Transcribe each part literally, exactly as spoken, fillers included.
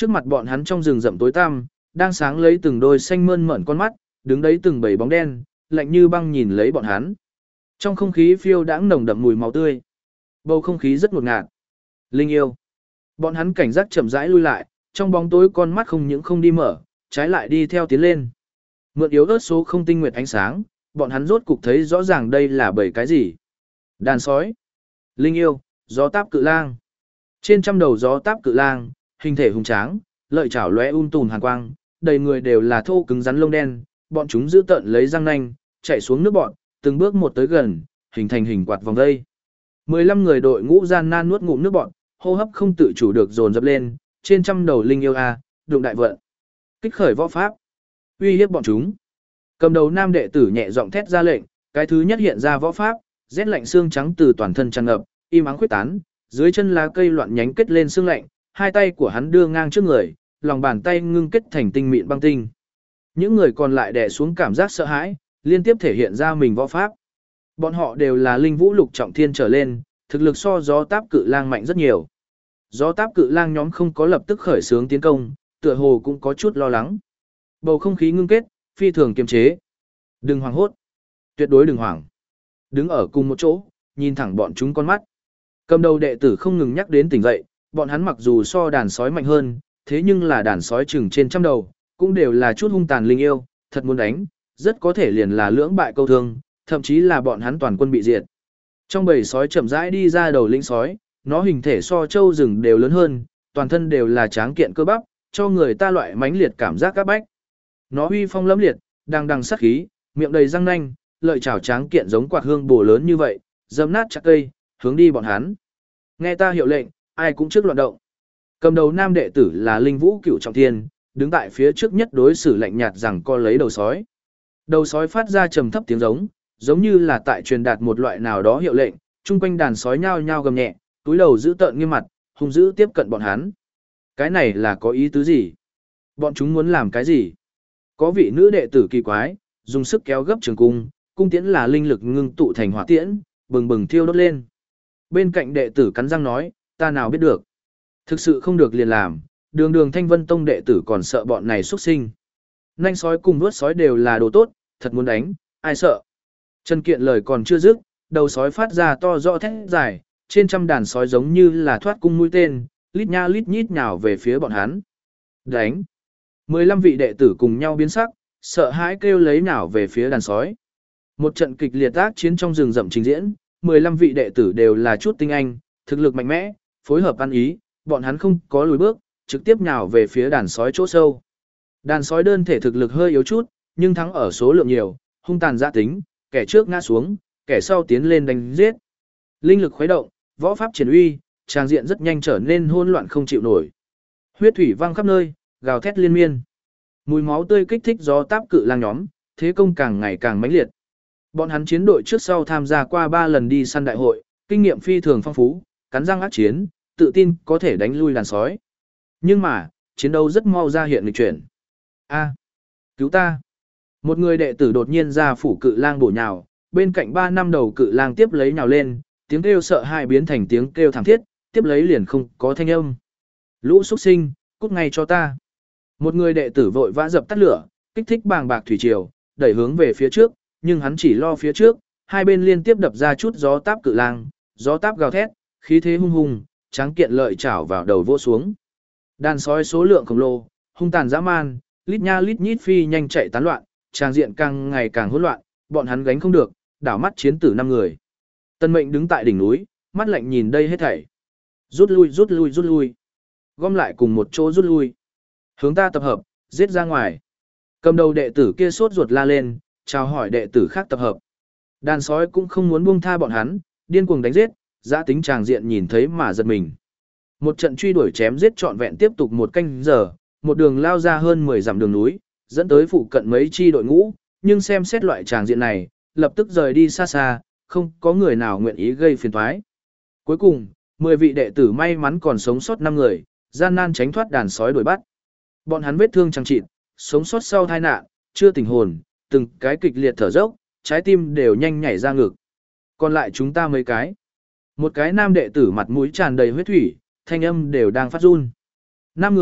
Trước mặt bọn hắn trong rừng rậm tối tăm, đang sáng lấy từng đôi xanh mơn mởn con mắt, đứng đấy từng bầy bóng đen, lạnh như băng nhìn lấy bọn hắn. Trong không khí phiêu đãng nồng đậm mùi máu tươi. Bầu không khí rất ngột ngạt. Linh yêu. Bọn hắn cảnh giác chậm rãi lui lại, trong bóng tối con mắt không những không đi mở, trái lại đi theo tiến lên. Mượn yếu ớt số không tinh nguyệt ánh sáng, bọn hắn rốt cục thấy rõ ràng đây là bầy cái gì. Đàn sói. Linh yêu, gió táp cự lang. Trên trăm đầu gió táp cự lang, hình thể hùng tráng, lợi chảo lóe um tùm hàn quang, đầy người đều là thô cứng rắn lông đen, bọn chúng giữ tợn lấy răng nanh, chạy xuống nước bọn, từng bước một tới gần, hình thành hình quạt vòng dây. mười lăm người đội ngũ gian nan nuốt ngụm nước bọn, hô hấp không tự chủ được dồn dập lên, trên trăm đầu linh yêu a, đụng đại vận. Kích khởi võ pháp, uy hiếp bọn chúng. Cầm đầu nam đệ tử nhẹ giọng thét ra lệnh, cái thứ nhất hiện ra võ pháp, rét lạnh xương trắng từ toàn thân tràn ngập, im ắng khuyết tán, dưới chân lá cây loạn nhánh kết lên xương lạnh, hai tay của hắn đưa ngang trước người, lòng bàn tay ngưng kết thành tinh mịn băng tinh. Những người còn lại đè xuống cảm giác sợ hãi, liên tiếp thể hiện ra mình võ pháp. Bọn họ đều là linh vũ lục trọng thiên trở lên, thực lực so gió táp cự lang mạnh rất nhiều. Gió táp cự lang nhóm không có lập tức khởi xướng tiến công, tựa hồ cũng có chút lo lắng. Bầu không khí ngưng kết, phi thường kiềm chế. Đừng hoảng hốt. Tuyệt đối đừng hoảng. Đứng ở cùng một chỗ, nhìn thẳng bọn chúng con mắt. Cầm đầu đệ tử không ngừng nhắc đến tỉnh dậy, bọn hắn mặc dù so đàn sói mạnh hơn, thế nhưng là đàn sói chừng trên trăm đầu, cũng đều là chút hung tàn linh yêu, thật muốn đánh, rất có thể liền là lưỡng bại câu thương, thậm chí là bọn hắn toàn quân bị diệt. Trong bầy sói chậm rãi đi ra đầu linh sói, nó hình thể so trâu rừng đều lớn hơn, toàn thân đều là tráng kiện cơ bắp, cho người ta loại mãnh liệt cảm giác các bách. Nó uy phong lẫm liệt, đang đằng sát khí, miệng đầy răng nanh, lợi chảo tráng kiện giống quạt hương bổ lớn như vậy, dẫm nát chặt cây, hướng đi bọn hắn. Nghe ta hiệu lệnh, ai cũng trước loạn động. Cầm đầu nam đệ tử là Linh Vũ Cửu Trọng Thiên, đứng tại phía trước nhất đối xử lạnh nhạt rằng co lấy đầu sói. Đầu sói phát ra trầm thấp tiếng giống, giống như là tại truyền đạt một loại nào đó hiệu lệnh, chung quanh đàn sói nhao nhao gầm nhẹ, túi đầu giữ tợn nghiêm mặt, hung dữ tiếp cận bọn hắn. Cái này là có ý tứ gì? Bọn chúng muốn làm cái gì? Có vị nữ đệ tử kỳ quái, dùng sức kéo gấp trường cung, cung tiễn là linh lực ngưng tụ thành hỏa tiễn, bừng bừng thiêu đốt lên. Bên cạnh đệ tử cắn răng nói, ta nào biết được. Thực sự không được liền làm, đường đường Thanh Vân Tông đệ tử còn sợ bọn này xuất sinh. Nanh sói cùng nuốt sói đều là đồ tốt, thật muốn đánh, ai sợ. Trần Kiện lời còn chưa dứt, đầu sói phát ra to rõ thét dài, trên trăm đàn sói giống như là thoát cung mũi tên, lít nha lít nhít nhào về phía bọn hắn. Đánh! mười lăm vị đệ tử cùng nhau biến sắc, sợ hãi kêu lấy nhào về phía đàn sói. Một trận kịch liệt tác chiến trong rừng rậm trình diễn, mười lăm vị đệ tử đều là chút tinh anh, thực lực mạnh mẽ, phối hợp ăn ý, bọn hắn không có lùi bước, trực tiếp nhào về phía đàn sói chỗ sâu. Đàn sói đơn thể thực lực hơi yếu chút, nhưng thắng ở số lượng nhiều, hung tàn dã tính, kẻ trước ngã xuống, kẻ sau tiến lên đánh giết. Linh lực khuấy động, võ pháp triển uy, tràng diện rất nhanh trở nên hỗn loạn không chịu nổi. Huyết thủy văng khắp nơi, gào thét liên miên. Mùi máu tươi kích thích gió táp cự lang nhóm, thế công càng ngày càng mãnh liệt. Bọn hắn chiến đội trước sau tham gia qua ba lần đi săn đại hội, kinh nghiệm phi thường phong phú, cắn răng ác chiến, tự tin có thể đánh lui đàn sói. Nhưng mà, chiến đấu rất mau ra hiện nghịch chuyển. A, cứu ta! Một người đệ tử đột nhiên ra phủ cự lang bổ nhào, bên cạnh ba năm đầu cự lang tiếp lấy nhào lên, tiếng kêu sợ hãi biến thành tiếng kêu thảm thiết, tiếp lấy liền không có thanh âm. Lũ xuất sinh, cút ngay cho ta! Một người đệ tử vội vã dập tắt lửa, kích thích bàng bạc thủy triều, đẩy hướng về phía trước, nhưng hắn chỉ lo phía trước, hai bên liên tiếp đập ra chút gió táp cự lang, gió táp gào thét, khí thế hung hùng, tráng kiện lợi chảo vào đầu vỗ xuống. Đàn sói số lượng khổng lồ, hung tàn dã man, lít nha lít nhít phi nhanh chạy tán loạn, tràng diện càng ngày càng hỗn loạn, bọn hắn gánh không được, đảo mắt chiến tử năm người. Tân Mệnh đứng tại đỉnh núi, mắt lạnh nhìn đây hết thảy. Rút lui, rút lui, rút lui. Gom lại cùng một chỗ rút lui. Hướng ta tập hợp, giết ra ngoài. Cầm đầu đệ tử kia sốt ruột la lên, chào hỏi đệ tử khác tập hợp. Đàn sói cũng không muốn buông tha bọn hắn, điên cuồng đánh giết, giã tính tràng diện nhìn thấy mà giật mình. Một trận truy đuổi chém giết trọn vẹn tiếp tục một canh giờ, một đường lao ra hơn mười dặm đường núi, dẫn tới phụ cận mấy chi đội ngũ, nhưng xem xét loại tràng diện này, lập tức rời đi xa xa, không có người nào nguyện ý gây phiền toái. Cuối cùng, mười vị đệ tử may mắn còn sống sót năm người, gian nan tránh thoát đàn sói đuổi bắt. Bọn hắn vết thương chằng chịt, sống sót sau tai nạn, chưa tỉnh hồn, từng cái kịch liệt thở dốc, trái tim đều nhanh nhảy ra ngực. Còn lại chúng ta mấy cái. Một cái nam đệ tử mặt mũi tràn đầy huyết thủy, thanh âm đều đang phát run. Năm người,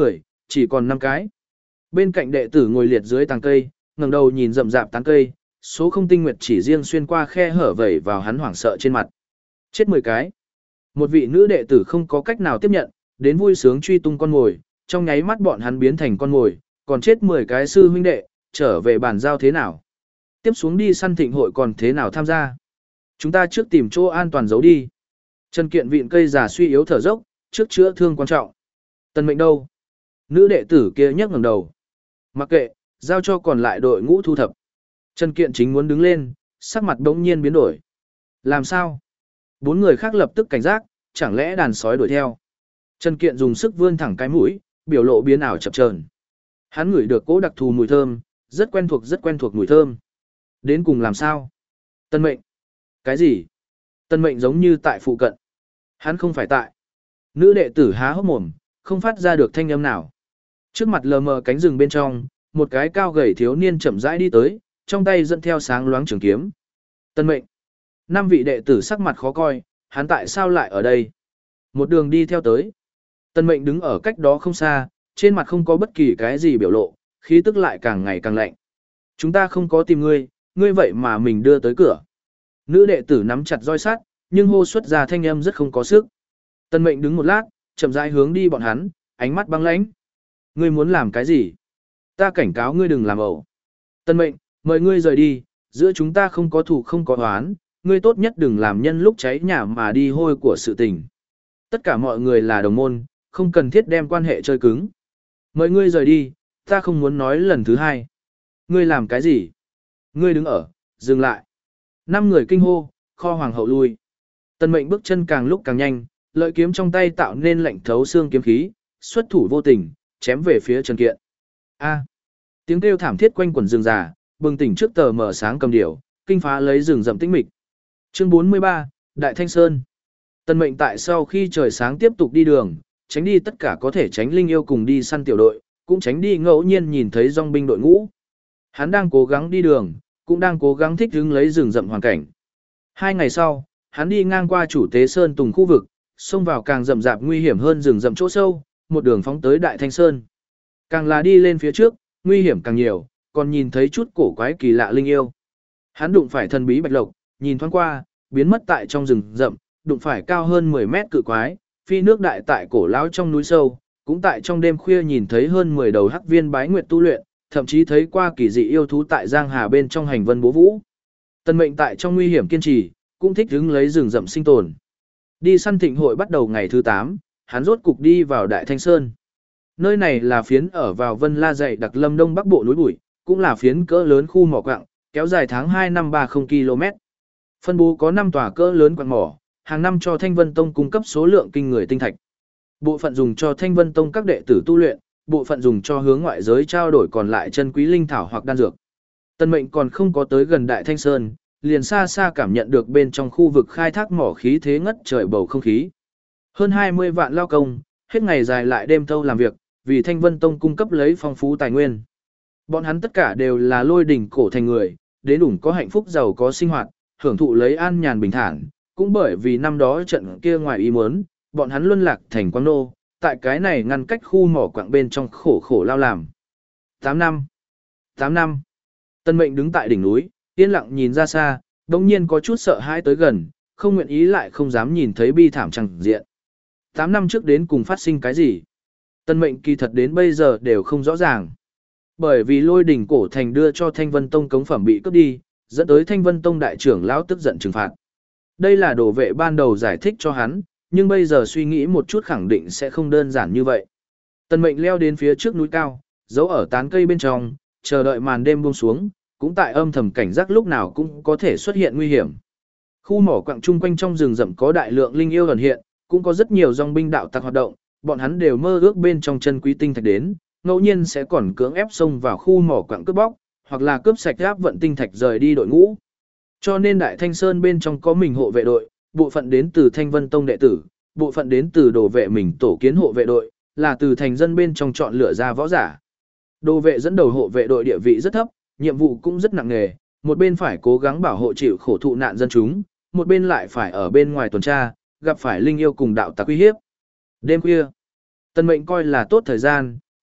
chỉ còn năm cái. Bên cạnh đệ tử ngồi liệt dưới tàng cây, ngẩng đầu nhìn rậm rạp tán cây, số không tinh nguyệt chỉ riêng xuyên qua khe hở vẩy vào hắn hoảng sợ trên mặt. Chết mười cái. Một vị nữ đệ tử không có cách nào tiếp nhận, đến vui sướng truy tung con mồi, trong nháy mắt bọn hắn biến thành con mồi, còn chết mười cái sư huynh đệ, trở về bàn giao thế nào? Tiếp xuống đi săn thịnh hội còn thế nào tham gia? Chúng ta trước tìm chỗ an toàn giấu đi. Trần Kiện vịn cây già suy yếu thở dốc, trước chữa thương quan trọng. Tân mệnh đâu? Nữ đệ tử kia nhấc ngẩng đầu. Mặc kệ, giao cho còn lại đội ngũ thu thập. Trần Kiện chính muốn đứng lên, sắc mặt bỗng nhiên biến đổi. Làm sao? Bốn người khác lập tức cảnh giác, chẳng lẽ đàn sói đuổi theo. Trần Kiện dùng sức vươn thẳng cái mũi, biểu lộ biến ảo chập chờn. Hắn ngửi được cỗ đặc thù mùi thơm, rất quen thuộc rất quen thuộc mùi thơm. Đến cùng làm sao? Tân mệnh. Cái gì? Tân mệnh giống như tại phụ cận. Hắn không phải tại. Nữ đệ tử há hốc mồm, không phát ra được thanh âm nào. Trước mặt lờ mờ cánh rừng bên trong, một cái cao gầy thiếu niên chậm rãi đi tới, trong tay dẫn theo sáng loáng trường kiếm. Tân mệnh. Năm vị đệ tử sắc mặt khó coi, hắn tại sao lại ở đây? Một đường đi theo tới. Tân mệnh đứng ở cách đó không xa, trên mặt không có bất kỳ cái gì biểu lộ, khí tức lại càng ngày càng lạnh. Chúng ta không có tìm ngươi, ngươi vậy mà mình đưa tới cửa. Nữ đệ tử nắm chặt roi sắt, nhưng hô xuất ra thanh âm rất không có sức. Tân mệnh đứng một lát, chậm rãi hướng đi bọn hắn, ánh mắt băng lãnh. Ngươi muốn làm cái gì? Ta cảnh cáo ngươi đừng làm ẩu. Tân mệnh, mời ngươi rời đi, giữa chúng ta không có thù không có oán, ngươi tốt nhất đừng làm nhân lúc cháy nhà mà đi hôi của sự tình. Tất cả mọi người là đồng môn, không cần thiết đem quan hệ chơi cứng. Mời ngươi rời đi, ta không muốn nói lần thứ hai. Ngươi làm cái gì? Ngươi đứng ở, dừng lại. Năm người kinh hô, kho hoàng hậu lui. Tân mệnh bước chân càng lúc càng nhanh, lợi kiếm trong tay tạo nên lạnh thấu xương kiếm khí, xuất thủ vô tình, chém về phía Trần Kiện. A! Tiếng kêu thảm thiết quanh quẩn rừng già, bừng tỉnh trước tờ mở sáng cầm điểu, kinh phá lấy rừng rậm tĩnh mịch. Chương bốn mươi ba, Đại Thanh Sơn. Tân mệnh tại sau khi trời sáng tiếp tục đi đường, tránh đi tất cả có thể tránh linh yêu cùng đi săn tiểu đội, cũng tránh đi ngẫu nhiên nhìn thấy dòng binh đội ngũ. Hắn đang cố gắng đi đường, cũng đang cố gắng thích ứng lấy rừng rậm hoàn cảnh. Hai ngày sau, hắn đi ngang qua chủ tế sơn tùng khu vực, xông vào càng rậm rạp nguy hiểm hơn rừng rậm chỗ sâu, một đường phóng tới Đại Thanh Sơn. Càng là đi lên phía trước, nguy hiểm càng nhiều, còn nhìn thấy chút cổ quái kỳ lạ linh yêu. Hắn đụng phải thần bí bạch lộc, nhìn thoáng qua, biến mất tại trong rừng rậm, đụng phải cao hơn mười mét cự quái, phi nước đại tại cổ lão trong núi sâu, cũng tại trong đêm khuya nhìn thấy hơn mười đầu hắc viên bái nguyệt tu luyện, thậm chí thấy qua kỳ dị yêu thú tại giang hà bên trong hành vân bố vũ. Tân mệnh tại trong nguy hiểm kiên trì, cũng thích hứng lấy rừng rậm sinh tồn. Đi săn thịnh hội bắt đầu ngày thứ tám, hắn rốt cục đi vào Đại Thanh Sơn. Nơi này là phiến ở vào Vân La dày đặc lâm đông bắc bộ núi bụi, cũng là phiến cỡ lớn khu mỏ quặng, kéo dài tháng hai năm ba mươi ki lô mét. Phân bố có năm tòa cỡ lớn quặng mỏ, hàng năm cho Thanh Vân Tông cung cấp số lượng kinh người tinh thạch. Bộ phận dùng cho Thanh Vân Tông các đệ tử tu luyện, bộ phận dùng cho hướng ngoại giới trao đổi còn lại chân quý linh thảo hoặc đan dược. Tân mệnh còn không có tới gần Đại Thanh Sơn, liền xa xa cảm nhận được bên trong khu vực khai thác mỏ khí thế ngất trời bầu không khí. Hơn hai mươi vạn lao công, hết ngày dài lại đêm thâu làm việc, vì Thanh Vân Tông cung cấp lấy phong phú tài nguyên. Bọn hắn tất cả đều là lôi đỉnh cổ thành người, đến đủ có hạnh phúc giàu có sinh hoạt, hưởng thụ lấy an nhàn bình thản, cũng bởi vì năm đó trận kia ngoài ý muốn, bọn hắn luân lạc thành quang nô, tại cái này ngăn cách khu mỏ quặng bên trong khổ khổ lao làm. tám năm. tám năm. Tân mệnh đứng tại đỉnh núi, yên lặng nhìn ra xa, đồng nhiên có chút sợ hãi tới gần, không nguyện ý lại không dám nhìn thấy bi thảm chẳng diện. tám năm trước đến cùng phát sinh cái gì? Tân mệnh kỳ thật đến bây giờ đều không rõ ràng. Bởi vì lôi đỉnh cổ thành đưa cho Thanh Vân Tông cống phẩm bị cướp đi, dẫn tới Thanh Vân Tông đại trưởng lão tức giận trừng phạt. Đây là đồ vệ ban đầu giải thích cho hắn, nhưng bây giờ suy nghĩ một chút khẳng định sẽ không đơn giản như vậy. Tân mệnh leo đến phía trước núi cao, giấu ở tán cây bên trong, chờ đợi màn đêm buông xuống, cũng tại âm thầm cảnh giác lúc nào cũng có thể xuất hiện nguy hiểm. Khu mỏ quặng chung quanh trong rừng rậm có đại lượng linh yêu ẩn hiện, cũng có rất nhiều dòng binh đạo tặc hoạt động, bọn hắn đều mơ ước bên trong chân quý tinh thạch đến, ngẫu nhiên sẽ còn cưỡng ép xông vào khu mỏ quặng cướp bóc, hoặc là cướp sạch áp vận tinh thạch rời đi đội ngũ. Cho nên Đại Thanh Sơn bên trong có mình hộ vệ đội, bộ phận đến từ Thanh Vân Tông đệ tử, bộ phận đến từ đồ vệ mình tổ kiến hộ vệ đội, là từ thành dân bên trong chọn lựa ra võ giả. Đồ vệ dẫn đầu hộ vệ đội địa vị rất thấp, nhiệm vụ cũng rất nặng nề, một bên phải cố gắng bảo hộ chịu khổ thụ nạn dân chúng, một bên lại phải ở bên ngoài tuần tra, gặp phải linh yêu cùng đạo tặc uy hiếp. Đêm khuya, Tân mệnh coi là tốt thời gian,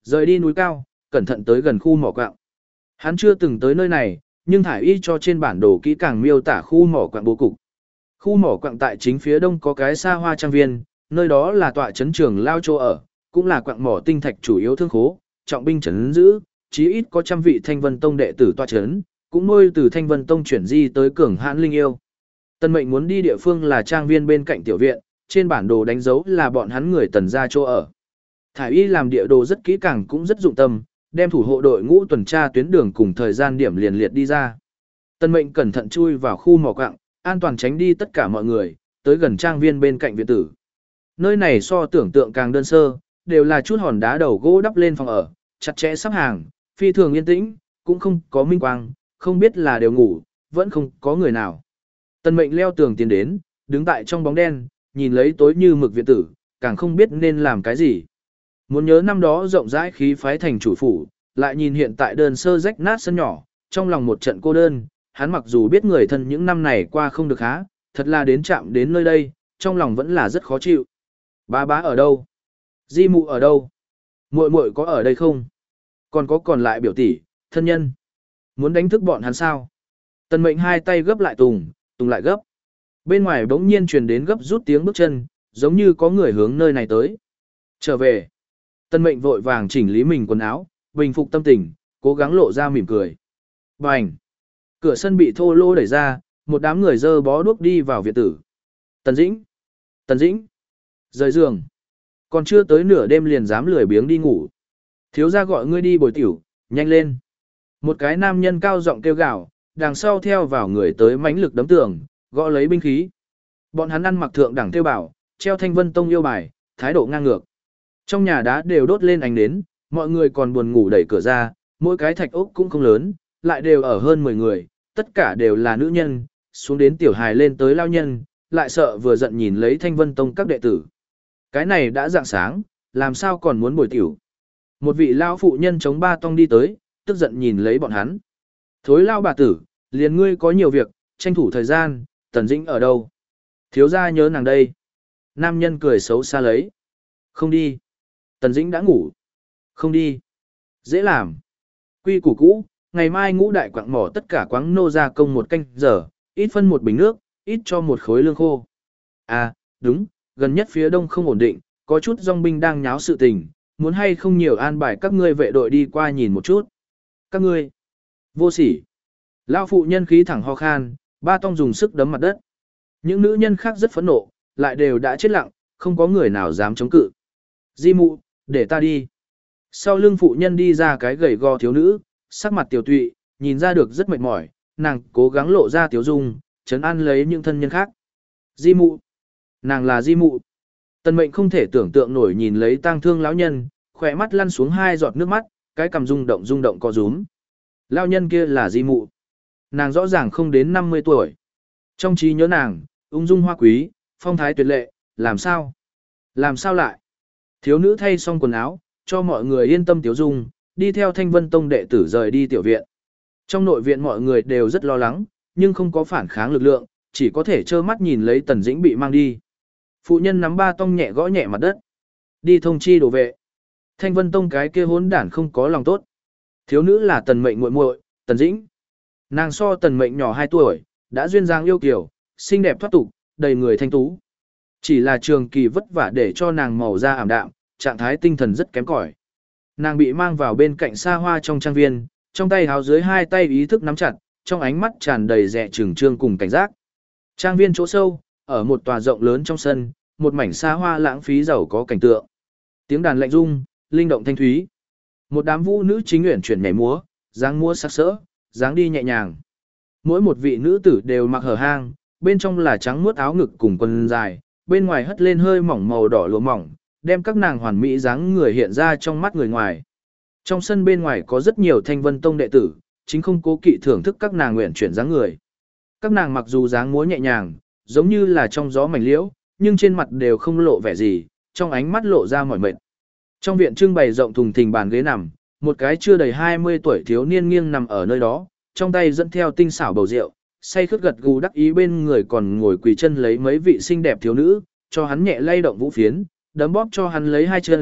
Rời đi núi cao, cẩn thận tới gần khu mỏ quặng. Hắn chưa từng tới nơi này, nhưng thải y cho trên bản đồ kỹ càng miêu tả khu mỏ quặng bố cục. Khu mỏ quặng tại chính phía đông có cái xa hoa trang viên, nơi đó là tọa trấn trưởng lao chỗ ở, cũng là quặng mỏ tinh thạch chủ yếu thương khố, trọng binh trấn giữ, chí ít có trăm vị Thanh Vân Tông đệ tử tọa trấn, cũng nuôi từ Thanh Vân Tông chuyển di tới cường hãn linh yêu. Tần Mệnh muốn đi địa phương là trang viên bên cạnh tiểu viện, trên bản đồ đánh dấu là bọn hắn người Tần gia chỗ ở. Thải y làm địa đồ rất kỹ càng cũng rất dụng tâm, đem thủ hộ đội ngũ tuần tra tuyến đường cùng thời gian điểm liền liệt đi ra. Tần Mệnh cẩn thận chui vào khu mỏ quặng, an toàn tránh đi tất cả mọi người, tới gần trang viên bên cạnh viện tử. Nơi này so tưởng tượng càng đơn sơ, đều là chút hòn đá đầu gỗ đắp lên phòng ở, chặt chẽ sắp hàng, phi thường yên tĩnh, cũng không có minh quang, không biết là đều ngủ, vẫn không có người nào. Tần Mệnh leo tường tiến đến, đứng tại trong bóng đen, nhìn lấy tối như mực viện tử, càng không biết nên làm cái gì. Muốn nhớ năm đó rộng rãi khí phái thành chủ phủ, lại nhìn hiện tại đơn sơ rách nát sân nhỏ, trong lòng một trận cô đơn, hắn mặc dù biết người thân những năm này qua không được há, thật là đến chạm đến nơi đây, trong lòng vẫn là rất khó chịu. Bá bá ở đâu? Di mụ ở đâu? Muội muội có ở đây không? Còn có còn lại biểu tỷ, thân nhân. Muốn đánh thức bọn hắn sao? Tần Mệnh hai tay gấp lại tùng, tùng lại gấp. Bên ngoài bỗng nhiên truyền đến gấp rút tiếng bước chân, giống như có người hướng nơi này tới. Trở về. Tần Mệnh vội vàng chỉnh lý mình quần áo, bình phục tâm tình, cố gắng lộ ra mỉm cười. Bành! Cửa sân bị thô lô đẩy ra, một đám người dơ bó đuốc đi vào viện tử. Tần Dĩnh! Tần Dĩnh! Rời giường! Còn chưa tới nửa đêm liền dám lười biếng đi ngủ. Thiếu gia gọi ngươi đi bồi tiểu, nhanh lên! Một cái nam nhân cao giọng kêu gào, đằng sau theo vào người tới mãnh lực đấm tường, gõ lấy binh khí. Bọn hắn ăn mặc thượng đẳng tiêu bảo, treo Thanh Vân Tông yêu bài, thái độ ngang ngược. Trong nhà đá đều đốt lên ánh nến, mọi người còn buồn ngủ đẩy cửa ra, mỗi cái thạch ốc cũng không lớn, lại đều ở hơn mười người, tất cả đều là nữ nhân, xuống đến tiểu hài lên tới lao nhân, lại sợ vừa giận nhìn lấy Thanh Vân Tông các đệ tử. Cái này đã dạng sáng, làm sao còn muốn bồi tiểu. Một vị lao phụ nhân chống ba tông đi tới, tức giận nhìn lấy bọn hắn. Thối lao bà tử, liền ngươi có nhiều việc, tranh thủ thời gian, Tần Dĩnh ở đâu? Thiếu gia nhớ nàng đây. Nam nhân cười xấu xa lấy. Không đi. Tần Dĩnh đã ngủ. Không đi. Dễ làm. Quy củ cũ, ngày mai ngũ đại quặng mỏ tất cả quáng nô gia công một canh giờ, ít phân một bình nước, ít cho một khối lương khô. À, đúng, gần nhất phía đông không ổn định, có chút dòng binh đang nháo sự tình, muốn hay không nhiều an bài các ngươi vệ đội đi qua nhìn một chút. Các ngươi. Vô sỉ. Lao phụ nhân khí thẳng ho khan, ba tông dùng sức đấm mặt đất. Những nữ nhân khác rất phẫn nộ, lại đều đã chết lặng, không có người nào dám chống cự. Di mụ, để ta đi. Sau lưng phụ nhân đi ra cái gầy gò thiếu nữ, sắc mặt tiểu tụy, nhìn ra được rất mệt mỏi, nàng cố gắng lộ ra tiểu dung, trấn an lấy những thân nhân khác. Di mụ. Nàng là di mụ. Tần Mệnh không thể tưởng tượng nổi nhìn lấy tang thương lão nhân, khỏe mắt lăn xuống hai giọt nước mắt, cái cằm rung động rung động co rúm. Lão nhân kia là di mụ. Nàng rõ ràng không đến năm mươi tuổi. Trong trí nhớ nàng, ung dung hoa quý, phong thái tuyệt lệ, làm sao? Làm sao lại? Thiếu nữ thay xong quần áo, cho mọi người yên tâm tiểu dung, đi theo Thanh Vân Tông đệ tử rời đi tiểu viện. Trong nội viện mọi người đều rất lo lắng, nhưng không có phản kháng lực lượng, chỉ có thể trơ mắt nhìn lấy Tần Dĩnh bị mang đi. Phụ nhân nắm ba tông nhẹ gõ nhẹ mặt đất. Đi thông chi đồ vệ. Thanh Vân Tông cái kia hỗn đản không có lòng tốt. Thiếu nữ là Tần Mệnh muội muội, Tần Dĩnh. Nàng so Tần Mệnh nhỏ hai tuổi, đã duyên dáng yêu kiều, xinh đẹp thoát tục, đầy người thanh tú. Chỉ là trường kỳ vất vả để cho nàng màu da ảm đạm, trạng thái tinh thần rất kém cỏi. Nàng bị mang vào bên cạnh xa hoa trong trang viên, trong tay háo dưới hai tay ý thức nắm chặt, trong ánh mắt tràn đầy dè trừng trương cùng cảnh giác. Trang viên chỗ sâu, ở một tòa rộng lớn trong sân, một mảnh xa hoa lãng phí giàu có cảnh tượng. Tiếng đàn lạnh rung, linh động thanh thúy. Một đám vũ nữ chính uyển chuyển nhảy múa, dáng múa sắc sỡ, dáng đi nhẹ nhàng. Mỗi một vị nữ tử đều mặc hở hang, bên trong là trắng muốt áo ngực cùng quần dài, bên ngoài hất lên hơi mỏng màu đỏ lụa mỏng, đem các nàng hoàn mỹ dáng người hiện ra trong mắt người ngoài. Trong sân bên ngoài có rất nhiều Thanh Vân Tông đệ tử, chính không cố kỵ thưởng thức các nàng nguyện chuyển dáng người. Các nàng mặc dù dáng múa nhẹ nhàng, giống như là trong gió mảnh liễu, nhưng trên mặt đều không lộ vẻ gì, trong ánh mắt lộ ra mỏi mệt. Trong viện trưng bày rộng thùng thình bàn ghế nằm, một cái chưa đầy hai mươi tuổi thiếu niên nghiêng nằm ở nơi đó, trong tay dẫn theo tinh xảo bầu rượu, say khướt gật gù đắc ý bên người còn ngồi quỳ chân lấy mấy vị xinh đẹp thiếu nữ, cho hắn nhẹ lay động vũ phiến, đấm bóp cho hắn lấy hai chân,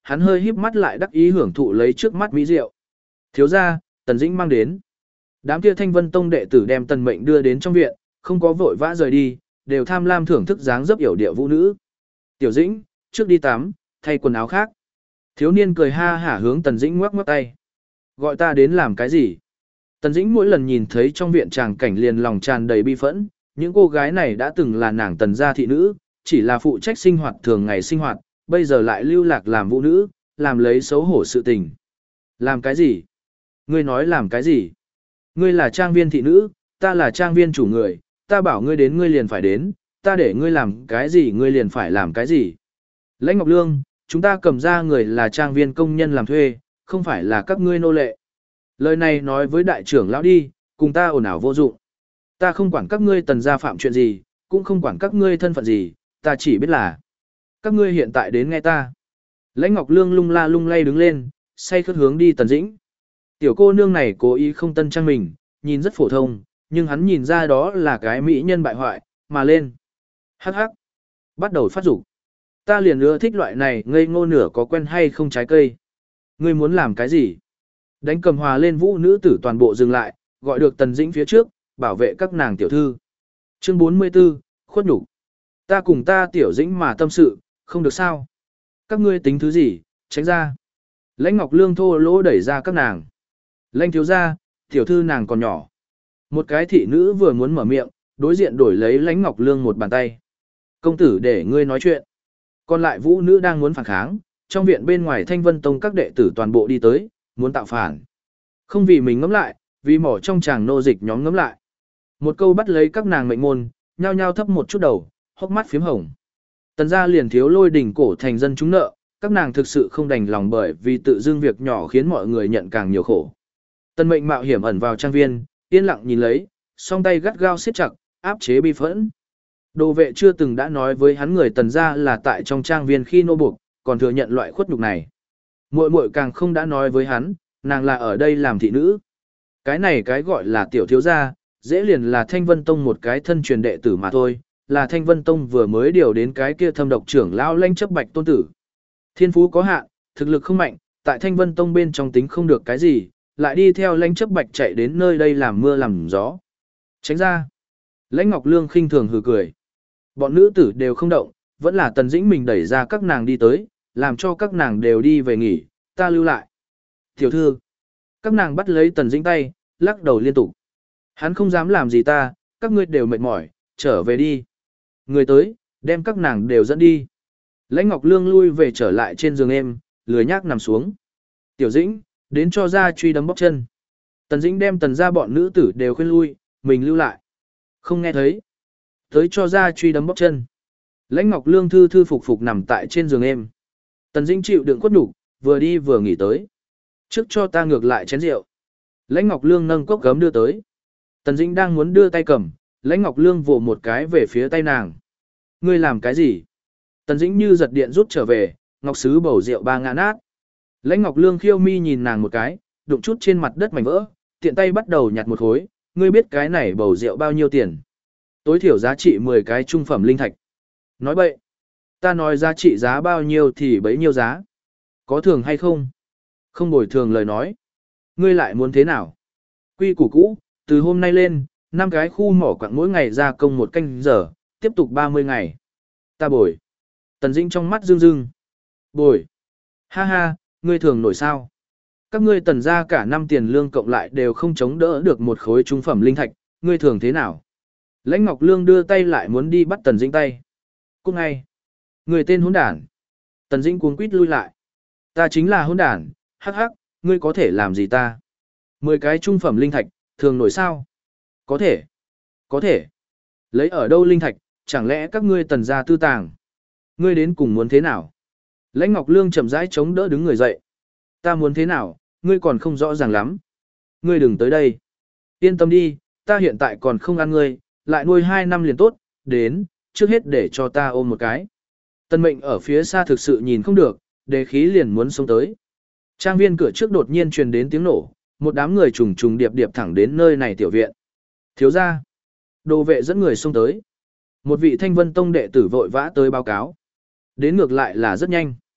hắn hơi híp mắt lại đắc ý hưởng thụ lấy trước mắt mỹ rượu. Thiếu gia, Tần Dĩnh mang đến. Đám kia Thanh Vân Tông đệ tử đem Tần Mệnh đưa đến trong viện, không có vội vã rời đi, đều tham lam thưởng thức dáng dấp yểu điệu vũ nữ. Tiểu Dĩnh, trước đi tắm, thay quần áo khác. Thiếu niên cười ha hả hướng Tần Dĩnh ngoắc ngoắc tay. Gọi ta đến làm cái gì? Tần Dĩnh mỗi lần nhìn thấy trong viện tràng cảnh liền lòng tràn đầy bi phẫn, những cô gái này đã từng là nàng Tần gia thị nữ, chỉ là phụ trách sinh hoạt thường ngày sinh hoạt, bây giờ lại lưu lạc làm vũ nữ, làm lấy xấu hổ sự tình. Làm cái gì? Ngươi nói làm cái gì? Ngươi là trang viên thị nữ, ta là trang viên chủ người, ta bảo ngươi đến ngươi liền phải đến, ta để ngươi làm cái gì ngươi liền phải làm cái gì. Lãnh Ngọc Lương, chúng ta cầm ra người là trang viên công nhân làm thuê, không phải là các ngươi nô lệ. Lời này nói với đại trưởng lão đi, cùng ta ồn ào vô dụng. Ta không quản các ngươi Tần gia phạm chuyện gì, cũng không quản các ngươi thân phận gì, ta chỉ biết là các ngươi hiện tại đến nghe ta. Lãnh Ngọc Lương lung la lung lay đứng lên, say khướt hướng đi Tần Dĩnh. Tiểu cô nương này cố ý không tân trang mình, nhìn rất phổ thông, nhưng hắn nhìn ra đó là cái mỹ nhân bại hoại, mà lên. Hắc hắc. Bắt đầu phát dục. Ta liền ưa thích loại này ngây ngô nửa có quen hay không trái cây. Ngươi muốn làm cái gì? Đánh cầm hòa lên vũ nữ tử toàn bộ dừng lại, gọi được Tần Dĩnh phía trước, bảo vệ các nàng tiểu thư. Chương bốn mươi tư, khuất nhục. Ta cùng ta tiểu Dĩnh mà tâm sự, không được sao? Các ngươi tính thứ gì, tránh ra. Lãnh Ngọc Lương thô lỗ đẩy ra các nàng. Lãnh thiếu gia, tiểu thư nàng còn nhỏ. Một cái thị nữ vừa muốn mở miệng, đối diện đổi lấy Lãnh Ngọc Lương một bàn tay. Công tử để ngươi nói chuyện. Còn lại vũ nữ đang muốn phản kháng, trong viện bên ngoài Thanh Vân Tông các đệ tử toàn bộ đi tới, muốn tạo phản. Không vì mình ngấm lại, vì mỏ trong chàng nô dịch nhóm ngấm lại. Một câu bắt lấy các nàng mệnh môn, nhao nhao thấp một chút đầu, hốc mắt phím hồng. Tần gia liền thiếu lôi đỉnh cổ thành dân chúng nợ, các nàng thực sự không đành lòng bởi vì tự dưng việc nhỏ khiến mọi người nhận càng nhiều khổ. Tần Mệnh mạo hiểm ẩn vào trang viên, yên lặng nhìn lấy, song tay gắt gao siết chặt, áp chế bi phẫn. Đồ vệ chưa từng đã nói với hắn người Tần gia là tại trong trang viên khi nô buộc, còn thừa nhận loại khuất nhục này. Muội muội càng không đã nói với hắn, nàng là ở đây làm thị nữ. Cái này cái gọi là tiểu thiếu gia, dễ liền là Thanh Vân Tông một cái thân truyền đệ tử mà thôi, là Thanh Vân Tông vừa mới điều đến cái kia thâm độc trưởng lão Lãnh Chấp Bạch tôn tử. Thiên phú có hạn, thực lực không mạnh, tại Thanh Vân Tông bên trong tính không được cái gì, lại đi theo Lãnh Chấp Bạch chạy đến nơi đây làm mưa làm gió. Tránh ra. Lãnh Ngọc Lương khinh thường hừ cười. Bọn nữ tử đều không động, vẫn là Tần Dĩnh mình đẩy ra các nàng đi tới, làm cho các nàng đều đi về nghỉ, ta lưu lại. Tiểu thư. Các nàng bắt lấy Tần Dĩnh tay, lắc đầu liên tục. Hắn không dám làm gì ta, các ngươi đều mệt mỏi, trở về đi. Người tới, đem các nàng đều dẫn đi. Lãnh Ngọc Lương lui về trở lại trên giường em, lười nhác nằm xuống. Tiểu Dĩnh, đến cho ra truy đấm bóc chân. Tần Dĩnh đem Tần ra bọn nữ tử đều khuyên lui, mình lưu lại. Không nghe thấy. Tới cho ra truy đấm bóc chân. Lãnh Ngọc Lương thư thư phục phục nằm tại trên giường em. Tần Dĩnh chịu đựng khuất nhục, vừa đi vừa nghỉ tới. Trước cho ta ngược lại chén rượu. Lãnh Ngọc Lương nâng cốc gấm đưa tới. Tần Dĩnh đang muốn đưa tay cầm, Lãnh Ngọc Lương vồ một cái về phía tay nàng. Ngươi làm cái gì? Tần Dĩnh như giật điện rút trở về, ngọc sứ bầu rượu ba ngã nát. Lãnh Ngọc Lương khiêu mi nhìn nàng một cái, đụng chút trên mặt đất mảnh vỡ, tiện tay bắt đầu nhặt một khối. Ngươi biết cái này bầu rượu bao nhiêu tiền? Tối thiểu giá trị mười cái trung phẩm linh thạch. Nói bậy. Ta nói giá trị giá bao nhiêu thì bấy nhiêu giá. Có thường hay không? Không bồi thường lời nói. Ngươi lại muốn thế nào? Quy củ cũ, từ hôm nay lên, năm cái khu mỏ quặng mỗi ngày ra công một canh giờ, tiếp tục ba mươi ngày. Ta bồi. Tần Dĩnh trong mắt rưng rưng. Bồi. Ha ha, ngươi thường nổi sao? Các ngươi Tần ra cả năm tiền lương cộng lại đều không chống đỡ được một khối trung phẩm linh thạch, ngươi thường thế nào? Lãnh Ngọc Lương đưa tay lại muốn đi bắt Tần Dĩnh tay. Cút ngay. Người tên hỗn đản. Tần Dĩnh cuống quýt lui lại. Ta chính là hỗn đản, hắc hắc, ngươi có thể làm gì ta? Mười cái trung phẩm linh thạch, thường nổi sao? Có thể. Có thể. Lấy ở đâu linh thạch, chẳng lẽ các ngươi Tần gia tư tàng? Ngươi đến cùng muốn thế nào? Lãnh Ngọc Lương chậm rãi chống đỡ đứng người dậy. Ta muốn thế nào, ngươi còn không rõ ràng lắm. Ngươi đừng tới đây. Yên tâm đi, ta hiện tại còn không ăn ngươi, lại nuôi hai năm liền tốt, đến, trước hết để cho ta ôm một cái. Tần Mệnh ở phía xa thực sự nhìn không được, đề khí liền muốn xông tới. Trang viên cửa trước đột nhiên truyền đến tiếng nổ, một đám người trùng trùng điệp điệp thẳng đến nơi này tiểu viện. Thiếu gia, đồ vệ dẫn người xông tới. Một vị Thanh Vân Tông đệ tử vội vã tới báo cáo. Đến ngược lại là rất nhanh.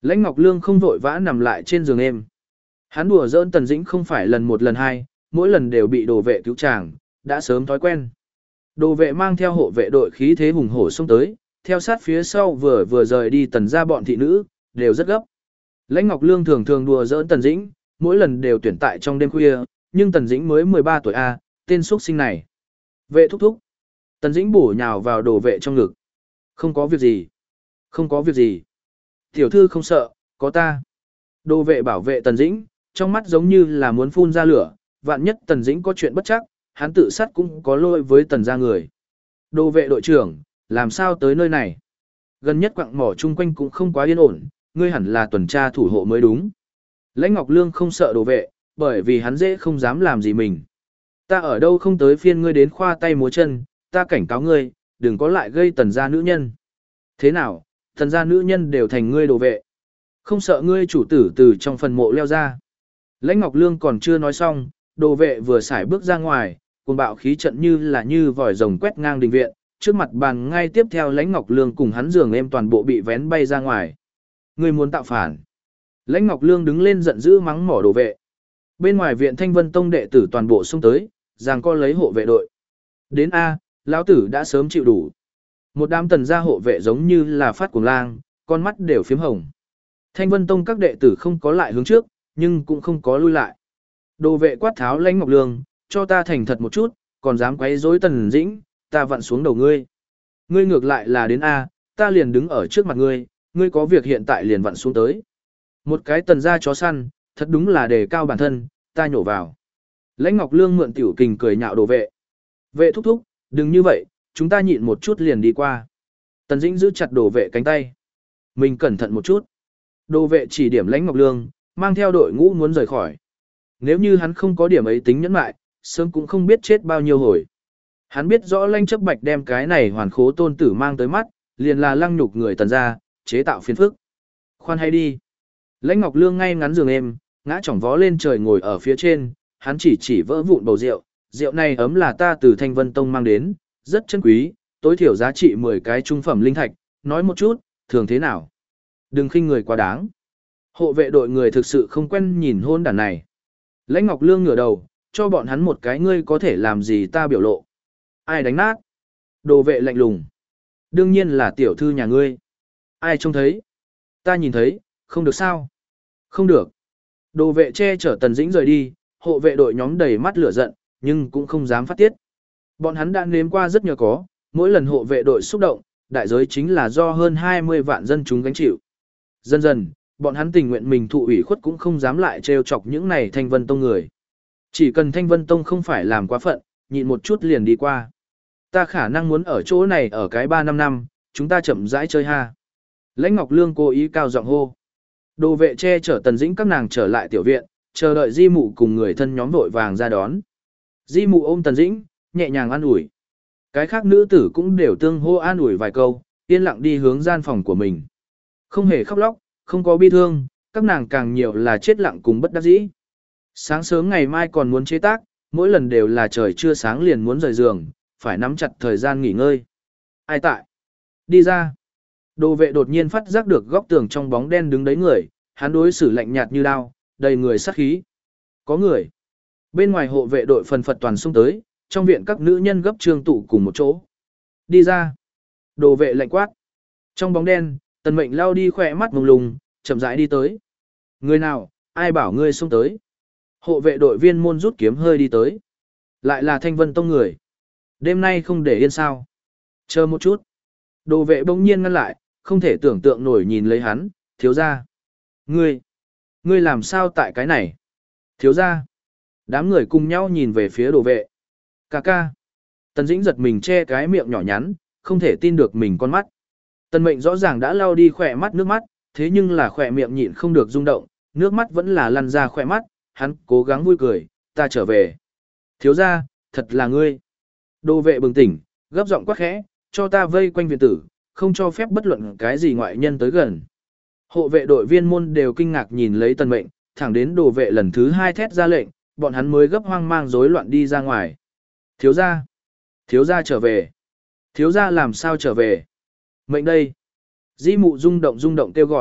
Lãnh Ngọc Lương không vội vã nằm lại trên giường êm. Hắn đùa giỡn Tần Dĩnh không phải lần một lần hai, mỗi lần đều bị đồ vệ cứu chàng, đã sớm thói quen. Đồ vệ mang theo hộ vệ đội khí thế hùng hổ xông tới, theo sát phía sau vừa vừa rời đi Tần gia bọn thị nữ, đều rất gấp. Lãnh Ngọc Lương thường thường đùa giỡn Tần Dĩnh, mỗi lần đều tuyển tại trong đêm khuya, nhưng Tần Dĩnh mới mười ba tuổi a, tên xuất sinh này. Vệ thúc thúc. Tần Dĩnh bổ nhào vào đồ vệ trong ngực. Không có việc gì. Không có việc gì. Tiểu thư không sợ, có ta. Đồ vệ bảo vệ Tần Dĩnh, trong mắt giống như là muốn phun ra lửa, vạn nhất Tần Dĩnh có chuyện bất chắc, hắn tự sát cũng có lỗi với Tần gia người. Đồ vệ đội trưởng, làm sao tới nơi này? Gần nhất quặng mỏ chung quanh cũng không quá yên ổn, ngươi hẳn là tuần tra thủ hộ mới đúng. Lãnh Ngọc Lương không sợ đồ vệ, bởi vì hắn dễ không dám làm gì mình. Ta ở đâu không tới phiên ngươi đến khoa tay múa chân, ta cảnh cáo ngươi, đừng có lại gây Tần gia nữ nhân. Thế nào, Tần gia nữ nhân đều thành ngươi đồ vệ. Không sợ ngươi chủ tử từ trong phần mộ leo ra. Lãnh Ngọc Lương còn chưa nói xong, đồ vệ vừa xài bước ra ngoài, cuồng bạo khí trận như là như vòi rồng quét ngang đình viện, trước mặt bàn ngay tiếp theo Lãnh Ngọc Lương cùng hắn giường em toàn bộ bị vén bay ra ngoài. Ngươi muốn tạo phản. Lãnh Ngọc Lương đứng lên giận dữ mắng mỏ đồ vệ. Bên ngoài viện Thanh Vân Tông đệ tử toàn bộ xông tới, giằng co lấy hộ vệ đội. Đến A, lão tử đã sớm chịu đủ. Một đám Tần gia hộ vệ giống như là phát cuồng lang, con mắt đều phiếm hồng. Thanh Vân Tông các đệ tử không có lại hướng trước, nhưng cũng không có lui lại. Đồ vệ quát tháo Lãnh Ngọc Lương, cho ta thành thật một chút, còn dám quấy rối Tần Dĩnh, ta vặn xuống đầu ngươi. Ngươi ngược lại là đến A, ta liền đứng ở trước mặt ngươi, ngươi có việc hiện tại liền vặn xuống tới. Một cái Tần gia chó săn, thật đúng là đề cao bản thân, ta nhổ vào. Lãnh Ngọc Lương mượn tiểu kình cười nhạo đồ vệ. Vệ thúc thúc, đừng như vậy, chúng ta nhịn một chút liền đi qua. Tần Dĩnh giữ chặt đồ vệ cánh tay. Mình cẩn thận một chút. Đồ vệ chỉ điểm Lãnh Ngọc Lương, mang theo đội ngũ muốn rời khỏi. Nếu như hắn không có điểm ấy tính nhẫn mại, sớm cũng không biết chết bao nhiêu hồi. Hắn biết rõ Lãnh Chấp Bạch đem cái này hoàn khố tôn tử mang tới mắt, liền là lăng nhục người Tần gia, chế tạo phiền phức. Khoan hay đi. Lãnh Ngọc Lương ngay ngắn giường êm, ngã chỏng vó lên trời ngồi ở phía trên, hắn chỉ chỉ vỡ vụn bầu rượu, rượu này ấm là ta từ Thanh Vân Tông mang đến, rất chân quý, tối thiểu giá trị mười cái trung phẩm linh thạch, nói một chút, thường thế nào? Đừng khinh người quá đáng. Hộ vệ đội người thực sự không quen nhìn hôn đàn này. Lãnh Ngọc Lương ngửa đầu, cho bọn hắn một cái ngươi có thể làm gì ta biểu lộ. Ai đánh nát? Đồ vệ lạnh lùng. Đương nhiên là tiểu thư nhà ngươi. Ai trông thấy? Ta nhìn thấy, không được sao? Không được. Đồ vệ che chở Tần Dĩnh rời đi, hộ vệ đội nhóm đầy mắt lửa giận, nhưng cũng không dám phát tiết. Bọn hắn đã nếm qua rất nhiều có, mỗi lần hộ vệ đội xúc động, đại giới chính là do hơn hai mươi vạn dân chúng gánh chịu. Dần dần, bọn hắn tình nguyện mình thụ ủy khuất cũng không dám lại trêu chọc những này Thanh Vân Tông người. Chỉ cần Thanh Vân Tông không phải làm quá phận, nhịn một chút liền đi qua. Ta khả năng muốn ở chỗ này ở cái ba năm năm, chúng ta chậm rãi chơi ha. Lãnh Ngọc Lương cố ý cao giọng hô. Đồ vệ che chở Tần Dĩnh các nàng trở lại tiểu viện, chờ đợi Di Mụ cùng người thân nhóm vội vàng ra đón. Di Mụ ôm Tần Dĩnh, nhẹ nhàng an ủi. Cái khác nữ tử cũng đều tương hô an ủi vài câu, yên lặng đi hướng gian phòng của mình. Không hề khóc lóc, không có bi thương, các nàng càng nhiều là chết lặng cùng bất đắc dĩ. Sáng sớm ngày mai còn muốn chế tác, mỗi lần đều là trời chưa sáng liền muốn rời giường, phải nắm chặt thời gian nghỉ ngơi. Ai tại? Đi ra. Đồ vệ đột nhiên phát giác được góc tường trong bóng đen đứng đấy người, hắn đối xử lạnh nhạt như đao, đầy người sát khí. Có người. Bên ngoài hộ vệ đội phần phật toàn xung tới, trong viện các nữ nhân gấp trương tụ cùng một chỗ. Đi ra. Đồ vệ lạnh quát. Trong bóng đen, Tần Mệnh lao đi khỏe mắt mông lung, chậm rãi đi tới. Người nào, ai bảo ngươi xung tới? Hộ vệ đội viên môn rút kiếm hơi đi tới. Lại là Thanh Vân Tông người. Đêm nay không để yên sao? Chờ một chút. Đồ vệ bỗng nhiên ngăn lại, không thể tưởng tượng nổi nhìn lấy hắn, thiếu gia. Ngươi, ngươi làm sao tại cái này? Thiếu gia. Đám người cùng nhau nhìn về phía đồ vệ. Cà ca. Tần Dĩnh giật mình che cái miệng nhỏ nhắn, không thể tin được mình con mắt. Tần Mệnh rõ ràng đã lau đi khỏe mắt nước mắt, thế nhưng là khỏe miệng nhịn không được rung động, nước mắt vẫn là lăn ra khỏe mắt, hắn cố gắng vui cười, ta trở về. Thiếu gia, thật là ngươi. Đồ vệ bừng tỉnh, gấp giọng quát khẽ, cho ta vây quanh viện tử, không cho phép bất luận cái gì ngoại nhân tới gần. Hộ vệ đội viên môn đều kinh ngạc nhìn lấy Tần Mệnh, thẳng đến đồ vệ lần thứ hai thét ra lệnh, bọn hắn mới gấp hoang mang rối loạn đi ra ngoài. Thiếu gia, thiếu gia trở về. Thiếu gia làm sao trở về? Mệnh đây. Di Mụ rung động rung động kêu gọi,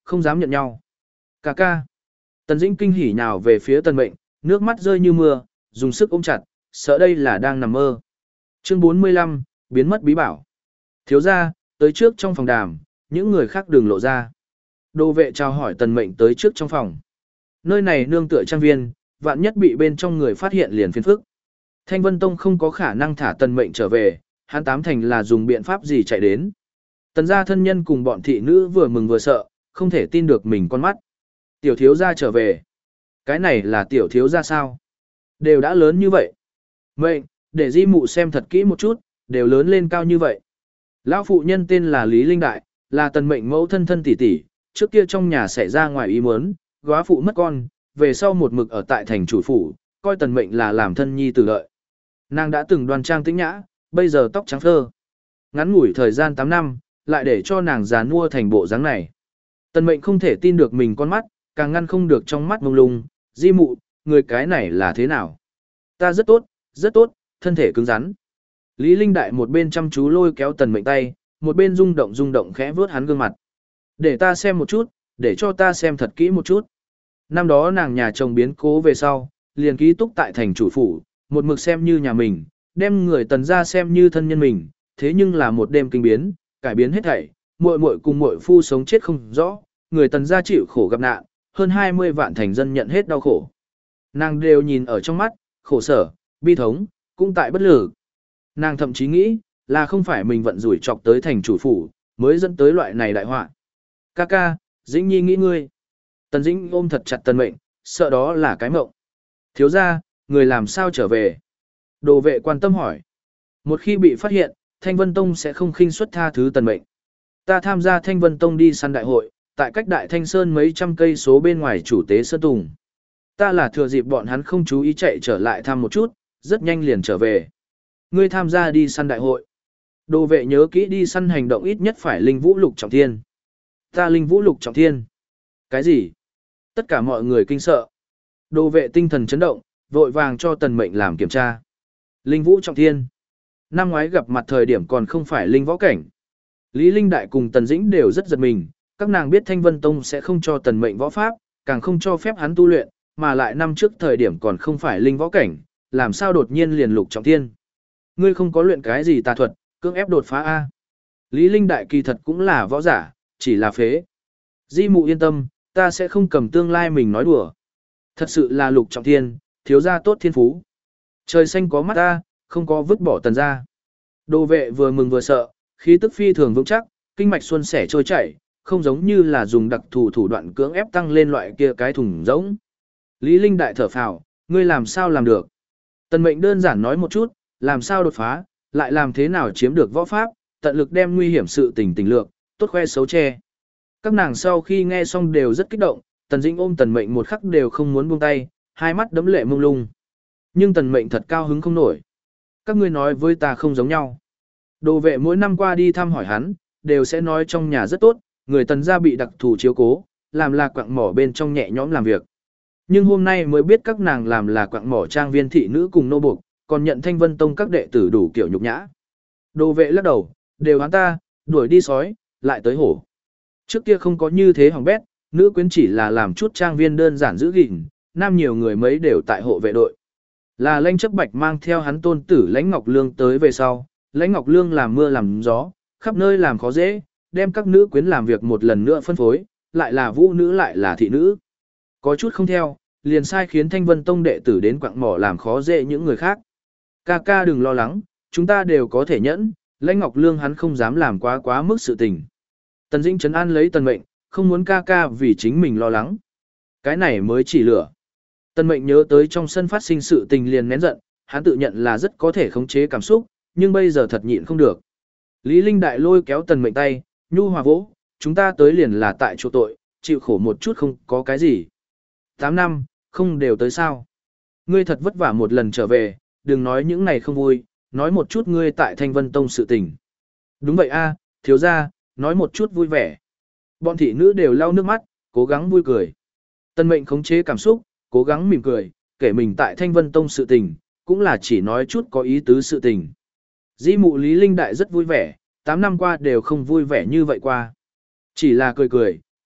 không dám nhận nhau. Ca ca. Tần Dĩnh kinh hỉ nhào về phía Tần Mệnh, nước mắt rơi như mưa, dùng sức ôm chặt, sợ đây là đang nằm mơ. Chương bốn mươi lăm, biến mất bí bảo. Thiếu gia, tới trước trong phòng đàm, những người khác đừng lộ ra. Đô vệ chào hỏi Tần Mệnh tới trước trong phòng. Nơi này nương tựa trang viên, vạn nhất bị bên trong người phát hiện liền phiền phức. Thanh Vân Tông không có khả năng thả Tần Mệnh trở về, hắn tám thành là dùng biện pháp gì chạy đến. Tần gia thân nhân cùng bọn thị nữ vừa mừng vừa sợ, không thể tin được mình con mắt. Tiểu thiếu gia trở về. Cái này là tiểu thiếu gia sao? Đều đã lớn như vậy. Mệnh, để di mụ xem thật kỹ một chút, đều lớn lên cao như vậy. Lão phụ nhân tên là Lý Linh Đại, là Tần Mệnh mẫu thân thân tỷ tỷ, trước kia trong nhà xảy ra ngoài ý muốn, góa phụ mất con, về sau một mực ở tại thành chủ phủ, coi Tần Mệnh là làm thân nhi tử lợi. Nàng đã từng đoan trang tĩnh nhã, bây giờ tóc trắng phơ. Ngắn ngủi thời gian tám năm, lại để cho nàng già nua thành bộ dáng này. Tần Mệnh không thể tin được mình con mắt, càng ngăn không được trong mắt mông lung, di mụ, người cái này là thế nào? Ta rất tốt, rất tốt, thân thể cứng rắn. Lý Linh Đại một bên chăm chú lôi kéo Tần Mệnh tay, một bên rung động rung động khẽ vuốt hắn gương mặt. Để ta xem một chút, để cho ta xem thật kỹ một chút. Năm đó nàng nhà chồng biến cố về sau, liền ký túc tại thành chủ phủ, một mực xem như nhà mình, đem người Tần gia xem như thân nhân mình, thế nhưng là một đêm kinh biến, cải biến hết thảy, muội muội cùng muội phu sống chết không rõ, người Tần gia chịu khổ gặp nạn, hơn hai mươi vạn thành dân nhận hết đau khổ. Nàng đều nhìn ở trong mắt, khổ sở, bi thống, cũng tại bất lực. Nàng thậm chí nghĩ, là không phải mình vận rủi chọc tới thành chủ phủ, mới dẫn tới loại này đại họa. Ca ca, Dĩnh Nhi nghĩ ngươi. Tần Dĩnh ôm thật chặt Tần Mệnh, sợ đó là cái mộng. Thiếu gia, người làm sao trở về? Đồ vệ quan tâm hỏi. Một khi bị phát hiện, Thanh Vân Tông sẽ không khinh suất tha thứ Tần Mệnh. Ta tham gia Thanh Vân Tông đi săn đại hội, tại cách Đại Thanh Sơn mấy trăm cây số bên ngoài chủ tế Sơn Tùng. Ta là thừa dịp bọn hắn không chú ý chạy trở lại thăm một chút, rất nhanh liền trở về. Ngươi tham gia đi săn đại hội. Đồ vệ nhớ kỹ đi săn hành động ít nhất phải linh vũ lục trọng thiên. Ta linh vũ lục trọng thiên. Cái gì? Tất cả mọi người kinh sợ. Đồ vệ tinh thần chấn động, vội vàng cho Tần Mệnh làm kiểm tra. Linh vũ trọng thiên. Năm ngoái gặp mặt thời điểm còn không phải linh võ cảnh. Lý Linh Đại cùng Tần Dĩnh đều rất giật mình, các nàng biết Thanh Vân Tông sẽ không cho Tần Mệnh võ pháp, càng không cho phép hắn tu luyện, mà lại năm trước thời điểm còn không phải linh võ cảnh, làm sao đột nhiên liền lục trọng thiên. Ngươi không có luyện cái gì tà thuật, cưỡng ép đột phá A. Lý Linh Đại kỳ thật cũng là võ giả, chỉ là phế. Di mụ yên tâm, ta sẽ không cầm tương lai mình nói đùa. Thật sự là lục trọng thiên, thiếu gia tốt thiên phú. Trời xanh có mắt ta, không có vứt bỏ Tần gia. Đồ vệ vừa mừng vừa sợ, khí tức phi thường vững chắc, kinh mạch xuân sẻ trôi chảy, không giống như là dùng đặc thù thủ đoạn cưỡng ép tăng lên loại kia cái thùng rỗng. Lý Linh Đại thở phào, ngươi làm sao làm được? Tần Mệnh đơn giản nói một chút, làm sao đột phá, lại làm thế nào chiếm được võ pháp, tận lực đem nguy hiểm sự tình tình lược, tốt khoe xấu che. Các nàng sau khi nghe xong đều rất kích động, Tần Dĩnh ôm Tần Mệnh một khắc đều không muốn buông tay, hai mắt đẫm lệ mông lung. Nhưng Tần Mệnh thật cao hứng không nổi. Các ngươi nói với ta không giống nhau. Đồ vệ mỗi năm qua đi thăm hỏi hắn, đều sẽ nói trong nhà rất tốt, người Tần gia bị đặc thù chiếu cố, làm là quặng mỏ bên trong nhẹ nhõm làm việc. Nhưng hôm nay mới biết các nàng làm là quặng mỏ trang viên thị nữ cùng nô buộc, còn nhận Thanh Vân Tông các đệ tử đủ kiểu nhục nhã. Đồ vệ lắc đầu, đều hắn ta, đuổi đi sói, lại tới hổ. Trước kia không có như thế hỏng bét, nữ quyến chỉ là làm chút trang viên đơn giản giữ gìn, nam nhiều người mấy đều tại hộ vệ đội. Là Lãnh Chấp Bạch mang theo hắn tôn tử Lãnh Ngọc Lương tới về sau, Lãnh Ngọc Lương làm mưa làm gió, khắp nơi làm khó dễ, đem các nữ quyến làm việc một lần nữa phân phối, lại là vũ nữ lại là thị nữ. Có chút không theo, liền sai khiến Thanh Vân Tông đệ tử đến quặng mỏ làm khó dễ những người khác. Ca ca đừng lo lắng, chúng ta đều có thể nhẫn, Lãnh Ngọc Lương hắn không dám làm quá quá mức sự tình. Tần Dĩnh trấn an lấy Tần Mệnh, không muốn ca ca vì chính mình lo lắng. Cái này mới chỉ lửa. Tần Mệnh nhớ tới trong sân phát sinh sự tình liền nén giận, hắn tự nhận là rất có thể khống chế cảm xúc, nhưng bây giờ thật nhịn không được. Lý Linh Đại lôi kéo Tần Mệnh tay, nhu hòa vỗ, chúng ta tới liền là tại chỗ tội, chịu khổ một chút không có cái gì. Tám năm, không đều tới sao. Ngươi thật vất vả một lần trở về, đừng nói những này không vui, nói một chút ngươi tại Thanh Vân Tông sự tình. Đúng vậy a, thiếu gia, nói một chút vui vẻ. Bọn thị nữ đều lau nước mắt, cố gắng vui cười. Tần Mệnh khống chế cảm xúc, cố gắng mỉm cười, kể mình tại Thanh Vân Tông sự tình, cũng là chỉ nói chút có ý tứ sự tình. Di mụ Lý Linh Đại rất vui vẻ, tám năm qua đều không vui vẻ như vậy qua. Chỉ là cười cười,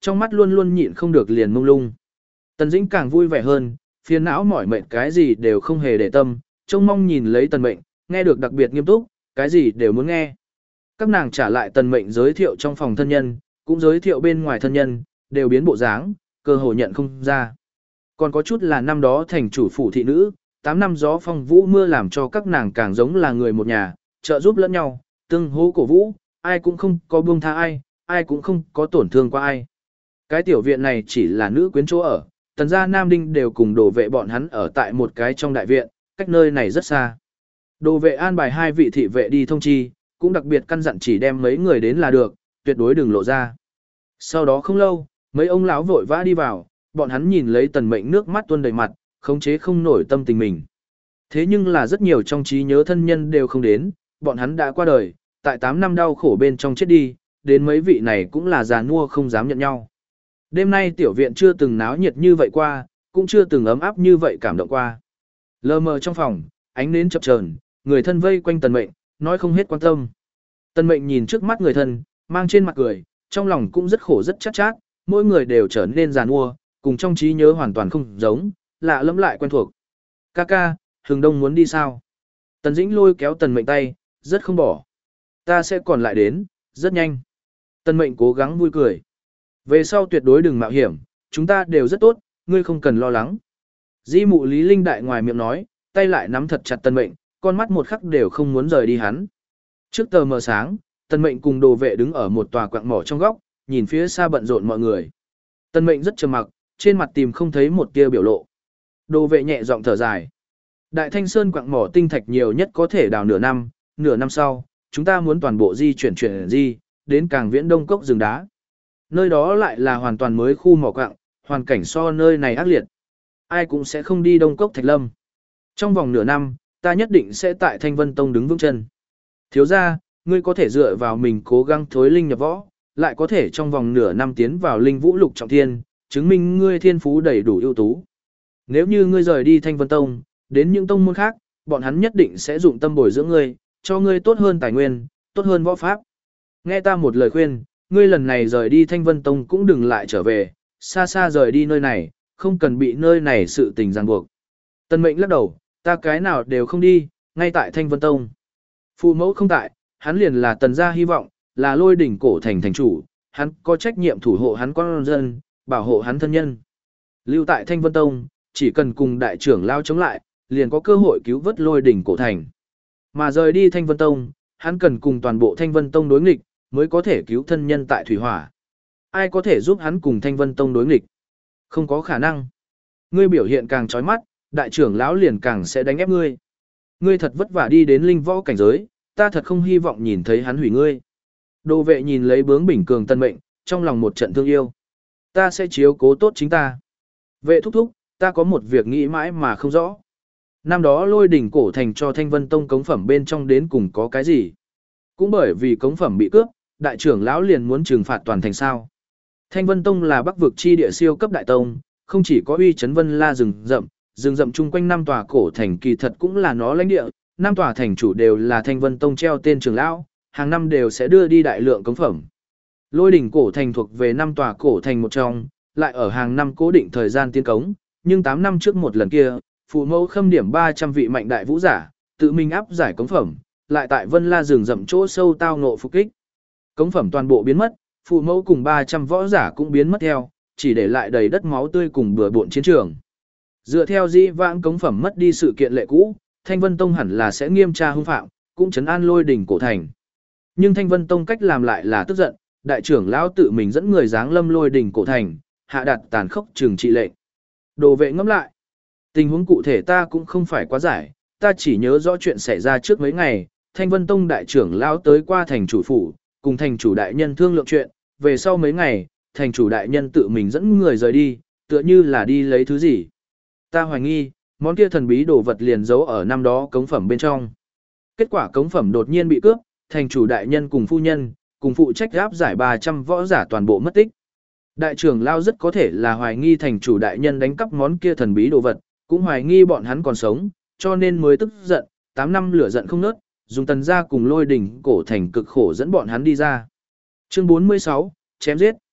trong mắt luôn luôn nhịn không được liền mông lung. Tần Dĩnh càng vui vẻ hơn, phiền não mỏi mệt cái gì đều không hề để tâm, trông mong nhìn lấy Tần Mệnh, nghe được đặc biệt nghiêm túc, cái gì đều muốn nghe. Các nàng trả lại Tần Mệnh giới thiệu trong phòng thân nhân, cũng giới thiệu bên ngoài thân nhân, đều biến bộ dáng, cơ hội nhận không ra. Còn có chút là năm đó thành chủ phủ thị nữ, tám năm gió phong vũ mưa làm cho các nàng càng giống là người một nhà, trợ giúp lẫn nhau, tương hỗ cổ vũ, ai cũng không có buông tha ai, ai cũng không có tổn thương qua ai. Cái tiểu viện này chỉ là nữ quyến chỗ ở, Tần gia Nam Đinh đều cùng đồ vệ bọn hắn ở tại một cái trong đại viện, cách nơi này rất xa. Đồ vệ an bài hai vị thị vệ đi thông chi, cũng đặc biệt căn dặn chỉ đem mấy người đến là được, tuyệt đối đừng lộ ra. Sau đó không lâu, mấy ông lão vội vã đi vào, bọn hắn nhìn lấy Tần Mệnh nước mắt tuôn đầy mặt, khống chế không nổi tâm tình mình. Thế nhưng là rất nhiều trong trí nhớ thân nhân đều không đến, bọn hắn đã qua đời, tại tám năm đau khổ bên trong chết đi, đến mấy vị này cũng là già nua không dám nhận nhau. Đêm nay tiểu viện chưa từng náo nhiệt như vậy qua, cũng chưa từng ấm áp như vậy cảm động qua. Lờ mờ trong phòng, ánh nến chập chờn, người thân vây quanh Tần Mệnh, nói không hết quan tâm. Tần Mệnh nhìn trước mắt người thân, mang trên mặt cười, trong lòng cũng rất khổ rất chát chát, mỗi người đều trở nên già nua, cùng trong trí nhớ hoàn toàn không giống, lạ lẫm lại quen thuộc. Ca ca, Hừng Đông muốn đi sao? Tần Dĩnh lôi kéo Tần Mệnh tay, rất không bỏ. Ta sẽ còn lại đến, rất nhanh. Tần Mệnh cố gắng vui cười. Về sau tuyệt đối đừng mạo hiểm, chúng ta đều rất tốt, ngươi không cần lo lắng. Di mụ Lý Linh Đại ngoài miệng nói, tay lại nắm thật chặt Tần Mệnh, con mắt một khắc đều không muốn rời đi hắn. Trước tờ mờ sáng, Tần Mệnh cùng đồ vệ đứng ở một tòa quạng mỏ trong góc, nhìn phía xa bận rộn mọi người. Tần Mệnh rất trầm mặc, trên mặt tìm không thấy một tia biểu lộ. Đồ vệ nhẹ giọng thở dài. Đại Thanh Sơn quạng mỏ tinh thạch nhiều nhất có thể đào nửa năm, nửa năm sau, chúng ta muốn toàn bộ di chuyển chuyển di, đến Cảng Viễn Đông cốc rừng đá. Nơi đó lại là hoàn toàn mới khu mỏ quạng, hoàn cảnh so nơi này ác liệt. Ai cũng sẽ không đi Đông cốc Thạch Lâm. Trong vòng nửa năm, ta nhất định sẽ tại Thanh Vân Tông đứng vững chân. Thiếu gia, ngươi có thể dựa vào mình cố gắng thối linh nhập võ, lại có thể trong vòng nửa năm tiến vào linh vũ lục trọng thiên, chứng minh ngươi thiên phú đầy đủ ưu tú. Nếu như ngươi rời đi Thanh Vân Tông, đến những tông môn khác, bọn hắn nhất định sẽ dụng tâm bồi dưỡng ngươi, cho ngươi tốt hơn tài nguyên, tốt hơn võ pháp. Nghe ta một lời khuyên, ngươi lần này rời đi Thanh Vân Tông cũng đừng lại trở về, xa xa rời đi nơi này, không cần bị nơi này sự tình ràng buộc. Tần Mệnh lắc đầu, ta cái nào đều không đi, ngay tại Thanh Vân Tông. Phụ mẫu không tại, hắn liền là Tần gia hy vọng, là Lôi Đỉnh cổ thành thành chủ, hắn có trách nhiệm thủ hộ hắn con dân, bảo hộ hắn thân nhân. Lưu tại Thanh Vân Tông, chỉ cần cùng đại trưởng lao chống lại, liền có cơ hội cứu vớt Lôi Đỉnh cổ thành. Mà rời đi Thanh Vân Tông, hắn cần cùng toàn bộ Thanh Vân Tông đối nghịch, mới có thể cứu thân nhân tại thủy hỏa. Ai có thể giúp hắn cùng Thanh Vân Tông đối nghịch? Không có khả năng. Ngươi biểu hiện càng chói mắt, đại trưởng lão liền càng sẽ đánh ép ngươi. Ngươi thật vất vả đi đến linh võ cảnh giới, ta thật không hy vọng nhìn thấy hắn hủy ngươi. Đồ vệ nhìn lấy bướng bỉnh cường Tần Mệnh, trong lòng một trận thương yêu. Ta sẽ chiếu cố tốt chính ta. Vệ thúc thúc, ta có một việc nghĩ mãi mà không rõ. Năm đó Lôi Đỉnh cổ thành cho Thanh Vân Tông cống phẩm bên trong đến cùng có cái gì? Cũng bởi vì cống phẩm bị cướp, đại trưởng lão liền muốn trừng phạt toàn thành sao. Thanh Vân Tông là Bắc vực chi địa siêu cấp đại tông, không chỉ có uy chấn Vân La rừng rậm, rừng rậm chung quanh năm tòa cổ thành kỳ thật cũng là nó lãnh địa, năm tòa thành chủ đều là Thanh Vân Tông treo tên trưởng lão, hàng năm đều sẽ đưa đi đại lượng cống phẩm. Lôi Đỉnh cổ thành thuộc về năm tòa cổ thành một trong, lại ở hàng năm cố định thời gian tiến cống, nhưng tám năm trước một lần kia, phụ mẫu khâm điểm ba trăm vị mạnh đại vũ giả, tự mình áp giải cống phẩm, lại tại Vân La rừng rậm chỗ sâu tao ngộ phục kích. Cống phẩm toàn bộ biến mất, phụ mẫu cùng ba trăm võ giả cũng biến mất theo, chỉ để lại đầy đất máu tươi cùng bừa bộn chiến trường. Dựa theo dĩ vãng cống phẩm mất đi sự kiện lệ cũ, Thanh Vân Tông hẳn là sẽ nghiêm tra hung phạm, cũng trấn an Lôi Đỉnh cổ thành. Nhưng Thanh Vân Tông cách làm lại là tức giận, đại trưởng lão tự mình dẫn người giáng lâm Lôi Đỉnh cổ thành, hạ đặt tàn khốc trừng trị lệnh. Đồ vệ ngẫm lại, tình huống cụ thể ta cũng không phải quá giải, ta chỉ nhớ rõ chuyện xảy ra trước mấy ngày, Thanh Vân Tông đại trưởng lão tới qua thành chủ phủ, cùng thành chủ đại nhân thương lượng chuyện, về sau mấy ngày, thành chủ đại nhân tự mình dẫn người rời đi, tựa như là đi lấy thứ gì. Ta hoài nghi, món kia thần bí đồ vật liền giấu ở năm đó cống phẩm bên trong. Kết quả cống phẩm đột nhiên bị cướp, thành chủ đại nhân cùng phu nhân, cùng phụ trách áp giải ba trăm võ giả toàn bộ mất tích. Đại trưởng lão rất có thể là hoài nghi thành chủ đại nhân đánh cắp món kia thần bí đồ vật, cũng hoài nghi bọn hắn còn sống, cho nên mới tức giận, tám năm lửa giận không nớt, dùng Tần gia cùng Lôi Đỉnh cổ thành cực khổ dẫn bọn hắn đi ra. Chương bốn mươi sáu, chém giết.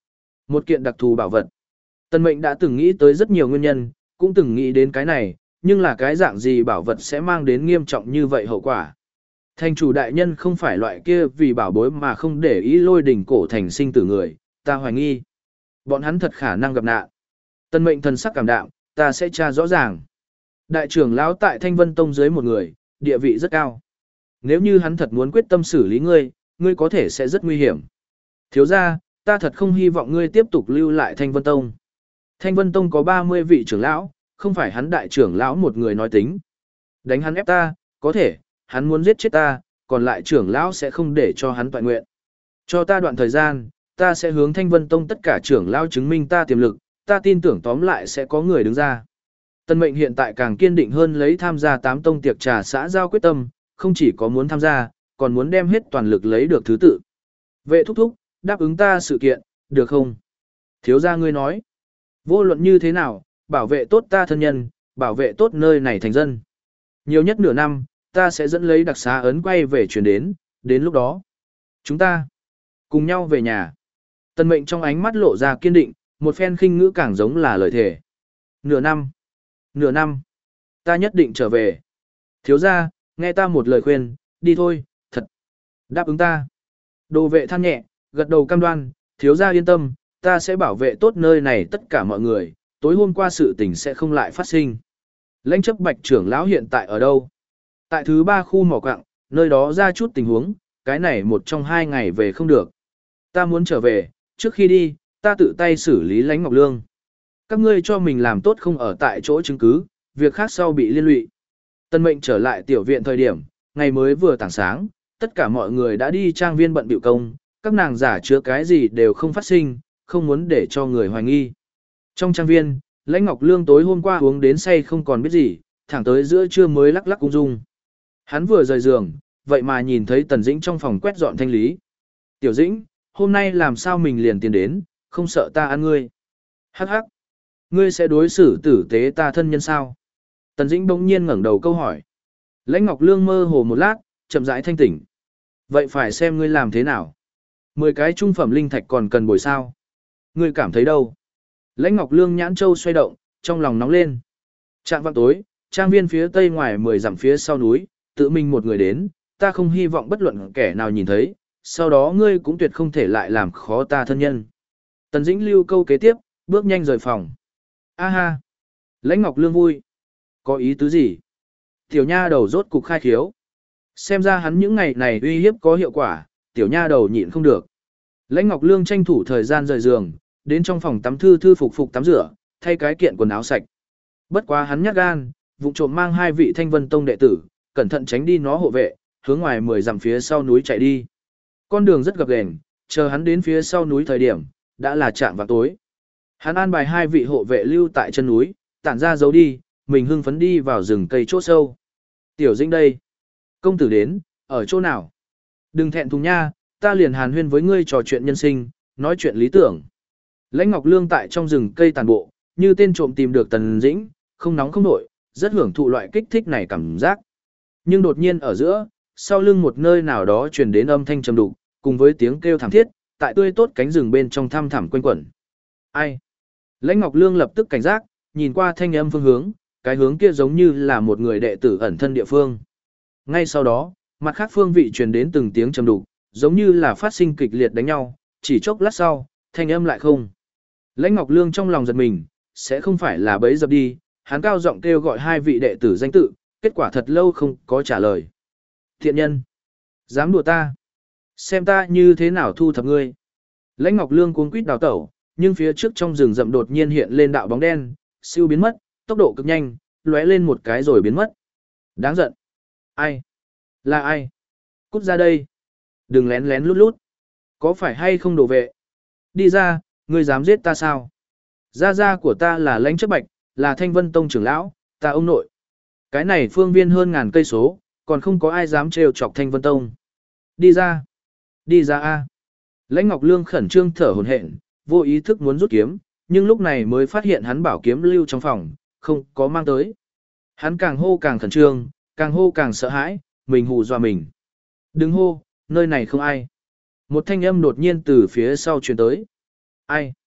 Một kiện đặc thù bảo vật. Tần Mệnh đã từng nghĩ tới rất nhiều nguyên nhân, cũng từng nghĩ đến cái này, nhưng là cái dạng gì bảo vật sẽ mang đến nghiêm trọng như vậy hậu quả. Thành chủ đại nhân không phải loại kia vì bảo bối mà không để ý lôi đỉnh cổ thành sinh tử người, ta hoài nghi. Bọn hắn thật khả năng gặp nạn. Tần Mệnh thần sắc cảm đạm, ta sẽ tra rõ ràng. Đại trưởng lão tại Thanh Vân Tông dưới một người, địa vị rất cao. Nếu như hắn thật muốn quyết tâm xử lý ngươi, ngươi có thể sẽ rất nguy hiểm. Thiếu gia, ta thật không hy vọng ngươi tiếp tục lưu lại Thanh Vân Tông. Thanh Vân Tông có ba mươi vị trưởng lão, không phải hắn đại trưởng lão một người nói tính. Đánh hắn ép ta, có thể, hắn muốn giết chết ta, còn lại trưởng lão sẽ không để cho hắn toại nguyện. Cho ta đoạn thời gian, ta sẽ hướng Thanh Vân Tông tất cả trưởng lão chứng minh ta tiềm lực, ta tin tưởng tóm lại sẽ có người đứng ra. Tân Mệnh hiện tại càng kiên định hơn lấy tham gia tám tông tiệc trà xã giao quyết tâm, không chỉ có muốn tham gia, còn muốn đem hết toàn lực lấy được thứ tự. Vệ thúc thúc, đáp ứng ta sự kiện, được không? Thiếu gia ngươi nói. Vô luận như thế nào, bảo vệ tốt ta thân nhân, bảo vệ tốt nơi này thành dân. Nhiều nhất nửa năm, ta sẽ dẫn lấy đặc xá ấn quay về chuyển đến, đến lúc đó. Chúng ta cùng nhau về nhà. Tân Mệnh trong ánh mắt lộ ra kiên định, một phen khinh ngữ càng giống là lời thề. Nửa năm. Nửa năm. Ta nhất định trở về. Thiếu gia, nghe ta một lời khuyên, đi thôi, thật. Đáp ứng ta. Đồ vệ than nhẹ, gật đầu cam đoan, thiếu gia yên tâm, ta sẽ bảo vệ tốt nơi này tất cả mọi người, tối hôm qua sự tình sẽ không lại phát sinh. Lãnh chấp Bạch trưởng lão hiện tại ở đâu? Tại thứ ba khu mỏ quặng, nơi đó ra chút tình huống, cái này một trong hai ngày về không được. Ta muốn trở về, trước khi đi, ta tự tay xử lý Lãnh Ngọc Lương. Các ngươi cho mình làm tốt không ở tại chỗ chứng cứ, việc khác sau bị liên lụy. Tân Mệnh trở lại tiểu viện thời điểm, ngày mới vừa tảng sáng, tất cả mọi người đã đi trang viên bận bịu công, các nàng giả chứa cái gì đều không phát sinh, không muốn để cho người hoài nghi. Trong trang viên, Lãnh Ngọc Lương tối hôm qua uống đến say không còn biết gì, thẳng tới giữa trưa mới lắc lắc cung dung. Hắn vừa rời giường, vậy mà nhìn thấy Tần Dĩnh trong phòng quét dọn thanh lý. Tiểu Dĩnh, hôm nay làm sao mình liền tiền đến, không sợ ta ăn ngươi. Hắc hắc. Ngươi sẽ đối xử tử tế ta thân nhân sao? Tần Dĩnh bỗng nhiên ngẩng đầu câu hỏi. Lãnh Ngọc Lương mơ hồ một lát, chậm rãi thanh tỉnh. Vậy phải xem ngươi làm thế nào. Mười cái trung phẩm linh thạch còn cần bồi sao? Ngươi cảm thấy đâu? Lãnh Ngọc Lương nhãn châu xoay động, trong lòng nóng lên. Trạng vạng tối, trang viên phía tây ngoài mười dặm phía sau núi, tự mình một người đến, ta không hy vọng bất luận kẻ nào nhìn thấy, sau đó ngươi cũng tuyệt không thể lại làm khó ta thân nhân. Tần Dĩnh lưu câu kế tiếp, bước nhanh rời phòng. A ha! Lãnh Ngọc Lương vui. Có ý tứ gì? Tiểu nha đầu rốt cục khai khiếu. Xem ra hắn những ngày này uy hiếp có hiệu quả, tiểu nha đầu nhịn không được. Lãnh Ngọc Lương tranh thủ thời gian rời giường, đến trong phòng tắm thư thư phục phục tắm rửa, thay cái kiện quần áo sạch. Bất quá hắn nhát gan, vụng trộm mang hai vị Thanh Vân Tông đệ tử, cẩn thận tránh đi nó hộ vệ, hướng ngoài mười dặm phía sau núi chạy đi. Con đường rất gập ghềnh, chờ hắn đến phía sau núi thời điểm, đã là trạm vào tối. Hắn an bài hai vị hộ vệ lưu tại chân núi, tản ra giấu đi, mình hưng phấn đi vào rừng cây chỗ sâu. Tiểu Dĩnh đây. Công tử đến, ở chỗ nào? Đừng thẹn thùng nha, ta liền hàn huyên với ngươi trò chuyện nhân sinh, nói chuyện lý tưởng. Lãnh Ngọc Lương tại trong rừng cây tàn bộ, như tên trộm tìm được Tần Dĩnh, không nóng không nổi, rất hưởng thụ loại kích thích này cảm giác. Nhưng đột nhiên ở giữa, sau lưng một nơi nào đó truyền đến âm thanh trầm đục, cùng với tiếng kêu thảm thiết, tại tươi tốt cánh rừng bên trong thăm thẳm quanh quẩn. Ai? Lãnh Ngọc Lương lập tức cảnh giác, nhìn qua thanh âm phương hướng, cái hướng kia giống như là một người đệ tử ẩn thân địa phương. Ngay sau đó, mặt khác phương vị truyền đến từng tiếng trầm đục, giống như là phát sinh kịch liệt đánh nhau, chỉ chốc lát sau, thanh âm lại không. Lãnh Ngọc Lương trong lòng giật mình, sẽ không phải là bấy dập đi, hắn cao giọng kêu gọi hai vị đệ tử danh tự, kết quả thật lâu không có trả lời. Thiện nhân, dám đùa ta, xem ta như thế nào thu thập ngươi. Lãnh Ngọc Lương cuống quýt đào tẩu, nhưng phía trước trong rừng rậm đột nhiên hiện lên đạo bóng đen, siêu biến mất, tốc độ cực nhanh, lóe lên một cái rồi biến mất. Đáng giận. Ai? Là ai? Cút ra đây. Đừng lén lén lút lút. Có phải hay không đổ vệ? Đi ra, ngươi dám giết ta sao? Gia gia của ta là Lãnh Chấp Bạch, là Thanh Vân Tông trưởng lão, ta ông nội. Cái này phương viên hơn ngàn cây số, còn không có ai dám trêu chọc Thanh Vân Tông. Đi ra. Đi ra a. Lãnh Ngọc Lương khẩn trương thở hổn hển, vô ý thức muốn rút kiếm, nhưng lúc này mới phát hiện hắn bảo kiếm lưu trong phòng, không có mang tới. Hắn càng hô càng khẩn trương, càng hô càng sợ hãi, mình hù dọa mình. Đừng hô, nơi này không ai. Một thanh âm đột nhiên từ phía sau truyền tới. Ai?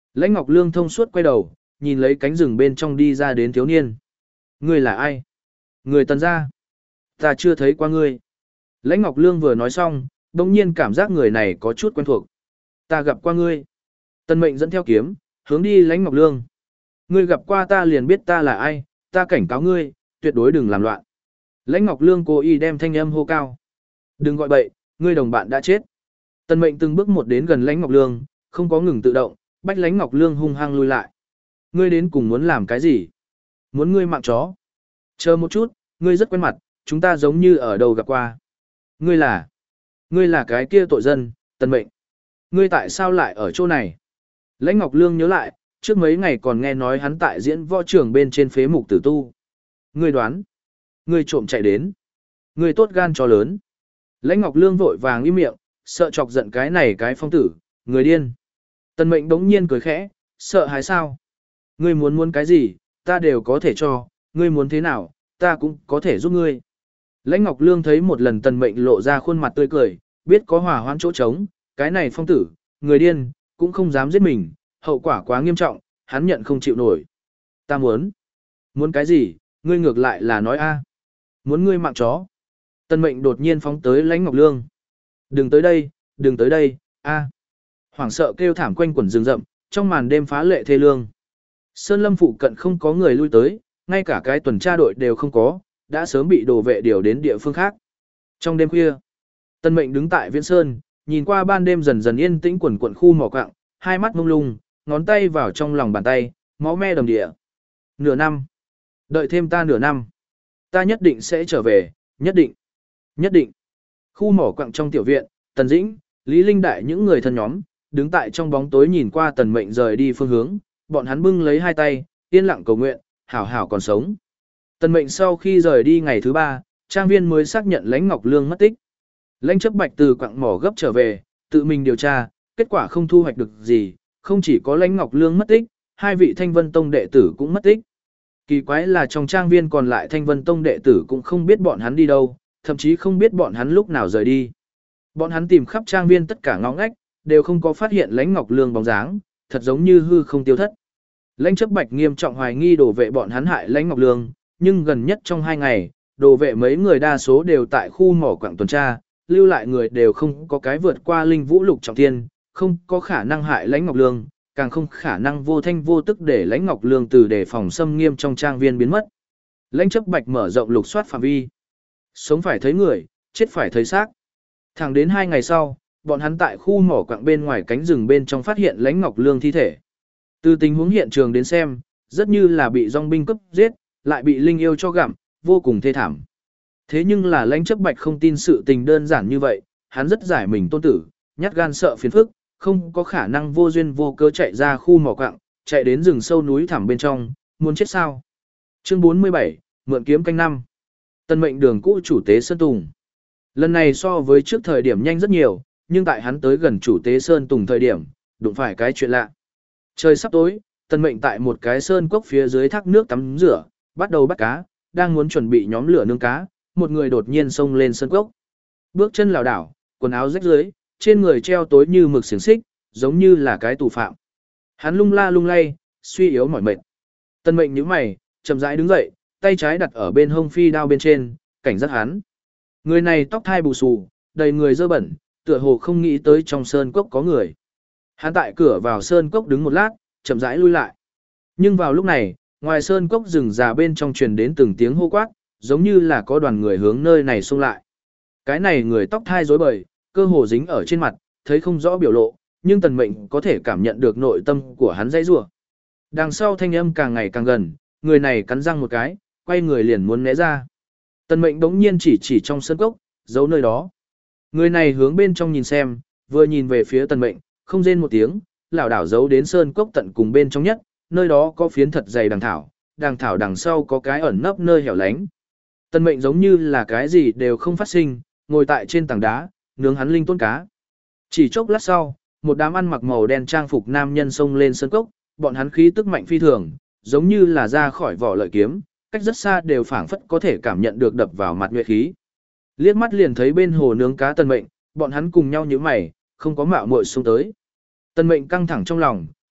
Lãnh Ngọc Lương thông suốt quay đầu, nhìn lấy cánh rừng bên trong đi ra đến thiếu niên. Ngươi là ai? Người Tần gia. Ta chưa thấy qua ngươi. Lãnh Ngọc Lương vừa nói xong, đồng nhiên cảm giác người này có chút quen thuộc. Ta gặp qua ngươi. Tần Mệnh dẫn theo kiếm, hướng đi Lãnh Ngọc Lương. Ngươi gặp qua ta liền biết ta là ai, ta cảnh cáo ngươi, tuyệt đối đừng làm loạn. Lãnh Ngọc Lương cố ý đem thanh âm hô cao. Đừng gọi bậy, ngươi đồng bạn đã chết. Tần Mệnh từng bước một đến gần Lãnh Ngọc Lương, không có ngừng tự động, bách Lãnh Ngọc Lương hung hăng lui lại. Ngươi đến cùng muốn làm cái gì? Muốn ngươi mạng chó? Chờ một chút, ngươi rất quen mặt, chúng ta giống như ở đâu gặp qua. Ngươi là? Ngươi là cái kia tội dân, Tần Mệnh. Ngươi tại sao lại ở chỗ này? Lãnh Ngọc Lương nhớ lại, trước mấy ngày còn nghe nói hắn tại diễn võ trường bên trên phế mục tử tu. Ngươi đoán? Ngươi trộm chạy đến. Ngươi tốt gan chó lớn. Lãnh Ngọc Lương vội vàng im miệng, sợ chọc giận cái này cái phong tử, người điên. Tần Mệnh đống nhiên cười khẽ, sợ hãi sao? Ngươi muốn muốn cái gì, ta đều có thể cho, ngươi muốn thế nào, ta cũng có thể giúp ngươi. Lãnh Ngọc Lương thấy một lần Tần Mệnh lộ ra khuôn mặt tươi cười, biết có hỏa hoãn chỗ trống, cái này phong tử, người điên, cũng không dám giết mình, hậu quả quá nghiêm trọng, hắn nhận không chịu nổi. Ta muốn. Muốn cái gì, ngươi ngược lại là nói a. Muốn ngươi mạng chó. Tần Mệnh đột nhiên phóng tới Lãnh Ngọc Lương. Đừng tới đây, đừng tới đây, a. Hoảng sợ kêu thảm quanh quẩn rừng rậm, trong màn đêm phá lệ thê lương. Sơn Lâm phụ cận không có người lui tới, ngay cả cái tuần tra đội đều không có, đã sớm bị đồ vệ điều đến địa phương khác. Trong đêm khuya, Tần Mệnh đứng tại Viễn Sơn, nhìn qua ban đêm dần dần yên tĩnh quần quần khu mỏ quặng, hai mắt mông lung, ngón tay vào trong lòng bàn tay, máu me đầm địa. Nửa năm. Đợi thêm ta nửa năm. Ta nhất định sẽ trở về, nhất định. Nhất định. Khu mỏ quặng trong tiểu viện, Tần Dĩnh, Lý Linh Đại những người thân nhóm, đứng tại trong bóng tối nhìn qua Tần Mệnh rời đi phương hướng, bọn hắn bưng lấy hai tay, yên lặng cầu nguyện, hảo hảo còn sống. Tần Mệnh sau khi rời đi ngày thứ ba, trang viên mới xác nhận Lãnh Ngọc Lương mất tích. Lãnh Chấp Bạch từ quặng mỏ gấp trở về, tự mình điều tra, kết quả không thu hoạch được gì, không chỉ có Lãnh Ngọc Lương mất tích, hai vị Thanh Vân Tông đệ tử cũng mất tích. Kỳ quái là trong trang viên còn lại Thanh Vân Tông đệ tử cũng không biết bọn hắn đi đâu, thậm chí không biết bọn hắn lúc nào rời đi. Bọn hắn tìm khắp trang viên tất cả ngõ ngách, đều không có phát hiện Lãnh Ngọc Lương bóng dáng, thật giống như hư không tiêu thất. Lãnh Chấp Bạch nghiêm trọng hoài nghi đồ vệ bọn hắn hại Lãnh Ngọc Lương, nhưng gần nhất trong hai ngày, đồ vệ mấy người đa số đều tại khu mỏ quặng tuần tra, lưu lại người đều không có cái vượt qua linh vũ lục trọng thiên, không có khả năng hại Lãnh Ngọc Lương, càng không khả năng vô thanh vô tức để Lãnh Ngọc Lương từ đề phòng xâm nghiêm trong trang viên biến mất. Lãnh Chấp Bạch mở rộng lục soát phạm vi. Sống phải thấy người, chết phải thấy xác. Thẳng đến hai ngày sau, bọn hắn tại khu mỏ quặng bên ngoài cánh rừng bên trong phát hiện Lãnh Ngọc Lương thi thể. Từ tình huống hiện trường đến xem, rất như là bị dòng binh cướp giết, lại bị linh yêu cho gặm, vô cùng thê thảm. Thế nhưng là Lãnh Chấp Bạch không tin sự tình đơn giản như vậy, hắn rất giải mình tôn tử, nhát gan sợ phiền phức, không có khả năng vô duyên vô cớ chạy ra khu mỏ quặng, chạy đến rừng sâu núi thẳm bên trong, muốn chết sao. Chương bốn mươi bảy, mượn kiếm canh năm. Tân Mệnh đường cũ chủ tế Sơn Tùng. Lần này so với trước thời điểm nhanh rất nhiều, nhưng tại hắn tới gần chủ tế Sơn Tùng thời điểm, đụng phải cái chuyện lạ. Trời sắp tối, Tân Mệnh tại một cái sơn cốc phía dưới thác nước tắm rửa, bắt đầu bắt cá, đang muốn chuẩn bị nhóm lửa nướng cá, một người đột nhiên xông lên sơn cốc. Bước chân lảo đảo, quần áo rách rưới, trên người treo tối như mực xiềng xích, giống như là cái tù phạm. Hắn lung la lung lay, suy yếu mỏi mệt. Tân Mệnh nhíu mày, chậm rãi đứng dậy, tay trái đặt ở bên hông phi đao bên trên, cảnh giác hắn. Người này tóc thai bù xù, đầy người dơ bẩn, tựa hồ không nghĩ tới trong sơn cốc có người. Hắn tại cửa vào sơn cốc đứng một lát, chậm rãi lui lại. Nhưng vào lúc này, ngoài sơn cốc rừng già bên trong truyền đến từng tiếng hô quát, giống như là có đoàn người hướng nơi này xông lại. Cái này người tóc thai rối bời, cơ hồ dính ở trên mặt, thấy không rõ biểu lộ, nhưng Tần Mệnh có thể cảm nhận được nội tâm của hắn dãy rủa. Đằng sau thanh âm càng ngày càng gần, người này cắn răng một cái, quay người liền muốn né ra. Tần Mệnh đống nhiên chỉ chỉ trong sân cốc, giấu nơi đó. Người này hướng bên trong nhìn xem, vừa nhìn về phía Tần Mệnh, không rên một tiếng, lảo đảo giấu đến sơn cốc tận cùng bên trong nhất, nơi đó có phiến thật dày đằng thảo, đằng thảo đằng sau có cái ẩn nấp nơi hẻo lánh. Tần Mệnh giống như là cái gì đều không phát sinh, ngồi tại trên tảng đá, nướng hắn linh tôn cá. Chỉ chốc lát sau, một đám ăn mặc màu đen trang phục nam nhân xông lên sơn cốc, bọn hắn khí tức mạnh phi thường, giống như là ra khỏi vỏ lợi kiếm, cách rất xa đều phảng phất có thể cảm nhận được đập vào mặt nhuệ khí. Liếc mắt liền thấy bên hồ nướng cá Tần Mệnh, bọn hắn cùng nhau nhíu mày, không có mạo muội xông tới. Tần Mệnh căng thẳng trong lòng,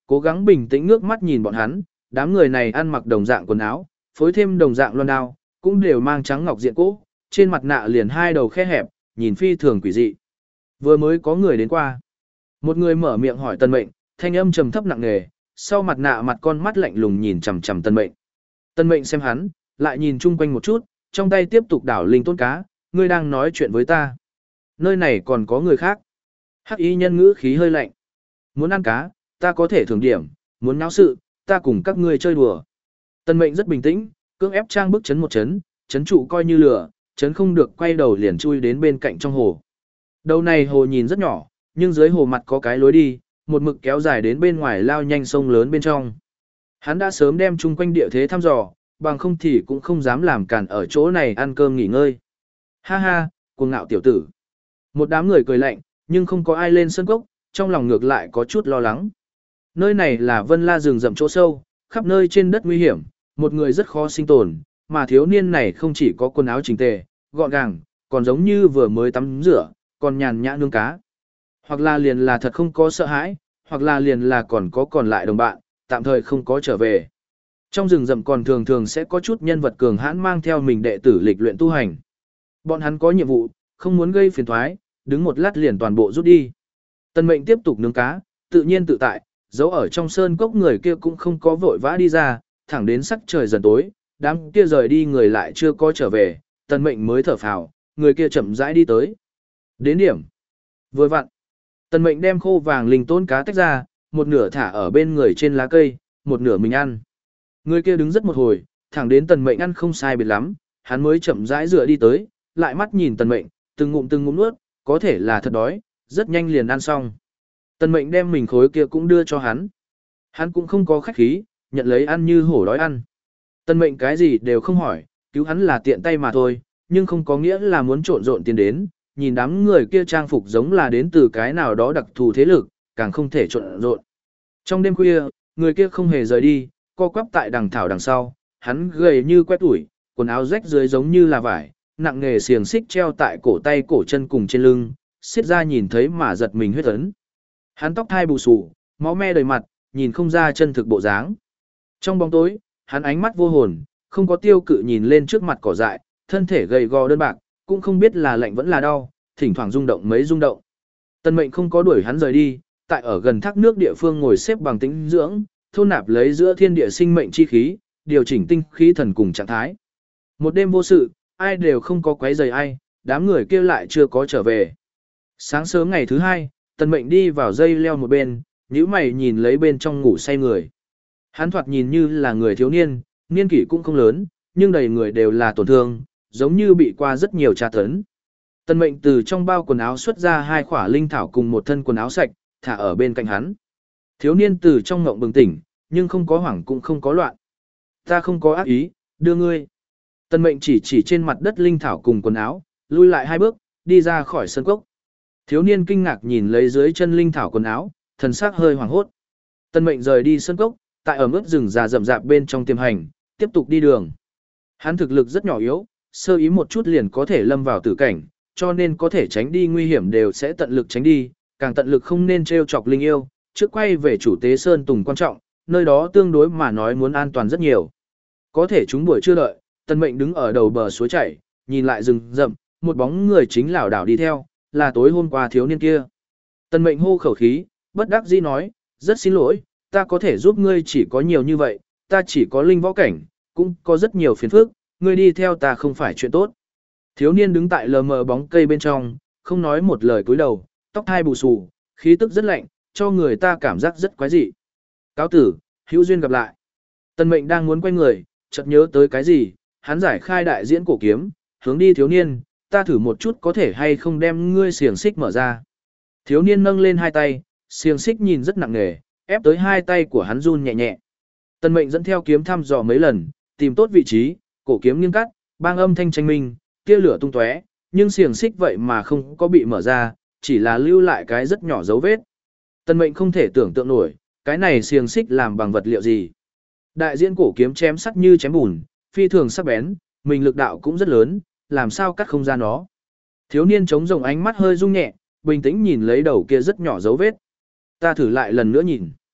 Cố gắng bình tĩnh ngước mắt nhìn bọn hắn, đám người này ăn mặc đồng dạng quần áo, phối thêm đồng dạng loan đao, cũng đều mang trắng ngọc diện cỗ, trên mặt nạ liền hai đầu khe hẹp, nhìn phi thường quỷ dị. Vừa mới có người đến qua. Một người mở miệng hỏi Tân Mệnh, thanh âm trầm thấp nặng nề, sau mặt nạ mặt con mắt lạnh lùng nhìn chằm chằm Tân Mệnh. Tân Mệnh xem hắn, lại nhìn chung quanh một chút, trong tay tiếp tục đảo linh tôn cá, ngươi đang nói chuyện với ta. Nơi này còn có người khác. Hắc y nhân ngữ khí hơi lạnh. Muốn ăn cá, ta có thể thưởng điểm, muốn náo sự, ta cùng các ngươi chơi đùa. Tân Mệnh rất bình tĩnh, cưỡng ép trang bức chấn một chấn, chấn trụ coi như lửa, chấn không được quay đầu liền chui đến bên cạnh trong hồ. Đầu này hồ nhìn rất nhỏ, nhưng dưới hồ mặt có cái lối đi, một mực kéo dài đến bên ngoài lao nhanh sông lớn bên trong. Hắn đã sớm đem chung quanh địa thế thăm dò, bằng không thì cũng không dám làm cản ở chỗ này ăn cơm nghỉ ngơi. Ha ha, cuồng ngạo tiểu tử. Một đám người cười lạnh, nhưng không có ai lên sân cốc, trong lòng ngược lại có chút lo lắng. Nơi này là Vân La rừng rậm chỗ sâu, khắp nơi trên đất nguy hiểm, một người rất khó sinh tồn, mà thiếu niên này không chỉ có quần áo chỉnh tề, gọn gàng, còn giống như vừa mới tắm rửa, còn nhàn nhã nướng cá. Hoặc là liền là thật không có sợ hãi, hoặc là liền là còn có còn lại đồng bạn, tạm thời không có trở về. Trong rừng rậm còn thường thường sẽ có chút nhân vật cường hãn mang theo mình đệ tử lịch luyện tu hành. Bọn hắn có nhiệm vụ, không muốn gây phiền toái, đứng một lát liền toàn bộ rút đi. Tân Mệnh tiếp tục nướng cá, tự nhiên tự tại, giấu ở trong sơn cốc người kia cũng không có vội vã đi ra, thẳng đến sắc trời dần tối, đám kia rời đi người lại chưa có trở về, Tân Mệnh mới thở phào, người kia chậm rãi đi tới. Đến điểm. Vừa vặn. Tân Mệnh đem khô vàng linh tôn cá tách ra, một nửa thả ở bên người trên lá cây, một nửa mình ăn. Người kia đứng rất một hồi, thẳng đến Tần Mệnh ăn không sai biệt lắm, hắn mới chậm rãi dựa đi tới, lại mắt nhìn Tần Mệnh, từng ngụm từng ngụm nuốt, có thể là thật đói, rất nhanh liền ăn xong. Tần Mệnh đem mình khối kia cũng đưa cho hắn. Hắn cũng không có khách khí, nhận lấy ăn như hổ đói ăn. Tần Mệnh cái gì đều không hỏi, cứu hắn là tiện tay mà thôi, nhưng không có nghĩa là muốn trộn rộn tiền đến, nhìn đám người kia trang phục giống là đến từ cái nào đó đặc thù thế lực, càng không thể trộn rộn. Trong đêm khuya, người kia không hề rời đi, co quắp tại đằng thảo đằng sau, hắn gầy như quét ủi, quần áo rách dưới giống như là vải, nặng nghề xiềng xích treo tại cổ tay cổ chân cùng trên lưng, xiết ra nhìn thấy mà giật mình huyết ấn. Hắn tóc hai bù xù, máu me đầy mặt, nhìn không ra chân thực bộ dáng. Trong bóng tối, hắn ánh mắt vô hồn, không có tiêu cự nhìn lên trước mặt cỏ dại, thân thể gầy gò đơn bạc, cũng không biết là lạnh vẫn là đau, thỉnh thoảng rung động mấy rung động. Tân Mệnh không có đuổi hắn rời đi, tại ở gần thác nước địa phương ngồi xếp bằng tĩnh dưỡng, thôn nạp lấy giữa thiên địa sinh mệnh chi khí, điều chỉnh tinh khí thần cùng trạng thái. Một đêm vô sự, ai đều không có quấy rầy ai, đám người kia lại chưa có trở về. Sáng sớm ngày thứ hai, Tần Mệnh đi vào dây leo một bên, nhíu mày nhìn lấy bên trong ngủ say người. Hắn thoạt nhìn như là người thiếu niên, niên kỷ cũng không lớn, nhưng đầy người đều là tổn thương, giống như bị qua rất nhiều tra tấn. Tần Mệnh từ trong bao quần áo xuất ra hai khỏa linh thảo cùng một thân quần áo sạch, thả ở bên cạnh hắn. Thiếu niên từ trong ngộng bừng tỉnh, nhưng không có hoảng cũng không có loạn. Ta không có ác ý, đưa ngươi. Tần Mệnh chỉ chỉ trên mặt đất linh thảo cùng quần áo, lui lại hai bước, đi ra khỏi sân cốc. Thiếu niên kinh ngạc nhìn lấy dưới chân linh thảo quần áo, thần sắc hơi hoảng hốt. Tần Mệnh rời đi sân cốc, tại ở mức rừng già rậm rạp bên trong tiềm hành, tiếp tục đi đường. Hắn thực lực rất nhỏ yếu, sơ ý một chút liền có thể lâm vào tử cảnh, cho nên có thể tránh đi nguy hiểm đều sẽ tận lực tránh đi, càng tận lực không nên trêu chọc linh yêu, trước quay về chủ tế Sơn Tùng quan trọng, nơi đó tương đối mà nói muốn an toàn rất nhiều. Có thể chúng buổi chưa đợi, Tần Mệnh đứng ở đầu bờ suối chảy, nhìn lại rừng rậm, một bóng người chính lảo đảo đi theo, là tối hôm qua thiếu niên kia. Tần Mệnh hô khẩu khí, bất đắc dĩ nói, rất xin lỗi, ta có thể giúp ngươi chỉ có nhiều như vậy, ta chỉ có linh võ cảnh, cũng có rất nhiều phiền phức, ngươi đi theo ta không phải chuyện tốt. Thiếu niên đứng tại lờ mờ bóng cây bên trong, không nói một lời cúi đầu, tóc hai bù xù, khí tức rất lạnh, cho người ta cảm giác rất quái dị. Cáo tử, hữu duyên gặp lại. Tần Mệnh đang muốn quay người, chợt nhớ tới cái gì, hắn giải khai đại diễn cổ kiếm, hướng đi thiếu niên, ta thử một chút có thể hay không đem ngươi xiềng xích mở ra. Thiếu niên nâng lên hai tay, xiềng xích nhìn rất nặng nề, ép tới hai tay của hắn run nhẹ nhẹ. Tần Mệnh dẫn theo kiếm thăm dò mấy lần, tìm tốt vị trí, cổ kiếm nghiêng cắt, bang âm thanh tranh minh, tia lửa tung tóe, nhưng xiềng xích vậy mà không có bị mở ra, chỉ là lưu lại cái rất nhỏ dấu vết. Tần Mệnh không thể tưởng tượng nổi, cái này xiềng xích làm bằng vật liệu gì. Đại diễn cổ kiếm chém sắc như chém bùn, phi thường sắc bén, mình lực đạo cũng rất lớn, làm sao cắt không ra nó. Thiếu niên chống rồng ánh mắt hơi rung nhẹ, bình tĩnh nhìn lấy đầu kia rất nhỏ dấu vết. Ta thử lại lần nữa nhìn.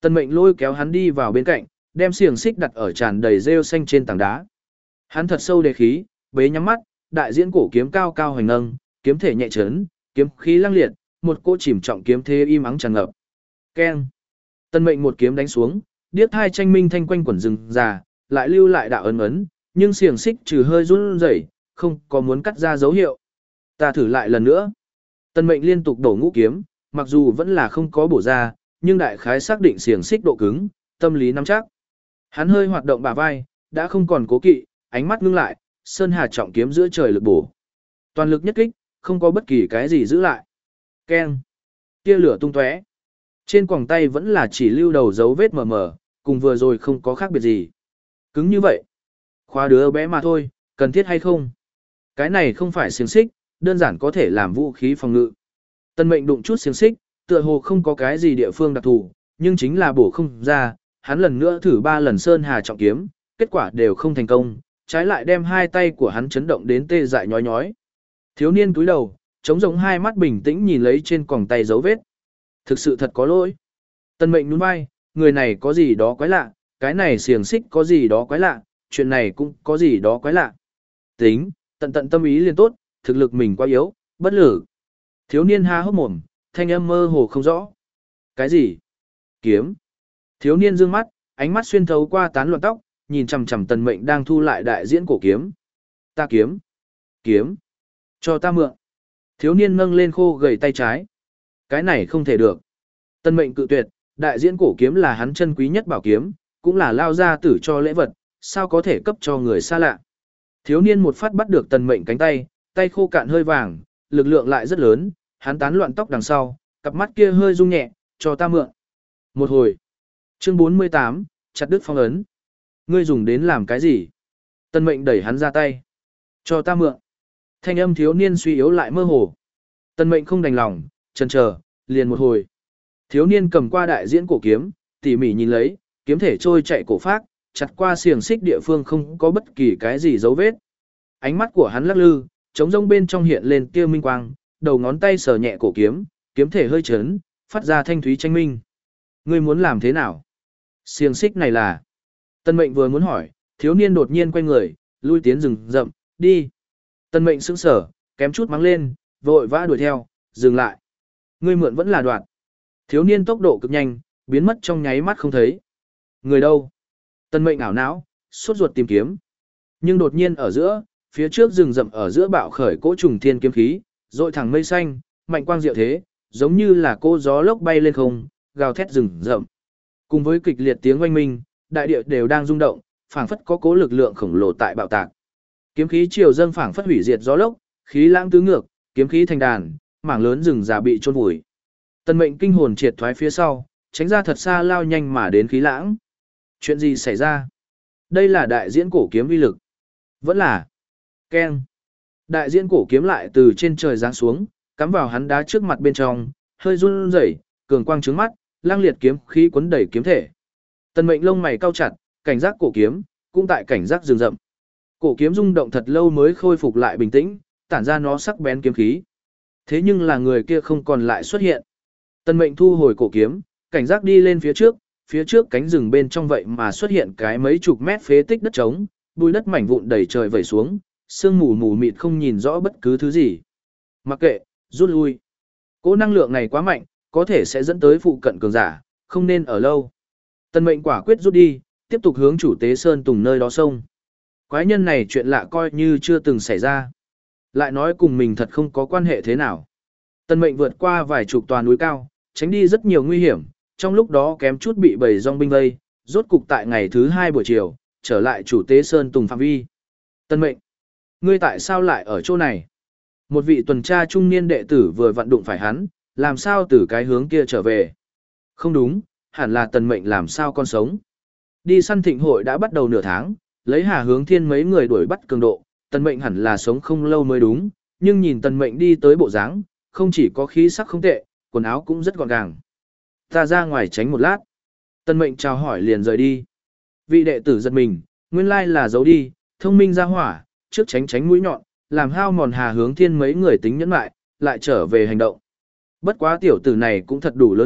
Tân mệnh lôi kéo hắn đi vào bên cạnh, đem xiềng xích đặt ở tràn đầy rêu xanh trên tảng đá. Hắn thật sâu đề khí, bế nhắm mắt, đại diễn cổ kiếm cao cao hoành nâng, kiếm thể nhẹ chấn, kiếm khí lăng liệt, một cỗ chìm trọng kiếm thế im ắng tràn ngập. Keng. Tân mệnh một kiếm đánh xuống, điếc thai tranh minh thanh quanh quẩn rừng già, lại lưu lại đạo ấn ấn, nhưng xiềng xích trừ hơi run rẩy, không có muốn cắt ra dấu hiệu. Ta thử lại lần nữa. Tân mệnh liên tục đổ ngũ kiếm, mặc dù vẫn là không có bổ ra, nhưng đại khái xác định xiềng xích độ cứng, tâm lý nắm chắc. Hắn hơi hoạt động bả vai, đã không còn cố kỵ, ánh mắt ngưng lại, sơn hà trọng kiếm giữa trời lực bổ. Toàn lực nhất kích, không có bất kỳ cái gì giữ lại. Keng. Tia lửa tung tóe. Trên quòng tay vẫn là chỉ lưu đầu dấu vết mờ mờ, cùng vừa rồi không có khác biệt gì. Cứng như vậy. Khóa đứa bé mà thôi, cần thiết hay không? Cái này không phải xiềng xích, đơn giản có thể làm vũ khí phòng ngự. Tân mệnh đụng chút xiềng xích, tựa hồ không có cái gì địa phương đặc thù, nhưng chính là bổ không ra, hắn lần nữa thử ba lần sơn hà trọng kiếm, kết quả đều không thành công, trái lại đem hai tay của hắn chấn động đến tê dại nhói nhói. Thiếu niên cúi đầu, trống rỗng hai mắt bình tĩnh nhìn lấy trên còng tay dấu vết. Thực sự thật có lỗi. Tân mệnh nhún vai, người này có gì đó quái lạ, cái này xiềng xích có gì đó quái lạ, chuyện này cũng có gì đó quái lạ. Tính, tận tận tâm ý liền tốt, thực lực mình quá yếu, bất lử. Thiếu niên ha hốc mồm, thanh âm mơ hồ không rõ. Cái gì? Kiếm. Thiếu niên dương mắt, ánh mắt xuyên thấu qua tán loạn tóc, nhìn chằm chằm Tần Mệnh đang thu lại đại diễn cổ kiếm. Ta kiếm. Kiếm. Cho ta mượn. Thiếu niên nâng lên khô gầy tay trái. Cái này không thể được. Tần Mệnh cự tuyệt, đại diễn cổ kiếm là hắn chân quý nhất bảo kiếm, cũng là lao ra tử cho lễ vật, sao có thể cấp cho người xa lạ. Thiếu niên một phát bắt được Tần Mệnh cánh tay, tay khô cạn hơi vàng, lực lượng lại rất lớn, hắn tán loạn tóc đằng sau, cặp mắt kia hơi rung nhẹ, cho ta mượn. Một hồi. Chương bốn mươi tám, chặt đứt phong ấn. Ngươi dùng đến làm cái gì? Tần Mệnh đẩy hắn ra tay. Cho ta mượn. Thanh âm thiếu niên suy yếu lại mơ hồ. Tần Mệnh không đành lòng, chần chờ, liền một hồi. Thiếu niên cầm qua đại diễn cổ kiếm, tỉ mỉ nhìn lấy, kiếm thể trôi chạy cổ phát, chặt qua xiềng xích địa phương không có bất kỳ cái gì dấu vết. Ánh mắt của hắn lắc lư, trống rông bên trong hiện lên tia minh quang, đầu ngón tay sờ nhẹ cổ kiếm, kiếm thể hơi chấn, phát ra thanh thúy tranh minh. Ngươi muốn làm thế nào? Xiềng xích này là... Tân Mệnh vừa muốn hỏi, thiếu niên đột nhiên quay người, lui tiến rừng rậm, đi. Tân Mệnh sững sờ, kém chút mắng lên, vội vã đuổi theo, dừng lại. Ngươi mượn vẫn là đoạt. Thiếu niên tốc độ cực nhanh, biến mất trong nháy mắt không thấy. Người đâu? Tân Mệnh ảo não, sốt ruột tìm kiếm. Nhưng đột nhiên ở giữa, phía trước rừng rậm ở giữa bạo khởi cỗ trùng thiên kiếm khí, rọi thẳng mây xanh, mạnh quang diệu thế, giống như là cô gió lốc bay lên không, gào thét rừng rậm. Cùng với kịch liệt tiếng oanh minh, đại địa đều đang rung động, phảng phất có cố lực lượng khổng lồ tại bạo tạc. Kiếm khí triều dâng phảng phất hủy diệt gió lốc, khí lãng tứ ngược, kiếm khí thành đàn, mảng lớn rừng già bị chôn vùi. Tần Mệnh kinh hồn triệt thoái phía sau, tránh ra thật xa lao nhanh mà đến khí lãng. Chuyện gì xảy ra? Đây là đại diễn cổ kiếm uy lực. Vẫn là keng. Đại diễn cổ kiếm lại từ trên trời giáng xuống, cắm vào hắn đá trước mặt bên trong, hơi run rẩy, cường quang trướng mắt, lang liệt kiếm khí cuốn đẩy kiếm thể. Tần Mệnh lông mày cau chặt, cảnh giác cổ kiếm, cũng tại cảnh giác rừng rậm. Cổ kiếm rung động thật lâu mới khôi phục lại bình tĩnh, tản ra nó sắc bén kiếm khí. Thế nhưng là người kia không còn lại xuất hiện. Tần Mệnh thu hồi cổ kiếm, cảnh giác đi lên phía trước, phía trước cánh rừng bên trong vậy mà xuất hiện cái mấy chục mét phế tích đất trống, bùi đất mảnh vụn đầy trời vẩy xuống, sương mù mù mịt không nhìn rõ bất cứ thứ gì. Mặc kệ, rút lui. Cỗ năng lượng này quá mạnh, có thể sẽ dẫn tới phụ cận cường giả, không nên ở lâu. Tần Mệnh quả quyết rút đi, tiếp tục hướng chủ tế Sơn Tùng nơi đó sông. Quái nhân này chuyện lạ coi như chưa từng xảy ra. Lại nói cùng mình thật không có quan hệ thế nào. Tần Mệnh vượt qua vài chục tòa núi cao, tránh đi rất nhiều nguy hiểm, trong lúc đó kém chút bị bầy dòng binh vây, rốt cục tại ngày thứ hai buổi chiều, trở lại chủ tế Sơn Tùng phạm vi. Tần Mệnh, ngươi tại sao lại ở chỗ này? Một vị tuần tra trung niên đệ tử vừa vặn đụng phải hắn, làm sao từ cái hướng kia trở về? Không đúng, hẳn là Tần Mệnh làm sao con sống. Đi săn thịnh hội đã bắt đầu nửa tháng, lấy Hà Hướng Thiên mấy người đuổi bắt cường độ, Tần Mệnh hẳn là sống không lâu mới đúng, nhưng nhìn Tần Mệnh đi tới bộ dáng, không chỉ có khí sắc không tệ, quần áo cũng rất gọn gàng. Ta ra ngoài tránh một lát. Tần Mệnh chào hỏi liền rời đi. Vị đệ tử giật mình, nguyên lai là giấu đi, thông minh ra hỏa, trước tránh tránh mũi nhọn, làm hao mòn Hà Hướng Thiên mấy người tính nhẫn lại, lại trở về hành động. Bất quá tiểu tử này cũng thật đủ lớn mật,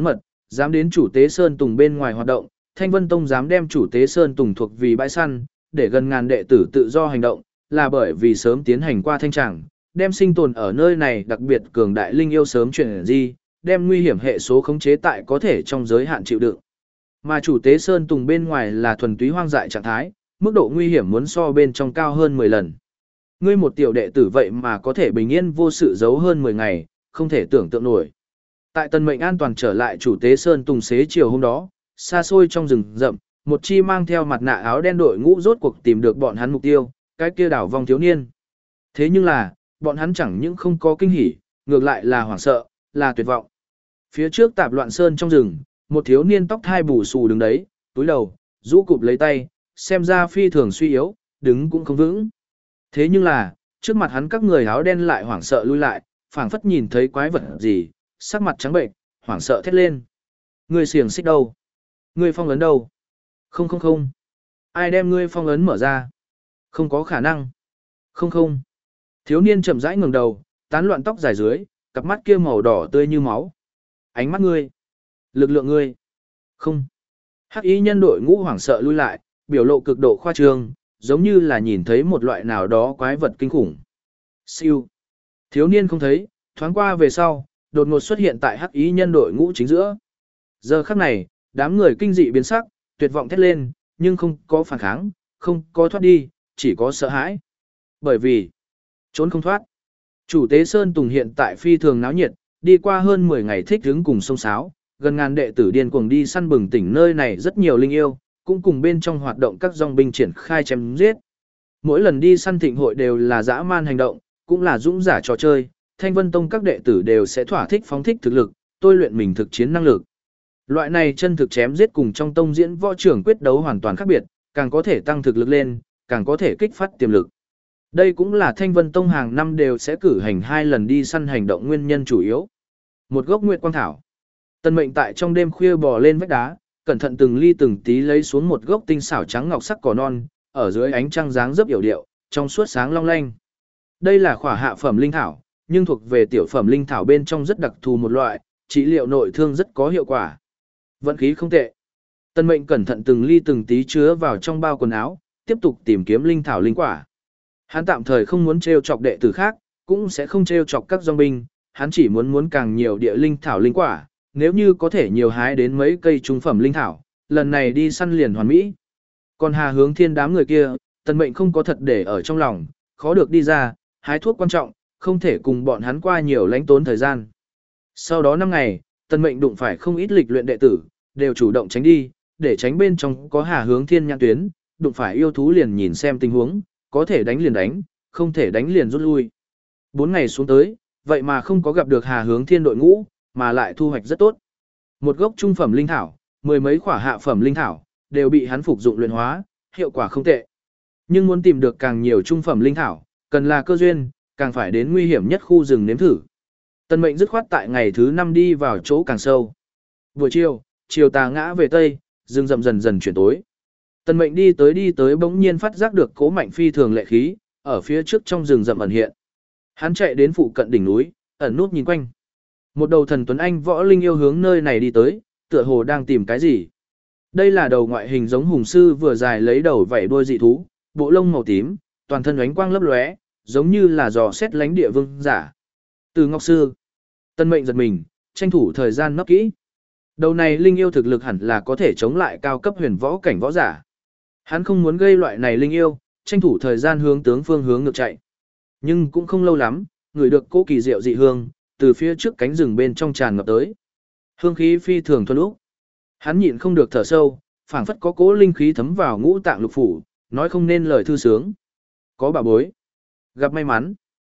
dám đến chủ tế Sơn Tùng bên ngoài hoạt động, Thanh Vân Tông dám đem chủ tế Sơn Tùng thuộc vì bãi săn, để gần ngàn đệ tử tự do hành động, là bởi vì sớm tiến hành qua thanh tràng, đem sinh tồn ở nơi này đặc biệt cường đại linh yêu sớm chuyển di, đem nguy hiểm hệ số khống chế tại có thể trong giới hạn chịu đựng. Mà chủ tế Sơn Tùng bên ngoài là thuần túy hoang dại trạng thái, mức độ nguy hiểm muốn so bên trong cao hơn mười lần. Ngươi một tiểu đệ tử vậy mà có thể bình yên vô sự giấu hơn mười ngày, không thể tưởng tượng nổi. Tại Tân Mệnh an toàn trở lại chủ tế Sơn Tùng xế chiều hôm đó, xa xôi trong rừng rậm, một chi mang theo mặt nạ áo đen đội ngũ rốt cuộc tìm được bọn hắn mục tiêu, cái kia đảo vong thiếu niên. Thế nhưng là, bọn hắn chẳng những không có kinh hỉ, ngược lại là hoảng sợ, là tuyệt vọng. Phía trước tạp loạn sơn trong rừng, một thiếu niên tóc thai bù xù đứng đấy, túi đầu, rũ cụp lấy tay, xem ra phi thường suy yếu, đứng cũng không vững. Thế nhưng là, trước mặt hắn các người áo đen lại hoảng sợ lui lại, phảng phất nhìn thấy quái vật gì, sắc mặt trắng bệnh, hoảng sợ thét lên. Ngươi xiềng xích đâu? Ngươi phong ấn đâu? Không không không. Ai đem ngươi phong ấn mở ra? Không có khả năng. Không không. Thiếu niên chậm rãi ngẩng đầu, tán loạn tóc dài dưới, cặp mắt kia màu đỏ tươi như máu. Ánh mắt ngươi. Lực lượng ngươi. Không. Hắc y nhân đội ngũ hoảng sợ lui lại, biểu lộ cực độ khoa trương, giống như là nhìn thấy một loại nào đó quái vật kinh khủng. Siêu. Thiếu niên không thấy, thoáng qua về sau, đột ngột xuất hiện tại hắc y nhân đội ngũ chính giữa. Giờ khắc này, đám người kinh dị biến sắc, tuyệt vọng thét lên, nhưng không có phản kháng, không có thoát đi, chỉ có sợ hãi. Bởi vì, trốn không thoát. Chủ tế Sơn Tùng hiện tại phi thường náo nhiệt, đi qua hơn mười ngày thích hứng cùng sông sáo, gần ngàn đệ tử điên cuồng đi săn bừng tỉnh nơi này rất nhiều linh yêu, cũng cùng bên trong hoạt động các dòng binh triển khai chém giết. Mỗi lần đi săn thịnh hội đều là dã man hành động, cũng là dũng giả trò chơi, Thanh Vân Tông các đệ tử đều sẽ thỏa thích phóng thích thực lực, tôi luyện mình thực chiến năng lực. Loại này chân thực chém giết cùng trong tông diễn võ trưởng quyết đấu hoàn toàn khác biệt, càng có thể tăng thực lực lên, càng có thể kích phát tiềm lực. Đây cũng là Thanh Vân Tông hàng năm đều sẽ cử hành hai lần đi săn hành động nguyên nhân chủ yếu. Một gốc nguyệt quang thảo. Tân Mệnh tại trong đêm khuya bò lên vách đá, cẩn thận từng ly từng tí lấy xuống một gốc tinh xảo trắng ngọc sắc cỏ non, ở dưới ánh trăng dáng dấp yểu điệu, trong suốt sáng long lanh. Đây là khỏa hạ phẩm linh thảo, nhưng thuộc về tiểu phẩm linh thảo bên trong rất đặc thù một loại, trị liệu nội thương rất có hiệu quả. Vận khí không tệ. Tân Mệnh cẩn thận từng ly từng tí chứa vào trong bao quần áo, tiếp tục tìm kiếm linh thảo linh quả. Hắn tạm thời không muốn trêu chọc đệ tử khác, cũng sẽ không trêu chọc các dòng binh, hắn chỉ muốn muốn càng nhiều địa linh thảo linh quả, nếu như có thể nhiều hái đến mấy cây trung phẩm linh thảo, lần này đi săn liền hoàn mỹ. Còn Hà Hướng Thiên đám người kia, Tân Mệnh không có thật để ở trong lòng, khó được đi ra, hái thuốc quan trọng, không thể cùng bọn hắn qua nhiều lãnh tốn thời gian. Sau đó năm ngày, Tân Mệnh đụng phải không ít lịch luyện đệ tử, đều chủ động tránh đi, để tránh bên trong có Hà Hướng Thiên nhãn tuyến, đụng phải yêu thú liền nhìn xem tình huống, có thể đánh liền đánh, không thể đánh liền rút lui. Bốn ngày xuống tới, vậy mà không có gặp được Hà Hướng Thiên đội ngũ, mà lại thu hoạch rất tốt. Một gốc trung phẩm linh thảo, mười mấy quả hạ phẩm linh thảo, đều bị hắn phục dụng luyện hóa, hiệu quả không tệ. Nhưng muốn tìm được càng nhiều trung phẩm linh thảo, cần là cơ duyên, càng phải đến nguy hiểm nhất khu rừng nếm thử. Tân Mệnh dứt khoát tại ngày thứ năm đi vào chỗ càng sâu. Buổi chiều, chiều tà ngã về tây, rừng rậm dần dần chuyển tối. Tân Mệnh đi tới đi tới bỗng nhiên phát giác được cố mạnh phi thường lệ khí, ở phía trước trong rừng rậm ẩn hiện. Hắn chạy đến phụ cận đỉnh núi, ẩn nút nhìn quanh. Một đầu thần tuấn anh võ linh yêu hướng nơi này đi tới, tựa hồ đang tìm cái gì. Đây là đầu ngoại hình giống hùng sư vừa dài lấy đầu vảy đuôi dị thú, bộ lông màu tím, toàn thân ánh quang lấp lóe, giống như là dò xét lánh địa vương giả. Từ Ngọc Sư, Tân Mệnh giật mình, tranh thủ thời gian nấp kỹ. Đầu này linh yêu thực lực hẳn là có thể chống lại cao cấp huyền võ cảnh võ giả. Hắn không muốn gây loại này linh yêu, tranh thủ thời gian hướng tướng phương hướng ngược chạy. Nhưng cũng không lâu lắm, người được cố kỳ diệu dị hương, từ phía trước cánh rừng bên trong tràn ngập tới. Hương khí phi thường thuần úc. Hắn nhịn không được thở sâu, phảng phất có cố linh khí thấm vào ngũ tạng lục phủ, nói không nên lời thư sướng. Có bà bối. Gặp may mắn.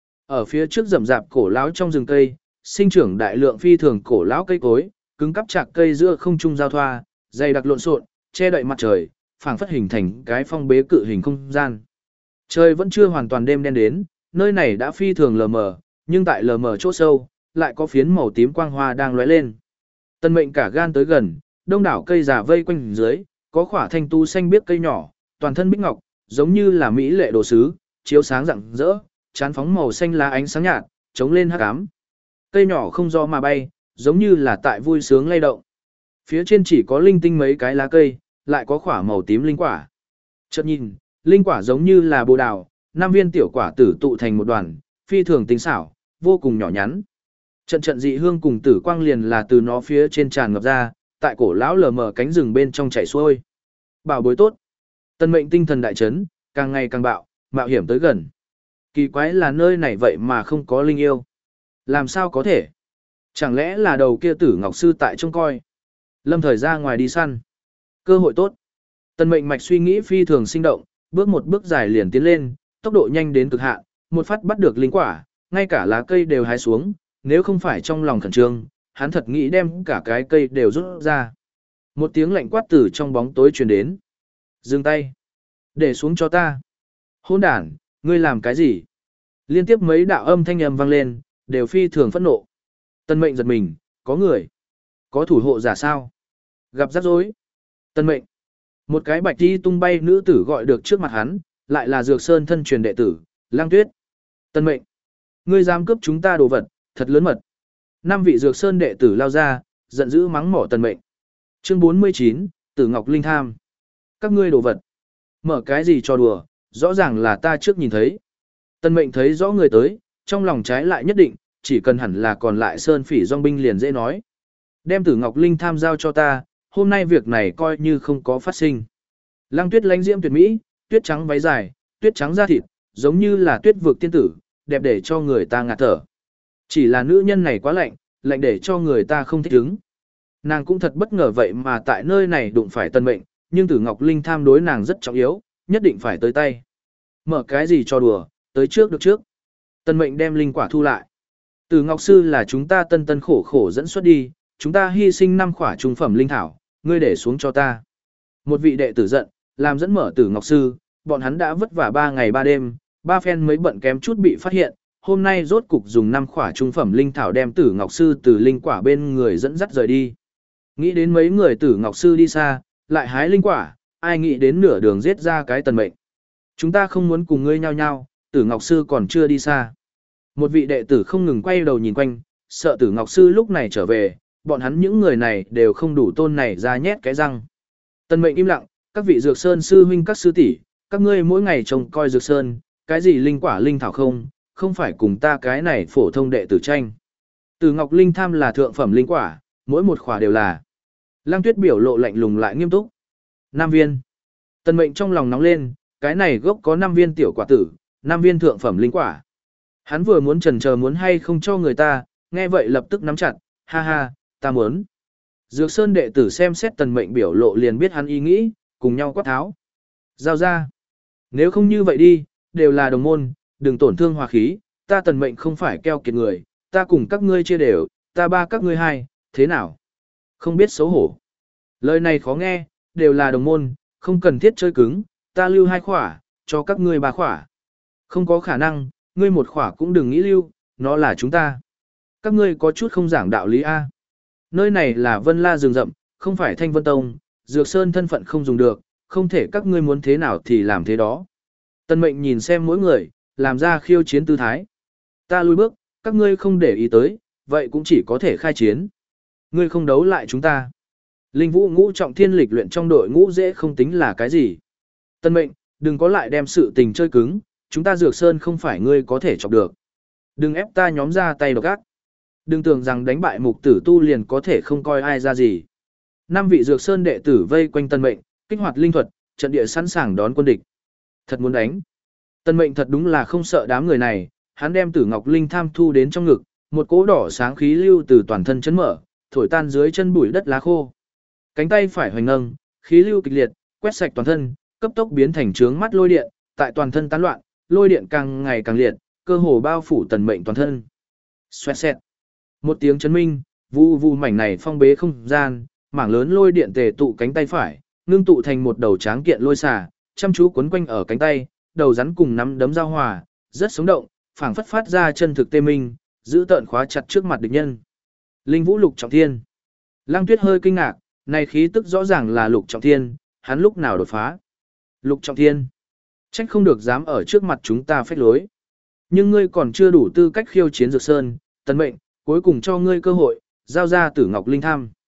Ở phía trước rậm rạp cổ lão trong rừng cây, sinh trưởng đại lượng phi thường cổ lão cây cối, cứng cắp chạc cây giữa không trung giao thoa, dày đặc lộn xộn, che đậy mặt trời, phảng phất hình thành cái phong bế cự hình không gian. Trời vẫn chưa hoàn toàn đêm đen đến, nơi này đã phi thường lờ mờ, nhưng tại lờ mờ chỗ sâu, lại có phiến màu tím quang hoa đang lóe lên. Tân Mệnh cả gan tới gần, đông đảo cây già vây quanh dưới, có khỏa thanh tu xanh biếc cây nhỏ, toàn thân bích ngọc, giống như là mỹ lệ đồ sứ, chiếu sáng rạng rỡ, chán phóng màu xanh lá ánh sáng nhạt, chống lên hắc ám. Cây nhỏ không do mà bay, giống như là tại vui sướng lay động. Phía trên chỉ có linh tinh mấy cái lá cây, lại có quả màu tím linh quả. Chợt nhìn, linh quả giống như là bồ đào, năm viên tiểu quả tử tụ thành một đoàn, phi thường tinh xảo, vô cùng nhỏ nhắn. Trận trận dị hương cùng tử quang liền là từ nó phía trên tràn ngập ra, tại cổ lão lờ mờ cánh rừng bên trong chảy xuôi. Bảo bối tốt. Tân mệnh tinh thần đại chấn, càng ngày càng bạo, mạo hiểm tới gần. Kỳ quái là nơi này vậy mà không có linh yêu. Làm sao có thể? Chẳng lẽ là đầu kia tử ngọc sư tại trông coi? Lâm thời ra ngoài đi săn. Cơ hội tốt. Tân mệnh mạch suy nghĩ phi thường sinh động, bước một bước dài liền tiến lên, tốc độ nhanh đến cực hạn, một phát bắt được linh quả, ngay cả lá cây đều hái xuống, nếu không phải trong lòng khẩn trương, hắn thật nghĩ đem cả cái cây đều rút ra. Một tiếng lạnh quát từ trong bóng tối truyền đến. Dừng tay. Để xuống cho ta. Hôn đản, ngươi làm cái gì? Liên tiếp mấy đạo âm thanh âm vang lên, đều phi thường phẫn nộ. Tân mệnh giật mình, có người. Có thủ hộ giả sao? Gặp rắc rối. Tân mệnh. Một cái bạch đi tung bay nữ tử gọi được trước mặt hắn, lại là Dược Sơn thân truyền đệ tử, Lang Tuyết. Tân mệnh. Ngươi dám cướp chúng ta đồ vật, thật lớn mật. Năm vị Dược Sơn đệ tử lao ra, giận dữ mắng mỏ Tân mệnh. Chương bốn mươi chín, Tử Ngọc Linh Tham. Các ngươi đồ vật. Mở cái gì cho đùa, rõ ràng là ta trước nhìn thấy. Tân mệnh thấy rõ người tới, trong lòng trái lại nhất định, chỉ cần hẳn là còn lại Sơn Phỉ Dòng binh liền dễ nói. Đem Tử Ngọc Linh Tham giao cho ta, hôm nay việc này coi như không có phát sinh. Lăng Tuyết lãnh diễm tuyệt mỹ, tuyết trắng váy dài, tuyết trắng da thịt, giống như là tuyết vực tiên tử, đẹp để cho người ta ngạt thở. Chỉ là nữ nhân này quá lạnh, lạnh để cho người ta không thích ứng. Nàng cũng thật bất ngờ vậy mà tại nơi này đụng phải Tân mệnh, nhưng Tử Ngọc Linh Tham đối nàng rất trọng yếu, nhất định phải tới tay. Mở cái gì cho đùa, tới trước được trước. Tân mệnh đem linh quả thu lại. Tử Ngọc Sư là chúng ta tân tân khổ khổ dẫn xuất đi, chúng ta hy sinh năm khỏa trung phẩm linh thảo, ngươi để xuống cho ta. Một vị đệ tử giận, làm dẫn mở Tử Ngọc Sư, bọn hắn đã vất vả ba ngày ba đêm, ba phen mới bận kém chút bị phát hiện, hôm nay rốt cục dùng năm khỏa trung phẩm linh thảo đem Tử Ngọc Sư từ linh quả bên người dẫn dắt rời đi. Nghĩ đến mấy người Tử Ngọc Sư đi xa, lại hái linh quả, ai nghĩ đến nửa đường giết ra cái Tần mệnh. Chúng ta không muốn cùng ngươi nhau nhau, Tử Ngọc Sư còn chưa đi xa. Một vị đệ tử không ngừng quay đầu nhìn quanh, sợ Tử Ngọc Sư lúc này trở về, bọn hắn những người này đều không đủ tôn này ra nhét cái răng. Tần mệnh im lặng, các vị Dược Sơn sư huynh các sư tỷ, các ngươi mỗi ngày trông coi Dược Sơn, cái gì linh quả linh thảo không, không phải cùng ta cái này phổ thông đệ tử tranh. Tử Ngọc Linh Tham là thượng phẩm linh quả, mỗi một khỏa đều là. Lăng Tuyết biểu lộ lạnh lùng lại nghiêm túc. Năm viên. Tần mệnh trong lòng nóng lên, cái này gốc có năm viên tiểu quả tử, năm viên thượng phẩm linh quả. Hắn vừa muốn chần chờ muốn hay không cho người ta, nghe vậy lập tức nắm chặt, ha ha, ta muốn. Dược Sơn đệ tử xem xét tần mệnh biểu lộ liền biết hắn ý nghĩ, cùng nhau quát tháo. Giao ra. Nếu không như vậy đi, đều là đồng môn, đừng tổn thương hòa khí, ta tần mệnh không phải keo kiệt người, ta cùng các ngươi chia đều, ta ba các ngươi hai, thế nào? Không biết xấu hổ. Lời này khó nghe, đều là đồng môn, không cần thiết chơi cứng, ta lưu hai khỏa, cho các ngươi ba khỏa. Không có khả năng, ngươi một khỏa cũng đừng nghĩ lưu, nó là chúng ta. Các ngươi có chút không giảng đạo lý A. Nơi này là Vân La rừng rậm, không phải Thanh Vân Tông, Dược Sơn thân phận không dùng được, không thể các ngươi muốn thế nào thì làm thế đó. Tân mệnh nhìn xem mỗi người, làm ra khiêu chiến tư thái. Ta lui bước, các ngươi không để ý tới, vậy cũng chỉ có thể khai chiến. Ngươi không đấu lại chúng ta. Linh Vũ ngũ trọng thiên lịch luyện trong đội ngũ dễ không tính là cái gì. Tân mệnh, đừng có lại đem sự tình chơi cứng, chúng ta Dược Sơn không phải ngươi có thể chọc được. Đừng ép ta nhóm ra tay độc ác. Đừng tưởng rằng đánh bại mục tử tu liền có thể không coi ai ra gì. Năm vị Dược Sơn đệ tử vây quanh Tân mệnh, kích hoạt linh thuật, trận địa sẵn sàng đón quân địch. Thật muốn đánh. Tân mệnh thật đúng là không sợ đám người này, hắn đem Tử Ngọc Linh Tham thu đến trong ngực, một cỗ đỏ sáng khí lưu từ toàn thân chấn mở, thổi tan dưới chân bụi đất lá khô. Cánh tay phải hoành nâng, khí lưu kịch liệt, quét sạch toàn thân, cấp tốc biến thành trướng mắt lôi điện, tại toàn thân tán loạn, lôi điện càng ngày càng liệt, cơ hồ bao phủ tần mệnh toàn thân. Xoẹt xẹt. Một tiếng chấn minh, vu vu mảnh này phong bế không gian, mảng lớn lôi điện tề tụ cánh tay phải, ngưng tụ thành một đầu tráng kiện lôi xà, chăm chú quấn quanh ở cánh tay, đầu rắn cùng nắm đấm giao hòa, rất sống động, phảng phất phát ra chân thực tê minh, giữ tợn khóa chặt trước mặt địch nhân. Linh Vũ Lục Trọng Thiên. Lăng Tuyết hơi kinh ngạc, này khí tức rõ ràng là Lục Trọng Thiên, hắn lúc nào đột phá? Lục Trọng Thiên. Trách không được dám ở trước mặt chúng ta phách lối. Nhưng ngươi còn chưa đủ tư cách khiêu chiến Dược Sơn, Tần mệnh, cuối cùng cho ngươi cơ hội, giao ra Tử Ngọc Linh Tham.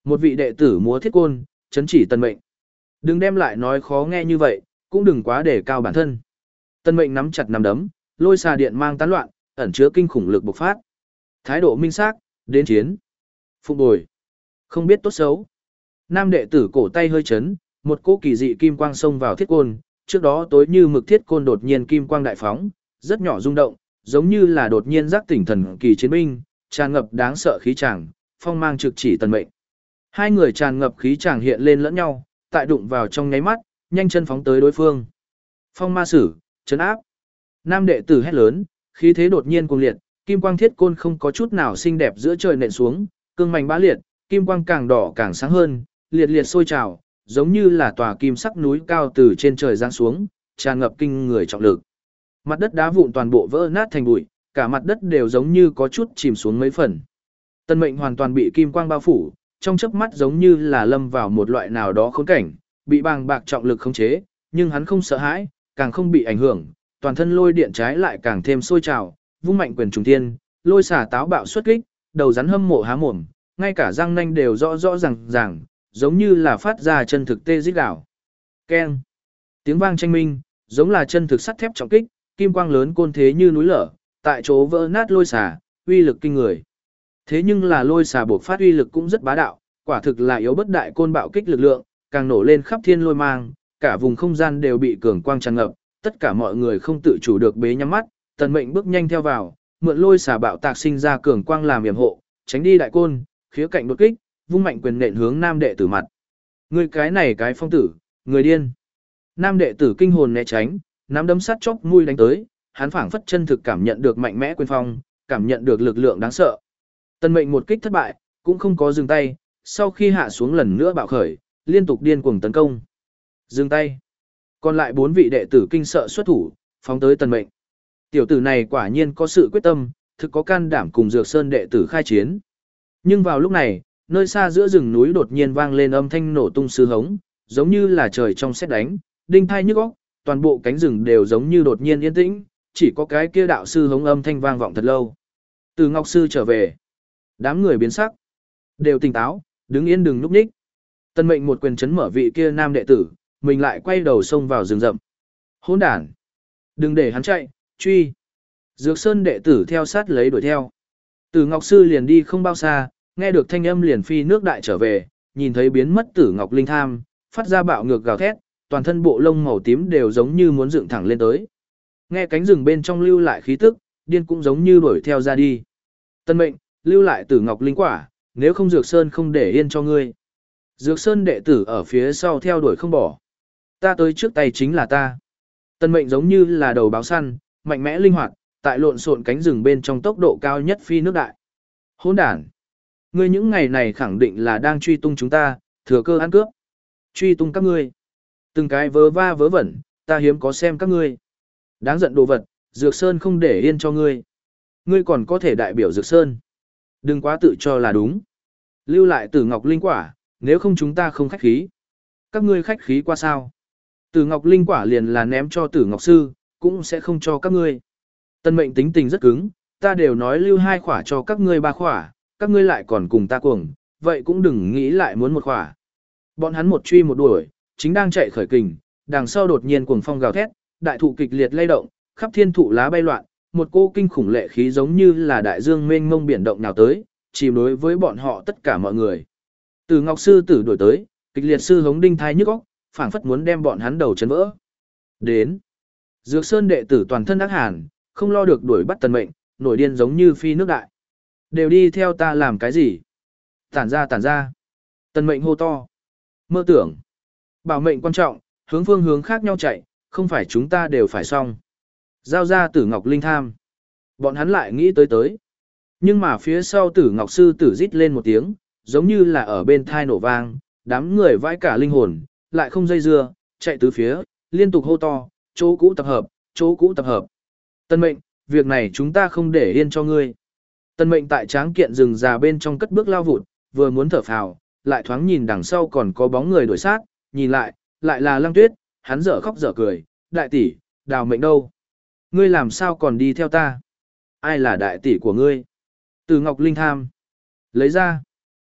Một vị đệ tử múa thiết côn, chấn chỉ Tần Mệnh. Đừng đem lại nói khó nghe như vậy, cũng đừng quá để cao bản thân. Tần Mệnh nắm chặt nắm đấm, lôi xà điện mang tán loạn, ẩn chứa kinh khủng lực bộc phát. Thái độ minh xác, đến chiến. Phục bồi. Không biết tốt xấu. Nam đệ tử cổ tay hơi chấn, một cỗ kỳ dị kim quang xông vào thiết côn, trước đó tối như mực thiết côn đột nhiên kim quang đại phóng, rất nhỏ rung động, giống như là đột nhiên giác tỉnh thần kỳ chiến binh, tràn ngập đáng sợ khí tràng, phong mang trực chỉ Tần Mệnh. Hai người tràn ngập khí tràng hiện lên lẫn nhau, tại đụng vào trong nháy mắt, nhanh chân phóng tới đối phương. Phong ma sử, chấn áp. Nam đệ tử hét lớn, khí thế đột nhiên cuồng liệt, kim quang thiết côn không có chút nào xinh đẹp giữa trời nện xuống, cương mảnh bá liệt, kim quang càng đỏ càng sáng hơn, liệt liệt sôi trào, giống như là tòa kim sắc núi cao từ trên trời giáng xuống, tràn ngập kinh người trọng lực. Mặt đất đá vụn toàn bộ vỡ nát thành bụi, cả mặt đất đều giống như có chút chìm xuống mấy phần. Tần Mệnh hoàn toàn bị kim quang bao phủ, trong chớp mắt giống như là lâm vào một loại nào đó khốn cảnh, bị bàng bạc trọng lực khống chế, nhưng hắn không sợ hãi, càng không bị ảnh hưởng, toàn thân lôi điện trái lại càng thêm sôi trào, vung mạnh quyền trùng thiên, lôi xả táo bạo xuất kích, đầu rắn hâm mộ há mồm, ngay cả răng nanh đều rõ rõ ràng ràng, giống như là phát ra chân thực tê rít đảo. Keng. Tiếng vang tranh minh, giống là chân thực sắt thép trọng kích, kim quang lớn côn thế như núi lở, tại chỗ vỡ nát lôi xả, uy lực kinh người. Thế nhưng là lôi xả buộc phát uy lực cũng rất bá đạo, quả thực là yếu bất đại côn bạo kích lực lượng, càng nổ lên khắp thiên lôi mang, cả vùng không gian đều bị cường quang tràn ngập, tất cả mọi người không tự chủ được bế nhắm mắt, Tần Mệnh bước nhanh theo vào, mượn lôi xả bạo tạc sinh ra cường quang làm yểm hộ, tránh đi đại côn, khía cạnh đột kích, vung mạnh quyền nện hướng nam đệ tử mặt. Người cái này cái phong tử, người điên. Nam đệ tử kinh hồn né tránh, nắm đấm sắt chóp mũi đánh tới, hắn phảng phất chân thực cảm nhận được mạnh mẽ quyền phong, cảm nhận được lực lượng đáng sợ. Tần Mệnh một kích thất bại, cũng không có dừng tay, sau khi hạ xuống lần nữa bạo khởi, liên tục điên cuồng tấn công. Dừng tay. Còn lại bốn vị đệ tử kinh sợ xuất thủ, phóng tới Tần Mệnh. Tiểu tử này quả nhiên có sự quyết tâm, thực có can đảm cùng Dược Sơn đệ tử khai chiến. Nhưng vào lúc này, nơi xa giữa rừng núi đột nhiên vang lên âm thanh nổ tung sư hống, giống như là trời trong sét đánh, đinh thai nhức óc, toàn bộ cánh rừng đều giống như đột nhiên yên tĩnh, chỉ có cái kia đạo sư hống âm thanh vang vọng thật lâu. Từ Ngọc sư trở về, đám người biến sắc, đều tỉnh táo, đứng yên đừng lúc ních. Tần Mệnh một quyền chấn mở vị kia nam đệ tử, mình lại quay đầu xông vào rừng rậm. Hỗn đản, đừng để hắn chạy, truy. Dược Sơn đệ tử theo sát lấy đuổi theo. Tử Ngọc sư liền đi không bao xa, nghe được thanh âm liền phi nước đại trở về, nhìn thấy biến mất Tử Ngọc Linh Tham, phát ra bạo ngược gào thét, toàn thân bộ lông màu tím đều giống như muốn dựng thẳng lên tới. Nghe cánh rừng bên trong lưu lại khí tức, điên cũng giống như đuổi theo ra đi. Tần Mệnh, lưu lại Tử Ngọc Linh quả, nếu không Dược Sơn không để yên cho ngươi. Dược Sơn đệ tử ở phía sau theo đuổi không bỏ. Ta tới trước tay chính là ta. Tần Mệnh giống như là đầu báo săn, mạnh mẽ linh hoạt, tại lộn xộn cánh rừng bên trong tốc độ cao nhất phi nước đại. Hỗn đản, ngươi những ngày này khẳng định là đang truy tung chúng ta, thừa cơ ăn cướp. Truy tung các ngươi. Từng cái vớ va vớ vẩn, ta hiếm có xem các ngươi. Đáng giận đồ vật, Dược Sơn không để yên cho ngươi. Ngươi còn có thể đại biểu Dược Sơn. Đừng quá tự cho là đúng. Lưu lại Tử Ngọc Linh quả, nếu không chúng ta không khách khí. Các ngươi khách khí qua sao? Tử Ngọc Linh quả liền là ném cho Tử Ngọc sư, cũng sẽ không cho các ngươi. Tần Mệnh tính tình rất cứng, ta đều nói lưu hai khỏa cho các ngươi ba khỏa, các ngươi lại còn cùng ta cuồng, vậy cũng đừng nghĩ lại muốn một khỏa. Bọn hắn một truy một đuổi, chính đang chạy khởi kình, đằng sau đột nhiên cuồng phong gào thét, đại thụ kịch liệt lay động, khắp thiên thụ lá bay loạn, một cô kinh khủng lệ khí giống như là đại dương mênh mông biển động nào tới, chìm đối với bọn họ tất cả mọi người. Từ Ngọc sư tử đuổi tới, kịch liệt sư hống đinh thai nhức óc, phảng phất muốn đem bọn hắn đầu chấn vỡ. Đến, Dược Sơn đệ tử toàn thân ác hàn, không lo được đuổi bắt Tần Mệnh, nổi điên giống như phi nước đại. Đều đi theo ta làm cái gì? Tản ra tản ra. Tần Mệnh hô to. Mơ tưởng. Bảo mệnh quan trọng, hướng phương hướng khác nhau chạy, không phải chúng ta đều phải xong. Giao ra Tử Ngọc Linh Tham. Bọn hắn lại nghĩ tới tới. Nhưng mà phía sau Tử Ngọc sư tử rít lên một tiếng, giống như là ở bên thai nổ vang, đám người vãi cả linh hồn, lại không dây dưa, chạy tứ phía, liên tục hô to, chỗ cũ tập hợp, chỗ cũ tập hợp. Tần Mệnh, việc này chúng ta không để yên cho ngươi. Tần Mệnh tại tráng kiện rừng già bên trong cất bước lao vụt, vừa muốn thở phào, lại thoáng nhìn đằng sau còn có bóng người đuổi sát, nhìn lại, lại là Lăng Tuyết, hắn dở khóc dở cười, đại tỷ, Đào Mệnh đâu? Ngươi làm sao còn đi theo ta? Ai là đại tỷ của ngươi? Từ Ngọc Linh Tham. Lấy ra.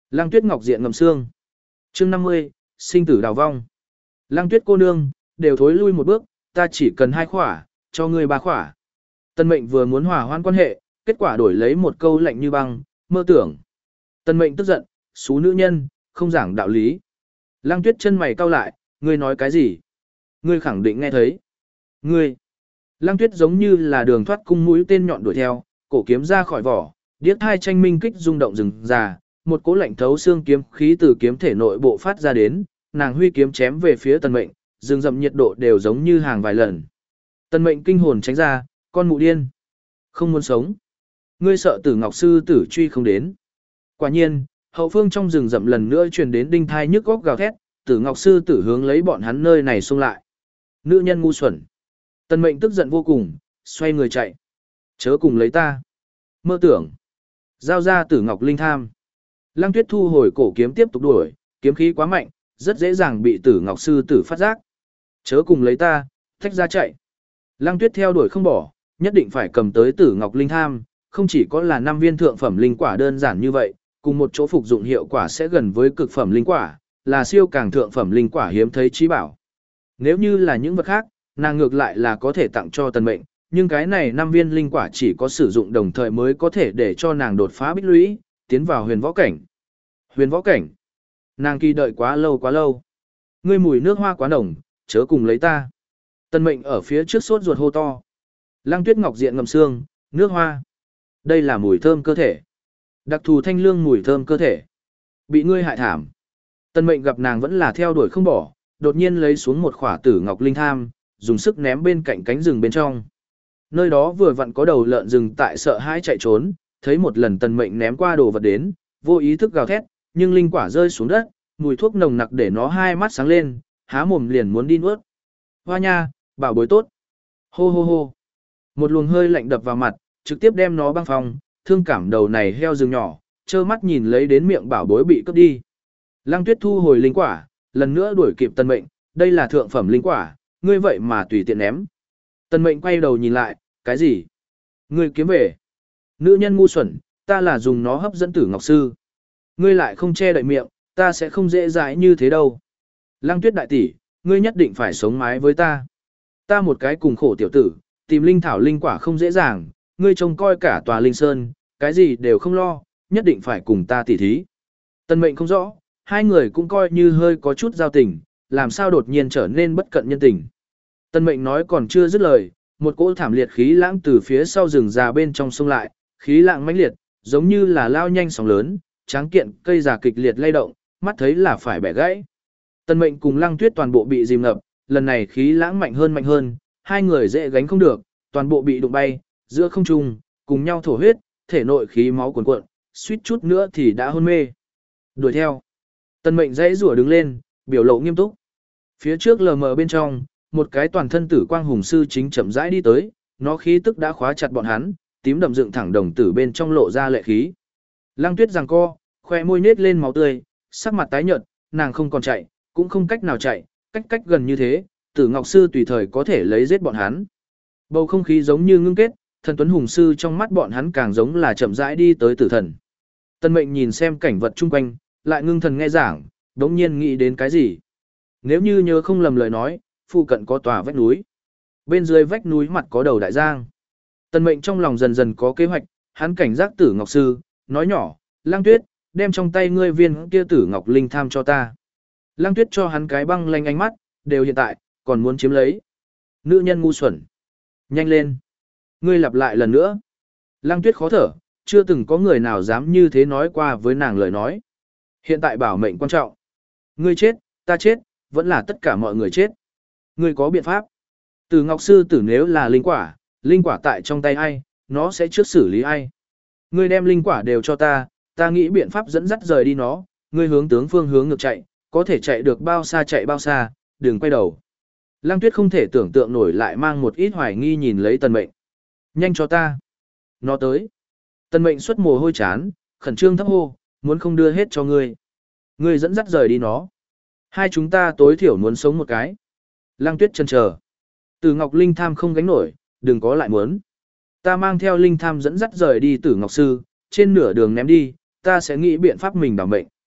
Lăng Tuyết ngọc diện ngậm xương. Chương năm mươi, sinh tử đào vong. Lăng Tuyết cô nương, đều thối lui một bước, ta chỉ cần hai khỏa, cho ngươi ba khỏa. Tân Mệnh vừa muốn hòa hoãn quan hệ, kết quả đổi lấy một câu lạnh như băng, mơ tưởng. Tân Mệnh tức giận, xú nữ nhân, không giảng đạo lý. Lăng Tuyết chân mày cau lại, ngươi nói cái gì? Ngươi khẳng định nghe thấy. Ngươi. Lăng Tuyết giống như là đường thoát cung mũi tên nhọn đuổi theo, cổ kiếm ra khỏi vỏ, điếc hai tranh minh kích rung động rừng già, một cỗ lạnh thấu xương kiếm khí từ kiếm thể nội bộ phát ra đến, nàng huy kiếm chém về phía Tân Mệnh, rừng rậm nhiệt độ đều giống như hàng vài lần. Tân Mệnh kinh hồn tránh ra, con mụ điên, không muốn sống. Ngươi sợ Tử Ngọc sư tử truy không đến. Quả nhiên, hậu phương trong rừng rậm lần nữa truyền đến đinh thai nhức góc gào thét, Tử Ngọc sư tử hướng lấy bọn hắn nơi này xông lại. Nữ nhân ngu xuẩn. Tân Mệnh tức giận vô cùng, xoay người chạy. Chớ cùng lấy ta. Mơ tưởng. Giao ra Tử Ngọc linh tham. Lăng Tuyết thu hồi cổ kiếm tiếp tục đuổi, kiếm khí quá mạnh, rất dễ dàng bị Tử Ngọc sư tử phát giác. Chớ cùng lấy ta, tách ra chạy. Lăng Tuyết theo đuổi không bỏ, nhất định phải cầm tới Tử Ngọc linh tham, không chỉ có là năm viên thượng phẩm linh quả đơn giản như vậy, cùng một chỗ phục dụng hiệu quả sẽ gần với cực phẩm linh quả, là siêu càng thượng phẩm linh quả hiếm thấy trí bảo. Nếu như là những vật khác, nàng ngược lại là có thể tặng cho Tân Mệnh, nhưng cái này năm viên linh quả chỉ có sử dụng đồng thời mới có thể để cho nàng đột phá bích lũy, tiến vào huyền võ cảnh. Huyền võ cảnh. Nàng kỳ đợi quá lâu quá lâu. Ngươi mùi nước hoa quá nồng, chớ cùng lấy ta. Tân Mệnh ở phía trước sốt ruột hô to. Lăng Tuyết ngọc diện ngậm xương, nước hoa. Đây là mùi thơm cơ thể. Đặc thù thanh lương mùi thơm cơ thể. Bị ngươi hại thảm. Tân Mệnh gặp nàng vẫn là theo đuổi không bỏ, đột nhiên lấy xuống một khỏa Tử Ngọc linh tham, dùng sức ném bên cạnh cánh rừng bên trong. Nơi đó vừa vặn có đầu lợn rừng tại sợ hãi chạy trốn, thấy một lần Tân Mệnh ném qua đồ vật đến, vô ý thức gào thét, nhưng linh quả rơi xuống đất, mùi thuốc nồng nặc để nó hai mắt sáng lên, há mồm liền muốn đi nuốt. Hoa nha, bảo bối tốt. Hô hô hô. Một luồng hơi lạnh đập vào mặt, trực tiếp đem nó băng phong, thương cảm đầu này heo rừng nhỏ, trơ mắt nhìn lấy đến miệng bảo bối bị cướp đi. Lăng Tuyết thu hồi linh quả, lần nữa đuổi kịp Tân Mệnh, đây là thượng phẩm linh quả, ngươi vậy mà tùy tiện ném. Tân Mệnh quay đầu nhìn lại, cái gì? Ngươi kiếm về. Nữ nhân ngu xuẩn, ta là dùng nó hấp dẫn Tử Ngọc sư. Ngươi lại không che đậy miệng, ta sẽ không dễ dãi như thế đâu. Lăng Tuyết đại tỷ, ngươi nhất định phải sống mái với ta. Ta một cái cùng khổ tiểu tử, tìm linh thảo linh quả không dễ dàng, ngươi trông coi cả tòa linh sơn, cái gì đều không lo, nhất định phải cùng ta tỉ thí. Tân Mệnh không rõ, hai người cũng coi như hơi có chút giao tình, làm sao đột nhiên trở nên bất cận nhân tình. Tân Mệnh nói còn chưa dứt lời, một cỗ thảm liệt khí lãng từ phía sau rừng già bên trong sông lại, khí lãng mãnh liệt, giống như là lao nhanh sóng lớn, tráng kiện cây già kịch liệt lay động, mắt thấy là phải bẻ gãy. Tân Mệnh cùng Lăng Tuyết toàn bộ bị dìm ngập, lần này khí lãng mạnh hơn mạnh hơn, hai người dễ gánh không được, toàn bộ bị đụng bay, giữa không trung, cùng nhau thổ huyết, thể nội khí máu cuồn cuộn, suýt chút nữa thì đã hôn mê. Đuổi theo. Tân Mệnh dãy rủa đứng lên, biểu lộ nghiêm túc. Phía trước lờ mờ bên trong, một cái toàn thân tử quang hùng sư chính chậm rãi đi tới, nó khí tức đã khóa chặt bọn hắn, tím đậm dựng thẳng đồng tử bên trong lộ ra lệ khí. Lăng Tuyết giằng co, khoe môi nết lên máu tươi, sắc mặt tái nhợt, nàng không còn chạy, cũng không cách nào chạy, cách cách gần như thế, Tử Ngọc sư tùy thời có thể lấy giết bọn hắn. Bầu không khí giống như ngưng kết, thần tuấn hùng sư trong mắt bọn hắn càng giống là chậm rãi đi tới tử thần. Tân Mệnh nhìn xem cảnh vật chung quanh, lại ngưng thần nghe giảng, đống nhiên nghĩ đến cái gì. Nếu như nhớ không lầm lời nói, phụ cận có tòa vách núi. Bên dưới vách núi mặt có đầu đại giang. Tân Mệnh trong lòng dần dần có kế hoạch, hắn cảnh giác Tử Ngọc sư, nói nhỏ, Lăng Tuyết, đem trong tay ngươi viên kia Tử Ngọc linh tham cho ta. Lăng Tuyết cho hắn cái băng lanh ánh mắt, đều hiện tại, còn muốn chiếm lấy. Nữ nhân ngu xuẩn. Nhanh lên. Ngươi lặp lại lần nữa. Lăng Tuyết khó thở, chưa từng có người nào dám như thế nói qua với nàng lời nói. Hiện tại bảo mệnh quan trọng. Ngươi chết, ta chết, vẫn là tất cả mọi người chết. Ngươi có biện pháp. Tử Ngọc sư tử nếu là linh quả, linh quả tại trong tay ai, nó sẽ trước xử lý ai. Ngươi đem linh quả đều cho ta, ta nghĩ biện pháp dẫn dắt rời đi nó, ngươi hướng tướng phương hướng ngược chạy, có thể chạy được bao xa chạy bao xa, đừng quay đầu. Lăng Tuyết không thể tưởng tượng nổi lại mang một ít hoài nghi nhìn lấy Tân Mệnh. Nhanh cho ta. Nó tới. Tân Mệnh xuất mồ hôi chán, khẩn trương thấp hô, muốn không đưa hết cho ngươi. Ngươi dẫn dắt rời đi nó. Hai chúng ta tối thiểu muốn sống một cái. Lăng Tuyết chần chờ. Tử Ngọc linh tham không gánh nổi, đừng có lại muốn. Ta mang theo linh tham dẫn dắt rời đi Tử Ngọc sư, trên nửa đường ném đi, ta sẽ nghĩ biện pháp mình bảo mệnh.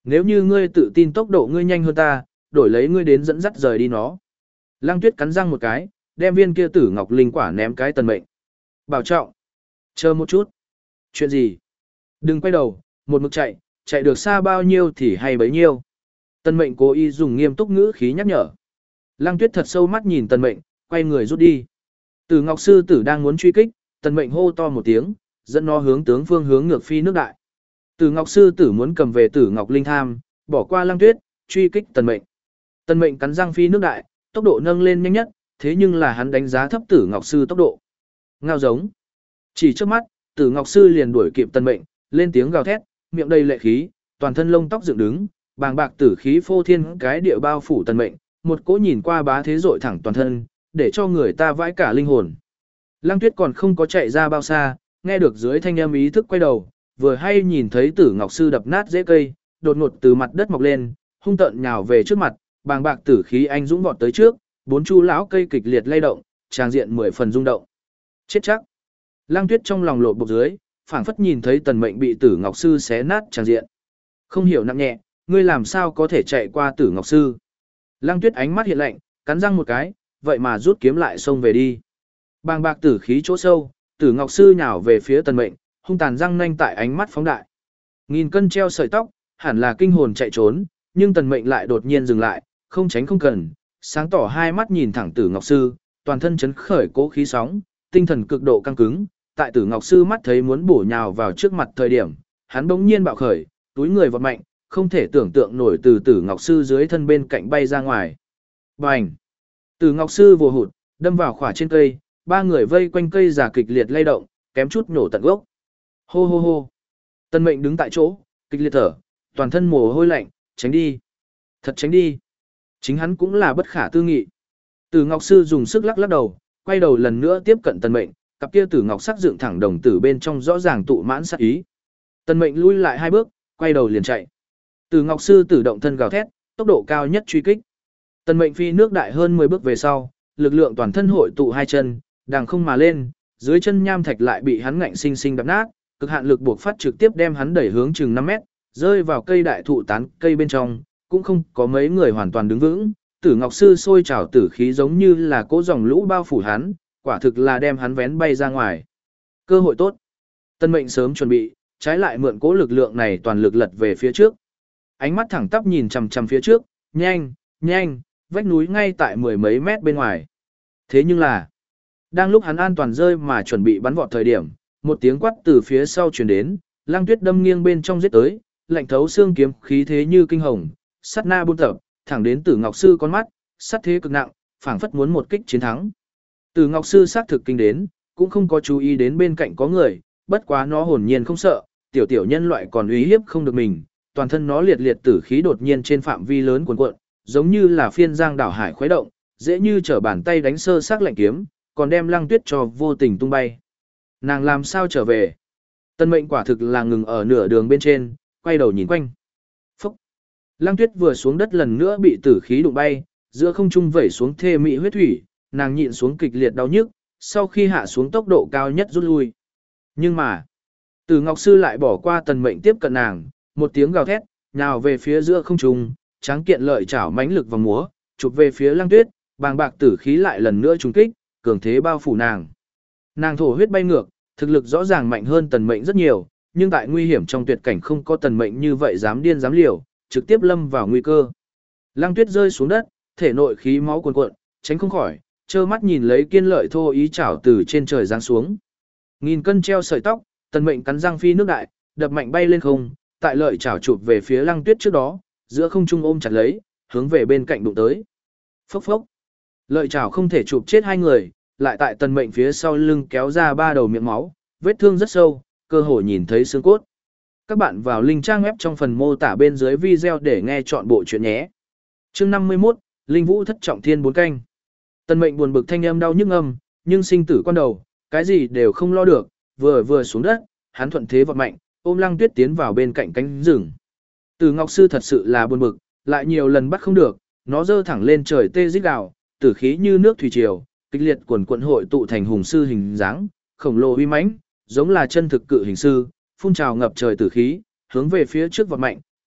Nếu như ngươi tự tin tốc độ ngươi nhanh hơn ta, đổi lấy ngươi đến dẫn dắt rời đi nó. Lăng Tuyết cắn răng một cái, đem viên kia tử ngọc linh quả ném cái Tần Mệnh. Bảo trọng. Chờ một chút. Chuyện gì? Đừng quay đầu, một mực chạy, chạy được xa bao nhiêu thì hay bấy nhiêu. Tần Mệnh cố ý dùng nghiêm túc ngữ khí nhắc nhở. Lăng Tuyết thật sâu mắt nhìn Tần Mệnh, quay người rút đi. Tử Ngọc sư tử đang muốn truy kích, Tần Mệnh hô to một tiếng, dẫn nó hướng tướng phương hướng ngược phi nước đại. Tử Ngọc sư tử muốn cầm về Tử Ngọc linh tham, bỏ qua Lăng Tuyết, truy kích Tần Mệnh. Tần Mệnh cắn răng phi nước đại, tốc độ nâng lên nhanh nhất, thế nhưng là hắn đánh giá thấp Tử Ngọc sư tốc độ. Ngao giống. Chỉ trước mắt, Tử Ngọc sư liền đuổi kịp Tần Mệnh, lên tiếng gào thét, miệng đầy lệ khí, toàn thân lông tóc dựng đứng, bàng bạc tử khí phô thiên cái địa bao phủ Tần Mệnh, một cỗ nhìn qua bá thế dội thẳng toàn thân, để cho người ta vãi cả linh hồn. Lăng Tuyết còn không có chạy ra bao xa, nghe được dưới thanh âm ý thức quay đầu, vừa hay nhìn thấy Tử Ngọc sư đập nát rễ cây, đột ngột từ mặt đất mọc lên, hung tợn nhào về trước mặt, bàng bạc tử khí anh dũng vọt tới trước, bốn chu lão cây kịch liệt lay động, tràng diện mười phần rung động. Chết chắc. Lăng Tuyết trong lòng lột bột dưới, phảng phất nhìn thấy Tần Mệnh bị Tử Ngọc sư xé nát tràng diện. Không hiểu nặng nhẹ, ngươi làm sao có thể chạy qua Tử Ngọc sư? Lăng Tuyết ánh mắt hiện lạnh, cắn răng một cái, vậy mà rút kiếm lại xông về đi. Bàng bạc tử khí chỗ sâu, Tử Ngọc sư nhào về phía Tần Mệnh, hung tàn răng nanh tại ánh mắt phóng đại. Nghìn cân treo sợi tóc, hẳn là kinh hồn chạy trốn, nhưng Tần Mệnh lại đột nhiên dừng lại, không tránh không cần, sáng tỏ hai mắt nhìn thẳng Tử Ngọc sư, toàn thân chấn khởi cố khí sóng, tinh thần cực độ căng cứng, tại Tử Ngọc sư mắt thấy muốn bổ nhào vào trước mặt thời điểm, hắn bỗng nhiên bạo khởi, túi người vọt mạnh, không thể tưởng tượng nổi từ Tử Ngọc sư dưới thân bên cạnh bay ra ngoài. Bành! Tử Ngọc sư vồ hụt, đâm vào khỏa trên cây, ba người vây quanh cây già kịch liệt lay động, kém chút nổ tận gốc. Hô hô hô! Tần Mệnh đứng tại chỗ, kịch liệt thở, toàn thân mồ hôi lạnh, tránh đi. Thật tránh đi. Chính hắn cũng là bất khả tư nghị. Tử Ngọc sư dùng sức lắc lắc đầu, quay đầu lần nữa tiếp cận Tần Mệnh, cặp kia Tử Ngọc sắc dựng thẳng đồng tử bên trong rõ ràng tụ mãn sát ý. Tần Mệnh lui lại hai bước, quay đầu liền chạy. Tử Ngọc sư tự động thân gào thét, tốc độ cao nhất truy kích. Tần Mệnh phi nước đại hơn mười bước về sau, lực lượng toàn thân hội tụ hai chân, đằng không mà lên, dưới chân nham thạch lại bị hắn ngạnh sinh sinh đập nát, cực hạn lực buộc phát trực tiếp đem hắn đẩy hướng chừng năm mét, rơi vào cây đại thụ tán cây bên trong, cũng không có mấy người hoàn toàn đứng vững. Tử Ngọc sư sôi trào tử khí giống như là cỗ dòng lũ bao phủ hắn, quả thực là đem hắn vén bay ra ngoài. Cơ hội tốt. Tần Mệnh sớm chuẩn bị, trái lại mượn cỗ lực lượng này toàn lực lật về phía trước. Ánh mắt thẳng tắp nhìn chằm chằm phía trước, nhanh, nhanh, vách núi ngay tại mười mấy mét bên ngoài. Thế nhưng là, đang lúc hắn an toàn rơi mà chuẩn bị bắn vọt thời điểm, một tiếng quát từ phía sau truyền đến, Lăng Tuyết đâm nghiêng bên trong giết tới, lạnh thấu xương kiếm khí thế như kinh hồng, sát na buôn tập, thẳng đến Tử Ngọc sư con mắt, sát thế cực nặng, phảng phất muốn một kích chiến thắng. Tử Ngọc sư sát thực kinh đến, cũng không có chú ý đến bên cạnh có người, bất quá nó hồn nhiên không sợ, tiểu tiểu nhân loại còn uy hiếp không được mình, toàn thân nó liệt liệt tử khí đột nhiên trên phạm vi lớn cuồn cuộn, giống như là phiên giang đảo hải khuấy động, dễ như trở bàn tay đánh sơ xác lạnh kiếm, còn đem Lăng Tuyết cho vô tình tung bay. Nàng làm sao trở về? Tần Mệnh quả thực là ngừng ở nửa đường bên trên, quay đầu nhìn quanh. Phúc! Lăng Tuyết vừa xuống đất lần nữa bị tử khí đụng bay, giữa không trung vẩy xuống thê mị huyết thủy, nàng nhịn xuống kịch liệt đau nhức, sau khi hạ xuống tốc độ cao nhất rút lui. Nhưng mà, Tử Ngọc sư lại bỏ qua Tần Mệnh tiếp cận nàng, một tiếng gào thét, nhào về phía giữa không trung, tráng kiện lợi chảo mãnh lực vào múa, chụp về phía Lăng Tuyết, bàng bạc tử khí lại lần nữa trùng kích, cường thế bao phủ nàng. Nàng thổ huyết bay ngược, thực lực rõ ràng mạnh hơn Tần Mệnh rất nhiều, nhưng tại nguy hiểm trong tuyệt cảnh không có Tần Mệnh như vậy dám điên dám liều, trực tiếp lâm vào nguy cơ. Lăng Tuyết rơi xuống đất, thể nội khí máu cuồn cuộn, tránh không khỏi, trơ mắt nhìn lấy kiên lợi thô ý chảo từ trên trời giáng xuống. Nghìn cân treo sợi tóc, Tần Mệnh cắn răng phi nước đại, đập mạnh bay lên không, tại lợi chảo chụp về phía Lăng Tuyết trước đó, giữa không trung ôm chặt lấy, hướng về bên cạnh đụng tới. Phốc phốc. Lợi chảo không thể chụp chết hai người, lại tại Tần Mệnh phía sau lưng kéo ra ba đầu miệng máu, vết thương rất sâu, cơ hội nhìn thấy xương cốt. Các bạn vào link trang web trong phần mô tả bên dưới video để nghe chọn bộ chuyện nhé. Chương năm mươi mốt, Linh Vũ thất trọng thiên bốn canh. Tần Mệnh buồn bực thanh âm đau nhức âm, nhưng sinh tử quan đầu, cái gì đều không lo được, vừa vừa xuống đất, hắn thuận thế vọt mạnh, ôm Lăng Tuyết tiến vào bên cạnh cánh rừng. Tử Ngọc sư thật sự là buồn bực, lại nhiều lần bắt không được, nó giơ thẳng lên trời tê rít gào, tử khí như nước thủy triều, kịch liệt quần quần hội tụ thành hùng sư hình dáng, khổng lồ uy mãnh, giống là chân thực cự hình sư, phun trào ngập trời tử khí, hướng về phía trước vọt mạnh,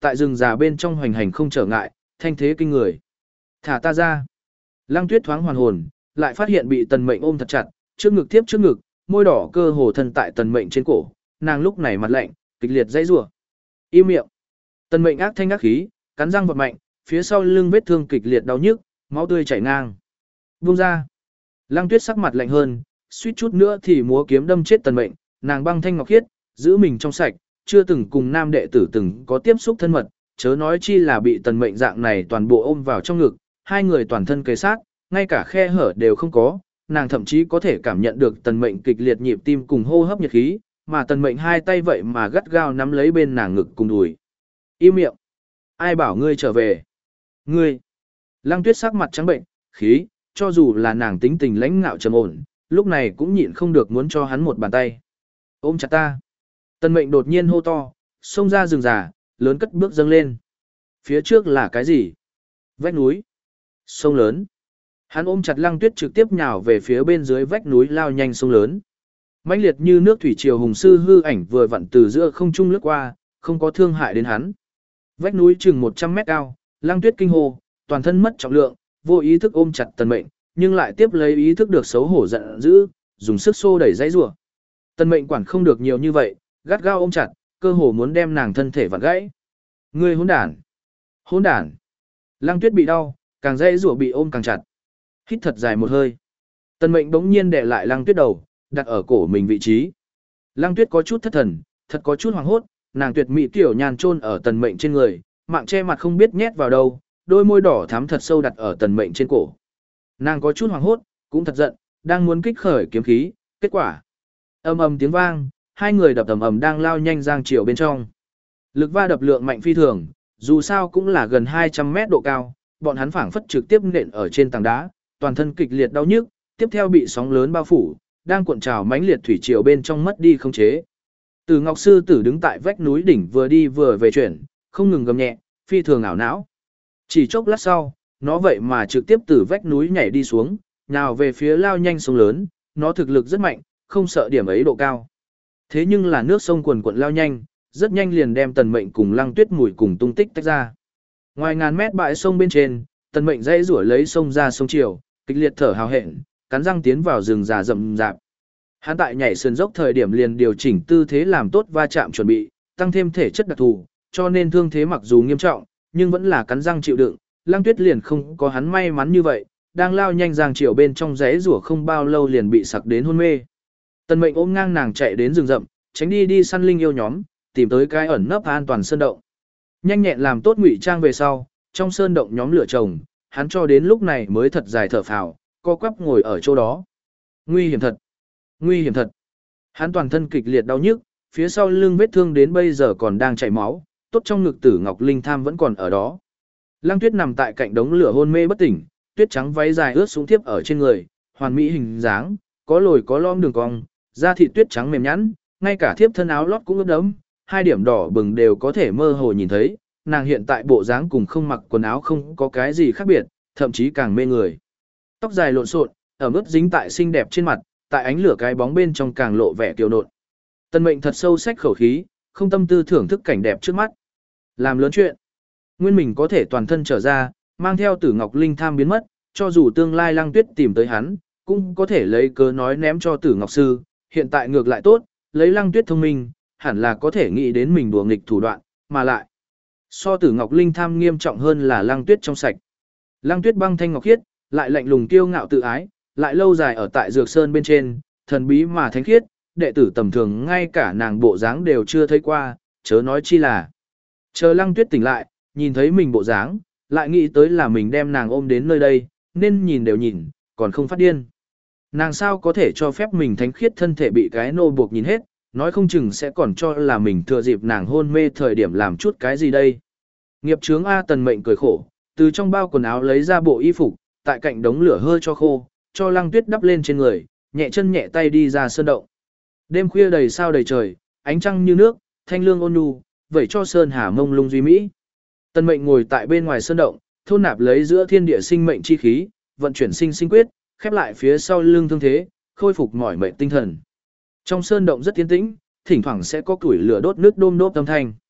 tại rừng già bên trong hoành hành không trở ngại, thanh thế kinh người. Thả ta ra. Lăng Tuyết thoáng hoàn hồn, lại phát hiện bị Tần Mệnh ôm thật chặt, trước ngực tiếp trước ngực, môi đỏ cơ hồ thân tại Tần Mệnh trên cổ, nàng lúc này mặt lạnh, kịch liệt dãy rủa. Im miệng. Tần Mệnh ác thanh ác khí, cắn răng vọt mạnh, phía sau lưng vết thương kịch liệt đau nhức, máu tươi chảy ngang. Buông ra. Lăng Tuyết sắc mặt lạnh hơn, suýt chút nữa thì múa kiếm đâm chết Tần Mệnh, nàng băng thanh ngọc khiết, giữ mình trong sạch, chưa từng cùng nam đệ tử từng có tiếp xúc thân mật, chớ nói chi là bị Tần Mệnh dạng này toàn bộ ôm vào trong ngực, hai người toàn thân kề sát, ngay cả khe hở đều không có, nàng thậm chí có thể cảm nhận được Tần Mệnh kịch liệt nhịp tim cùng hô hấp nhiệt khí, mà Tần Mệnh hai tay vậy mà gắt gao nắm lấy bên nàng ngực cùng đùi. Im miệng. Ai bảo ngươi trở về? Ngươi. Lăng Tuyết sắc mặt trắng bệnh, khí, cho dù là nàng tính tình lãnh ngạo trầm ổn, lúc này cũng nhịn không được muốn cho hắn một bàn tay. Ôm chặt ta. Tần Mệnh đột nhiên hô to, xông ra rừng già, lớn cất bước dâng lên. Phía trước là cái gì? Vách núi. Sông lớn. Hắn ôm chặt Lăng Tuyết trực tiếp nhào về phía bên dưới vách núi lao nhanh sông lớn. Mãnh liệt như nước thủy triều hùng sư hư ảnh vừa vặn từ giữa không trung lướt qua, không có thương hại đến hắn. Vách núi chừng một trăm mét cao, Lăng Tuyết kinh hô, toàn thân mất trọng lượng, vô ý thức ôm chặt Tần Mệnh, nhưng lại tiếp lấy ý thức được xấu hổ giận dữ, dùng sức xô đẩy dãy rủa. Tần Mệnh quản không được nhiều như vậy, gắt gao ôm chặt, cơ hồ muốn đem nàng thân thể vặn gãy. Ngươi hỗn đản! Hỗn đản! Lăng Tuyết bị đau, càng dãy rủa bị ôm càng chặt. Hít thật dài một hơi. Tần Mệnh bỗng nhiên đè lại Lăng Tuyết đầu, đặt ở cổ mình vị trí. Lăng Tuyết có chút thất thần, thật có chút hoảng hốt, nàng tuyệt mỹ tiểu nhàn chôn ở Tần Mệnh trên người, mạng che mặt không biết nhét vào đâu, đôi môi đỏ thắm thật sâu đặt ở Tần Mệnh trên cổ. Nàng có chút hoảng hốt, cũng thật giận, đang muốn kích khởi kiếm khí, kết quả ầm ầm tiếng vang, hai người đập ầm ầm đang lao nhanh giang chiều bên trong. Lực va đập lượng mạnh phi thường, dù sao cũng là gần hai trăm mét độ cao, bọn hắn phảng phất trực tiếp nện ở trên tảng đá, toàn thân kịch liệt đau nhức, tiếp theo bị sóng lớn bao phủ, đang cuộn trào mãnh liệt thủy triều bên trong mất đi khống chế. Từ Ngọc sư tử đứng tại vách núi đỉnh vừa đi vừa về chuyển, không ngừng gầm nhẹ, phi thường ảo não. Chỉ chốc lát sau, nó vậy mà trực tiếp từ vách núi nhảy đi xuống, nhào về phía lao nhanh sông lớn, nó thực lực rất mạnh, không sợ điểm ấy độ cao. Thế nhưng là nước sông cuồn cuộn lao nhanh, rất nhanh liền đem Tần Mệnh cùng Lăng Tuyết mùi cùng tung tích tách ra. Ngoài ngàn mét bãi sông bên trên, Tần Mệnh dãy rủa lấy sông ra sông chiều, kịch liệt thở hào hẹn, cắn răng tiến vào rừng già rậm rạp. Hắn tại nhảy sườn dốc thời điểm liền điều chỉnh tư thế làm tốt va chạm chuẩn bị, tăng thêm thể chất đặc thù, cho nên thương thế mặc dù nghiêm trọng, nhưng vẫn là cắn răng chịu đựng. Lăng Tuyết liền không có hắn may mắn như vậy, đang lao nhanh giang chiều bên trong rẽ rủa không bao lâu liền bị sặc đến hôn mê. Tần Mệnh ôm ngang nàng chạy đến rừng rậm, tránh đi đi săn linh yêu nhóm, tìm tới cái ẩn nấp an toàn sơn động. Nhanh nhẹn làm tốt ngụy trang về sau, trong sơn động nhóm lửa chồng, hắn cho đến lúc này mới thật dài thở phào, co quắp ngồi ở chỗ đó. Nguy hiểm thật, nguy hiểm thật. Hắn toàn thân kịch liệt đau nhức, phía sau lưng vết thương đến bây giờ còn đang chảy máu, tốt trong ngực Tử Ngọc Linh Tham vẫn còn ở đó. Lăng Tuyết nằm tại cạnh đống lửa hôn mê bất tỉnh, tuyết trắng váy dài ướt xuống tiếp ở trên người, hoàn mỹ hình dáng, có lồi có lõm đường cong, da thịt tuyết trắng mềm nhẵn, ngay cả thiếp thân áo lót cũng ướt đẫm, hai điểm đỏ bừng đều có thể mơ hồ nhìn thấy, nàng hiện tại bộ dáng cùng không mặc quần áo không có cái gì khác biệt, thậm chí càng mê người. Tóc dài lộn xộn, ẩm ướt dính tại xinh đẹp trên mặt, tại ánh lửa cái bóng bên trong càng lộ vẻ kiều nộn. Tần Mệnh thật sâu xách khẩu khí, không tâm tư thưởng thức cảnh đẹp trước mắt. Làm lớn chuyện, nguyên mình có thể toàn thân trở ra, mang theo Tử Ngọc Linh Tham biến mất, cho dù tương lai Lăng Tuyết tìm tới hắn, cũng có thể lấy cớ nói ném cho Tử Ngọc sư, hiện tại ngược lại tốt, lấy Lăng Tuyết thông minh, hẳn là có thể nghĩ đến mình đùa nghịch thủ đoạn, mà lại so Tử Ngọc Linh Tham nghiêm trọng hơn là Lăng Tuyết trong sạch. Lăng Tuyết băng thanh ngọc khiết, lại lạnh lùng kiêu ngạo tự ái, lại lâu dài ở tại Dược Sơn bên trên, thần bí mà thánh khiết, đệ tử tầm thường ngay cả nàng bộ dáng đều chưa thấy qua, chớ nói chi là. Chờ Lăng Tuyết tỉnh lại, nhìn thấy mình bộ dáng, lại nghĩ tới là mình đem nàng ôm đến nơi đây, nên nhìn đều nhìn, còn không phát điên. Nàng sao có thể cho phép mình thánh khiết thân thể bị cái nô buộc nhìn hết, nói không chừng sẽ còn cho là mình thừa dịp nàng hôn mê thời điểm làm chút cái gì đây. Nghiệp chướng A. Tần Mệnh cười khổ, từ trong bao quần áo lấy ra bộ y phục, tại cạnh đống lửa hơi cho khô, cho Lăng Tuyết đắp lên trên người, nhẹ chân nhẹ tay đi ra sơn động. Đêm khuya đầy sao đầy trời, ánh trăng như nước, thanh lương ôn nhu, vẩy cho sơn hà mông lung duy mỹ. Tần Mệnh ngồi tại bên ngoài sơn động, thôn nạp lấy giữa thiên địa sinh mệnh chi khí, vận chuyển sinh sinh quyết, khép lại phía sau lưng thương thế, khôi phục mỏi mệt tinh thần. Trong sơn động rất yên tĩnh, thỉnh thoảng sẽ có củi lửa đốt nước đôm đốp âm thanh.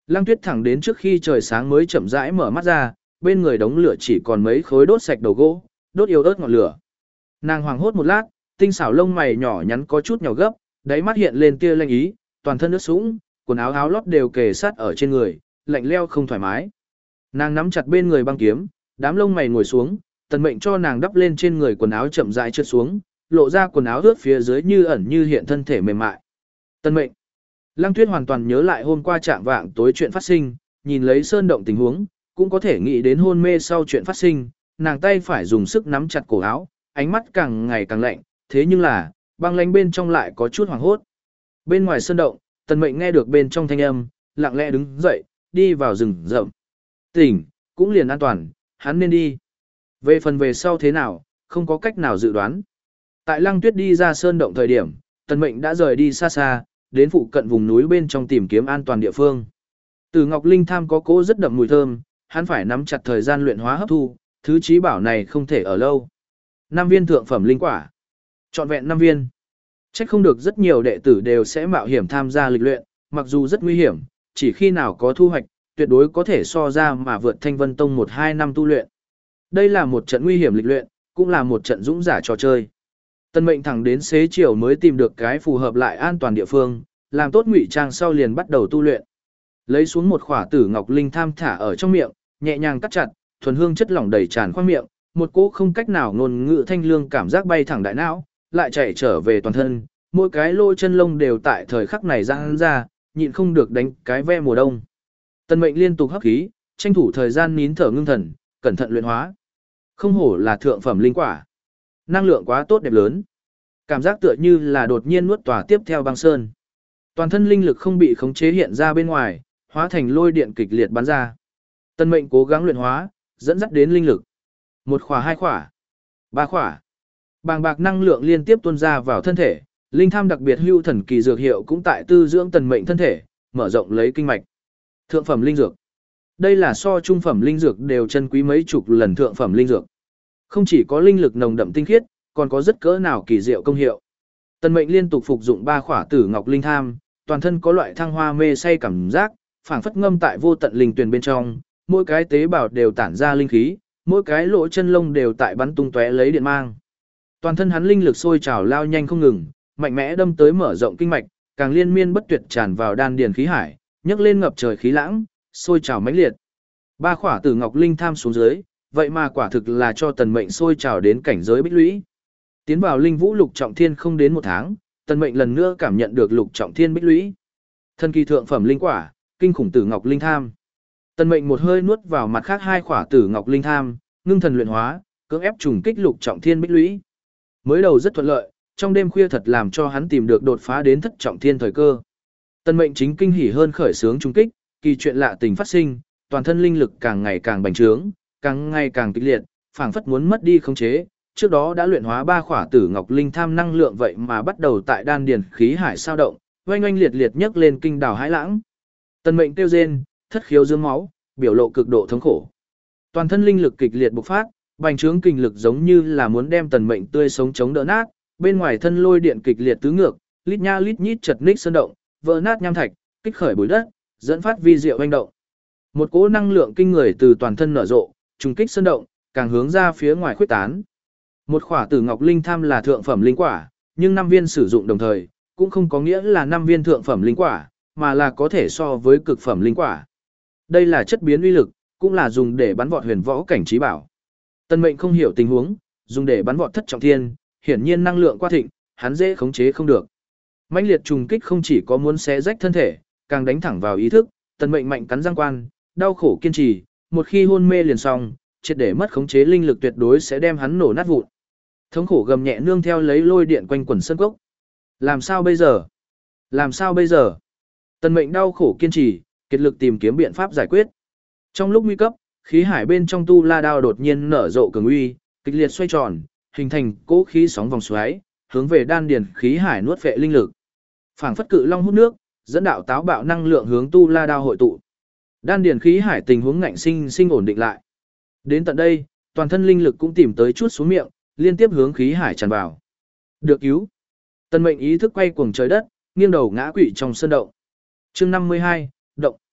Lăng Tuyết thẳng đến trước khi trời sáng mới chậm rãi mở mắt ra, bên người đống lửa chỉ còn mấy khối đốt sạch đầu gỗ, đốt yếu ớt ngọn lửa. Nàng hoảng hốt một lát, tinh xảo lông mày nhỏ nhắn có chút nhỏ gấp, đáy mắt hiện lên tia lanh ý, toàn thân ướt sũng, quần áo áo lót đều kề sát ở trên người, lạnh leo không thoải mái. Nàng nắm chặt bên người băng kiếm, đám lông mày ngồi xuống, Tần Mệnh cho nàng đắp lên trên người quần áo chậm rãi trượt xuống, lộ ra quần áo ướt phía dưới như ẩn như hiện thân thể mềm mại. Tần Mệnh. Lăng Tuyết hoàn toàn nhớ lại hôm qua trạng vạng tối chuyện phát sinh, nhìn lấy sơn động tình huống, cũng có thể nghĩ đến hôn mê sau chuyện phát sinh, nàng tay phải dùng sức nắm chặt cổ áo, ánh mắt càng ngày càng lạnh, thế nhưng là, băng lãnh bên trong lại có chút hoảng hốt. Bên ngoài sơn động, Tần Mệnh nghe được bên trong thanh âm, lặng lẽ đứng dậy, đi vào rừng rậm. Tỉnh, cũng liền an toàn, hắn nên đi. Về phần về sau thế nào, không có cách nào dự đoán. Tại Lăng Tuyết đi ra sơn động thời điểm, Tần Mệnh đã rời đi xa xa, đến phụ cận vùng núi bên trong tìm kiếm an toàn địa phương. Từ Ngọc Linh Tham có cỗ rất đậm mùi thơm, hắn phải nắm chặt thời gian luyện hóa hấp thu, thứ chí bảo này không thể ở lâu. Năm viên thượng phẩm linh quả. Trọn vẹn năm viên. Chắc không được rất nhiều đệ tử đều sẽ mạo hiểm tham gia lịch luyện, mặc dù rất nguy hiểm, chỉ khi nào có thu hoạch, tuyệt đối có thể so ra mà vượt Thanh Vân Tông một hai năm tu luyện. Đây là một trận nguy hiểm lịch luyện, cũng là một trận dũng giả trò chơi. Tần Mệnh thẳng đến xế chiều mới tìm được cái phù hợp lại an toàn địa phương, làm tốt ngụy trang sau liền bắt đầu tu luyện. Lấy xuống một khỏa tử ngọc linh tham thả ở trong miệng, nhẹ nhàng cắt chặt, thuần hương chất lỏng đầy tràn khoang miệng, một cỗ không cách nào ngôn ngữ thanh lương cảm giác bay thẳng đại não, lại chạy trở về toàn thân, mỗi cái lỗ chân lông đều tại thời khắc này giãn ra, nhịn không được đánh cái ve mùa đông. Tần Mệnh liên tục hấp khí, tranh thủ thời gian nín thở ngưng thần, cẩn thận luyện hóa. Không hổ là thượng phẩm linh quả. Năng lượng quá tốt đẹp lớn. Cảm giác tựa như là đột nhiên nuốt tòa tiếp theo băng sơn. Toàn thân linh lực không bị khống chế hiện ra bên ngoài, hóa thành lôi điện kịch liệt bắn ra. Tần Mệnh cố gắng luyện hóa, dẫn dắt đến linh lực. Một khỏa hai khỏa, ba khỏa. Bàng bạc năng lượng liên tiếp tuôn ra vào thân thể, linh tham đặc biệt hưu thần kỳ dược hiệu cũng tại tư dưỡng Tần Mệnh thân thể, mở rộng lấy kinh mạch. Thượng phẩm linh dược. Đây là so trung phẩm linh dược đều chân quý mấy chục lần thượng phẩm linh dược. Không chỉ có linh lực nồng đậm tinh khiết, còn có rất cỡ nào kỳ diệu công hiệu. Tần Mệnh liên tục phục dụng ba khỏa tử ngọc linh tham, toàn thân có loại thăng hoa mê say cảm giác, phảng phất ngâm tại vô tận linh tuyền bên trong, mỗi cái tế bào đều tản ra linh khí, mỗi cái lỗ chân lông đều tại bắn tung tóe lấy điện mang. Toàn thân hắn linh lực sôi trào lao nhanh không ngừng, mạnh mẽ đâm tới mở rộng kinh mạch, càng liên miên bất tuyệt tràn vào đan điền khí hải, nhấc lên ngập trời khí lãng, sôi trào mãnh liệt. Ba khỏa tử ngọc linh tham xuống dưới, vậy mà quả thực là cho Tần Mệnh sôi trào đến cảnh giới bích lũy. Tiến vào linh vũ lục trọng thiên không đến một tháng, Tần Mệnh lần nữa cảm nhận được lục trọng thiên bích lũy. Thân kỳ thượng phẩm linh quả, kinh khủng tử ngọc linh tham. Tần Mệnh một hơi nuốt vào mặt khác hai khỏa tử ngọc linh tham, ngưng thần luyện hóa, cưỡng ép trùng kích lục trọng thiên bích lũy. Mới đầu rất thuận lợi, trong đêm khuya thật làm cho hắn tìm được đột phá đến thất trọng thiên thời cơ. Tần Mệnh chính kinh hỉ hơn khởi sướng trùng kích, kỳ chuyện lạ tình phát sinh, toàn thân linh lực càng ngày càng bành trướng, càng ngày càng kịch liệt, phảng phất muốn mất đi khống chế. Trước đó đã luyện hóa ba khỏa tử ngọc linh tham năng lượng vậy mà bắt đầu tại đan điền khí hải sao động, oanh oanh liệt liệt nhấc lên kinh đảo hãi lãng. Tần Mệnh kêu rên, thất khiếu dương máu, biểu lộ cực độ thống khổ. Toàn thân linh lực kịch liệt bộc phát, bành trướng kinh lực giống như là muốn đem Tần Mệnh tươi sống chống đỡ nát, bên ngoài thân lôi điện kịch liệt tứ ngược, lít nha lít nhít chật ních sơn động, vỡ nát nham thạch, kích khởi bụi đất, dẫn phát vi diệu oanh động. Một cỗ năng lượng kinh người từ toàn thân nở rộ, trùng kích sơn động, càng hướng ra phía ngoài khuếch tán. Một khỏa tử ngọc linh tham là thượng phẩm linh quả, nhưng năm viên sử dụng đồng thời, cũng không có nghĩa là năm viên thượng phẩm linh quả, mà là có thể so với cực phẩm linh quả. Đây là chất biến uy lực, cũng là dùng để bắn vọt huyền võ cảnh trí bảo. Tần Mệnh không hiểu tình huống, dùng để bắn vọt thất trọng thiên, hiển nhiên năng lượng quá thịnh, hắn dễ khống chế không được. Mãnh liệt trùng kích không chỉ có muốn xé rách thân thể, càng đánh thẳng vào ý thức, Tần Mệnh mạnh cắn răng quan, đau khổ kiên trì, một khi hôn mê liền xong, triệt để mất khống chế linh lực tuyệt đối sẽ đem hắn nổ nát vụn. Thống khổ gầm nhẹ nương theo lấy lôi điện quanh quẩn sân cốc. Làm sao bây giờ? Làm sao bây giờ? Tần Mệnh đau khổ kiên trì, kiệt lực tìm kiếm biện pháp giải quyết. Trong lúc nguy cấp, khí hải bên trong tu la đao đột nhiên nở rộ cường uy, kịch liệt xoay tròn, hình thành cỗ khí sóng vòng xoáy, hướng về đan điền khí hải nuốt phệ linh lực. Phảng phất cự long hút nước, dẫn đạo táo bạo năng lượng hướng tu la đao hội tụ. Đan điền khí hải tình huống ngạnh sinh sinh ổn định lại. Đến tận đây, toàn thân linh lực cũng tìm tới chút xuống miệng, liên tiếp hướng khí hải tràn vào. Được cứu. Tần Mệnh ý thức quay cuồng trời đất, nghiêng đầu ngã quỵ trong sơn động. Chương năm mươi hai, động.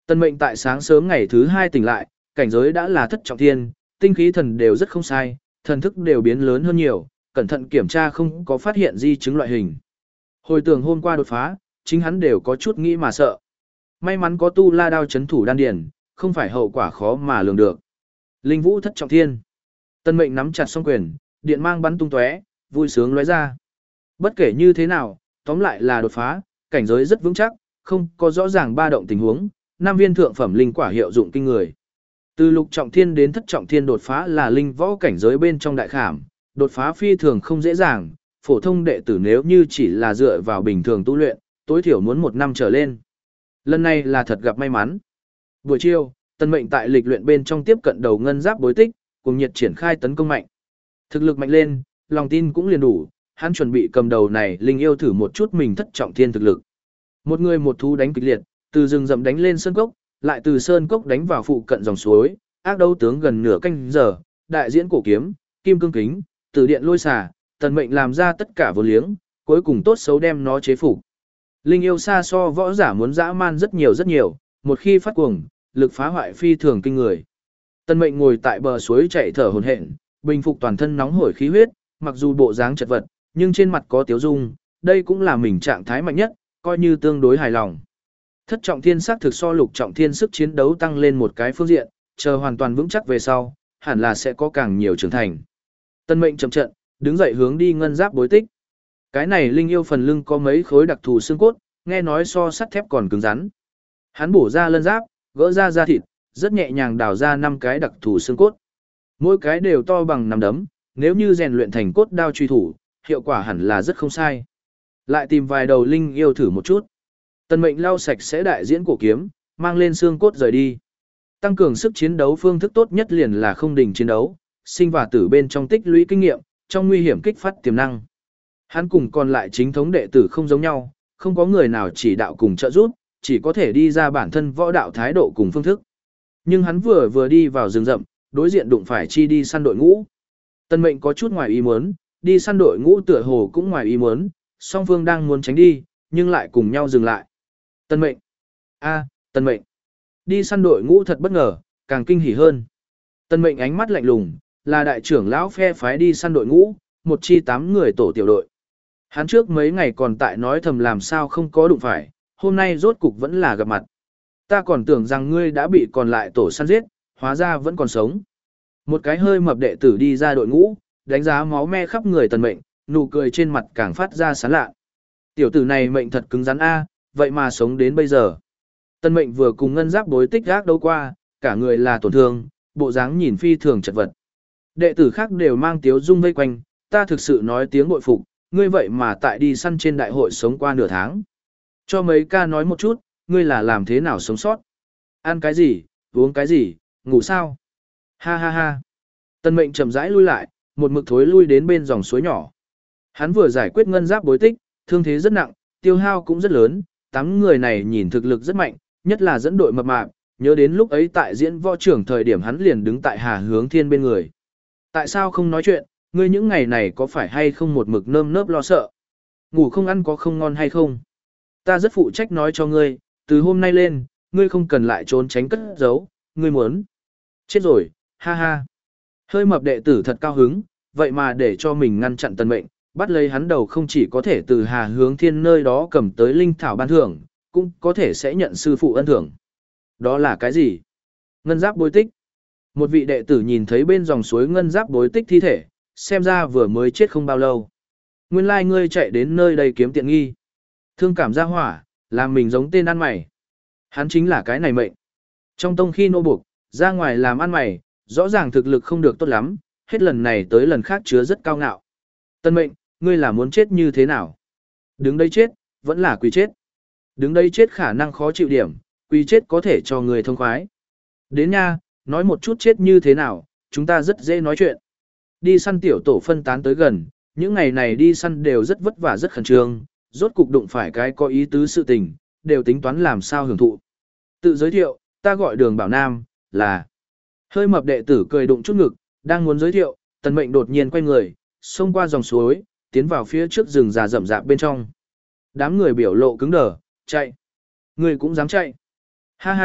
Tân mệnh tại sáng sớm ngày thứ hai tỉnh lại, cảnh giới đã là thất trọng thiên, tinh khí thần đều rất không sai, thần thức đều biến lớn hơn nhiều, cẩn thận kiểm tra không có phát hiện di chứng loại hình. Hồi tưởng hôm qua đột phá, chính hắn đều có chút nghĩ mà sợ. May mắn có tu la đao chấn thủ đan điền, không phải hậu quả khó mà lường được. Linh vũ thất trọng thiên. Tân mệnh nắm chặt song quyền, điện mang bắn tung tóe, vui sướng lóe ra. Bất kể như thế nào, tóm lại là đột phá, cảnh giới rất vững chắc, không có rõ ràng ba động tình huống, năm viên thượng phẩm linh quả hiệu dụng kinh người. Từ lục trọng thiên đến thất trọng thiên đột phá là linh võ cảnh giới bên trong đại khảm, đột phá phi thường không dễ dàng, phổ thông đệ tử nếu như chỉ là dựa vào bình thường tu luyện, tối thiểu muốn một năm trở lên. Lần này là thật gặp may mắn. Buổi chiều, Tân mệnh tại lịch luyện bên trong tiếp cận đầu ngân giáp bối tích, cùng nhiệt triển khai tấn công mạnh. Thực lực mạnh lên, lòng tin cũng liền đủ, hắn chuẩn bị cầm đầu này linh yêu thử một chút mình thất trọng thiên thực lực. Một người một thú đánh kịch liệt, từ rừng rậm đánh lên sơn cốc, lại từ sơn cốc đánh vào phụ cận dòng suối, ác đấu tướng gần nửa canh giờ, đại diễn cổ kiếm, kim cương kính, từ điện lôi xà, Tần mệnh làm ra tất cả vô liếng, cuối cùng tốt xấu đem nó chế phục. Linh yêu xa so võ giả muốn dã man rất nhiều rất nhiều, một khi phát cuồng, lực phá hoại phi thường kinh người. Tần mệnh ngồi tại bờ suối chạy thở hổn hển, bình phục toàn thân nóng hổi khí huyết, mặc dù bộ dáng chật vật, nhưng trên mặt có tiếu dung, đây cũng là mình trạng thái mạnh nhất, coi như tương đối hài lòng. Thất trọng thiên sắc thực so lục trọng thiên sức chiến đấu tăng lên một cái phương diện, chờ hoàn toàn vững chắc về sau, hẳn là sẽ có càng nhiều trưởng thành. Tân mệnh chậm trận, đứng dậy hướng đi ngân giáp bối tích. Cái này linh yêu phần lưng có mấy khối đặc thù xương cốt, nghe nói so sắt thép còn cứng rắn. Hắn bổ ra lân giáp, gỡ ra da thịt, rất nhẹ nhàng đào ra năm cái đặc thù xương cốt. Mỗi cái đều to bằng nắm đấm, nếu như rèn luyện thành cốt đao truy thủ, hiệu quả hẳn là rất không sai. Lại tìm vài đầu linh yêu thử một chút. Tần mệnh lau sạch sẽ đại diễn cổ kiếm, mang lên xương cốt rời đi. Tăng cường sức chiến đấu phương thức tốt nhất liền là không đình chiến đấu, sinh và tử bên trong tích lũy kinh nghiệm, trong nguy hiểm kích phát tiềm năng. Hắn cùng còn lại chính thống đệ tử không giống nhau, không có người nào chỉ đạo cùng trợ giúp, chỉ có thể đi ra bản thân võ đạo thái độ cùng phương thức. Nhưng hắn vừa vừa đi vào rừng rậm, đối diện đụng phải chi đi săn đội ngũ. Tần mệnh có chút ngoài ý muốn, đi săn đội ngũ tựa hồ cũng ngoài ý muốn, song phương đang muốn tránh đi, nhưng lại cùng nhau dừng lại. Tần mệnh. a à, Tần mệnh. Đi săn đội ngũ thật bất ngờ, càng kinh hỉ hơn. Tần mệnh ánh mắt lạnh lùng, là đại trưởng lão phe phái đi săn đội ngũ, một chi tám người tổ tiểu đội. Hắn trước mấy ngày còn tại nói thầm làm sao không có đụng phải, hôm nay rốt cục vẫn là gặp mặt. Ta còn tưởng rằng ngươi đã bị còn lại tổ săn giết, hóa ra vẫn còn sống. Một cái hơi mập đệ tử đi ra đội ngũ, đánh giá máu me khắp người Tần mệnh, nụ cười trên mặt càng phát ra sán lạ. Tiểu tử này mệnh thật cứng rắn a, vậy mà sống đến bây giờ. Tần mệnh vừa cùng ngân giáp bối tích gác đấu qua, cả người là tổn thương, bộ dáng nhìn phi thường chật vật. Đệ tử khác đều mang tiếu dung vây quanh, ta thực sự nói tiếng bội phục, ngươi vậy mà tại đi săn trên đại hội sống qua nửa tháng. Cho mấy ca nói một chút, ngươi là làm thế nào sống sót? Ăn cái gì, uống cái gì, ngủ sao? Ha ha ha. Tần mệnh chậm rãi lui lại, một mực thối lui đến bên dòng suối nhỏ. Hắn vừa giải quyết ngân giáp bối tích, thương thế rất nặng, tiêu hao cũng rất lớn, tám người này nhìn thực lực rất mạnh, nhất là dẫn đội mập mạp, nhớ đến lúc ấy tại diễn võ trưởng thời điểm hắn liền đứng tại Hà Hướng Thiên bên người. Tại sao không nói chuyện, ngươi những ngày này có phải hay không một mực nơm nớp lo sợ? Ngủ không ăn có không ngon hay không? Ta rất phụ trách nói cho ngươi, từ hôm nay lên, ngươi không cần lại trốn tránh cất giấu, ngươi muốn. Chết rồi, ha ha. Hơi mập đệ tử thật cao hứng, vậy mà để cho mình ngăn chặn Tần mệnh, bắt lấy hắn đầu không chỉ có thể từ Hà Hướng Thiên nơi đó cầm tới linh thảo ban thưởng, cũng có thể sẽ nhận sư phụ ân thưởng. Đó là cái gì? Ngân giáp bối tích. Một vị đệ tử nhìn thấy bên dòng suối ngân giáp bối tích thi thể, xem ra vừa mới chết không bao lâu. Nguyên lai ngươi chạy đến nơi đây kiếm tiện nghi. Thương cảm ra hỏa, làm mình giống tên ăn mày. Hắn chính là cái này mệnh. Trong tông khi nô buộc, ra ngoài làm ăn mày, rõ ràng thực lực không được tốt lắm, hết lần này tới lần khác chứa rất cao ngạo. Tân mệnh, ngươi là muốn chết như thế nào? Đứng đây chết, vẫn là quỳ chết. Đứng đây chết khả năng khó chịu điểm, quỳ chết có thể cho người thông khoái. Đến nha, nói một chút chết như thế nào, chúng ta rất dễ nói chuyện. Đi săn tiểu tổ phân tán tới gần, những ngày này đi săn đều rất vất vả rất khẩn trương, rốt cục đụng phải cái có ý tứ sự tình, đều tính toán làm sao hưởng thụ. Tự giới thiệu, ta gọi Đường Bảo Nam, là... Hơi mập đệ tử cười đụng chút ngực, đang muốn giới thiệu, Tần mệnh đột nhiên quay người, xông qua dòng suối, tiến vào phía trước rừng già rậm rạp bên trong. Đám người biểu lộ cứng đờ, chạy. Người cũng dám chạy. Ha ha,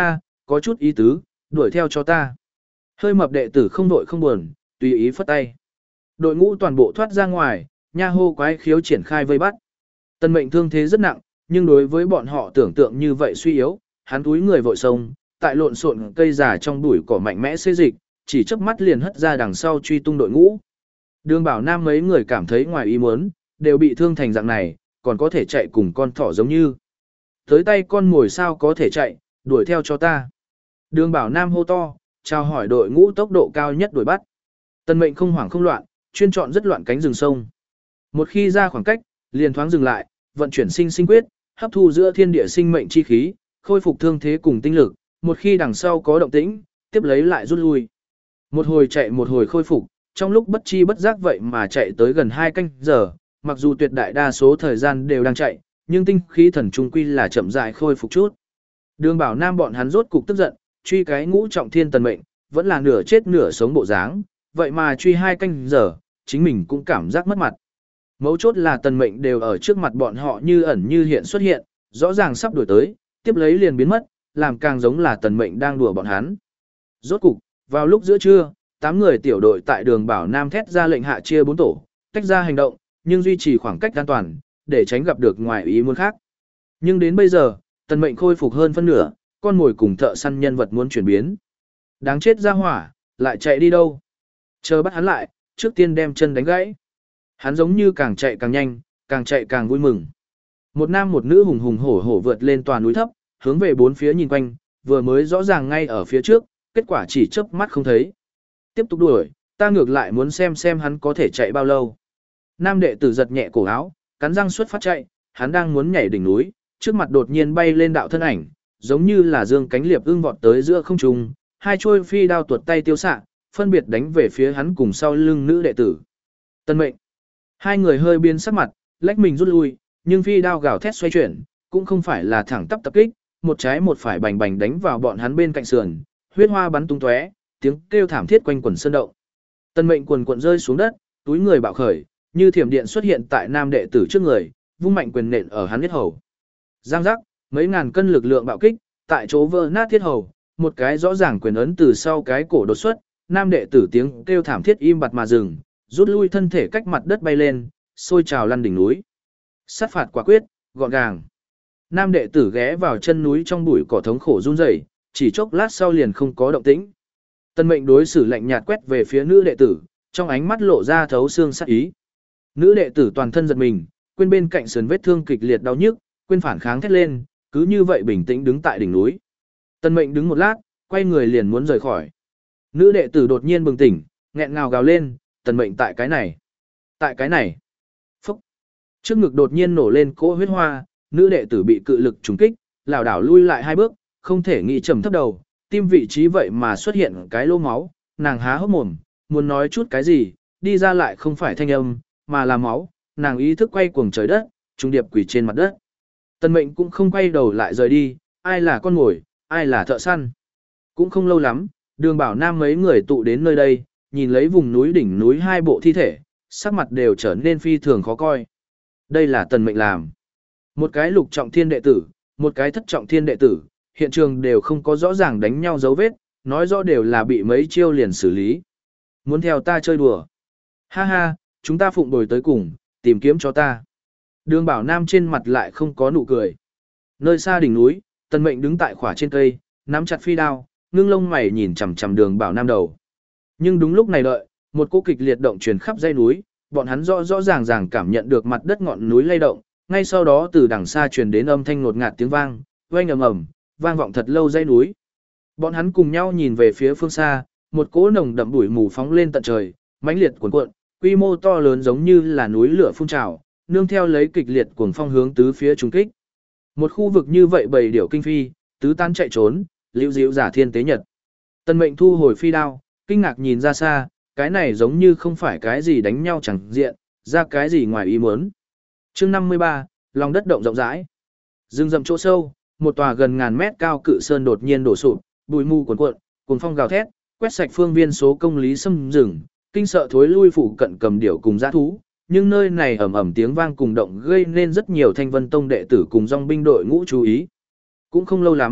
có chút ý tứ, đuổi theo cho ta. Hơi mập đệ tử không đội không buồn, tùy ý phất tay. Đội ngũ toàn bộ thoát ra ngoài, nha hô quái khiếu triển khai vây bắt. Tân mệnh thương thế rất nặng, nhưng đối với bọn họ tưởng tượng như vậy suy yếu, hắn túi người vội sông, tại lộn xộn cây già trong bụi cỏ mạnh mẽ xê dịch, chỉ chớp mắt liền hất ra đằng sau truy tung đội ngũ. Đường Bảo Nam mấy người cảm thấy ngoài ý muốn, đều bị thương thành dạng này, còn có thể chạy cùng con thỏ giống như. Tới tay con mồi sao có thể chạy, đuổi theo cho ta. Đường Bảo Nam hô to, chào hỏi đội ngũ tốc độ cao nhất đuổi bắt. Tân mệnh không hoảng không loạn, chuyên chọn rất loạn cánh rừng sông. Một khi ra khoảng cách, liền thoáng dừng lại, vận chuyển sinh sinh quyết, hấp thu giữa thiên địa sinh mệnh chi khí, khôi phục thương thế cùng tinh lực, một khi đằng sau có động tĩnh, tiếp lấy lại rút lui. Một hồi chạy một hồi khôi phục, trong lúc bất chi bất giác vậy mà chạy tới gần hai canh giờ, mặc dù tuyệt đại đa số thời gian đều đang chạy, nhưng tinh khí thần trung quy là chậm rãi khôi phục chút. Đường Bảo Nam bọn hắn rốt cục tức giận, truy cái ngũ trọng thiên tần mệnh, vẫn là nửa chết nửa sống bộ dáng, vậy mà truy hai canh giờ, chính mình cũng cảm giác mất mặt. Mấu chốt là tần mệnh đều ở trước mặt bọn họ như ẩn như hiện xuất hiện, rõ ràng sắp đuổi tới, tiếp lấy liền biến mất, làm càng giống là tần mệnh đang đùa bọn hắn. Rốt cục, vào lúc giữa trưa, tám người tiểu đội tại đường Bảo Nam thét ra lệnh hạ chia bốn tổ, tách ra hành động, nhưng duy trì khoảng cách an toàn, để tránh gặp được ngoài ý muốn khác. Nhưng đến bây giờ, tần mệnh khôi phục hơn phân nửa, con mồi cùng thợ săn nhân vật muốn chuyển biến. Đáng chết ra hỏa, lại chạy đi đâu? Chờ bắt hắn lại, trước tiên đem chân đánh gãy. Hắn giống như càng chạy càng nhanh, càng chạy càng vui mừng. Một nam một nữ hùng hùng hổ hổ vượt lên tòa núi thấp, hướng về bốn phía nhìn quanh, vừa mới rõ ràng ngay ở phía trước, kết quả chỉ chớp mắt không thấy. Tiếp tục đuổi, ta ngược lại muốn xem xem hắn có thể chạy bao lâu. Nam đệ tử giật nhẹ cổ áo, cắn răng xuất phát chạy, hắn đang muốn nhảy đỉnh núi, trước mặt đột nhiên bay lên đạo thân ảnh, giống như là dương cánh liệp ưng vọt tới giữa không trung, hai chuôi phi đao tuột tay tiêu xạ, phân biệt đánh về phía hắn cùng sau lưng nữ đệ tử. Tân mệnh. Hai người hơi biến sắc mặt, lách mình rút lui, nhưng phi đao gào thét xoay chuyển, cũng không phải là thẳng tắp tập kích, một trái một phải bành bành đánh vào bọn hắn bên cạnh sườn, huyết hoa bắn tung tóe, tiếng kêu thảm thiết quanh quần sơn động. Tân mệnh quần quần rơi xuống đất, túi người bạo khởi, như thiểm điện xuất hiện tại nam đệ tử trước người, vung mạnh quyền nện ở hắn huyết hầu. Giang giác, mấy ngàn cân lực lượng bạo kích, tại chỗ vỡ nát thiết hầu, một cái rõ ràng quyền ấn từ sau cái cổ đột xuất, nam đệ tử tiếng kêu thảm thiết im bặt mà dừng, rút lui thân thể cách mặt đất bay lên, sôi trào lăn đỉnh núi. Sát phạt quả quyết, gọn gàng. Nam đệ tử ghé vào chân núi trong bụi cỏ thống khổ run rẩy, chỉ chốc lát sau liền không có động tĩnh. Tân mệnh đối xử lạnh nhạt quét về phía nữ đệ tử, trong ánh mắt lộ ra thấu xương sát ý. Nữ đệ tử toàn thân giật mình, quên bên cạnh sườn vết thương kịch liệt đau nhức, quên phản kháng thét lên, cứ như vậy bình tĩnh đứng tại đỉnh núi. Tân mệnh đứng một lát, quay người liền muốn rời khỏi. Nữ đệ tử đột nhiên bừng tỉnh, nghẹn ngào gào lên, tần mệnh tại cái này, tại cái này. Phúc. Trước ngực đột nhiên nổ lên cỗ huyết hoa, nữ đệ tử bị cự lực trúng kích, lảo đảo lui lại hai bước, không thể nghĩ trầm thấp đầu, tim vị trí vậy mà xuất hiện cái lỗ máu, nàng há hốc mồm, muốn nói chút cái gì, đi ra lại không phải thanh âm, mà là máu, nàng ý thức quay cuồng trời đất, trung điệp quỳ trên mặt đất. Tần mệnh cũng không quay đầu lại rời đi, ai là con mồi, ai là thợ săn. Cũng không lâu lắm, đường Bảo Nam mấy người tụ đến nơi đây, nhìn lấy vùng núi đỉnh núi hai bộ thi thể, sắc mặt đều trở nên phi thường khó coi. Đây là tần mệnh làm. Một cái lục trọng thiên đệ tử, một cái thất trọng thiên đệ tử, hiện trường đều không có rõ ràng đánh nhau dấu vết, nói rõ đều là bị mấy chiêu liền xử lý. Muốn theo ta chơi đùa. Ha ha, chúng ta phụng bồi tới cùng, tìm kiếm cho ta. Đường Bảo Nam trên mặt lại không có nụ cười. Nơi xa đỉnh núi, tần mệnh đứng tại khỏa trên cây, nắm chặt phi đao, ngưng lông mày nhìn chằm chằm đường Bảo Nam đầu. Nhưng đúng lúc này đợi, một cỗ kịch liệt động truyền khắp dãy núi, bọn hắn rõ rõ ràng ràng cảm nhận được mặt đất ngọn núi lay động, ngay sau đó từ đằng xa truyền đến âm thanh ngột ngạt tiếng vang, oanh ầm ầm, vang vọng thật lâu dãy núi. Bọn hắn cùng nhau nhìn về phía phương xa, một cỗ nồng đậm bụi mù phóng lên tận trời, mãnh liệt cuồn cuộn, quy mô to lớn giống như là núi lửa phun trào, nương theo lấy kịch liệt cuồng phong hướng tứ phía trùng kích. Một khu vực như vậy bầy điểu kinh phi, tứ tán chạy trốn, liễu diễu giả thiên tế nhật. Tần mệnh thu hồi phi đao, kinh ngạc nhìn ra xa, cái này giống như không phải cái gì đánh nhau chẳng diện, ra cái gì ngoài ý muốn. Chương năm mươi ba, lòng đất động rộng rãi. Rừng rậm chỗ sâu, một tòa gần ngàn mét cao cự sơn đột nhiên đổ sụp, bụi mù cuồn cuộn, cuồng phong gào thét, quét sạch phương viên số công lý xâm rừng, kinh sợ thối lui phụ cận cầm điểu cùng dã thú, nhưng nơi này ầm ầm tiếng vang cùng động gây nên rất nhiều Thanh Vân Tông đệ tử cùng dòng binh đội ngũ chú ý. Cũng không lâu lắm,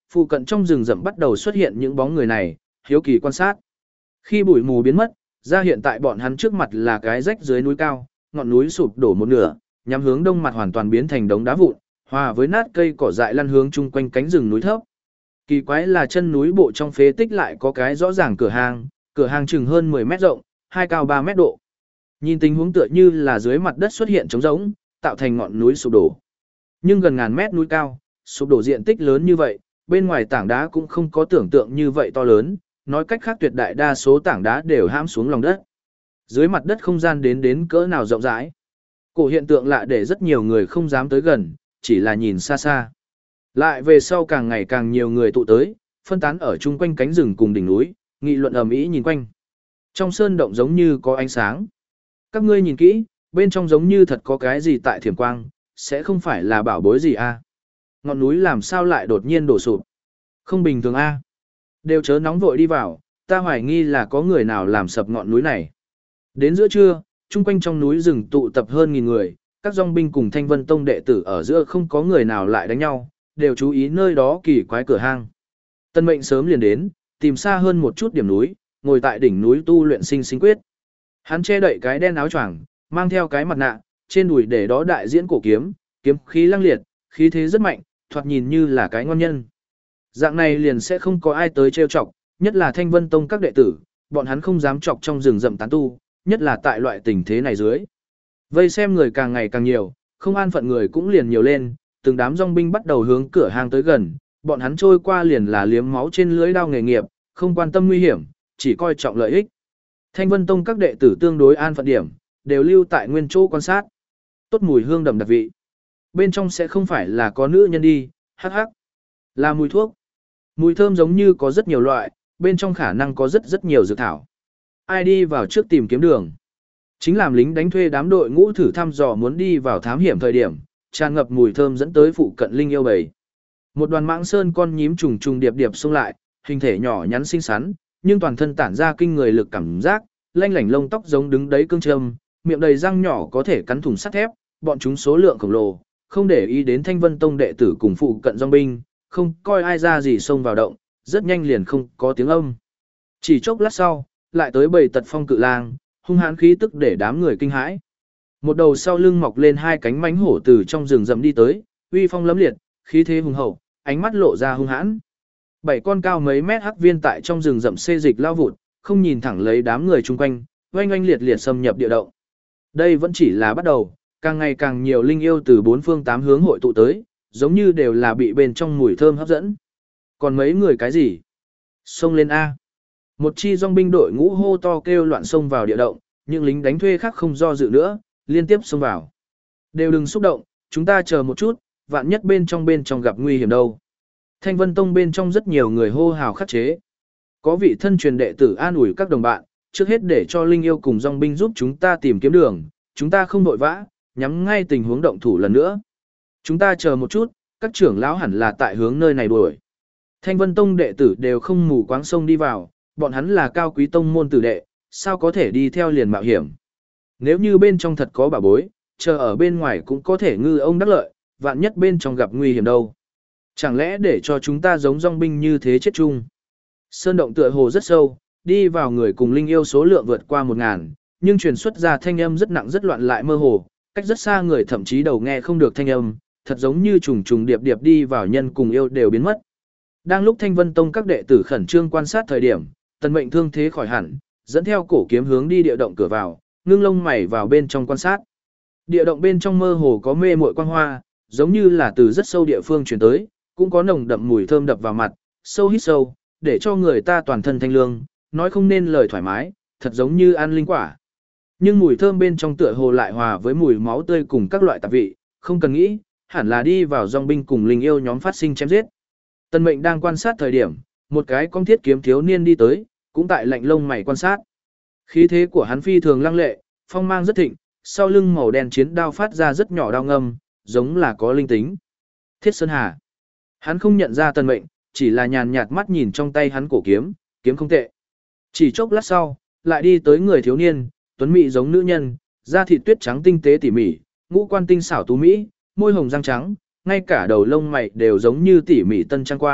Phụ cận trong rừng rậm bắt đầu xuất hiện những bóng người này, hiếu kỳ quan sát. Khi bụi mù biến mất, ra hiện tại bọn hắn trước mặt là cái rách dưới núi cao, ngọn núi sụp đổ một nửa, nhắm hướng đông mặt hoàn toàn biến thành đống đá vụn, hòa với nát cây cỏ dại lăn hướng chung quanh cánh rừng núi thấp. Kỳ quái là chân núi bộ trong phế tích lại có cái rõ ràng cửa hang, cửa hang chừng hơn mười mét rộng, hai cao ba mét độ. Nhìn tình huống tựa như là dưới mặt đất xuất hiện trống rỗng, tạo thành ngọn núi sụp đổ. Nhưng gần ngàn mét núi cao, sụp đổ diện tích lớn như vậy, bên ngoài tảng đá cũng không có tưởng tượng như vậy to lớn, nói cách khác tuyệt đại đa số tảng đá đều hãm xuống lòng đất. Dưới mặt đất không gian đến đến cỡ nào rộng rãi. Cổ hiện tượng lạ để rất nhiều người không dám tới gần, chỉ là nhìn xa xa. Lại về sau càng ngày càng nhiều người tụ tới, phân tán ở chung quanh cánh rừng cùng đỉnh núi, nghị luận ầm ĩ nhìn quanh. Trong sơn động giống như có ánh sáng. Các ngươi nhìn kỹ, bên trong giống như thật có cái gì tại thiểm quang, sẽ không phải là bảo bối gì a? Ngọn núi làm sao lại đột nhiên đổ sụp? Không bình thường a. Đều chớ nóng vội đi vào, ta hoài nghi là có người nào làm sập ngọn núi này. Đến giữa trưa, chung quanh trong núi rừng tụ tập hơn nghìn người, các dòng binh cùng Thanh Vân Tông đệ tử ở giữa không có người nào lại đánh nhau, đều chú ý nơi đó kỳ quái cửa hang. Tân Mệnh sớm liền đến, tìm xa hơn một chút điểm núi, ngồi tại đỉnh núi tu luyện sinh sinh quyết. Hắn che đậy cái đen áo choàng, mang theo cái mặt nạ, trên đùi để đó đại diễn cổ kiếm, kiếm khí lăng liệt, khí thế rất mạnh, thoạt nhìn như là cái ngon nhân. Dạng này liền sẽ không có ai tới trêu chọc, nhất là Thanh Vân Tông các đệ tử, bọn hắn không dám chọc trong rừng rậm tán tu, nhất là tại loại tình thế này dưới. Vây xem người càng ngày càng nhiều, không an phận người cũng liền nhiều lên, từng đám dòng binh bắt đầu hướng cửa hang tới gần, bọn hắn trôi qua liền là liếm máu trên lưỡi đao nghề nghiệp, không quan tâm nguy hiểm, chỉ coi trọng lợi ích. Thanh Vân Tông các đệ tử tương đối an phận điểm, đều lưu tại nguyên chỗ quan sát. Tốt mùi hương đậm đặc vị. Bên trong sẽ không phải là có nữ nhân đi, hắc hắc. Là mùi thuốc. Mùi thơm giống như có rất nhiều loại, bên trong khả năng có rất rất nhiều dược thảo. Ai đi vào trước tìm kiếm đường. Chính làm lính đánh thuê đám đội ngũ thử thăm dò muốn đi vào thám hiểm thời điểm, tràn ngập mùi thơm dẫn tới phụ cận linh yêu bầy. Một đoàn mãng sơn con nhím trùng trùng điệp điệp xông lại, hình thể nhỏ nhắn xinh xắn, nhưng toàn thân tản ra kinh người lực cảm giác, lanh lảnh lông tóc giống đứng đấy cương châm, miệng đầy răng nhỏ có thể cắn thủng sắt thép, bọn chúng số lượng khổng lồ, không để ý đến Thanh Vân Tông đệ tử cùng phụ cận dòng binh, không coi ai ra gì xông vào động, rất nhanh liền không có tiếng âm. Chỉ chốc lát sau, lại tới bầy tật phong cự lang, hung hãn khí tức để đám người kinh hãi. Một đầu sau lưng mọc lên hai cánh mãnh hổ từ trong rừng rậm đi tới, uy phong lẫm liệt, khí thế hùng hậu, ánh mắt lộ ra hung hãn. Bảy con cao mấy mét hắc viên tại trong rừng rậm xê dịch lao vụt, không nhìn thẳng lấy đám người chung quanh, oanh oanh liệt liệt xâm nhập địa động. Đây vẫn chỉ là bắt đầu, càng ngày càng nhiều linh yêu từ bốn phương tám hướng hội tụ tới, giống như đều là bị bên trong mùi thơm hấp dẫn. Còn mấy người cái gì? Xông lên A. Một chi dòng binh đội ngũ hô to kêu loạn xông vào địa động, những lính đánh thuê khác không do dự nữa, liên tiếp xông vào. Đều đừng xúc động, chúng ta chờ một chút, vạn nhất bên trong bên trong gặp nguy hiểm đâu. Thanh Vân Tông bên trong rất nhiều người hô hào khắc chế. Có vị thân truyền đệ tử an ủi các đồng bạn, trước hết để cho linh yêu cùng dòng binh giúp chúng ta tìm kiếm đường, chúng ta không vội vã, nhắm ngay tình huống động thủ lần nữa. Chúng ta chờ một chút, các trưởng lão hẳn là tại hướng nơi này đuổi. Thanh Vân Tông đệ tử đều không mù quáng sông đi vào, bọn hắn là cao quý tông môn tử đệ, sao có thể đi theo liền mạo hiểm. Nếu như bên trong thật có bảo bối, chờ ở bên ngoài cũng có thể ngư ông đắc lợi, vạn nhất bên trong gặp nguy hiểm đâu. Chẳng lẽ để cho chúng ta giống dòng binh như thế chết chung. Sơn động tựa hồ rất sâu, đi vào người cùng linh yêu số lượng vượt qua một ngàn, nhưng truyền xuất ra thanh âm rất nặng rất loạn lại mơ hồ, cách rất xa người thậm chí đầu nghe không được thanh âm, thật giống như trùng trùng điệp điệp đi vào nhân cùng yêu đều biến mất. Đang lúc Thanh Vân Tông các đệ tử khẩn trương quan sát thời điểm, Tần Mệnh thương thế khỏi hẳn, dẫn theo cổ kiếm hướng đi địa động cửa vào, ngưng lông mày vào bên trong quan sát. Địa động bên trong mơ hồ có mê muội quang hoa, giống như là từ rất sâu địa phương truyền tới, cũng có nồng đậm mùi thơm đập vào mặt, sâu hít sâu, để cho người ta toàn thân thanh lương, nói không nên lời thoải mái, thật giống như ăn linh quả. Nhưng mùi thơm bên trong tựa hồ lại hòa với mùi máu tươi cùng các loại tạp vị, không cần nghĩ, hẳn là đi vào dòng binh cùng linh yêu nhóm phát sinh chém giết. Tần Mệnh đang quan sát thời điểm, một cái con thiết kiếm thiếu niên đi tới, cũng tại lạnh lông mày quan sát. Khí thế của hắn phi thường lăng lệ, phong mang rất thịnh, sau lưng màu đen chiến đao phát ra rất nhỏ đao ngâm, giống là có linh tính. Thiết Sơn Hà. Hắn không nhận ra Tần Mệnh, chỉ là nhàn nhạt mắt nhìn trong tay hắn cổ kiếm, kiếm không tệ. Chỉ chốc lát sau, lại đi tới người thiếu niên, tuấn mỹ giống nữ nhân, da thịt tuyết trắng tinh tế tỉ mỉ, ngũ quan tinh xảo tú mỹ, môi hồng răng trắng, ngay cả đầu lông mày đều giống như tỉ mỉ tân trang qua,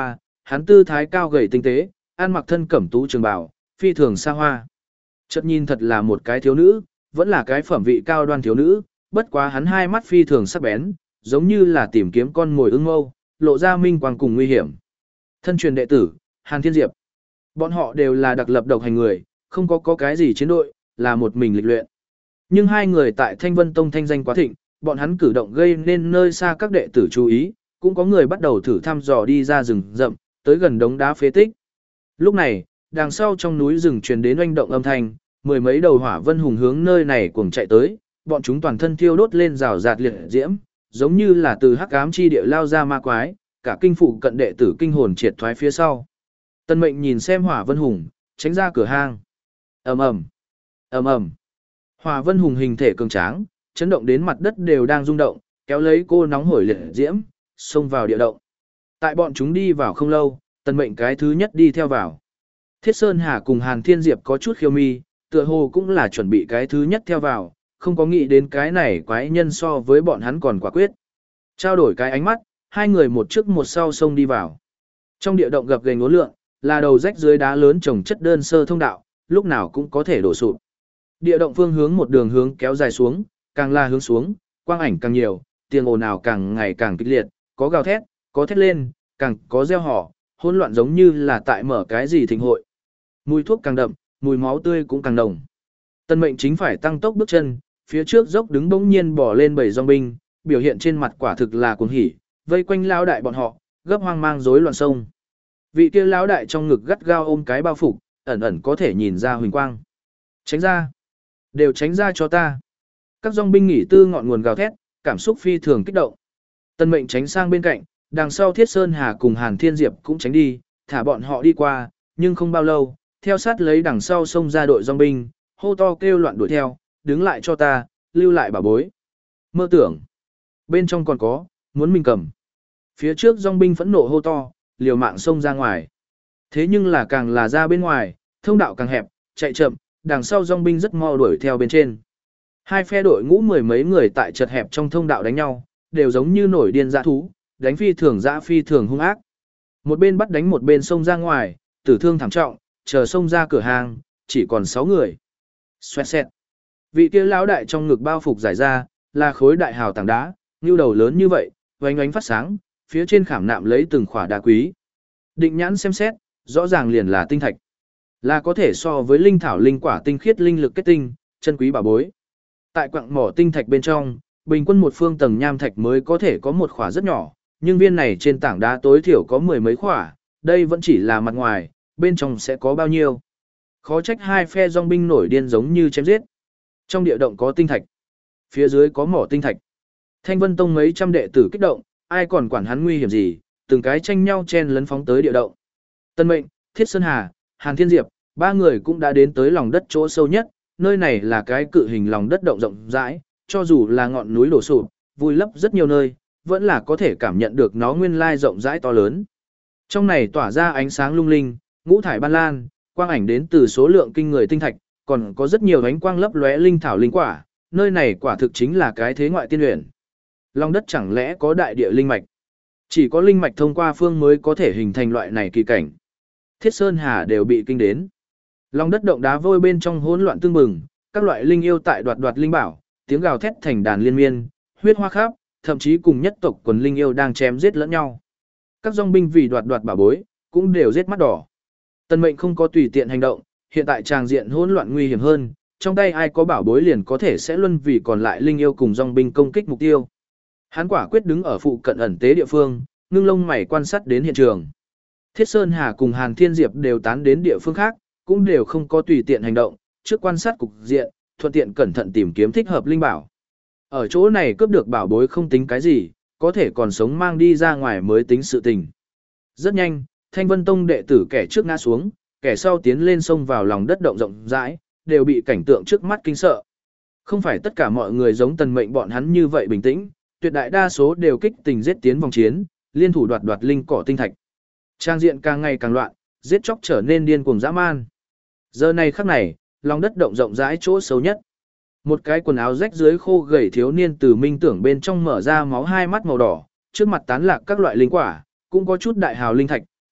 hắn tư thái cao gầy tinh tế, ăn mặc thân cẩm tú trường bào, phi thường xa hoa. Chợt nhìn thật là một cái thiếu nữ, vẫn là cái phẩm vị cao đoan thiếu nữ, bất quá hắn hai mắt phi thường sắc bén, giống như là tìm kiếm con mồi ưng mâu, lộ ra minh quang cùng nguy hiểm. Thân truyền đệ tử, Hàn Thiên Diệp. Bọn họ đều là đặc lập độc hành người, không có có cái gì chiến đội, là một mình lịch luyện. Nhưng hai người tại Thanh Vân Tông thanh danh quá thịnh, bọn hắn cử động gây nên nơi xa các đệ tử chú ý, cũng có người bắt đầu thử thăm dò đi ra rừng rậm, tới gần đống đá phế tích. Lúc này, đằng sau trong núi rừng truyền đến oanh động âm thanh, mười mấy đầu hỏa vân hùng hướng nơi này cuồng chạy tới, bọn chúng toàn thân thiêu đốt lên rào rạt liệt diễm, giống như là từ hắc ám chi địa lao ra ma quái, cả kinh phụ cận đệ tử kinh hồn triệt thoái phía sau. Tân Mệnh nhìn xem hỏa vân hùng, tránh ra cửa hang. Ầm ầm, ầm ầm. Hỏa vân hùng hình thể cường tráng, chấn động đến mặt đất đều đang rung động, kéo lấy cô nóng hổi liệt diễm, xông vào địa động. Tại bọn chúng đi vào không lâu, Tân Mệnh cái thứ nhất đi theo vào. Thiết Sơn Hà cùng Hàn Thiên Diệp có chút khiêu mi, tựa hồ cũng là chuẩn bị cái thứ nhất theo vào, không có nghĩ đến cái này quái nhân so với bọn hắn còn quả quyết. Trao đổi cái ánh mắt, hai người một trước một sau xông đi vào. Trong địa động gập ghềnh uốn lượn, là đầu rách dưới đá lớn trồng chất đơn sơ thông đạo, lúc nào cũng có thể đổ sụp. Địa động phương hướng một đường hướng kéo dài xuống, càng là hướng xuống, quang ảnh càng nhiều, tiếng ồn ào càng ngày càng kịch liệt, có gào thét, có thét lên, càng có reo hò, hỗn loạn giống như là tại mở cái gì thịnh hội. Mùi thuốc càng đậm, mùi máu tươi cũng càng nồng. Tân Mệnh chính phải tăng tốc bước chân, phía trước dốc đứng bỗng nhiên bỏ lên bảy dòng binh, biểu hiện trên mặt quả thực là cuồng hỉ, vây quanh lão đại bọn họ, gấp hoang mang rối loạn sông. Vị kia lão đại trong ngực gắt gao ôm cái bao phục, ẩn ẩn có thể nhìn ra huỳnh quang. Tránh ra, đều tránh ra cho ta. Các dòng binh nghỉ tư ngọn nguồn gào thét, cảm xúc phi thường kích động. Tân Mệnh tránh sang bên cạnh, đằng sau Thiết Sơn Hà cùng Hàn Thiên Diệp cũng tránh đi, thả bọn họ đi qua, nhưng không bao lâu, theo sát lấy đằng sau xông ra đội dòng binh, hô to kêu loạn đuổi theo, đứng lại cho ta, lưu lại bảo bối. Mơ tưởng, bên trong còn có, muốn mình cầm. Phía trước dòng binh phẫn nộ hô to, liều mạng xông ra ngoài. Thế nhưng là càng là ra bên ngoài, thông đạo càng hẹp, chạy chậm, đằng sau dòng binh rất mau đuổi theo bên trên. Hai phe đội ngũ mười mấy người tại chật hẹp trong thông đạo đánh nhau, đều giống như nổi điên dã thú, đánh phi thường dã phi thường hung ác. Một bên bắt đánh một bên xông ra ngoài, tử thương thảm trọng, chờ xông ra cửa hàng, chỉ còn sáu người. Xoẹt xẹt. Vị kia lão đại trong ngực bao phục giải ra, là khối đại hào tảng đá, như đầu lớn như vậy, vánh ánh phát sáng, phía trên khảm nạm lấy từng khỏa đá quý. Định nhãn xem xét, rõ ràng liền là tinh thạch. Là có thể so với linh thảo linh quả tinh khiết linh lực kết tinh, chân quý bảo bối. Tại quặng mỏ tinh thạch bên trong, bình quân một phương tầng nham thạch mới có thể có một khỏa rất nhỏ, nhưng viên này trên tảng đá tối thiểu có mười mấy khỏa, đây vẫn chỉ là mặt ngoài, bên trong sẽ có bao nhiêu. Khó trách hai phe dòng binh nổi điên giống như chém giết. Trong địa động có tinh thạch, phía dưới có mỏ tinh thạch. Thanh Vân Tông mấy trăm đệ tử kích động, ai còn quản hắn nguy hiểm gì, từng cái tranh nhau chen lấn phóng tới địa động. Tân Mệnh, Thiết Sơn Hà, Hàn Thiên Diệp, ba người cũng đã đến tới lòng đất chỗ sâu nhất, nơi này là cái cự hình lòng đất động rộng rãi, cho dù là ngọn núi đổ sụp, vùi lấp rất nhiều nơi, vẫn là có thể cảm nhận được nó nguyên lai rộng rãi to lớn. Trong này tỏa ra ánh sáng lung linh, ngũ thải ban lan, quang ảnh đến từ số lượng kinh người tinh thạch, còn có rất nhiều ánh quang lấp lóe linh thảo linh quả, nơi này quả thực chính là cái thế ngoại tiên luyện. Lòng đất chẳng lẽ có đại địa linh mạch? Chỉ có linh mạch thông qua phương mới có thể hình thành loại này kỳ cảnh. Thiết Sơn Hà đều bị kinh đến. Lòng đất động đá vôi bên trong hỗn loạn tương bừng, các loại linh yêu tại đoạt đoạt linh bảo, tiếng gào thét thành đàn liên miên, huyết hoa khắp, thậm chí cùng nhất tộc quần linh yêu đang chém giết lẫn nhau. Các dòng binh vì đoạt đoạt bảo bối, cũng đều giết mắt đỏ. Tân Mệnh không có tùy tiện hành động, hiện tại tràng diện hỗn loạn nguy hiểm hơn, trong tay ai có bảo bối liền có thể sẽ luân vì còn lại linh yêu cùng dòng binh công kích mục tiêu. Hắn quả quyết đứng ở phụ cận ẩn tế địa phương, ngưng lông mày quan sát đến hiện trường. Thiết Sơn Hà cùng Hàn Thiên Diệp đều tán đến địa phương khác, cũng đều không có tùy tiện hành động, trước quan sát cục diện, thuận tiện cẩn thận tìm kiếm thích hợp linh bảo. Ở chỗ này cướp được bảo bối không tính cái gì, có thể còn sống mang đi ra ngoài mới tính sự tình. Rất nhanh, Thanh Vân Tông đệ tử kẻ trước ngã xuống, kẻ sau tiến lên sông vào lòng đất động rộng rãi, đều bị cảnh tượng trước mắt kinh sợ. Không phải tất cả mọi người giống Tần Mệnh bọn hắn như vậy bình tĩnh, tuyệt đại đa số đều kích tình giết tiến vòng chiến, liên thủ đoạt đoạt linh cỏ tinh thạch. Trang diện càng ngày càng loạn, giết chóc trở nên điên cuồng dã man. Giờ này khắc này, lòng đất động rộng rãi chỗ sâu nhất. Một cái quần áo rách dưới khô gầy thiếu niên từ minh tưởng bên trong mở ra máu hai mắt màu đỏ, trước mặt tán lạc các loại linh quả, cũng có chút đại hào linh thạch,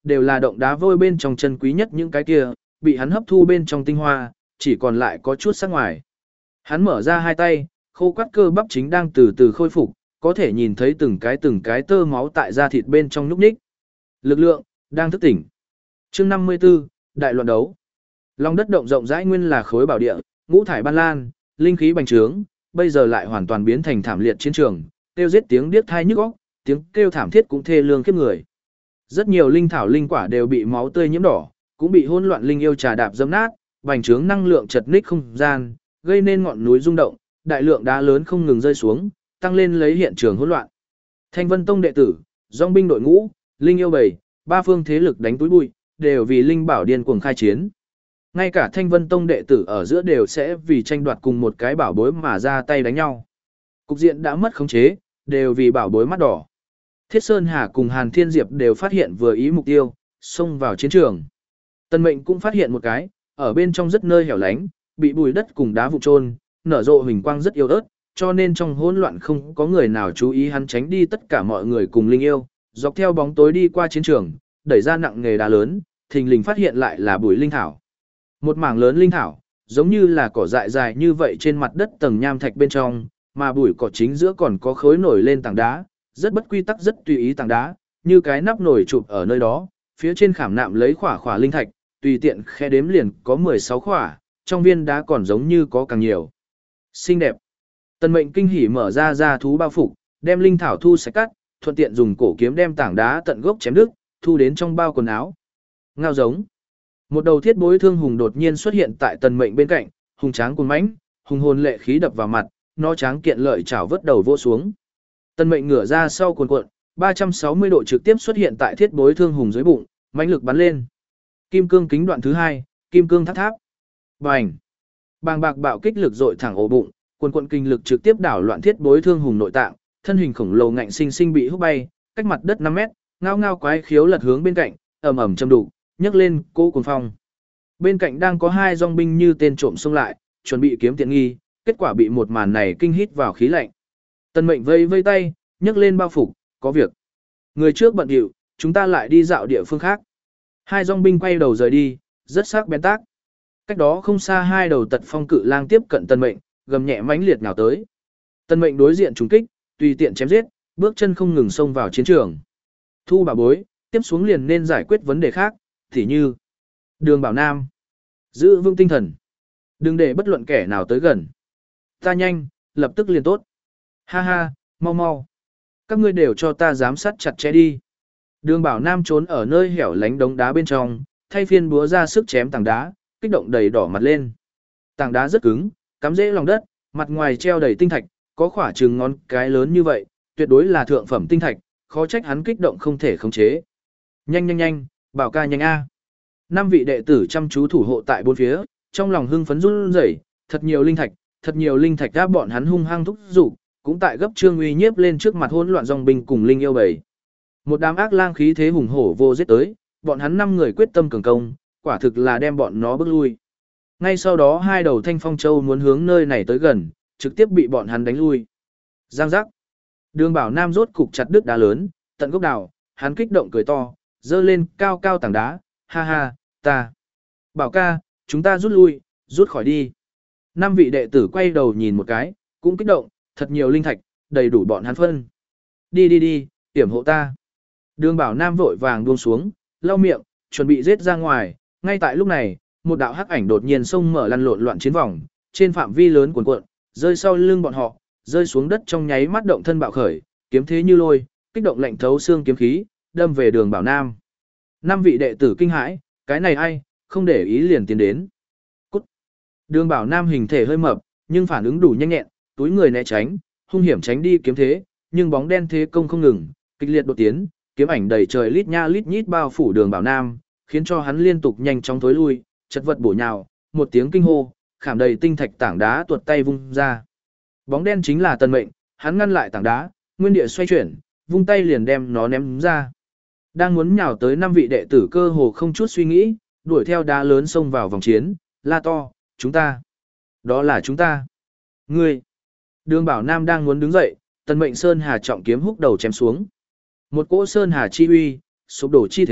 đều là động đá vôi bên trong chân quý nhất những cái kia, bị hắn hấp thu bên trong tinh hoa, chỉ còn lại có chút sắc ngoài. Hắn mở ra hai tay, khô quắt cơ bắp chính đang từ từ khôi phục, có thể nhìn thấy từng cái từng cái tơ máu tại da thịt bên trong nhúc nhích. Lực lượng đang thức tỉnh. Chương năm mươi tư, đại loạn đấu. Lòng đất động rộng rãi nguyên là khối bảo địa, ngũ thải ban lan, linh khí bành trướng, bây giờ lại hoàn toàn biến thành thảm liệt chiến trường, kêu giết tiếng điếc tai nhức óc, tiếng kêu thảm thiết cũng thê lương khiếp người. Rất nhiều linh thảo linh quả đều bị máu tươi nhiễm đỏ, cũng bị hỗn loạn linh yêu trà đạp dẫm nát, bành trướng năng lượng chật ních không gian, gây nên ngọn núi rung động, đại lượng đá lớn không ngừng rơi xuống, tăng lên lấy hiện trường hỗn loạn. Thanh Vân Tông đệ tử, dòng binh đội ngũ, linh yêu bầy, ba phương thế lực đánh túi bụi, đều vì linh bảo điên cuồng khai chiến. Ngay cả Thanh Vân Tông đệ tử ở giữa đều sẽ vì tranh đoạt cùng một cái bảo bối mà ra tay đánh nhau. Cục diện đã mất khống chế, đều vì bảo bối mắt đỏ. Thiết Sơn Hà cùng Hàn Thiên Diệp đều phát hiện vừa ý mục tiêu, xông vào chiến trường. Tân Mệnh cũng phát hiện một cái, ở bên trong rất nơi hẻo lánh, bị bùi đất cùng đá vụ trôn, nở rộ huỳnh quang rất yếu ớt, cho nên trong hỗn loạn không có người nào chú ý hắn, tránh đi tất cả mọi người cùng linh yêu, dọc theo bóng tối đi qua chiến trường, đẩy ra nặng nghề đá lớn, thình lình phát hiện lại là bùi linh thảo. Một mảng lớn linh thảo, giống như là cỏ dại dài như vậy trên mặt đất tầng nham thạch bên trong, mà bùi cỏ chính giữa còn có khối nổi lên tảng đá, rất bất quy tắc rất tùy ý tảng đá, như cái nắp nổi chụp ở nơi đó, phía trên khảm nạm lấy khỏa khỏa linh thạch, tùy tiện khe đếm liền có mười sáu khỏa, trong viên đá còn giống như có càng nhiều. Xinh đẹp. Tần Mệnh kinh hỉ mở ra ra thú bao phục, đem linh thảo thu sạch cắt, thuận tiện dùng cổ kiếm đem tảng đá tận gốc chém đứt, thu đến trong bao quần áo. Ngao giống. Một đầu thiết bối thương hùng đột nhiên xuất hiện tại Tần Mệnh bên cạnh, hùng tráng cuồng mãnh, hùng hồn lệ khí đập vào mặt, nó tráng kiện lợi chảo vớt đầu vỗ xuống. Tần Mệnh ngửa ra sau cuồn cuộn, ba trăm sáu mươi độ trực tiếp xuất hiện tại thiết bối thương hùng dưới bụng, mãnh lực bắn lên. Kim cương kính đoạn thứ hai, kim cương tháp tháp. Bành. Bàng bạc bạo kích lực dội thẳng ổ bụng, cuồn cuộn kinh lực trực tiếp đảo loạn thiết bối thương hùng nội tạng, thân hình khổng lồ ngạnh sinh sinh bị húc bay, cách mặt đất năm mét, ngao ngao quái khiếu lật hướng bên cạnh, ầm ầm châm đục, nhấc lên cỗ cuồng phong. Bên cạnh đang có hai dòng binh như tên trộm xông lại, chuẩn bị kiếm tiện nghi, kết quả bị một màn này kinh hít vào khí lạnh. Tần Mệnh vây vây tay, nhấc lên bao phục, có việc. Người trước bận điệu, chúng ta lại đi dạo địa phương khác. Hai dòng binh quay đầu rời đi, rất sắc bén tác. Cách đó không xa hai đầu tật phong cự lang tiếp cận Tần Mệnh, gầm nhẹ mãnh liệt nhào tới. Tần Mệnh đối diện trùng kích, tùy tiện chém giết, bước chân không ngừng xông vào chiến trường. Thu bà bối, tiếp xuống liền nên giải quyết vấn đề khác, tỉ như Đường Bảo Nam. Giữ vững tinh thần. Đừng để bất luận kẻ nào tới gần. Ta nhanh, lập tức liền tốt. Ha ha, mau mau. Các ngươi đều cho ta giám sát chặt chẽ đi. Đường Bảo Nam trốn ở nơi hẻo lánh đống đá bên trong, thay phiên búa ra sức chém tảng đá, kích động đầy đỏ mặt lên. Tảng đá rất cứng, cắm rễ lòng đất, mặt ngoài treo đầy tinh thạch, có khỏa trừng ngón cái lớn như vậy, tuyệt đối là thượng phẩm tinh thạch, khó trách hắn kích động không thể khống chế. Nhanh nhanh nhanh, Bảo ca nhanh a. Năm vị đệ tử chăm chú thủ hộ tại bốn phía, trong lòng hưng phấn run rẩy, thật nhiều linh thạch, thật nhiều linh thạch đã bọn hắn hung hăng thúc giục, cũng tại gấp trương uy nhiếp lên trước mặt hỗn loạn dòng binh cùng linh yêu bầy. Một đám ác lang khí thế hùng hổ vô giết tới, bọn hắn năm người quyết tâm cường công, quả thực là đem bọn nó bước lui. Ngay sau đó hai đầu thanh phong châu muốn hướng nơi này tới gần, trực tiếp bị bọn hắn đánh lui. Giang giác. Đường Bảo Nam rốt cục chặt đứt đá lớn, tận gốc đào, hắn kích động cười to, dơ lên cao cao tảng đá, ha ha, ta. Bảo ca, chúng ta rút lui, rút khỏi đi. Năm vị đệ tử quay đầu nhìn một cái, cũng kích động, thật nhiều linh thạch, đầy đủ bọn hắn phân. Đi đi đi, tiểm hộ ta. Đường Bảo Nam vội vàng buông xuống, lau miệng, chuẩn bị giết ra ngoài. Ngay tại lúc này, một đạo hắc ảnh đột nhiên xông mở lăn lộn loạn chiến vòng, trên phạm vi lớn cuồn cuộn, rơi sau lưng bọn họ, rơi xuống đất trong nháy mắt động thân bạo khởi, kiếm thế như lôi, kích động lạnh thấu xương kiếm khí, đâm về Đường Bảo Nam. Năm vị đệ tử kinh hãi, cái này ai, không để ý liền tiến đến. Cút. Đường Bảo Nam hình thể hơi mập, nhưng phản ứng đủ nhanh nhẹn, túi người né tránh, hung hiểm tránh đi kiếm thế, nhưng bóng đen thế công không ngừng, kịch liệt đột tiến, kiếm ảnh đầy trời lít nha lít nhít bao phủ Đường Bảo Nam, khiến cho hắn liên tục nhanh chóng thối lui, chật vật bổ nhào, một tiếng kinh hô, khảm đầy tinh thạch tảng đá tuột tay vung ra. Bóng đen chính là Tần Mệnh, hắn ngăn lại tảng đá, nguyên địa xoay chuyển, vung tay liền đem nó ném ra. Đang muốn nhào tới năm vị đệ tử cơ hồ không chút suy nghĩ, đuổi theo đá lớn xông vào vòng chiến, la to, chúng ta. Đó là chúng ta. Ngươi. Đường Bảo Nam đang muốn đứng dậy, Tần Mệnh Sơn Hà trọng kiếm húc đầu chém xuống. Một cỗ Sơn Hà chi uy, sụp đổ chi thế,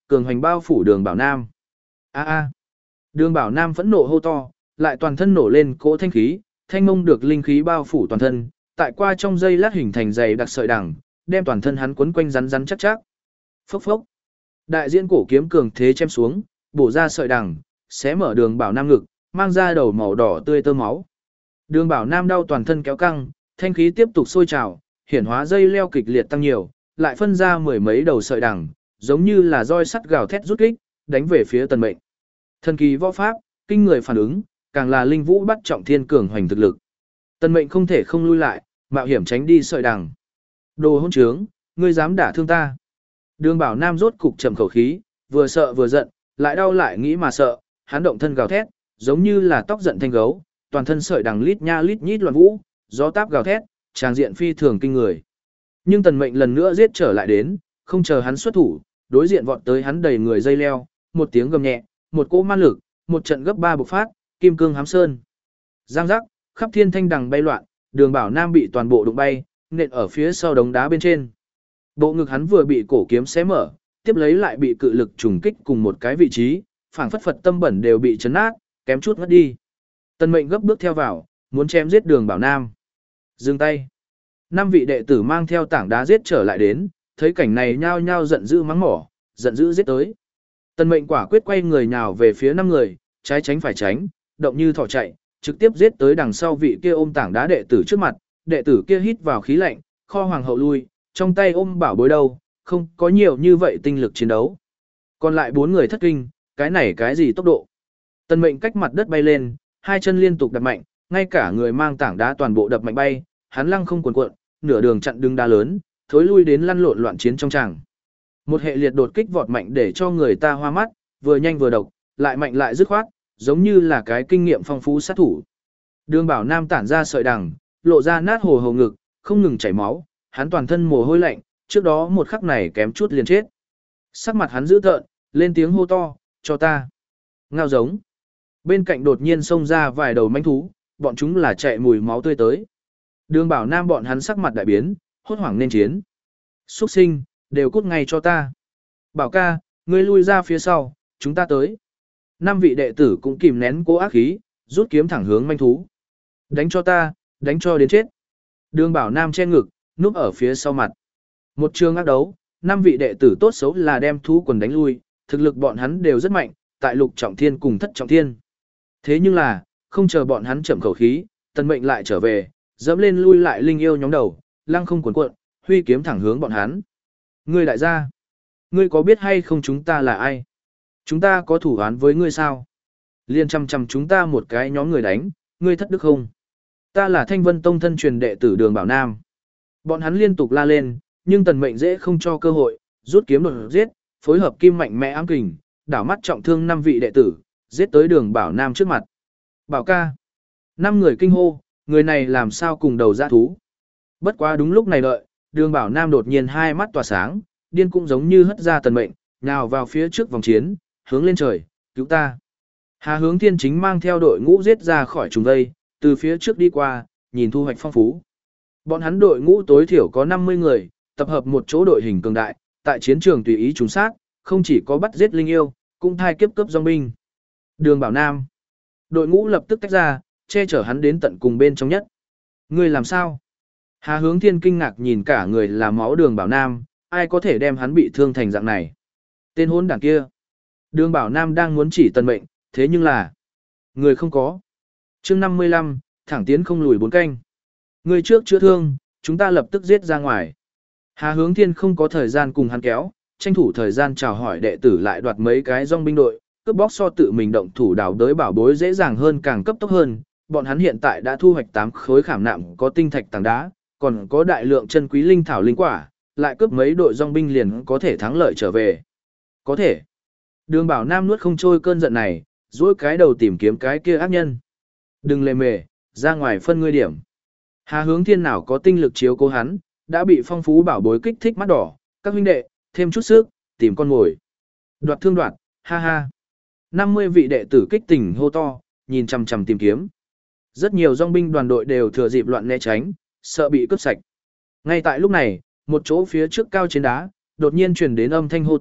cường hoành bao phủ Đường Bảo Nam. A a. Đường Bảo Nam phẫn nộ hô to, lại toàn thân nổ lên cỗ thanh khí, thanh mông được linh khí bao phủ toàn thân, tại qua trong giây lát hình thành dày đặc sợi đằng, đem toàn thân hắn quấn quanh rắn rắn chắc chắc. Phốc phốc. Đại diễn cổ kiếm cường thế chém xuống, bổ ra sợi đằng, xé mở Đường Bảo Nam ngực, mang ra đầu màu đỏ tươi tơ máu. Đường Bảo Nam đau toàn thân kéo căng, thanh khí tiếp tục sôi trào, hiển hóa dây leo kịch liệt tăng nhiều, lại phân ra mười mấy đầu sợi đằng, giống như là roi sắt gào thét rút kích, đánh về phía Tần Mệnh. Thần kỳ võ pháp, kinh người phản ứng, càng là linh vũ bắt trọng thiên cường hoành thực lực. Tần Mệnh không thể không lui lại, mạo hiểm tránh đi sợi đằng. Đồ hỗn trướng, ngươi dám đả thương ta? Đường Bảo Nam rốt cục trầm khẩu khí, vừa sợ vừa giận, lại đau lại nghĩ mà sợ, hắn động thân gào thét, giống như là tóc giận thanh gấu, toàn thân sợi đằng lít nha lít nhít loạn vũ, gió táp gào thét, tràng diện phi thường kinh người. Nhưng Tần Mệnh lần nữa giết trở lại đến, không chờ hắn xuất thủ, đối diện vọt tới hắn đầy người dây leo, một tiếng gầm nhẹ, một cỗ man lực, một trận gấp ba bộc phát, kim cương hám sơn. Giang giác, khắp thiên thanh đằng bay loạn, Đường Bảo Nam bị toàn bộ đụng bay, nện ở phía sau đống đá bên trên. Bộ ngực hắn vừa bị cổ kiếm xé mở, tiếp lấy lại bị cự lực trùng kích cùng một cái vị trí, phảng phất Phật tâm bẩn đều bị chấn nát, kém chút ngất đi. Tần Mệnh gấp bước theo vào, muốn chém giết Đường Bảo Nam. Dừng tay. Năm vị đệ tử mang theo tảng đá giết trở lại đến, thấy cảnh này nhao nhao giận dữ mắng mỏ, giận dữ giết tới. Tần Mệnh quả quyết quay người nhào về phía năm người, trái tránh phải tránh, động như thỏ chạy, trực tiếp giết tới đằng sau vị kia ôm tảng đá đệ tử trước mặt, đệ tử kia hít vào khí lạnh, kho hoàng hậu lui, trong tay ôm bảo bối đâu, không có nhiều như vậy tinh lực chiến đấu. Còn lại bốn người thất kinh, cái này cái gì tốc độ? Tần Mệnh cách mặt đất bay lên, hai chân liên tục đập mạnh, ngay cả người mang tảng đá toàn bộ đập mạnh bay, hắn lăng không cuồn cuộn, nửa đường chặn đứng đá lớn, thối lui đến lăn lộn loạn chiến trong tràng. Một hệ liệt đột kích vọt mạnh để cho người ta hoa mắt, vừa nhanh vừa độc, lại mạnh lại dứt khoát, giống như là cái kinh nghiệm phong phú sát thủ. Đường Bảo Nam tản ra sợi đằng, lộ ra nát hồ hồ ngực, không ngừng chảy máu, hắn toàn thân mồ hôi lạnh, trước đó một khắc này kém chút liền chết. Sắc mặt hắn dữ tợn, lên tiếng hô to, cho ta. Ngao giống. Bên cạnh đột nhiên xông ra vài đầu manh thú, bọn chúng là chạy mùi máu tươi tới. Đường Bảo Nam bọn hắn sắc mặt đại biến, hốt hoảng nên chiến. Xuất sinh, đều cút ngay cho ta. Bảo ca, ngươi lui ra phía sau, chúng ta tới. Năm vị đệ tử cũng kìm nén cố ác khí, rút kiếm thẳng hướng manh thú. Đánh cho ta, đánh cho đến chết. Đường Bảo Nam che ngực, núp ở phía sau mặt. Một trường ác đấu, năm vị đệ tử tốt xấu là đem thú quần đánh lui, thực lực bọn hắn đều rất mạnh, tại lục trọng thiên cùng thất trọng thiên. Thế nhưng là, không chờ bọn hắn chậm khẩu khí, Tần Mệnh lại trở về, dẫm lên lui lại linh yêu nhóm đầu, lăng không cuồn cuộn, huy kiếm thẳng hướng bọn hắn. Ngươi đại gia, ngươi có biết hay không chúng ta là ai? Chúng ta có thủ án với ngươi sao? Liên chăm chăm chúng ta một cái nhóm người đánh, ngươi thất đức không? Ta là Thanh Vân Tông thân truyền đệ tử Đường Bảo Nam. Bọn hắn liên tục la lên, nhưng Tần Mệnh dễ không cho cơ hội, rút kiếm đột giết, phối hợp kim mạnh mẽ ám kình, đảo mắt trọng thương năm vị đệ tử, giết tới Đường Bảo Nam trước mặt. Bảo ca. Năm người kinh hô, người này làm sao cùng đầu dã thú. Bất quá đúng lúc này đợi, Đường Bảo Nam đột nhiên hai mắt tỏa sáng, điên cũng giống như hất ra Tần Mệnh, nhào vào phía trước vòng chiến, hướng lên trời, cứu ta. Hà Hướng Thiên chính mang theo đội ngũ giết ra khỏi trùng vây, từ phía trước đi qua, nhìn thu hoạch phong phú. Bọn hắn đội ngũ tối thiểu có năm mươi người, tập hợp một chỗ đội hình cường đại, tại chiến trường tùy ý trùng sát, không chỉ có bắt giết linh yêu, cũng thai kiếp cấp dòng binh. Đường Bảo Nam. Đội ngũ lập tức tách ra, che chở hắn đến tận cùng bên trong nhất. Ngươi làm sao? Hà Hướng Thiên kinh ngạc nhìn cả người là máu Đường Bảo Nam, ai có thể đem hắn bị thương thành dạng này? Tên hôn đảng kia. Đường Bảo Nam đang muốn chỉ Tần Mệnh, thế nhưng là người không có. Chương năm mươi lăm, thẳng tiến không lùi bốn canh. Người trước chữa thương, chúng ta lập tức giết ra ngoài. Hà Hướng Thiên không có thời gian cùng hắn kéo, tranh thủ thời gian chào hỏi đệ tử lại đoạt mấy cái dòng binh đội, cướp bóc so tự mình động thủ đào đới bảo bối dễ dàng hơn càng cấp tốc hơn. Bọn hắn hiện tại đã thu hoạch tám khối khảm nạm có tinh thạch tảng đá, còn có đại lượng chân quý linh thảo linh quả, lại cướp mấy đội dòng binh liền có thể thắng lợi trở về. Có thể. Đường Bảo Nam nuốt không trôi cơn giận này, duỗi cái đầu tìm kiếm cái kia ác nhân. Đừng lề mề, ra ngoài phân ngươi điểm. Hà Hướng Thiên nào có tinh lực chiếu cố hắn, đã bị phong phú bảo bối kích thích mắt đỏ, các huynh đệ, thêm chút sức, tìm con mồi. Đoạt thương đoạt, ha ha. năm mươi vị đệ tử kích tỉnh hô to, nhìn chằm chằm tìm kiếm. Rất nhiều dòng binh đoàn đội đều thừa dịp loạn né tránh, sợ bị cướp sạch. Ngay tại lúc này, một chỗ phía trước cao trên đá, đột nhiên truyền đến âm thanh hô to,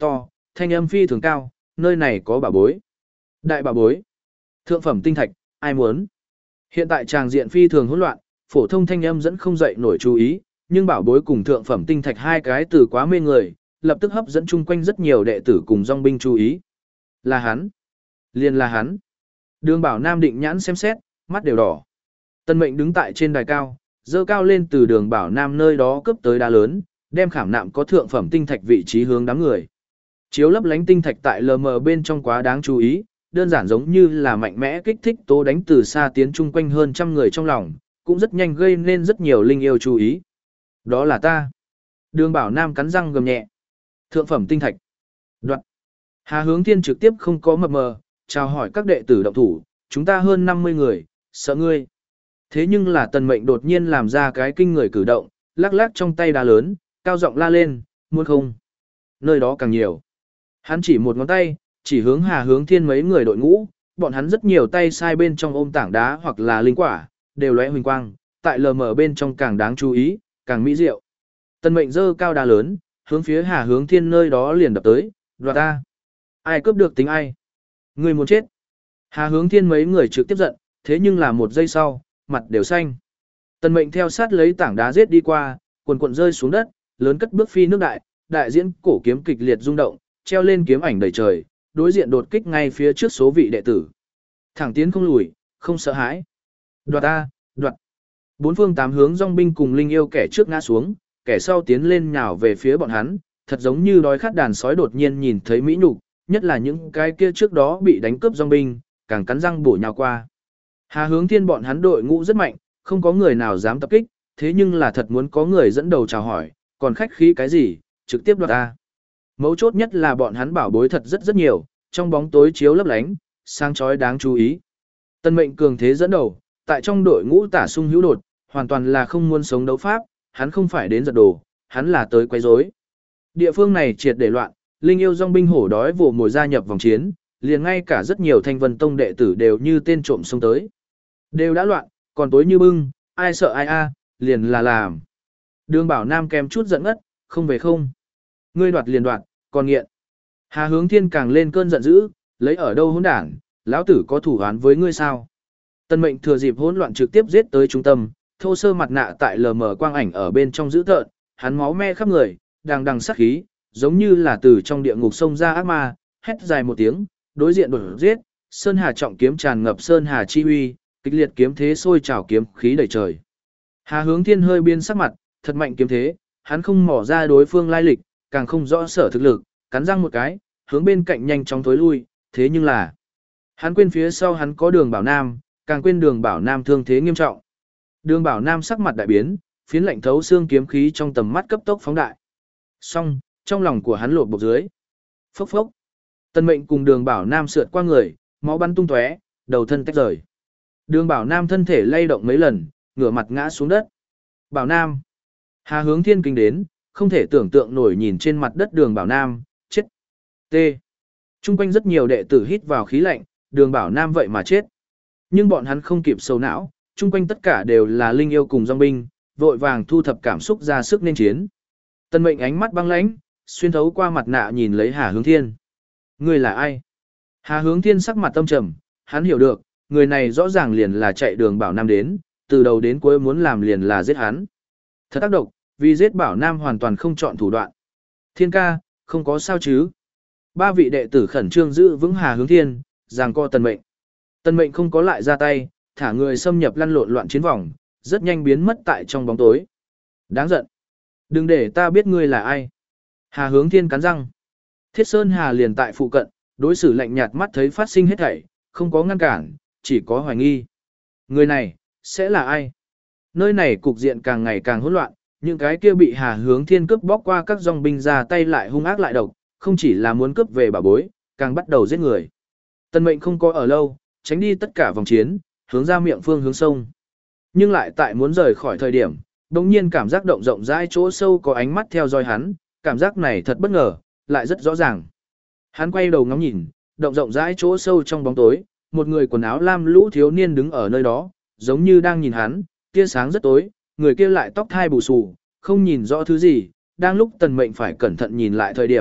thanh âm phi thường cao, nơi này có bảo bối. Đại bảo bối. Thượng phẩm tinh thạch, ai muốn? Hiện tại tràng diện phi thường hỗn loạn, phổ thông thanh âm dẫn không dậy nổi chú ý, nhưng bảo bối cùng thượng phẩm tinh thạch hai cái từ quá mê người, lập tức hấp dẫn chung quanh rất nhiều đệ tử cùng dòng binh chú ý. Là hắn. Liền là hắn. Đường Bảo Nam định nhãn xem xét, mắt đều đỏ. Tân Mệnh đứng tại trên đài cao, dơ cao lên từ Đường Bảo Nam nơi đó cấp tới đá lớn, đem khảm nạm có thượng phẩm tinh thạch vị trí hướng đám người. Chiếu lấp lánh tinh thạch tại lờ mờ bên trong quá đáng chú ý, đơn giản giống như là mạnh mẽ kích thích tố đánh từ xa tiến chung quanh hơn trăm người trong lòng, cũng rất nhanh gây nên rất nhiều linh yêu chú ý. Đó là ta. Đường Bảo Nam cắn răng gầm nhẹ. Thượng phẩm tinh thạch. Đoạn. Hà Hướng Thiên trực tiếp không có mập mờ, chào hỏi các đệ tử động thủ, chúng ta hơn năm mươi người, sợ ngươi. Thế nhưng là Tần Mệnh đột nhiên làm ra cái kinh người cử động, lắc lắc trong tay đá lớn, cao giọng la lên, muốn không? Nơi đó càng nhiều. Hắn chỉ một ngón tay, chỉ hướng Hà Hướng Thiên mấy người đội ngũ, bọn hắn rất nhiều tay sai bên trong ôm tảng đá hoặc là linh quả, đều lóe huỳnh quang, tại lờ mờ bên trong càng đáng chú ý, càng mỹ diệu. Tần Mệnh giơ cao đá lớn, hướng phía Hà Hướng Thiên nơi đó liền đập tới, đoạt ta. Ai cướp được tính ai? Người muốn chết. Hà Hướng Thiên mấy người trực tiếp giận, thế nhưng là một giây sau, mặt đều xanh. Tần Mệnh theo sát lấy tảng đá giết đi qua, quần quần rơi xuống đất, lớn cất bước phi nước đại, đại diễn cổ kiếm kịch liệt rung động, treo lên kiếm ảnh đầy trời, đối diện đột kích ngay phía trước số vị đệ tử. Thẳng tiến không lùi, không sợ hãi. Đoạt a, đoạt. Bốn phương tám hướng dòng binh cùng linh yêu kẻ trước ngã xuống, kẻ sau tiến lên nhào về phía bọn hắn, thật giống như đói khát đàn sói đột nhiên nhìn thấy mỹ nhục, nhất là những cái kia trước đó bị đánh cướp dòng binh, càng cắn răng bổ nhào qua. Hà Hướng Thiên bọn hắn đội ngũ rất mạnh, không có người nào dám tập kích, thế nhưng là thật muốn có người dẫn đầu chào hỏi, còn khách khí cái gì, trực tiếp đoạt a. Mấu chốt nhất là bọn hắn bảo bối thật rất rất nhiều, trong bóng tối chiếu lấp lánh, sáng chói đáng chú ý. Tân Mệnh cường thế dẫn đầu, tại trong đội ngũ tả sung hữu đột, hoàn toàn là không muốn sống đấu pháp, hắn không phải đến giật đồ, hắn là tới quấy rối. Địa phương này triệt để loạn, linh yêu dòng binh hổ đói vồ mồi gia nhập vòng chiến, liền ngay cả rất nhiều Thanh Vân Tông đệ tử đều như tên trộm xông tới. Đều đã loạn, còn tối như bưng, ai sợ ai a, liền là làm. Đường Bảo Nam kèm chút giận ngất, không về không. Ngươi đoạt liền đoạt, còn nghiện. Hà Hướng Thiên càng lên cơn giận dữ, lấy ở đâu hỗn đảng, lão tử có thủ án với ngươi sao? Tân Mệnh thừa dịp hỗn loạn trực tiếp giết tới trung tâm, thô sơ mặt nạ tại lờ mờ quang ảnh ở bên trong dữ tợn, hắn máu me khắp người, đang đằng sát khí, giống như là từ trong địa ngục sông ra ác ma, hét dài một tiếng, đối diện đột giết, sơn hà trọng kiếm tràn ngập sơn hà chi uy, kịch liệt kiếm thế sôi trào kiếm khí đầy trời. Hà Hướng Thiên hơi biến sắc mặt, thật mạnh kiếm thế, hắn không mò ra đối phương lai lịch, càng không rõ sở thực lực, cắn răng một cái, hướng bên cạnh nhanh chóng tối lui, thế nhưng là hắn quên phía sau hắn có Đường Bảo Nam, càng quên Đường Bảo Nam thương thế nghiêm trọng. Đường Bảo Nam sắc mặt đại biến, phiến lạnh thấu xương kiếm khí trong tầm mắt cấp tốc phóng đại. Xong, trong lòng của hắn lột bột dưới. Phốc phốc. Tân Mệnh cùng Đường Bảo Nam sượt qua người, máu bắn tung tóe, đầu thân tách rời. Đường Bảo Nam thân thể lay động mấy lần, ngửa mặt ngã xuống đất. Bảo Nam. Hà Hướng Thiên kinh đến, không thể tưởng tượng nổi nhìn trên mặt đất Đường Bảo Nam, chết. T. Trung quanh rất nhiều đệ tử hít vào khí lạnh, Đường Bảo Nam vậy mà chết. Nhưng bọn hắn không kịp sầu não, trung quanh tất cả đều là linh yêu cùng dòng binh, vội vàng thu thập cảm xúc ra sức nên chiến. Tân Mệnh ánh mắt băng lãnh, xuyên thấu qua mặt nạ nhìn lấy Hà Hướng Thiên. Người là ai? Hà Hướng Thiên sắc mặt tâm trầm, hắn hiểu được, người này rõ ràng liền là chạy Đường Bảo Nam đến, từ đầu đến cuối muốn làm liền là giết hắn. Thật tác độc, vì giết Bảo Nam hoàn toàn không chọn thủ đoạn. Thiên ca, không có sao chứ? Ba vị đệ tử khẩn trương giữ vững Hà Hướng Thiên, giằng co Tần Mệnh. Tần Mệnh không có lại ra tay, thả người xâm nhập lăn lộn loạn chiến vòng, rất nhanh biến mất tại trong bóng tối. Đáng giận. Đừng để ta biết ngươi là ai. Hà Hướng Thiên cắn răng. Thiết Sơn Hà liền tại phụ cận, đối xử lạnh nhạt mắt thấy phát sinh hết thảy, không có ngăn cản, chỉ có hoài nghi. Người này, sẽ là ai? Nơi này cục diện càng ngày càng hỗn loạn, những cái kia bị Hà Hướng Thiên cướp bóc qua các dòng binh ra tay lại hung ác lại độc, không chỉ là muốn cướp về bảo bối, càng bắt đầu giết người. Tần Mệnh không có ở lâu, tránh đi tất cả vòng chiến, hướng ra miệng phương hướng sông. Nhưng lại tại muốn rời khỏi thời điểm, đột nhiên cảm giác động rộng rãi chỗ sâu có ánh mắt theo dõi hắn, cảm giác này thật bất ngờ, lại rất rõ ràng. Hắn quay đầu ngắm nhìn, động rộng rãi chỗ sâu trong bóng tối, một người quần áo lam lũ thiếu niên đứng ở nơi đó, giống như đang nhìn hắn, tia sáng rất tối, người kia lại tóc thai bù xù, không nhìn rõ thứ gì, đang lúc Tần Mệnh phải cẩn thận nhìn lại thời điểm,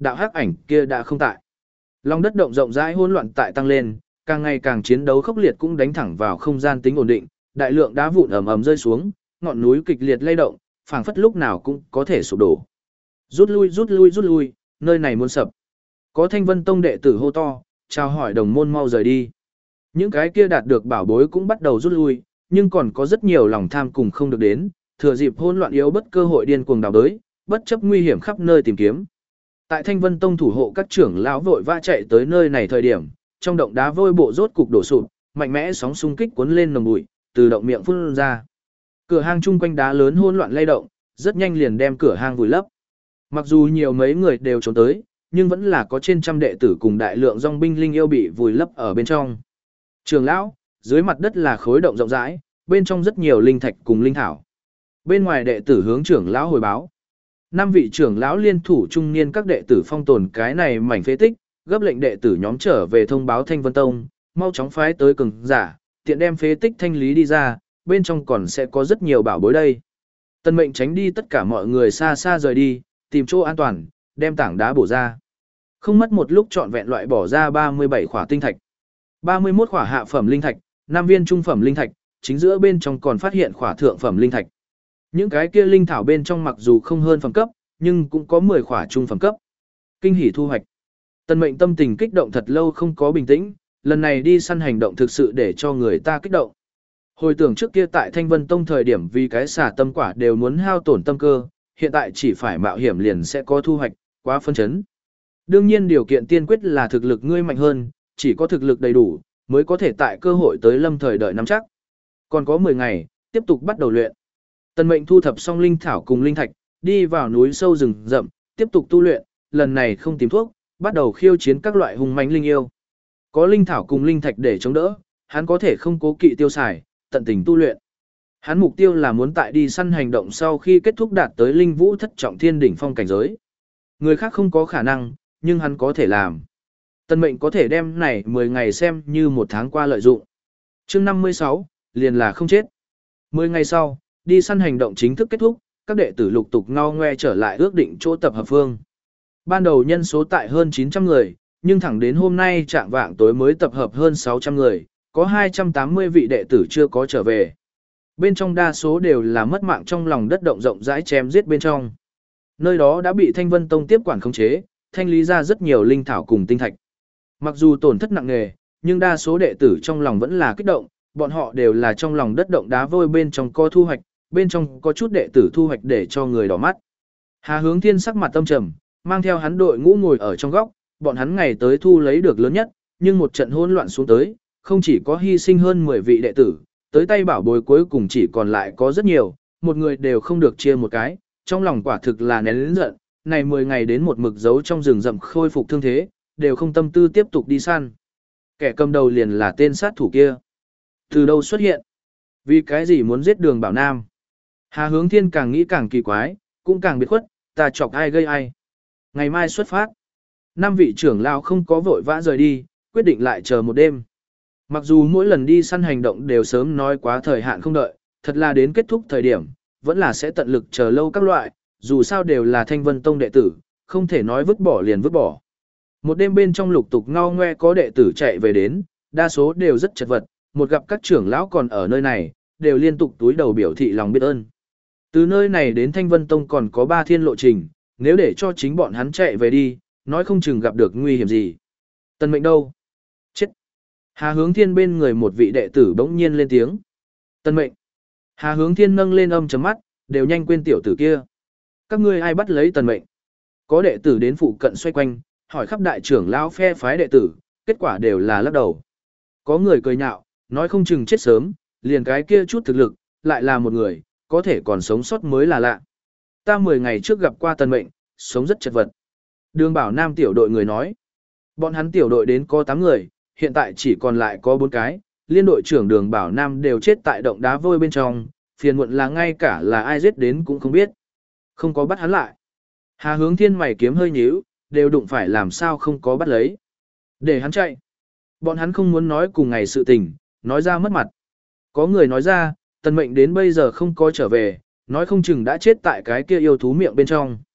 đạo hắc ảnh kia đã không tại. Lòng đất động rộng rãi hỗn loạn tại tăng lên, càng ngày càng chiến đấu khốc liệt cũng đánh thẳng vào không gian tính ổn định, đại lượng đá vụn ầm ầm rơi xuống, ngọn núi kịch liệt lay động, phảng phất lúc nào cũng có thể sụp đổ. Rút lui rút lui rút lui, nơi này muốn sập. Có Thanh Vân Tông đệ tử hô to, chào hỏi đồng môn mau rời đi. Những cái kia đạt được bảo bối cũng bắt đầu rút lui, nhưng còn có rất nhiều lòng tham cùng không được đến, thừa dịp hỗn loạn yếu bất cơ hội điên cuồng đào bới, bất chấp nguy hiểm khắp nơi tìm kiếm. Tại Thanh Vân Tông thủ hộ các trưởng lão vội vã chạy tới nơi này thời điểm, trong động đá vôi bộ rốt cục đổ sụp, mạnh mẽ sóng xung kích cuốn lên nồng bụi, từ động miệng phun ra. Cửa hang chung quanh đá lớn hỗn loạn lay động, rất nhanh liền đem cửa hang vùi lấp. Mặc dù nhiều mấy người đều trốn tới, nhưng vẫn là có trên trăm đệ tử cùng đại lượng dòng binh linh yêu bị vùi lấp ở bên trong. Trưởng lão, dưới mặt đất là khối động rộng rãi, bên trong rất nhiều linh thạch cùng linh thảo. Bên ngoài đệ tử hướng trưởng lão hồi báo. Năm vị trưởng lão liên thủ trung niên các đệ tử phong tồn cái này mảnh phế tích, gấp lệnh đệ tử nhóm trở về thông báo Thanh Vân Tông, mau chóng phái tới cường giả, tiện đem phế tích thanh lý đi ra, bên trong còn sẽ có rất nhiều bảo bối đây. Tân mệnh tránh đi tất cả mọi người xa xa rời đi, tìm chỗ an toàn, đem tảng đá bổ ra. Không mất một lúc trọn vẹn loại bỏ ra ba mươi bảy khỏa tinh thạch, ba mươi mốt khỏa hạ phẩm linh thạch, năm viên trung phẩm linh thạch, chính giữa bên trong còn phát hiện khỏa thượng phẩm linh thạch. Những cái kia linh thảo bên trong mặc dù không hơn phẩm cấp, nhưng cũng có mười khỏa trung phẩm cấp. Kinh hỉ thu hoạch. Tân mệnh tâm tình kích động thật lâu không có bình tĩnh, lần này đi săn hành động thực sự để cho người ta kích động. Hồi tưởng trước kia tại Thanh Vân Tông thời điểm vì cái xả tâm quả đều muốn hao tổn tâm cơ, hiện tại chỉ phải mạo hiểm liền sẽ có thu hoạch, quá phân chấn. Đương nhiên điều kiện tiên quyết là thực lực ngươi mạnh hơn, chỉ có thực lực đầy đủ, mới có thể tại cơ hội tới lâm thời đợi nắm chắc. Còn có mười ngày, tiếp tục bắt đầu luyện. Tần mệnh thu thập xong linh thảo cùng linh thạch, đi vào núi sâu rừng rậm, tiếp tục tu luyện, lần này không tìm thuốc, bắt đầu khiêu chiến các loại hung mãnh linh yêu. Có linh thảo cùng linh thạch để chống đỡ, hắn có thể không cố kỵ tiêu xài, tận tình tu luyện. Hắn mục tiêu là muốn tại đi săn hành động sau khi kết thúc đạt tới linh vũ thất trọng thiên đỉnh phong cảnh giới. Người khác không có khả năng, nhưng hắn có thể làm. Tần mệnh có thể đem này mười ngày xem như một tháng qua lợi dụng. Chương năm mươi sáu, liền là không chết. mười ngày sau, đi săn hành động chính thức kết thúc, các đệ tử lục tục ngao ngoe trở lại ước định chỗ tập hợp phương. Ban đầu nhân số tại hơn chín trăm người, nhưng thẳng đến hôm nay trạng vạng tối mới tập hợp hơn sáu trăm người, có hai trăm tám mươi vị đệ tử chưa có trở về. Bên trong đa số đều là mất mạng trong lòng đất động rộng rãi chém giết bên trong. Nơi đó đã bị Thanh Vân Tông tiếp quản khống chế, thanh lý ra rất nhiều linh thảo cùng tinh thạch. Mặc dù tổn thất nặng nề, nhưng đa số đệ tử trong lòng vẫn là kích động, bọn họ đều là trong lòng đất động đá vôi bên trong có thu hoạch, bên trong có chút đệ tử thu hoạch để cho người đỏ mắt. Hà Hướng Thiên sắc mặt tâm trầm, mang theo hắn đội ngũ ngồi ở trong góc, bọn hắn ngày tới thu lấy được lớn nhất, nhưng một trận hỗn loạn xuống tới, không chỉ có hy sinh hơn mười vị đệ tử, tới tay bảo bối cuối cùng chỉ còn lại có rất nhiều, một người đều không được chia một cái, trong lòng quả thực là nén lớn giận, này mười ngày đến một mực giấu trong rừng rậm khôi phục thương thế, đều không tâm tư tiếp tục đi săn. Kẻ cầm đầu liền là tên sát thủ kia. Từ đâu xuất hiện? Vì cái gì muốn giết Đường Bảo Nam? Hà Hướng Thiên càng nghĩ càng kỳ quái, cũng càng biệt khuất, ta chọc ai gây ai. Ngày mai xuất phát. Năm vị trưởng lão không có vội vã rời đi, quyết định lại chờ một đêm. Mặc dù mỗi lần đi săn hành động đều sớm nói quá thời hạn không đợi, thật là đến kết thúc thời điểm, vẫn là sẽ tận lực chờ lâu các loại, dù sao đều là Thanh Vân Tông đệ tử, không thể nói vứt bỏ liền vứt bỏ. Một đêm bên trong lục tục ngao ngoe có đệ tử chạy về đến, đa số đều rất chật vật, một gặp các trưởng lão còn ở nơi này, đều liên tục túi đầu biểu thị lòng biết ơn. Từ nơi này đến Thanh Vân Tông còn có ba thiên lộ trình, nếu để cho chính bọn hắn chạy về đi, nói không chừng gặp được nguy hiểm gì. Tần mệnh đâu? Chết! Hà Hướng Thiên bên người một vị đệ tử bỗng nhiên lên tiếng. Tần mệnh! Hà Hướng Thiên nâng lên âm chấm mắt, đều nhanh quên tiểu tử kia. Các ngươi ai bắt lấy tần mệnh? Có đệ tử đến phụ cận xoay quanh, hỏi khắp đại trưởng lão phe phái đệ tử, kết quả đều là lắc đầu. Có người cười nhạo, nói không chừng chết sớm, liền cái kia chút thực lực, lại là một người, có thể còn sống sót mới là lạ. Ta mười ngày trước gặp qua tần mệnh, sống rất chật vật. Đường Bảo Nam tiểu đội người nói. Bọn hắn tiểu đội đến có tám người, hiện tại chỉ còn lại có bốn cái, liên đội trưởng Đường Bảo Nam đều chết tại động đá vôi bên trong, phiền muộn là ngay cả là ai giết đến cũng không biết. Không có bắt hắn lại. Hà Hướng Thiên mày kiếm hơi nhíu, đều đụng phải làm sao không có bắt lấy. Để hắn chạy. Bọn hắn không muốn nói cùng ngày sự tình, nói ra mất mặt. Có người nói ra, tần mệnh đến bây giờ không có trở về, nói không chừng đã chết tại cái kia yêu thú miệng bên trong.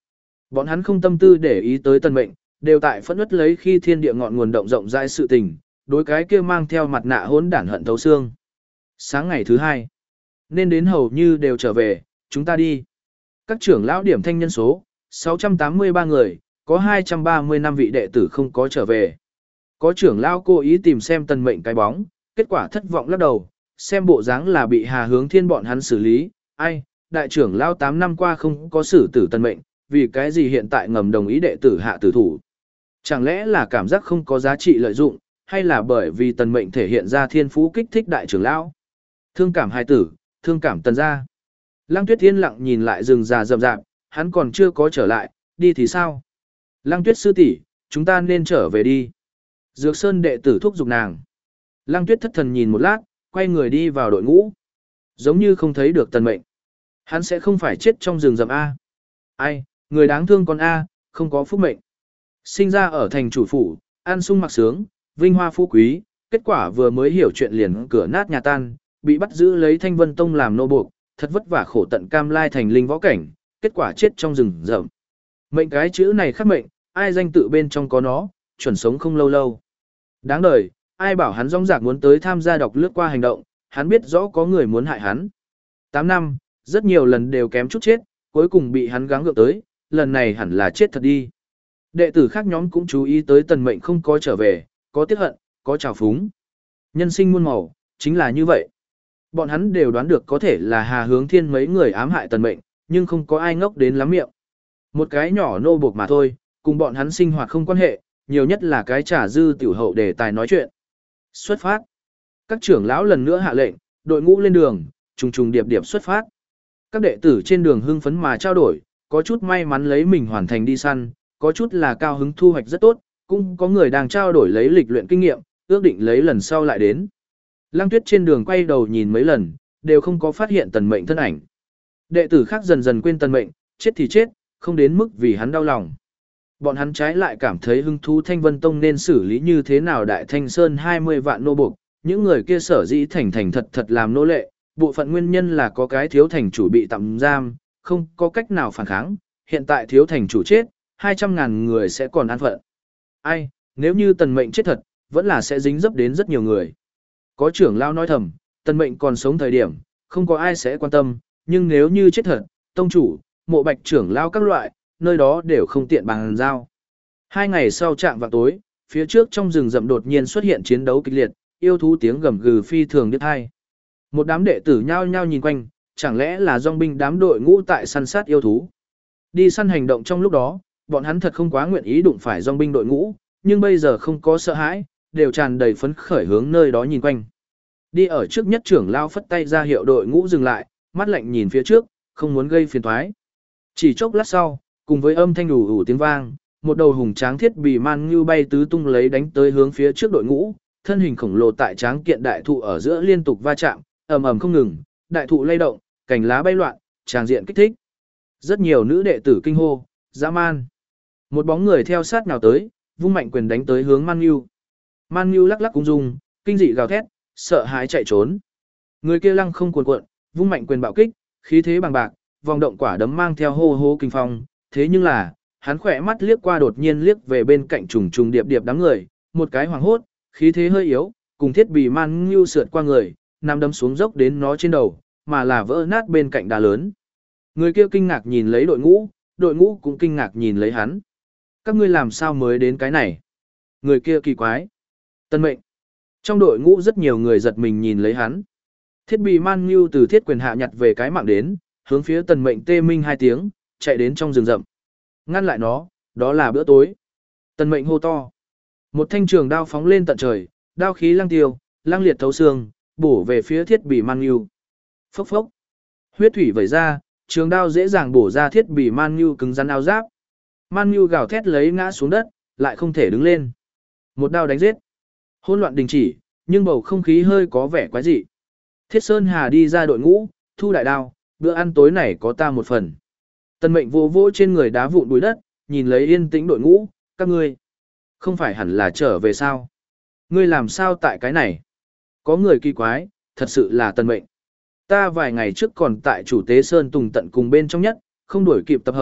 Bọn hắn không tâm tư để ý tới Tần Mệnh, đều tại phẫn uất lấy khi thiên địa ngọn nguồn động rộng rãi sự tình, đối cái kia mang theo mặt nạ hỗn đản hận thấu xương. Sáng ngày thứ hai, nên đến hầu như đều trở về, chúng ta đi. Các trưởng lão điểm thanh nhân số, sáu trăm tám mươi ba người, có hai trăm ba mươi lăm vị đệ tử không có trở về. Có trưởng lão cố ý tìm xem Tần Mệnh cái bóng, kết quả thất vọng lắc đầu, xem bộ dáng là bị Hà Hướng Thiên bọn hắn xử lý, ai, đại trưởng lão tám năm qua không có xử tử Tần Mệnh, vì cái gì hiện tại ngầm đồng ý đệ tử hạ tử thủ. Chẳng lẽ là cảm giác không có giá trị lợi dụng, hay là bởi vì Tần Mệnh thể hiện ra thiên phú kích thích đại trưởng lão? Thương cảm hài tử, thương cảm Tần gia. Lăng Tuyết yên lặng nhìn lại rừng già rậm rạp, hắn còn chưa có trở lại, đi thì sao? Lăng Tuyết sư tỷ, chúng ta nên trở về đi. Dược Sơn đệ tử thúc giục nàng. Lăng Tuyết thất thần nhìn một lát, quay người đi vào đội ngũ. Giống như không thấy được Tần Mệnh. Hắn sẽ không phải chết trong rừng rậm A. Ai, người đáng thương con A, không có phúc mệnh. Sinh ra ở thành chủ phủ, an sung mặc sướng, vinh hoa phú quý, kết quả vừa mới hiểu chuyện liền cửa nát nhà tan, bị bắt giữ lấy Thanh Vân Tông làm nô buộc, thật vất vả khổ tận cam lai thành linh võ cảnh, kết quả chết trong rừng rậm. Mệnh cái chữ này khắc mệnh, ai danh tự bên trong có nó, chuẩn sống không lâu lâu. Đáng đời, ai bảo hắn rong rạc muốn tới tham gia đọc lướt qua hành động, hắn biết rõ có người muốn hại hắn. tám năm, rất nhiều lần đều kém chút chết, cuối cùng bị hắn gắng gượng tới, lần này hẳn là chết thật đi. Đệ tử khác nhóm cũng chú ý tới Tần Mệnh không có trở về, có tiếc hận, có trào phúng. Nhân sinh muôn màu, chính là như vậy. Bọn hắn đều đoán được có thể là Hà Hướng Thiên mấy người ám hại Tần Mệnh, nhưng không có ai ngốc đến lắm miệng. Một cái nhỏ nô buộc mà thôi, cùng bọn hắn sinh hoạt không quan hệ, nhiều nhất là cái trả dư tiểu hậu để tài nói chuyện. Xuất phát. Các trưởng lão lần nữa hạ lệnh, đội ngũ lên đường, trùng trùng điệp điệp xuất phát. Các đệ tử trên đường hưng phấn mà trao đổi, có chút may mắn lấy mình hoàn thành đi săn, có chút là cao hứng thu hoạch rất tốt, cũng có người đang trao đổi lấy lịch luyện kinh nghiệm, ước định lấy lần sau lại đến. Lăng Tuyết trên đường quay đầu nhìn mấy lần, đều không có phát hiện Tần Mệnh thân ảnh. Đệ tử khác dần dần quên Tần Mệnh, chết thì chết, không đến mức vì hắn đau lòng. Bọn hắn trái lại cảm thấy hứng thú Thanh Vân Tông nên xử lý như thế nào Đại Thanh Sơn hai mươi vạn nô buộc, những người kia sở dĩ thành thành thật thật làm nô lệ, bộ phận nguyên nhân là có cái thiếu thành chủ bị tạm giam, không có cách nào phản kháng, hiện tại thiếu thành chủ chết, hai trăm ngàn người sẽ còn an phận. Ai, nếu như Tần Mệnh chết thật, vẫn là sẽ dính dấp đến rất nhiều người. Có trưởng lão nói thầm, Tần Mệnh còn sống thời điểm, không có ai sẽ quan tâm, nhưng nếu như chết thật, tông chủ, mộ bạch trưởng lão các loại, nơi đó đều không tiện bàn giao. Hai ngày sau trạng vào tối, phía trước trong rừng rậm đột nhiên xuất hiện chiến đấu kịch liệt, yêu thú tiếng gầm gừ phi thường điếc tai. Một đám đệ tử nhao nhao nhìn quanh, chẳng lẽ là dòng binh đám đội ngũ tại săn sát yêu thú. Đi săn hành động trong lúc đó, bọn hắn thật không quá nguyện ý đụng phải dòng binh đội ngũ, nhưng bây giờ không có sợ hãi, đều tràn đầy phấn khởi hướng nơi đó nhìn quanh. Đi ở trước nhất trưởng lao phất tay ra hiệu đội ngũ dừng lại, mắt lạnh nhìn phía trước, không muốn gây phiền toái. Chỉ chốc lát sau, cùng với âm thanh ủ ủ tiếng vang, một đầu hùng tráng thiết bì man như bay tứ tung lấy đánh tới hướng phía trước đội ngũ, thân hình khổng lồ tại tráng kiện đại thụ ở giữa liên tục va chạm, ầm ầm không ngừng, đại thụ lay động, cành lá bay loạn, tràng diện kích thích. Rất nhiều nữ đệ tử kinh hô, dã man. Một bóng người theo sát nào tới, vung mạnh quyền đánh tới hướng Man Nhu. Man Nhu lắc lắc cung dung, kinh dị gào thét, sợ hãi chạy trốn. Người kia lăng không cuồn cuộn, vung mạnh quyền bạo kích, khí thế bằng bạc, vòng động quả đấm mang theo hô hô kinh phong, thế nhưng là, hắn khỏe mắt liếc qua đột nhiên liếc về bên cạnh trùng trùng điệp điệp đám người, một cái hoàng hốt, khí thế hơi yếu, cùng thiết bì Man Nhu sượt qua người, nằm đâm xuống dốc đến nó trên đầu, mà là vỡ nát bên cạnh đá lớn. Người kia kinh ngạc nhìn lấy đội ngũ, đội ngũ cũng kinh ngạc nhìn lấy hắn. Các ngươi làm sao mới đến cái này? Người kia kỳ quái. Tân Mệnh. Trong đội ngũ rất nhiều người giật mình nhìn lấy hắn. Thiết bị Man Nhu từ thiết quyền hạ nhặt về cái mạng đến, hướng phía Tần Mệnh tê minh hai tiếng, chạy đến trong rừng rậm. Ngăn lại nó, đó là bữa tối. Tần Mệnh hô to. Một thanh trường đao phóng lên tận trời, đao khí lăng tiêu, lăng liệt thấu xương, bổ về phía thiết bị Man Nhu. Phốc phốc. Huyết thủy vẩy ra, trường đao dễ dàng bổ ra thiết bị Man Nhu cứng rắn áo giáp. Man Nhu gào thét lấy ngã xuống đất, lại không thể đứng lên. Một đao đánh giết. Hỗn loạn đình chỉ, nhưng bầu không khí hơi có vẻ quái dị. Thiết Sơn Hà đi ra đội ngũ, thu đại đao, bữa ăn tối này có ta một phần. Tần Mệnh vô vỗ trên người đá vụn bụi đất, nhìn lấy yên tĩnh đội ngũ, các ngươi. Không phải hẳn là trở về sao? Ngươi làm sao tại cái này? Có người kỳ quái, thật sự là Tần Mệnh. Ta vài ngày trước còn tại chủ tế Sơn Tùng tận cùng bên trong nhất, không đuổi kịp tập hợp,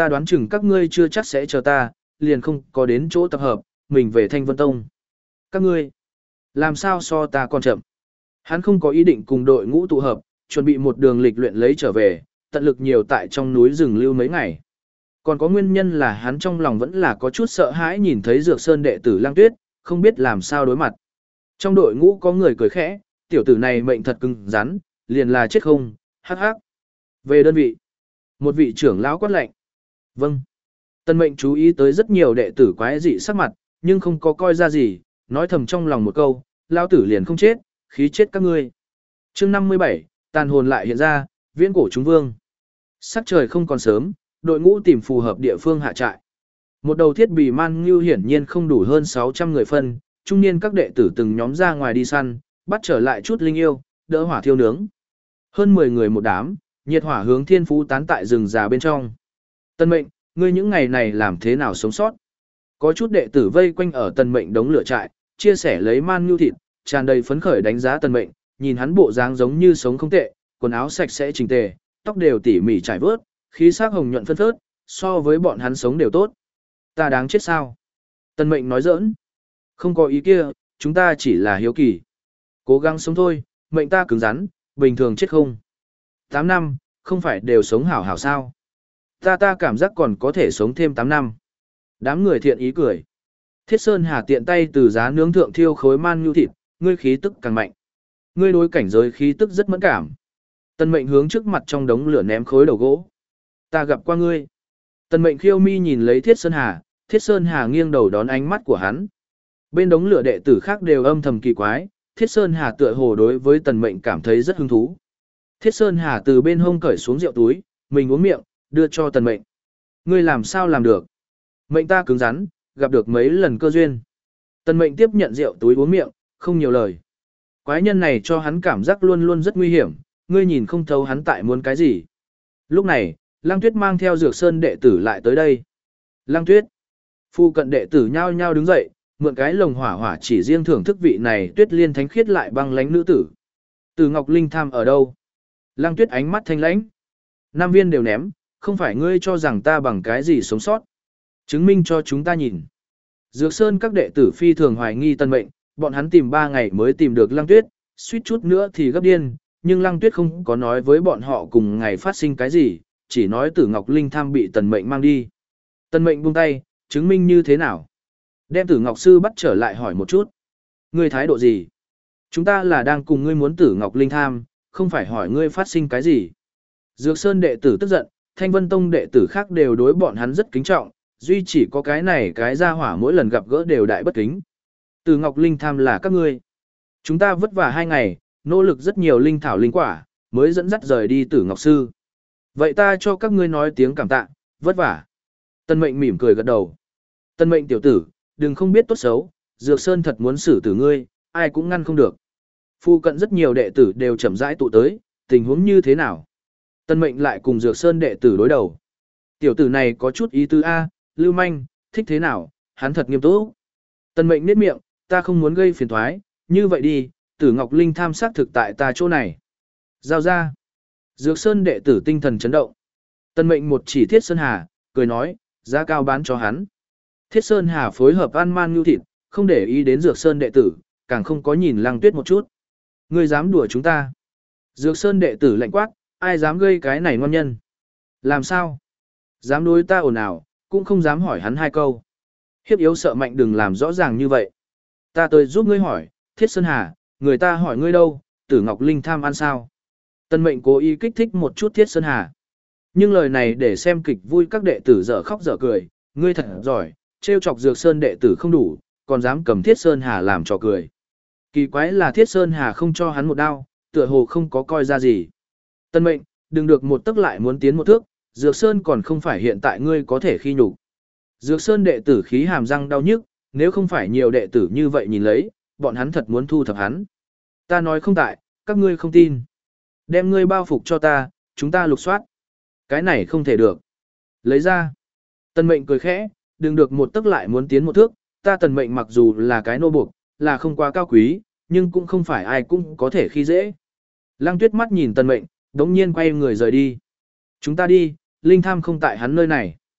ta đoán chừng các ngươi chưa chắc sẽ chờ ta, liền không có đến chỗ tập hợp, mình về Thanh Vân Tông. Các ngươi, làm sao so ta còn chậm? Hắn không có ý định cùng đội ngũ tụ hợp, chuẩn bị một đường lịch luyện lấy trở về, tận lực nhiều tại trong núi rừng lưu mấy ngày. Còn có nguyên nhân là hắn trong lòng vẫn là có chút sợ hãi nhìn thấy Dược Sơn đệ tử Lăng Tuyết, không biết làm sao đối mặt. Trong đội ngũ có người cười khẽ, tiểu tử này mệnh thật cứng rắn, liền là chết không, hắc hắc. Về đơn vị, một vị trưởng lão quát lệnh. Vâng. Tân mệnh chú ý tới rất nhiều đệ tử quái dị sắc mặt, nhưng không có coi ra gì, nói thầm trong lòng một câu, lão tử liền không chết, khí chết các ngươi. Chương năm mươi bảy, tàn hồn lại hiện ra, viễn cổ chúng vương. Sắc trời không còn sớm, đội ngũ tìm phù hợp địa phương hạ trại. Một đầu thiết bị man ngưu hiển nhiên không đủ hơn sáu trăm người phân, trung niên các đệ tử từng nhóm ra ngoài đi săn, bắt trở lại chút linh yêu, đỡ hỏa thiêu nướng. Hơn mười người một đám, nhiệt hỏa hướng thiên phú tán tại rừng già bên trong. Tân mệnh, ngươi những ngày này làm thế nào sống sót? Có chút đệ tử vây quanh ở Tân mệnh đống lửa trại, chia sẻ lấy man ngưu thịt, tràn đầy phấn khởi đánh giá Tân mệnh, nhìn hắn bộ dáng giống như sống không tệ, quần áo sạch sẽ chỉnh tề, tóc đều tỉ mỉ trải vớt, khí sắc hồng nhuận phân phớt, so với bọn hắn sống đều tốt. Ta đáng chết sao? Tân mệnh nói giỡn. Không có ý kia, chúng ta chỉ là hiếu kỳ. Cố gắng sống thôi, mệnh ta cứng rắn, bình thường chết không. tám năm, không phải đều sống hảo hảo sao? Ta ta cảm giác còn có thể sống thêm tám năm. Đám người thiện ý cười. Thiết Sơn Hà tiện tay từ giá nướng thượng thiêu khối man nhu thịt, ngươi khí tức càng mạnh. Ngươi đối cảnh giới khí tức rất mẫn cảm. Tân mệnh hướng trước mặt trong đống lửa ném khối đầu gỗ. Ta gặp qua ngươi. Tân mệnh khiêu mi nhìn lấy Thiết Sơn Hà, Thiết Sơn Hà nghiêng đầu đón ánh mắt của hắn. Bên đống lửa đệ tử khác đều âm thầm kỳ quái, Thiết Sơn Hà tựa hồ đối với tần mệnh cảm thấy rất hứng thú. Thiết Sơn Hà từ bên hông cởi xuống rượu túi, mình uống miệng, đưa cho tần mệnh. Ngươi làm sao làm được? Mệnh ta cứng rắn, gặp được mấy lần cơ duyên. Tần mệnh tiếp nhận rượu túi uống miệng, không nhiều lời. Quái nhân này cho hắn cảm giác luôn luôn rất nguy hiểm, ngươi nhìn không thấu hắn tại muốn cái gì. Lúc này, Lăng Tuyết mang theo Dược Sơn đệ tử lại tới đây. Lăng Tuyết. Phu cận đệ tử nhao nhao đứng dậy, mượn cái lồng hỏa hỏa chỉ riêng thưởng thức vị này Tuyết Liên thánh khiết lại băng lánh nữ tử. Từ Ngọc Linh Tham ở đâu? Lăng Tuyết ánh mắt thanh lãnh. Nam viên đều ném, không phải ngươi cho rằng ta bằng cái gì sống sót. Chứng minh cho chúng ta nhìn. Dược Sơn các đệ tử phi thường hoài nghi tân mệnh, bọn hắn tìm ba ngày mới tìm được Lăng Tuyết, suýt chút nữa thì gấp điên, nhưng Lăng Tuyết không có nói với bọn họ cùng ngày phát sinh cái gì, chỉ nói Tử Ngọc Linh Tham bị tần mệnh mang đi. Tần mệnh buông tay, chứng minh như thế nào? Đem Tử Ngọc Sư bắt trở lại hỏi một chút. Ngươi thái độ gì? Chúng ta là đang cùng ngươi muốn Tử Ngọc Linh Tham, không phải hỏi ngươi phát sinh cái gì. Dược Sơn đệ tử tức giận, Thanh Vân Tông đệ tử khác đều đối bọn hắn rất kính trọng, duy chỉ có cái này cái ra hỏa mỗi lần gặp gỡ đều đại bất kính. Tử Ngọc Linh Tham là các ngươi. Chúng ta vất vả hai ngày, nỗ lực rất nhiều linh thảo linh quả, mới dẫn dắt rời đi Tử Ngọc Sư. Vậy ta cho các ngươi nói tiếng cảm tạ, vất vả. Tân mệnh mỉm cười gật đầu. Tân mệnh tiểu tử, đừng không biết tốt xấu, Dược Sơn thật muốn xử tử ngươi, ai cũng ngăn không được. Phu cận rất nhiều đệ tử đều chậm rãi tụ tới, tình huống như thế nào? Tân mệnh lại cùng Dược Sơn đệ tử đối đầu. Tiểu tử này có chút ý tứ A, lưu manh, thích thế nào, hắn thật nghiêm túc. Tân mệnh niết miệng, ta không muốn gây phiền thoái, như vậy đi, Tử Ngọc Linh Tham sát thực tại ta chỗ này. Giao ra. Dược Sơn đệ tử tinh thần chấn động. Tân mệnh một chỉ Thiết Sơn Hà, cười nói, giá cao bán cho hắn. Thiết Sơn Hà phối hợp ăn man nhu thịt, không để ý đến Dược Sơn đệ tử, càng không có nhìn Lăng Tuyết một chút. Ngươi dám đùa chúng ta? Dược Sơn đệ tử lạnh quát, ai dám gây cái này ngon nhân? Làm sao? Dám đối ta ồn ào, cũng không dám hỏi hắn hai câu. Hiếp yếu sợ mạnh đừng làm rõ ràng như vậy. Ta tới giúp ngươi hỏi, Thiết Sơn Hà, người ta hỏi ngươi đâu, Tử Ngọc Linh Tham ăn sao? Tân mệnh cố ý kích thích một chút Thiết Sơn Hà. Nhưng lời này để xem kịch vui các đệ tử dở khóc dở cười, ngươi thật giỏi, trêu chọc Dược Sơn đệ tử không đủ, còn dám cầm Thiết Sơn Hà làm trò cười. Kỳ quái là Thiết Sơn Hà không cho hắn một đao, tựa hồ không có coi ra gì. Tân mệnh, đừng được một tức lại muốn tiến một thước, Dược Sơn còn không phải hiện tại ngươi có thể khi nhục. Dược Sơn đệ tử khí hàm răng đau nhức, nếu không phải nhiều đệ tử như vậy nhìn lấy, bọn hắn thật muốn thu thập hắn. Ta nói không tại, các ngươi không tin. Đem ngươi bao phục cho ta, chúng ta lục soát. Cái này không thể được. Lấy ra. Tân mệnh cười khẽ, đừng được một tức lại muốn tiến một thước, ta tần mệnh mặc dù là cái nô buộc, là không quá cao quý, nhưng cũng không phải ai cũng có thể khi dễ. Lăng Tuyết mắt nhìn tần mệnh, đống nhiên quay người rời đi. Chúng ta đi, Linh Tham không tại hắn nơi này.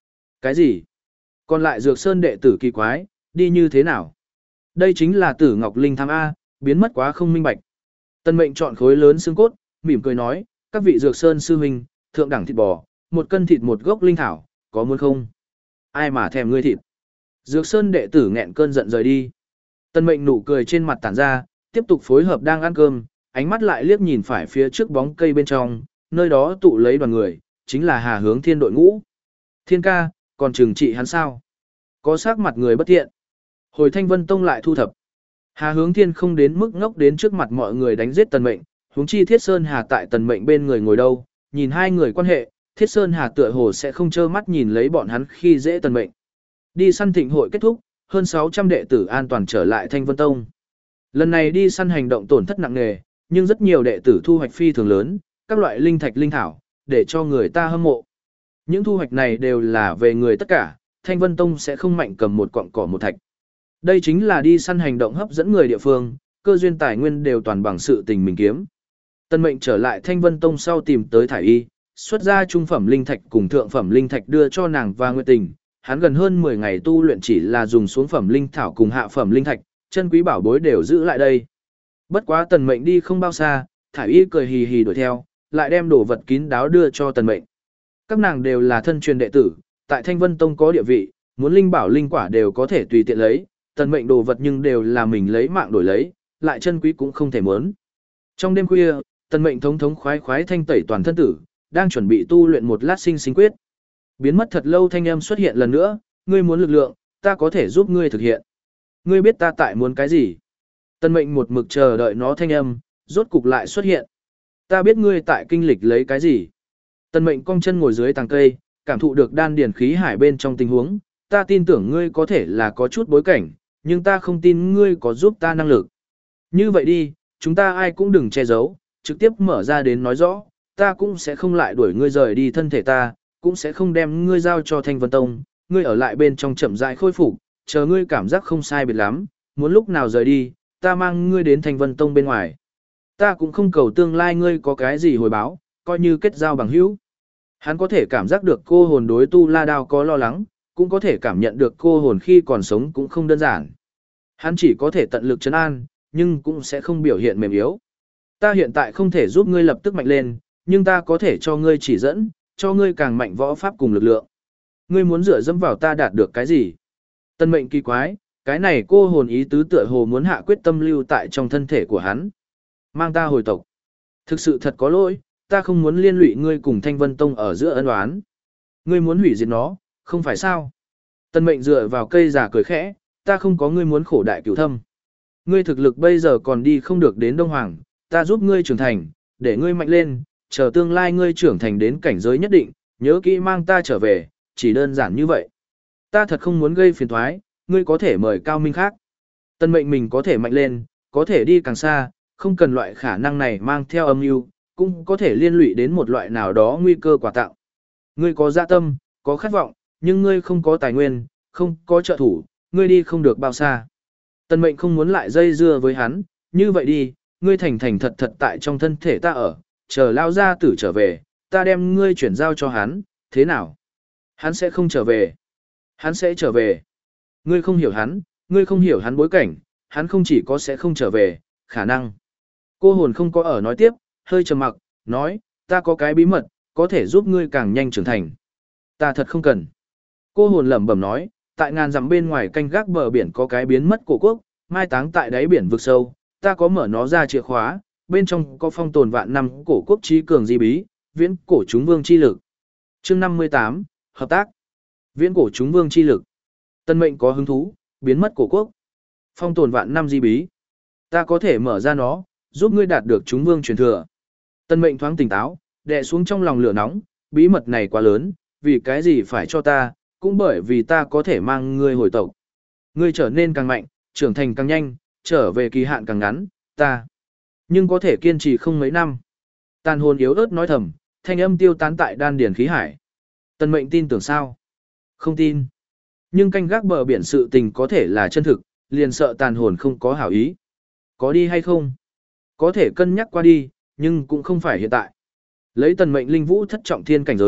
Cái gì? Còn lại Dược Sơn đệ tử kỳ quái, đi như thế nào? Đây chính là Tử Ngọc Linh tham A, biến mất quá không minh bạch. Tân Mệnh chọn khối lớn xương cốt, mỉm cười nói, các vị Dược Sơn sư huynh, thượng đẳng thịt bò, một cân thịt một gốc linh thảo, có muốn không? Ai mà thèm ngươi thịt? Dược Sơn đệ tử nghẹn cơn giận rời đi. Tân Mệnh nụ cười trên mặt tản ra, tiếp tục phối hợp đang ăn cơm, ánh mắt lại liếc nhìn phải phía trước bóng cây bên trong, nơi đó tụ lấy đoàn người, chính là Hà Hướng Thiên đội ngũ. Thiên ca, còn trừng trị hắn sao? Có sắc mặt người bất thiện. Hồi Thanh Vân Tông lại thu thập. Hà Hướng Thiên không đến mức ngốc đến trước mặt mọi người đánh giết Tần Mệnh, huống chi Thiết Sơn Hà tại Tần Mệnh bên người ngồi đâu, nhìn hai người quan hệ, Thiết Sơn Hà tựa hồ sẽ không trơ mắt nhìn lấy bọn hắn khi dễ Tần Mệnh. Đi săn thịnh hội kết thúc, hơn sáu trăm đệ tử an toàn trở lại Thanh Vân Tông. Lần này đi săn hành động tổn thất nặng nề, nhưng rất nhiều đệ tử thu hoạch phi thường lớn, các loại linh thạch linh thảo, để cho người ta hâm mộ. Những thu hoạch này đều là về người tất cả, Thanh Vân Tông sẽ không mạnh cầm một quặng cỏ một thạch. Đây chính là đi săn hành động hấp dẫn người địa phương, cơ duyên tài nguyên đều toàn bằng sự tình mình kiếm. Tân Mệnh trở lại Thanh Vân Tông sau tìm tới Thải Y, xuất ra trung phẩm linh thạch cùng thượng phẩm linh thạch đưa cho nàng và Nguyệt Tình. Hắn gần hơn mười ngày tu luyện chỉ là dùng xuống phẩm linh thảo cùng hạ phẩm linh thạch, chân quý bảo bối đều giữ lại đây. Bất quá Tần Mệnh đi không bao xa, Thải Y cười hì hì đuổi theo, lại đem đồ vật kín đáo đưa cho Tần Mệnh. Các nàng đều là thân truyền đệ tử, tại Thanh Vân Tông có địa vị, muốn linh bảo linh quả đều có thể tùy tiện lấy, Tần Mệnh đồ vật nhưng đều là mình lấy mạng đổi lấy, lại chân quý cũng không thể muốn. Trong đêm khuya, Tần Mệnh thống thống khoái khoái thanh tẩy toàn thân tử, đang chuẩn bị tu luyện một lát sinh sinh quyết. Biến mất thật lâu thanh âm xuất hiện lần nữa, ngươi muốn lực lượng, ta có thể giúp ngươi thực hiện. Ngươi biết ta tại muốn cái gì? Tần Mệnh một mực chờ đợi nó thanh âm, rốt cục lại xuất hiện. Ta biết ngươi tại kinh lịch lấy cái gì. Tần Mệnh cong chân ngồi dưới tàng cây, cảm thụ được đan điền khí hải bên trong tình huống, ta tin tưởng ngươi có thể là có chút bối cảnh, nhưng ta không tin ngươi có giúp ta năng lực. Như vậy đi, chúng ta ai cũng đừng che giấu, trực tiếp mở ra đến nói rõ, ta cũng sẽ không lại đuổi ngươi rời đi thân thể ta, cũng sẽ không đem ngươi giao cho Thanh Vân Tông, ngươi ở lại bên trong chậm rãi khôi phục, chờ ngươi cảm giác không sai biệt lắm, muốn lúc nào rời đi, ta mang ngươi đến Thanh Vân Tông bên ngoài. Ta cũng không cầu tương lai ngươi có cái gì hồi báo, coi như kết giao bằng hữu. Hắn có thể cảm giác được cô hồn đối Tu La Đao có lo lắng, cũng có thể cảm nhận được cô hồn khi còn sống cũng không đơn giản. Hắn chỉ có thể tận lực trấn an, nhưng cũng sẽ không biểu hiện mềm yếu. Ta hiện tại không thể giúp ngươi lập tức mạnh lên, nhưng ta có thể cho ngươi chỉ dẫn, cho ngươi càng mạnh võ pháp cùng lực lượng. Ngươi muốn dựa dẫm vào ta đạt được cái gì? Tân Mệnh kỳ quái, cái này cô hồn ý tứ tựa hồ muốn hạ quyết tâm lưu tại trong thân thể của hắn. Mang ta hồi tộc. Thực sự thật có lỗi, ta không muốn liên lụy ngươi cùng Thanh Vân Tông ở giữa ân oán. Ngươi muốn hủy diệt nó, không phải sao? Tân Mệnh dựa vào cây giả cười khẽ, ta không có ngươi muốn khổ đại cửu thâm. Ngươi thực lực bây giờ còn đi không được đến Đông Hoàng, ta giúp ngươi trưởng thành, để ngươi mạnh lên, chờ tương lai ngươi trưởng thành đến cảnh giới nhất định, nhớ kỹ mang ta trở về, chỉ đơn giản như vậy. Ta thật không muốn gây phiền toái, ngươi có thể mời cao minh khác. Tân Mệnh mình có thể mạnh lên, có thể đi càng xa, không cần loại khả năng này mang theo âm mưu, cũng có thể liên lụy đến một loại nào đó nguy cơ quả tạo. Ngươi có dạ tâm, có khát vọng, nhưng ngươi không có tài nguyên, không có trợ thủ, ngươi đi không được bao xa. Tân Mệnh không muốn lại dây dưa với hắn, như vậy đi, ngươi thành thành thật thật tại trong thân thể ta ở, chờ lao gia tử trở về, ta đem ngươi chuyển giao cho hắn, thế nào? Hắn sẽ không trở về. Hắn sẽ trở về. Ngươi không hiểu hắn, ngươi không hiểu hắn bối cảnh, hắn không chỉ có sẽ không trở về, khả năng. Cô hồn không có ở nói tiếp, hơi trầm mặc, nói, ta có cái bí mật, có thể giúp ngươi càng nhanh trưởng thành. Ta thật không cần. Cô hồn lẩm bẩm nói, tại ngàn dặm bên ngoài canh gác bờ biển có cái biến mất cổ quốc, mai táng tại đáy biển vực sâu, ta có mở nó ra chìa khóa, bên trong có phong tồn vạn năm cổ quốc trí cường di bí, viễn cổ chúng vương chi lực. Chương năm mươi tám, hợp tác. Viễn cổ chúng vương chi lực. Tân Mệnh có hứng thú, biến mất cổ quốc. Phong tồn vạn năm di bí. Ta có thể mở ra nó, giúp ngươi đạt được chúng vương truyền thừa. Tân Mệnh thoáng tỉnh táo, đè xuống trong lòng lửa nóng, bí mật này quá lớn, vì cái gì phải cho ta, cũng bởi vì ta có thể mang ngươi hồi tộc. Ngươi trở nên càng mạnh, trưởng thành càng nhanh, trở về kỳ hạn càng ngắn, ta. Nhưng có thể kiên trì không mấy năm. Tàn hồn yếu ớt nói thầm, thanh âm tiêu tán tại đan điền khí hải. Tân Mệnh tin tưởng sao? Không tin. Nhưng canh gác bờ biển sự tình có thể là chân thực, liền sợ tàn hồn không có hảo ý. Có đi hay không? Có thể cân nhắc qua đi, nhưng cũng không phải hiện tại. Lấy Tần Mệnh linh vũ thất trọng thiên cảnh giới,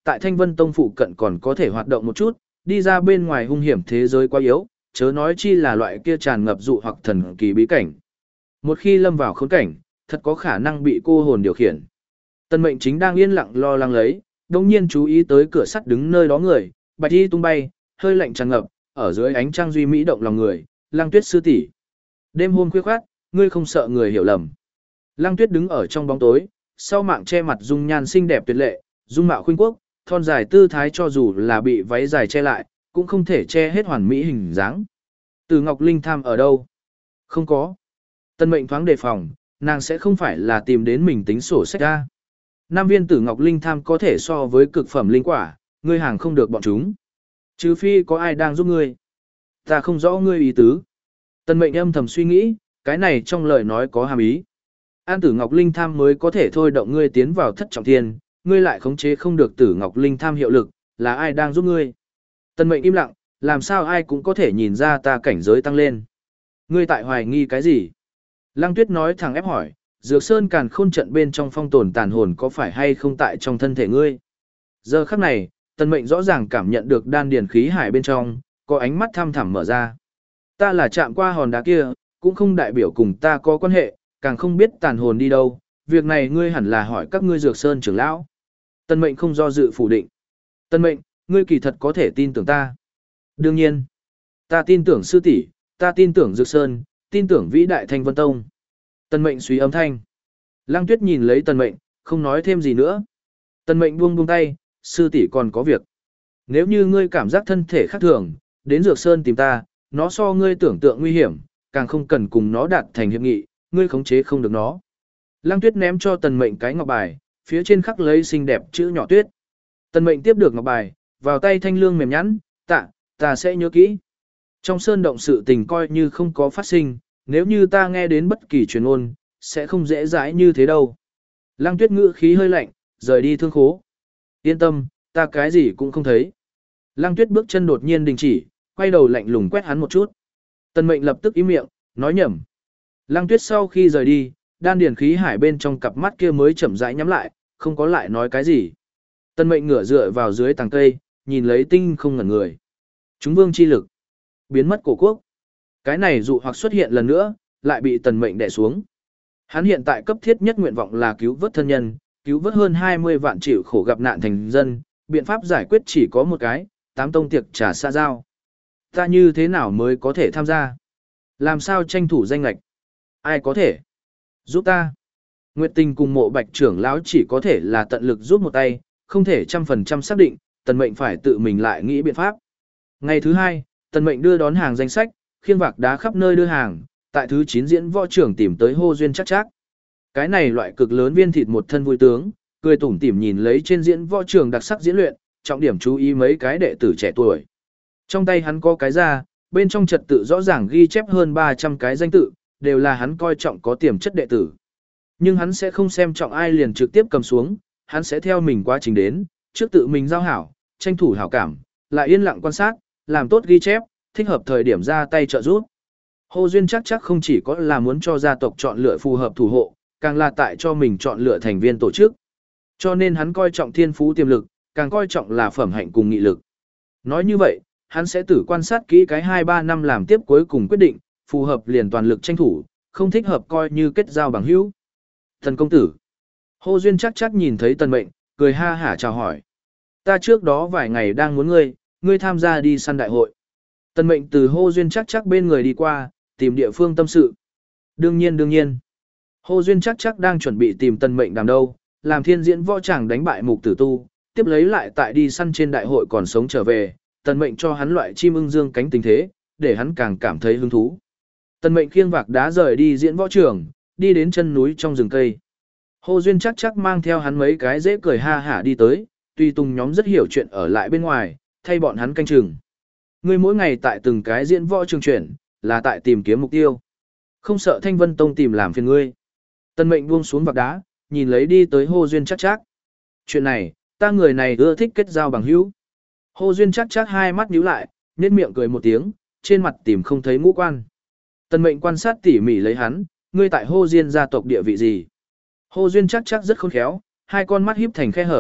tại Thanh Vân Tông phụ cận còn có thể hoạt động một chút, đi ra bên ngoài hung hiểm thế giới quá yếu, chớ nói chi là loại kia tràn ngập dụ hoặc thần kỳ bí cảnh. Một khi lâm vào khốn cảnh, thật có khả năng bị cô hồn điều khiển. Tần Mệnh chính đang yên lặng lo lắng lấy, đồng nhiên chú ý tới cửa sắt đứng nơi đó người, bạch y tung bay, hơi lạnh tràn ngập, ở dưới ánh trăng duy mỹ động lòng người, Lăng Tuyết sư tỷ. Đêm hôm khuya khoắt, ngươi không sợ người hiểu lầm. Lăng Tuyết đứng ở trong bóng tối, sau mạng che mặt dung nhan xinh đẹp tuyệt lệ, dung mạo khuynh quốc, thon dài tư thái cho dù là bị váy dài che lại, cũng không thể che hết hoàn mỹ hình dáng. Từ Ngọc Linh Tham ở đâu? Không có. Tân Mệnh thoáng đề phòng, nàng sẽ không phải là tìm đến mình tính sổ sách ra. Nam viên Tử Ngọc Linh Tham có thể so với cực phẩm linh quả, ngươi hàng không được bọn chúng. Trừ phi có ai đang giúp ngươi. Ta không rõ ngươi ý tứ. Tân Mệnh âm thầm suy nghĩ, cái này trong lời nói có hàm ý. An Tử Ngọc Linh Tham mới có thể thôi động ngươi tiến vào thất trọng thiên, ngươi lại khống chế không được Tử Ngọc Linh Tham hiệu lực, là ai đang giúp ngươi? Tân Mệnh im lặng, làm sao ai cũng có thể nhìn ra ta cảnh giới tăng lên. Ngươi tại hoài nghi cái gì? Lăng Tuyết nói thẳng ép hỏi, Dược Sơn Càn Khôn trận bên trong phong tồn tàn hồn có phải hay không tại trong thân thể ngươi? Giờ khắc này, Tân Mệnh rõ ràng cảm nhận được đan điền khí hải bên trong, có ánh mắt thăm thẳm mở ra. Ta là chạm qua hòn đá kia, cũng không đại biểu cùng ta có quan hệ, càng không biết tàn hồn đi đâu, việc này ngươi hẳn là hỏi các ngươi Dược Sơn trưởng lão. Tân Mệnh không do dự phủ định. Tân Mệnh, ngươi kỳ thật có thể tin tưởng ta. Đương nhiên, ta tin tưởng sư tỷ, ta tin tưởng Dược Sơn, tin tưởng vĩ đại Thanh Vân Tông. Tân Mệnh suy âm thanh. Lăng Tuyết nhìn lấy Tân Mệnh, không nói thêm gì nữa. Tân Mệnh buông buông tay, sư tỷ còn có việc. Nếu như ngươi cảm giác thân thể khác thường, đến Dược Sơn tìm ta, nó so ngươi tưởng tượng nguy hiểm, càng không cần cùng nó đạt thành hiệp nghị, ngươi khống chế không được nó. Lăng Tuyết ném cho Tần Mệnh cái ngọc bài, phía trên khắc lấy xinh đẹp chữ nhỏ Tuyết. Tần Mệnh tiếp được ngọc bài, vào tay thanh lương mềm nhẵn, tạ, ta sẽ nhớ kỹ. Trong sơn động sự tình coi như không có phát sinh, nếu như ta nghe đến bất kỳ truyền ngôn, sẽ không dễ dãi như thế đâu. Lăng Tuyết ngữ khí hơi lạnh, rời đi thương khố. Yên tâm, ta cái gì cũng không thấy. Lăng Tuyết bước chân đột nhiên đình chỉ, quay đầu lạnh lùng quét hắn một chút. Tần Mệnh lập tức im miệng, nói nhầm. Lăng Tuyết sau khi rời đi, đan điền khí hải bên trong cặp mắt kia mới chậm rãi nhắm lại, không có lại nói cái gì. Tần Mệnh ngửa dựa vào dưới tàng cây, nhìn lấy tinh không ngẩn người. Chúng vương chi lực, biến mất cổ quốc. Cái này dụ hoặc xuất hiện lần nữa, lại bị Tần Mệnh đè xuống. Hắn hiện tại cấp thiết nhất nguyện vọng là cứu vớt thân nhân, cứu vớt hơn hai mươi vạn chịu khổ gặp nạn thành dân, biện pháp giải quyết chỉ có một cái, tám tông tiệc trà xa giao. Ta như thế nào mới có thể tham gia? Làm sao tranh thủ danh lệch? Ai có thể giúp ta? Nguyệt Tình cùng Mộ Bạch trưởng lão chỉ có thể là tận lực giúp một tay, không thể trăm phần trăm xác định, Tần Mệnh phải tự mình lại nghĩ biện pháp. Ngày thứ hai, Tần Mệnh đưa đón hàng danh sách, khiêng vạc đá khắp nơi đưa hàng, tại thứ chín diễn võ trưởng tìm tới Hô Duyên chắc chắc. Cái này loại cực lớn viên thịt một thân vui tướng, cười tủm tỉm nhìn lấy trên diễn võ trường đặc sắc diễn luyện, trọng điểm chú ý mấy cái đệ tử trẻ tuổi. Trong tay hắn có cái ra, bên trong trật tự rõ ràng ghi chép hơn ba trăm cái danh tự, đều là hắn coi trọng có tiềm chất đệ tử. Nhưng hắn sẽ không xem trọng ai liền trực tiếp cầm xuống, hắn sẽ theo mình quá trình đến, trước tự mình giao hảo, tranh thủ hảo cảm, lại yên lặng quan sát, làm tốt ghi chép, thích hợp thời điểm ra tay trợ giúp. Hồ Duyên chắc chắc không chỉ có là muốn cho gia tộc chọn lựa phù hợp thủ hộ, càng là tại cho mình chọn lựa thành viên tổ chức. Cho nên hắn coi trọng thiên phú tiềm lực, càng coi trọng là phẩm hạnh cùng nghị lực. Nói như vậy, hắn sẽ tử quan sát kỹ cái hai ba năm làm tiếp cuối cùng quyết định, phù hợp liền toàn lực tranh thủ, không thích hợp coi như kết giao bằng hữu. Thần công tử. Hồ Duyên chắc chắc nhìn thấy Tần Mệnh, cười ha hả chào hỏi. Ta trước đó vài ngày đang muốn ngươi, ngươi tham gia đi săn đại hội. Tần Mệnh từ Hồ Duyên chắc chắc bên người đi qua, tìm địa phương tâm sự. Đương nhiên đương nhiên. Hồ Duyên chắc chắc đang chuẩn bị tìm Tần Mệnh đàm đâu, làm thiên diễn võ tràng đánh bại mục tử tu, tiếp lấy lại tại đi săn trên đại hội còn sống trở về, Tần Mệnh cho hắn loại chim ưng dương cánh tình thế, để hắn càng cảm thấy hứng thú. Tần Mệnh khiêng vạc đá rời đi diễn võ trường, đi đến chân núi trong rừng cây. Hồ Duyên chắc chắc mang theo hắn mấy cái dễ cười ha hả đi tới, tuy tùng nhóm rất hiểu chuyện ở lại bên ngoài, thay bọn hắn canh chừng. Ngươi mỗi ngày tại từng cái diễn võ trường chuyển, là tại tìm kiếm mục tiêu. Không sợ Thanh Vân Tông tìm làm phiền ngươi. Tần Mệnh buông xuống vạc đá, nhìn lấy đi tới Hồ Duyên chắc chắc. Chuyện này, ta người này ưa thích kết giao bằng hữu. Hồ Duyên chắc chắc hai mắt nhíu lại, nhếch miệng cười một tiếng, trên mặt tìm không thấy ngũ quan. Tần Mệnh quan sát tỉ mỉ lấy hắn, ngươi tại Hồ Diên gia tộc địa vị gì? Hồ Duyên chắc chắc rất khôn khéo, hai con mắt híp thành khe hở,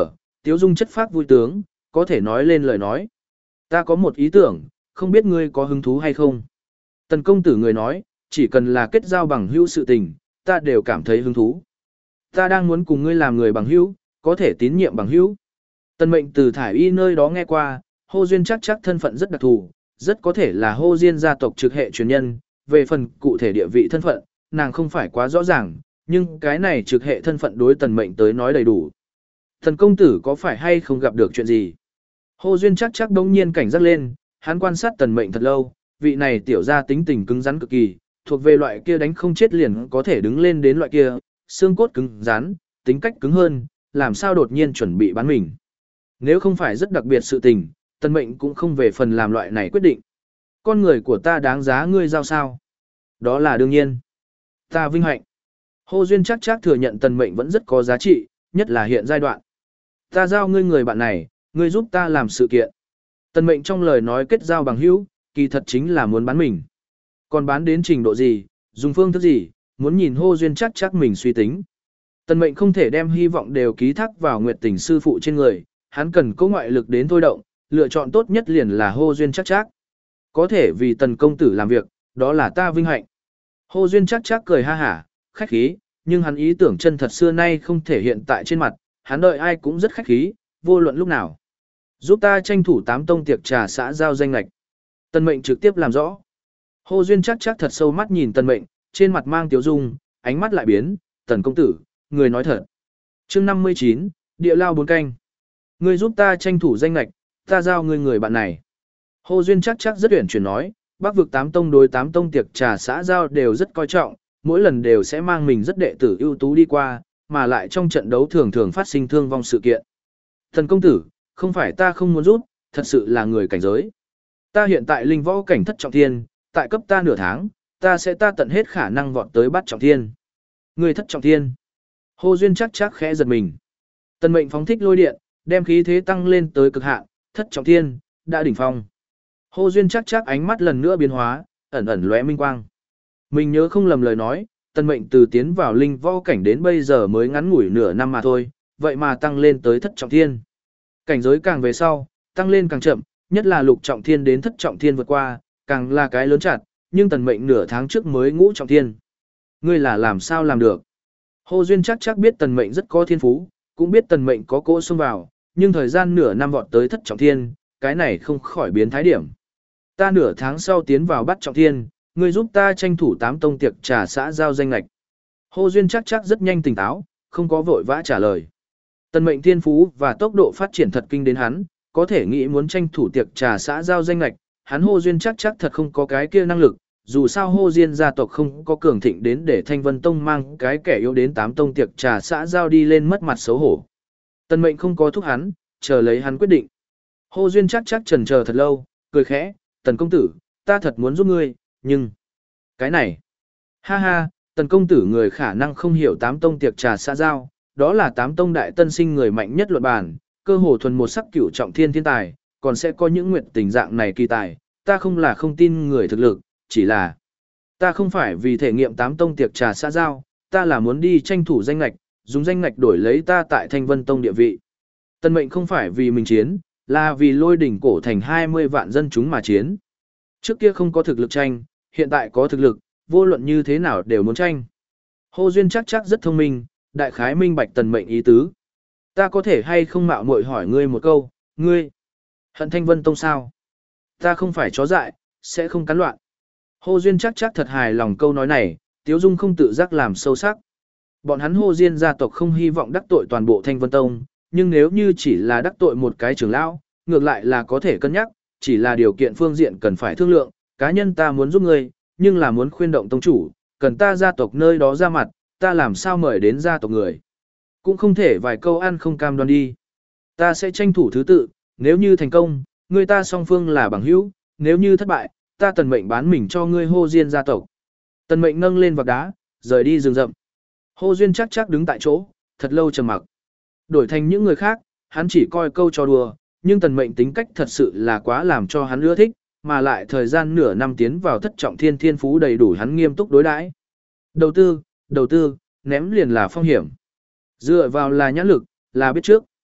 tiếu dung chất phác vui tướng, có thể nói lên lời nói. Ta có một ý tưởng, không biết ngươi có hứng thú hay không? Tần công tử người nói, chỉ cần là kết giao bằng hữu sự tình, ta đều cảm thấy hứng thú. Ta đang muốn cùng ngươi làm người bằng hữu, có thể tín nhiệm bằng hữu. Tần mệnh từ thải y nơi đó nghe qua, Hồ Duyên chắc chắc thân phận rất đặc thù, rất có thể là Hồ Diên gia tộc trực hệ truyền nhân, về phần cụ thể địa vị thân phận, nàng không phải quá rõ ràng, nhưng cái này trực hệ thân phận đối tần mệnh tới nói đầy đủ. Thần công tử có phải hay không gặp được chuyện gì? Hồ Duyên chắc chắc đống nhiên cảnh giác lên, hắn quan sát tần mệnh thật lâu, vị này tiểu ra tính tình cứng rắn cực kỳ, thuộc về loại kia đánh không chết liền có thể đứng lên đến loại kia, xương cốt cứng rắn, tính cách cứng hơn, làm sao đột nhiên chuẩn bị bán mình. Nếu không phải rất đặc biệt sự tình, tần mệnh cũng không về phần làm loại này quyết định. Con người của ta đáng giá ngươi giao sao? Đó là đương nhiên. Ta vinh hạnh. Hồ Duyên chắc chắc thừa nhận tần mệnh vẫn rất có giá trị, nhất là hiện giai đoạn. Ta giao ngươi người bạn này, ngươi giúp ta làm sự kiện. Tần mệnh trong lời nói kết giao bằng hữu, kỳ thật chính là muốn bán mình. Còn bán đến trình độ gì, dùng phương thức gì, muốn nhìn Hồ Duyên chắc chắc mình suy tính. Tần mệnh không thể đem hy vọng đều ký thác vào Nguyệt Tình sư phụ trên người, hắn cần có ngoại lực đến thôi động, lựa chọn tốt nhất liền là Hồ Duyên chắc chắc. Có thể vì tần công tử làm việc, đó là ta vinh hạnh. Hồ Duyên chắc chắc cười ha hả, khách khí, nhưng hắn ý tưởng chân thật xưa nay không thể hiện tại trên mặt, hắn đợi ai cũng rất khách khí, vô luận lúc nào. Giúp ta tranh thủ tám tông tiệc trà xã giao danh lạch. Tần mệnh trực tiếp làm rõ. Hồ Duyên chắc chắc thật sâu mắt nhìn tần mệnh, trên mặt mang tiếu dung, ánh mắt lại biến, tần công tử, người nói thật. chương năm mươi chín, địa lao bốn canh. Ngươi giúp ta tranh thủ danh lạch, ta giao ngươi người bạn này. Hồ Duyên chắc chắc rất uyển chuyển nói, Bắc vực tám tông đối tám tông tiệc trà xã giao đều rất coi trọng, mỗi lần đều sẽ mang mình rất đệ tử ưu tú đi qua, mà lại trong trận đấu thường thường phát sinh thương vong sự kiện. Thần công tử, không phải ta không muốn giúp, thật sự là người cảnh giới. Ta hiện tại linh võ cảnh thất trọng thiên, tại cấp ta nửa tháng, ta sẽ ta tận hết khả năng vọt tới bắt trọng thiên. Người thất trọng thiên. Hồ Duyên chắc chắc khẽ giật mình. Tần mệnh phóng thích lôi điện, đem khí thế tăng lên tới cực hạn, thất trọng thiên, đã đỉnh phong. Hồ Duyên chắc chắc ánh mắt lần nữa biến hóa, ẩn ẩn lóe minh quang. Mình nhớ không lầm lời nói, tần mệnh từ tiến vào linh võ cảnh đến bây giờ mới ngắn ngủi nửa năm mà thôi, vậy mà tăng lên tới thất trọng thiên. Cảnh giới càng về sau, tăng lên càng chậm, nhất là lục trọng thiên đến thất trọng thiên vượt qua, càng là cái lớn chặt, nhưng tần mệnh nửa tháng trước mới ngũ trọng thiên. Ngươi là làm sao làm được? Hồ Duyên chắc chắc biết tần mệnh rất có thiên phú, cũng biết tần mệnh có cỗ xông vào, nhưng thời gian nửa năm vọt tới thất trọng thiên, cái này không khỏi biến thái điểm. Ta nửa tháng sau tiến vào bắt trọng thiên, ngươi giúp ta tranh thủ tám tông tiệc trà xã giao danh lạch. Hồ Duyên chắc chắc rất nhanh tỉnh táo, không có vội vã trả lời. Tần mệnh thiên phú và tốc độ phát triển thật kinh đến hắn, có thể nghĩ muốn tranh thủ tiệc trà xã giao danh lạch, hắn Hồ Duyên chắc chắc thật không có cái kia năng lực, dù sao Hồ Diên gia tộc không có cường thịnh đến để Thanh Vân Tông mang cái kẻ yếu đến tám tông tiệc trà xã giao đi lên mất mặt xấu hổ. Tần mệnh không có thúc hắn, chờ lấy hắn quyết định. Hồ Duyên chắc chắc chần chờ thật lâu, cười khẽ, tần công tử, ta thật muốn giúp ngươi, nhưng... Cái này... Ha ha, tần công tử người khả năng không hiểu tám tông tiệc trà xã giao, đó là tám tông đại tân sinh người mạnh nhất luận bản, cơ hồ thuần một sắc cửu trọng thiên thiên tài, còn sẽ có những nguyện tình dạng này kỳ tài, ta không là không tin người thực lực, chỉ là... Ta không phải vì thể nghiệm tám tông tiệc trà xã giao, ta là muốn đi tranh thủ danh lạch, dùng danh lạch đổi lấy ta tại Thanh Vân Tông địa vị. Tần mệnh không phải vì mình chiến, là vì lôi đỉnh cổ thành hai mươi vạn dân chúng mà chiến. Trước kia không có thực lực tranh, hiện tại có thực lực, vô luận như thế nào đều muốn tranh. Hồ Duyên chắc chắc rất thông minh, đại khái minh bạch tần mệnh ý tứ. Ta có thể hay không mạo muội hỏi ngươi một câu, ngươi hận Thanh Vân Tông sao? Ta không phải chó dại, sẽ không cắn loạn. Hồ Duyên chắc chắc thật hài lòng câu nói này, Tiếu Dung không tự giác làm sâu sắc. Bọn hắn Hồ Diên gia tộc không hy vọng đắc tội toàn bộ Thanh Vân Tông, nhưng nếu như chỉ là đắc tội một cái trưởng lão, ngược lại là có thể cân nhắc, chỉ là điều kiện phương diện cần phải thương lượng, cá nhân ta muốn giúp ngươi, nhưng là muốn khuyên động tông chủ, cần ta gia tộc nơi đó ra mặt, ta làm sao mời đến gia tộc người. Cũng không thể vài câu ăn không cam đoan đi. Ta sẽ tranh thủ thứ tự, nếu như thành công, ngươi ta song phương là bằng hữu, nếu như thất bại, ta tần mệnh bán mình cho ngươi Hồ Diên gia tộc. Tần mệnh nâng lên vạc đá, rời đi rừng rậm. Hồ Duyên chắc chắc đứng tại chỗ, thật lâu trầm mặc. Đổi thành những người khác, hắn chỉ coi câu cho đùa, nhưng tần mệnh tính cách thật sự là quá làm cho hắn ưa thích, mà lại thời gian nửa năm tiến vào thất trọng thiên thiên phú đầy đủ hắn nghiêm túc đối đãi. Đầu tư, đầu tư, ném liền là phong hiểm. Dựa vào là nhãn lực, là biết trước.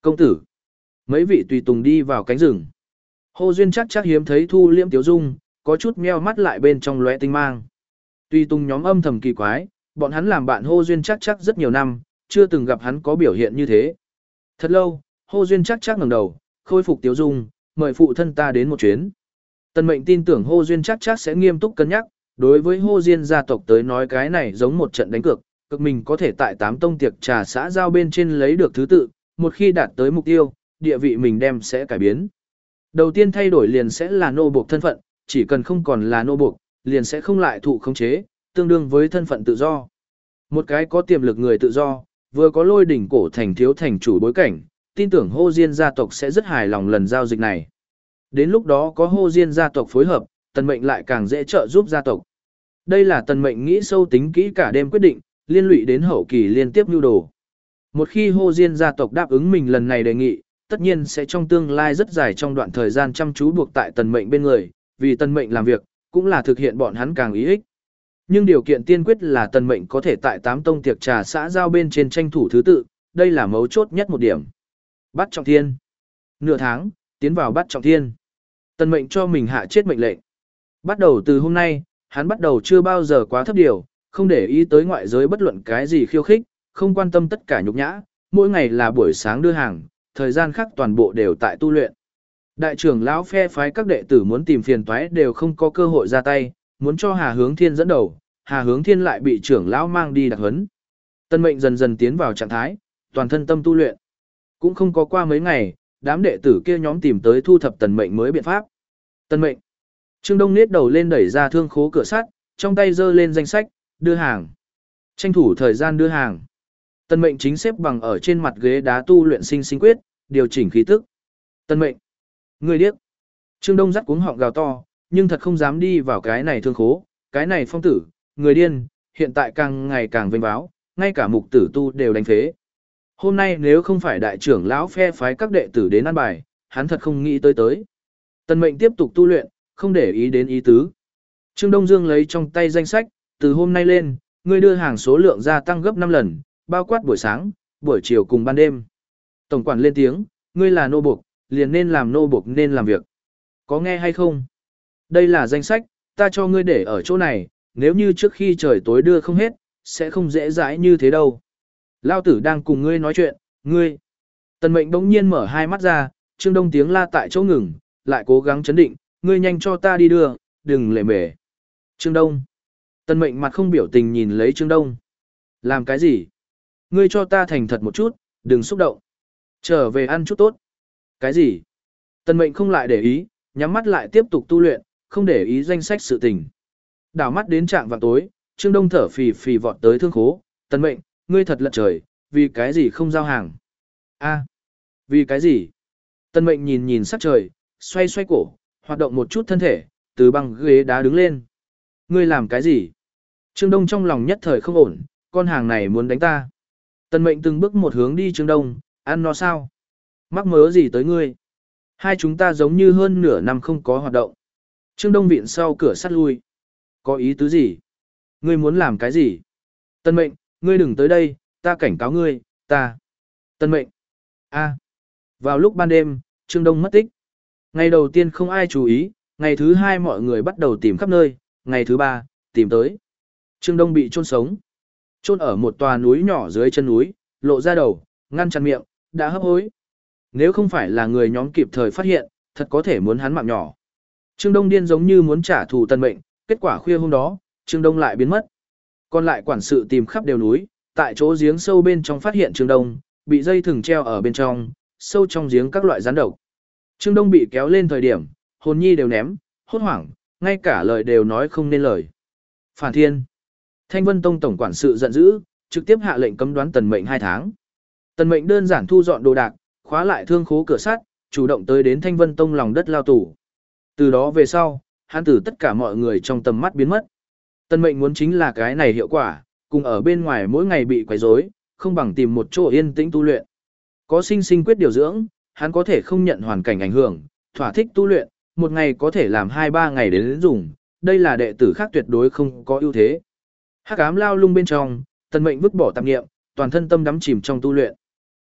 Công tử. Mấy vị tùy tùng đi vào cánh rừng. Hồ Duyên chắc chắc hiếm thấy thu liễm tiếu dung, có chút meo mắt lại bên trong lóe tinh mang. Tùy tùng nhóm âm thầm kỳ quái, bọn hắn làm bạn Hồ Duyên chắc chắc rất nhiều năm, chưa từng gặp hắn có biểu hiện như thế. Thật lâu, Hồ Duyên chắc chắc ngẩng đầu, khôi phục tiếu dung, mời phụ thân ta đến một chuyến. Tần Mệnh tin tưởng Hồ Duyên chắc chắc sẽ nghiêm túc cân nhắc, đối với Hồ Diên gia tộc tới nói cái này giống một trận đánh cược, cực mình có thể tại tám tông tiệc trà xã giao bên trên lấy được thứ tự, một khi đạt tới mục tiêu, địa vị mình đem sẽ cải biến. Đầu tiên thay đổi liền sẽ là nô buộc thân phận, chỉ cần không còn là nô buộc, liền sẽ không lại thụ khống chế, tương đương với thân phận tự do. Một cái có tiềm lực người tự do, vừa có lôi đỉnh cổ thành thiếu thành chủ bối cảnh, tin tưởng Hồ Diên gia tộc sẽ rất hài lòng lần giao dịch này. Đến lúc đó có Hồ Diên gia tộc phối hợp, Tần Mệnh lại càng dễ trợ giúp gia tộc. Đây là Tần Mệnh nghĩ sâu tính kỹ cả đêm quyết định, liên lụy đến hậu kỳ liên tiếp nhu đồ. Một khi Hồ Diên gia tộc đáp ứng mình lần này đề nghị, tất nhiên sẽ trong tương lai rất dài trong đoạn thời gian chăm chú buộc tại Tần Mệnh bên người, vì Tần Mệnh làm việc, cũng là thực hiện bọn hắn càng ý ích. Nhưng điều kiện tiên quyết là Tần Mệnh có thể tại tám tông tiệc trà xã giao bên trên tranh thủ thứ tự, đây là mấu chốt nhất một điểm. Bắt Trọng Thiên. Nửa tháng, tiến vào Bắt Trọng Thiên. Tần Mệnh cho mình hạ chết mệnh lệnh. Bắt đầu từ hôm nay, hắn bắt đầu chưa bao giờ quá thấp điều, không để ý tới ngoại giới bất luận cái gì khiêu khích, không quan tâm tất cả nhục nhã, mỗi ngày là buổi sáng đưa hàng, thời gian khác toàn bộ đều tại tu luyện. Đại trưởng lão phe phái các đệ tử muốn tìm phiền toái đều không có cơ hội ra tay, muốn cho Hà Hướng Thiên dẫn đầu, Hà Hướng Thiên lại bị trưởng lão mang đi đặc huấn. Tân Mệnh dần dần tiến vào trạng thái, toàn thân tâm tu luyện. Cũng không có qua mấy ngày, đám đệ tử kia nhóm tìm tới thu thập Tần Mệnh mới biện pháp. Tần Mệnh. Trương Đông nết đầu lên đẩy ra thương khố cửa sắt, trong tay giơ lên danh sách, đưa hàng. Tranh thủ thời gian đưa hàng. Tần Mệnh chính xếp bằng ở trên mặt ghế đá tu luyện sinh sinh quyết, điều chỉnh khí tức. Tần Mệnh. Người điếc. Trương Đông dắt cuống họng gào to, nhưng thật không dám đi vào cái này thương khố, cái này phong tử, người điên, hiện tại càng ngày càng vênh báo, ngay cả mục tử tu đều đánh phế. Hôm nay nếu không phải đại trưởng lão phe phái các đệ tử đến ăn bài, hắn thật không nghĩ tới tới. Tần Mệnh tiếp tục tu luyện, không để ý đến ý tứ. Trương Đông Dương lấy trong tay danh sách, từ hôm nay lên, ngươi đưa hàng số lượng gia tăng gấp năm lần, bao quát buổi sáng, buổi chiều cùng ban đêm. Tổng quản lên tiếng, ngươi là nô buộc, liền nên làm nô buộc nên làm việc. Có nghe hay không? Đây là danh sách, ta cho ngươi để ở chỗ này, nếu như trước khi trời tối đưa không hết, sẽ không dễ dãi như thế đâu. Lao tử đang cùng ngươi nói chuyện, ngươi. Tần Mệnh bỗng nhiên mở hai mắt ra, Trương Đông tiếng la tại chỗ ngừng, lại cố gắng chấn định, ngươi nhanh cho ta đi đưa, đừng lề mề. Trương Đông. Tần Mệnh mặt không biểu tình nhìn lấy Trương Đông. Làm cái gì? Ngươi cho ta thành thật một chút, đừng xúc động. Trở về ăn chút tốt. Cái gì? Tần Mệnh không lại để ý, nhắm mắt lại tiếp tục tu luyện, không để ý danh sách sự tình. Đảo mắt đến trạng vào tối, Trương Đông thở phì phì vọt tới thương khố. Tần Mệnh, ngươi thật lật trời, vì cái gì không giao hàng? A, vì cái gì? Tần Mệnh nhìn nhìn sắc trời, xoay xoay cổ, hoạt động một chút thân thể, từ băng ghế đá đứng lên. Ngươi làm cái gì? Trương Đông trong lòng nhất thời không ổn, con hàng này muốn đánh ta. Tần Mệnh từng bước một hướng đi Trương Đông, ăn nó sao? Mắc mớ gì tới ngươi? Hai chúng ta giống như hơn nửa năm không có hoạt động. Trương Đông viện sau cửa sắt lui. Có ý tứ gì? Ngươi muốn làm cái gì? Tần Mệnh, ngươi đừng tới đây, ta cảnh cáo ngươi, ta. Tần Mệnh. A. Vào lúc ban đêm, Trương Đông mất tích. Ngày đầu tiên không ai chú ý, ngày thứ hai mọi người bắt đầu tìm khắp nơi, ngày thứ ba, tìm tới. Trương Đông bị chôn sống. Chôn ở một tòa núi nhỏ dưới chân núi, lộ ra đầu, ngăn chặn miệng, đã hấp hối. Nếu không phải là người nhóm kịp thời phát hiện, thật có thể muốn hắn mạng nhỏ. Trương Đông điên giống như muốn trả thù Tần Mệnh, kết quả khuya hôm đó, Trương Đông lại biến mất. Còn lại quản sự tìm khắp đều núi, tại chỗ giếng sâu bên trong phát hiện Trương Đông, bị dây thừng treo ở bên trong, sâu trong giếng các loại rắn độc. Trương Đông bị kéo lên thời điểm, hồn nhi đều ném, hốt hoảng, ngay cả lời đều nói không nên lời. Phản thiên. Thanh Vân Tông tổng quản sự giận dữ, trực tiếp hạ lệnh cấm đoán Tần Mệnh hai tháng. Tần Mệnh đơn giản thu dọn đồ đạc, khóa lại thương khố cửa sắt, chủ động tới đến Thanh Vân Tông lòng đất lao tù. Từ đó về sau, hắn từ tất cả mọi người trong tầm mắt biến mất. Tần Mệnh muốn chính là cái này hiệu quả, cùng ở bên ngoài mỗi ngày bị quấy rối, không bằng tìm một chỗ yên tĩnh tu luyện. Có sinh sinh quyết điều dưỡng, hắn có thể không nhận hoàn cảnh ảnh hưởng, thỏa thích tu luyện, một ngày có thể làm hai ba ngày đến dùng, đây là đệ tử khác tuyệt đối không có ưu thế. Hắc ám lao lung bên trong, Tần Mệnh vứt bỏ tạp niệm, toàn thân tâm đắm chìm trong tu luyện.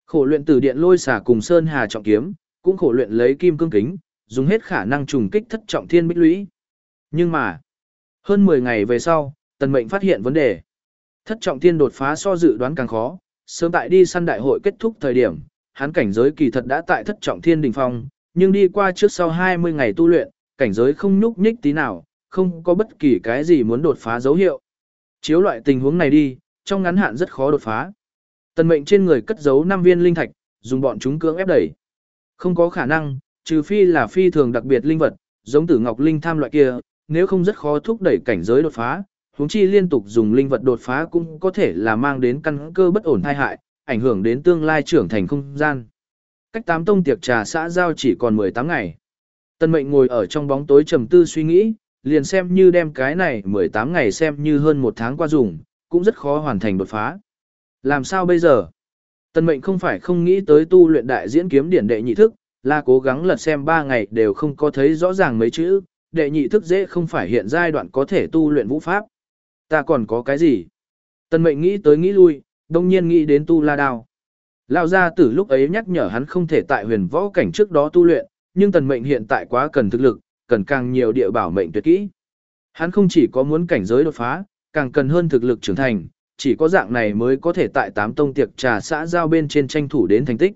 Khổ luyện Tử Điện Lôi Xà cùng Sơn Hà trọng kiếm, cũng khổ luyện lấy kim cương kính, dùng hết khả năng trùng kích thất trọng thiên bích lũy. Nhưng mà, hơn mười ngày về sau, Tần Mệnh phát hiện vấn đề. Thất trọng thiên đột phá so dự đoán càng khó, sớm tại đi săn đại hội kết thúc thời điểm, hắn cảnh giới kỳ thật đã tại thất trọng thiên đỉnh phong, nhưng đi qua trước sau hai mươi ngày tu luyện, cảnh giới không nhúc nhích tí nào, không có bất kỳ cái gì muốn đột phá dấu hiệu. Chiếu loại tình huống này đi, trong ngắn hạn rất khó đột phá. Tần Mệnh trên người cất giấu năm viên linh thạch, dùng bọn chúng cưỡng ép đẩy. Không có khả năng, trừ phi là phi thường đặc biệt linh vật, giống Tử Ngọc Linh Tham loại kia, nếu không rất khó thúc đẩy cảnh giới đột phá, huống chi liên tục dùng linh vật đột phá cũng có thể là mang đến căn cơ bất ổn tai hại, ảnh hưởng đến tương lai trưởng thành không gian. Cách tám tông tiệc trà xã giao chỉ còn mười tám ngày. Tần Mệnh ngồi ở trong bóng tối trầm tư suy nghĩ, liền xem như đem cái này mười tám ngày xem như hơn một tháng qua dùng, cũng rất khó hoàn thành đột phá. Làm sao bây giờ? Tần Mệnh không phải không nghĩ tới tu luyện đại diễn kiếm điển đệ nhị thức, là cố gắng lật xem ba ngày đều không có thấy rõ ràng mấy chữ, đệ nhị thức dễ không phải hiện giai đoạn có thể tu luyện vũ pháp. Ta còn có cái gì? Tần Mệnh nghĩ tới nghĩ lui, đông nhiên nghĩ đến tu la đao. Lão gia tử lúc ấy nhắc nhở hắn không thể tại huyền võ cảnh trước đó tu luyện, nhưng Tần Mệnh hiện tại quá cần thực lực, cần càng nhiều địa bảo mệnh tuyệt kỹ. Hắn không chỉ có muốn cảnh giới đột phá, càng cần hơn thực lực trưởng thành, chỉ có dạng này mới có thể tại tám tông tiệc trà xã giao bên trên tranh thủ đến thành tích.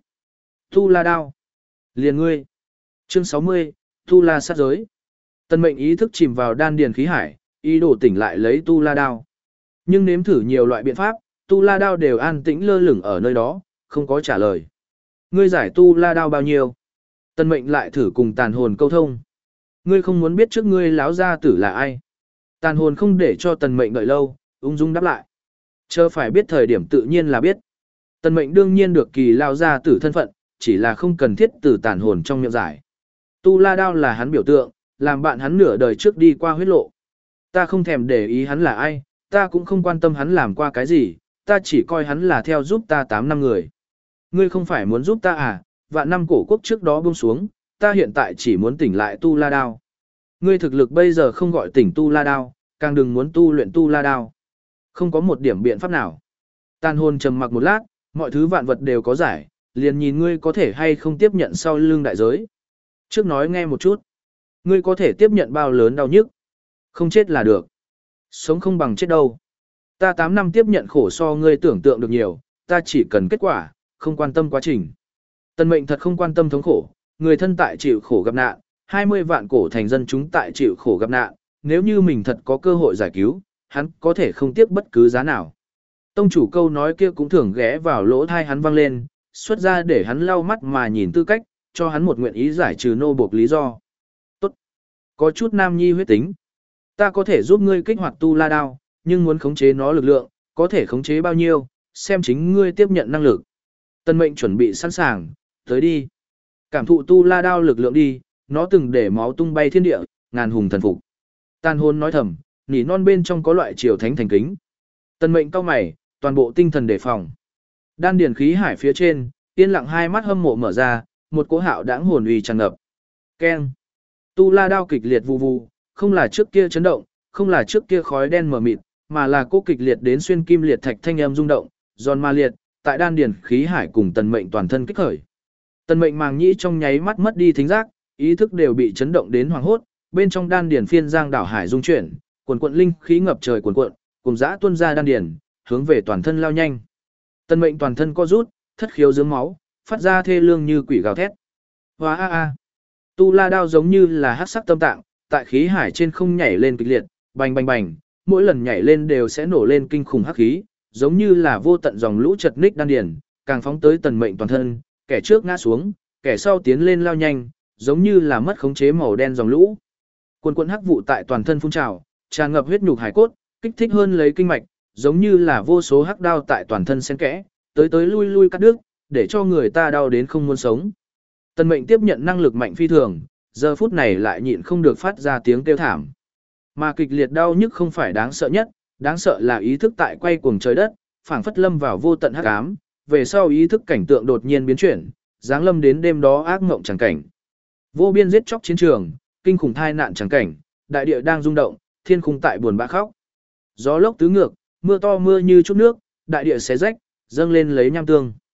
Tu la đao. Liền ngươi. Chương sáu mươi, Tu la sát giới. Tần Mệnh ý thức chìm vào đan điền khí hải, ý đồ tỉnh lại lấy tu la đao. Nhưng nếm thử nhiều loại biện pháp, tu la đao đều an tĩnh lơ lửng ở nơi đó, không có trả lời. Ngươi giải tu la đao bao nhiêu? Tần Mệnh lại thử cùng tàn hồn câu thông. Ngươi không muốn biết trước ngươi láo gia tử là ai? Tàn hồn không để cho Tần Mệnh đợi lâu, ung dung đáp lại. Chờ phải biết thời điểm tự nhiên là biết. Tần Mệnh đương nhiên được kỳ lao gia tử thân phận, chỉ là không cần thiết từ tàn hồn trong miệng giải. Tu la đao là hắn biểu tượng, làm bạn hắn nửa đời trước đi qua huyết lộ. Ta không thèm để ý hắn là ai, ta cũng không quan tâm hắn làm qua cái gì, ta chỉ coi hắn là theo giúp ta tám năm người. Ngươi không phải muốn giúp ta à, vạn năm cổ quốc trước đó buông xuống, ta hiện tại chỉ muốn tỉnh lại tu la đao. Ngươi thực lực bây giờ không gọi tỉnh tu la đao, càng đừng muốn tu luyện tu la đao. Không có một điểm biện pháp nào. Tàn hồn trầm mặc một lát, mọi thứ vạn vật đều có giải, liền nhìn ngươi có thể hay không tiếp nhận sau lưng đại giới. Trước nói nghe một chút. Ngươi có thể tiếp nhận bao lớn đau nhức. Không chết là được. Sống không bằng chết đâu. Ta tám năm tiếp nhận khổ so ngươi tưởng tượng được nhiều, ta chỉ cần kết quả, không quan tâm quá trình. Tần Mệnh thật không quan tâm thống khổ, người thân tại chịu khổ gặp nạn, hai mươi vạn cổ thành dân chúng tại chịu khổ gặp nạn, nếu như mình thật có cơ hội giải cứu, hắn có thể không tiếc bất cứ giá nào. Tông chủ câu nói kia cũng thường ghé vào lỗ tai hắn vang lên, xuất ra để hắn lau mắt mà nhìn tư cách, cho hắn một nguyện ý giải trừ nô buộc lý do. Tốt. Có chút nam nhi huyết tính. Ta có thể giúp ngươi kích hoạt tu la đao, nhưng muốn khống chế nó lực lượng, có thể khống chế bao nhiêu, xem chính ngươi tiếp nhận năng lực. Tần Mệnh chuẩn bị sẵn sàng, tới đi. Cảm thụ tu la đao lực lượng đi, nó từng để máu tung bay thiên địa, ngàn hùng thần phục. Tàn hồn nói thầm, nỉ non bên trong có loại triều thánh thành kính. Tần Mệnh cau mày, toàn bộ tinh thần đề phòng. Đan điền khí hải phía trên, yên lặng hai mắt hâm mộ mở ra, một cỗ hạo đãng hồn uy tràn ngập. Keng. Tu la đao kịch liệt vù vù, không là trước kia chấn động, không là trước kia khói đen mờ mịt, mà là cỗ kịch liệt đến xuyên kim liệt thạch thanh âm rung động, giòn ma liệt, tại đan điền khí hải cùng Tần Mệnh toàn thân kích khởi. Tần Mệnh màng nhĩ trong nháy mắt mất đi thính giác, ý thức đều bị chấn động đến hoảng hốt, bên trong đan điền phiên giang đảo hải dung chuyển, cuồn cuộn linh khí ngập trời cuồn cuộn, cùng dã tuôn ra đan điền, hướng về toàn thân lao nhanh. Tần Mệnh toàn thân co rút, thất khiếu dướng máu, phát ra thê lương như quỷ gào thét. Hoa a a. Tu la đao giống như là hắc sắc tâm tạng, tại khí hải trên không nhảy lên kịch liệt, bành bành bành, mỗi lần nhảy lên đều sẽ nổ lên kinh khủng hắc khí, giống như là vô tận dòng lũ chật ních đan điền, càng phóng tới Tần Mệnh toàn thân, kẻ trước ngã xuống, kẻ sau tiến lên lao nhanh, giống như là mất khống chế màu đen dòng lũ. Cuồn cuộn hắc vụ tại toàn thân phun trào, tràn ngập huyết nhục hải cốt, kích thích hơn lấy kinh mạch, giống như là vô số hắc đao tại toàn thân xen kẽ, tới tới lui lui cắt đứt, để cho người ta đau đến không muốn sống. Tần Mệnh tiếp nhận năng lực mạnh phi thường, giờ phút này lại nhịn không được phát ra tiếng kêu thảm. Mà kịch liệt đau nhức không phải đáng sợ nhất, đáng sợ là ý thức tại quay cuồng trời đất, phảng phất lâm vào vô tận hắc ám, về sau ý thức cảnh tượng đột nhiên biến chuyển, giáng lâm đến đêm đó ác mộng chẳng cảnh. Vô biên giết chóc chiến trường, kinh khủng thai nạn chẳng cảnh, đại địa đang rung động, thiên khung tại buồn bã khóc. Gió lốc tứ ngược, mưa to mưa như chút nước, đại địa xé rách, dâng lên lấy nham tương.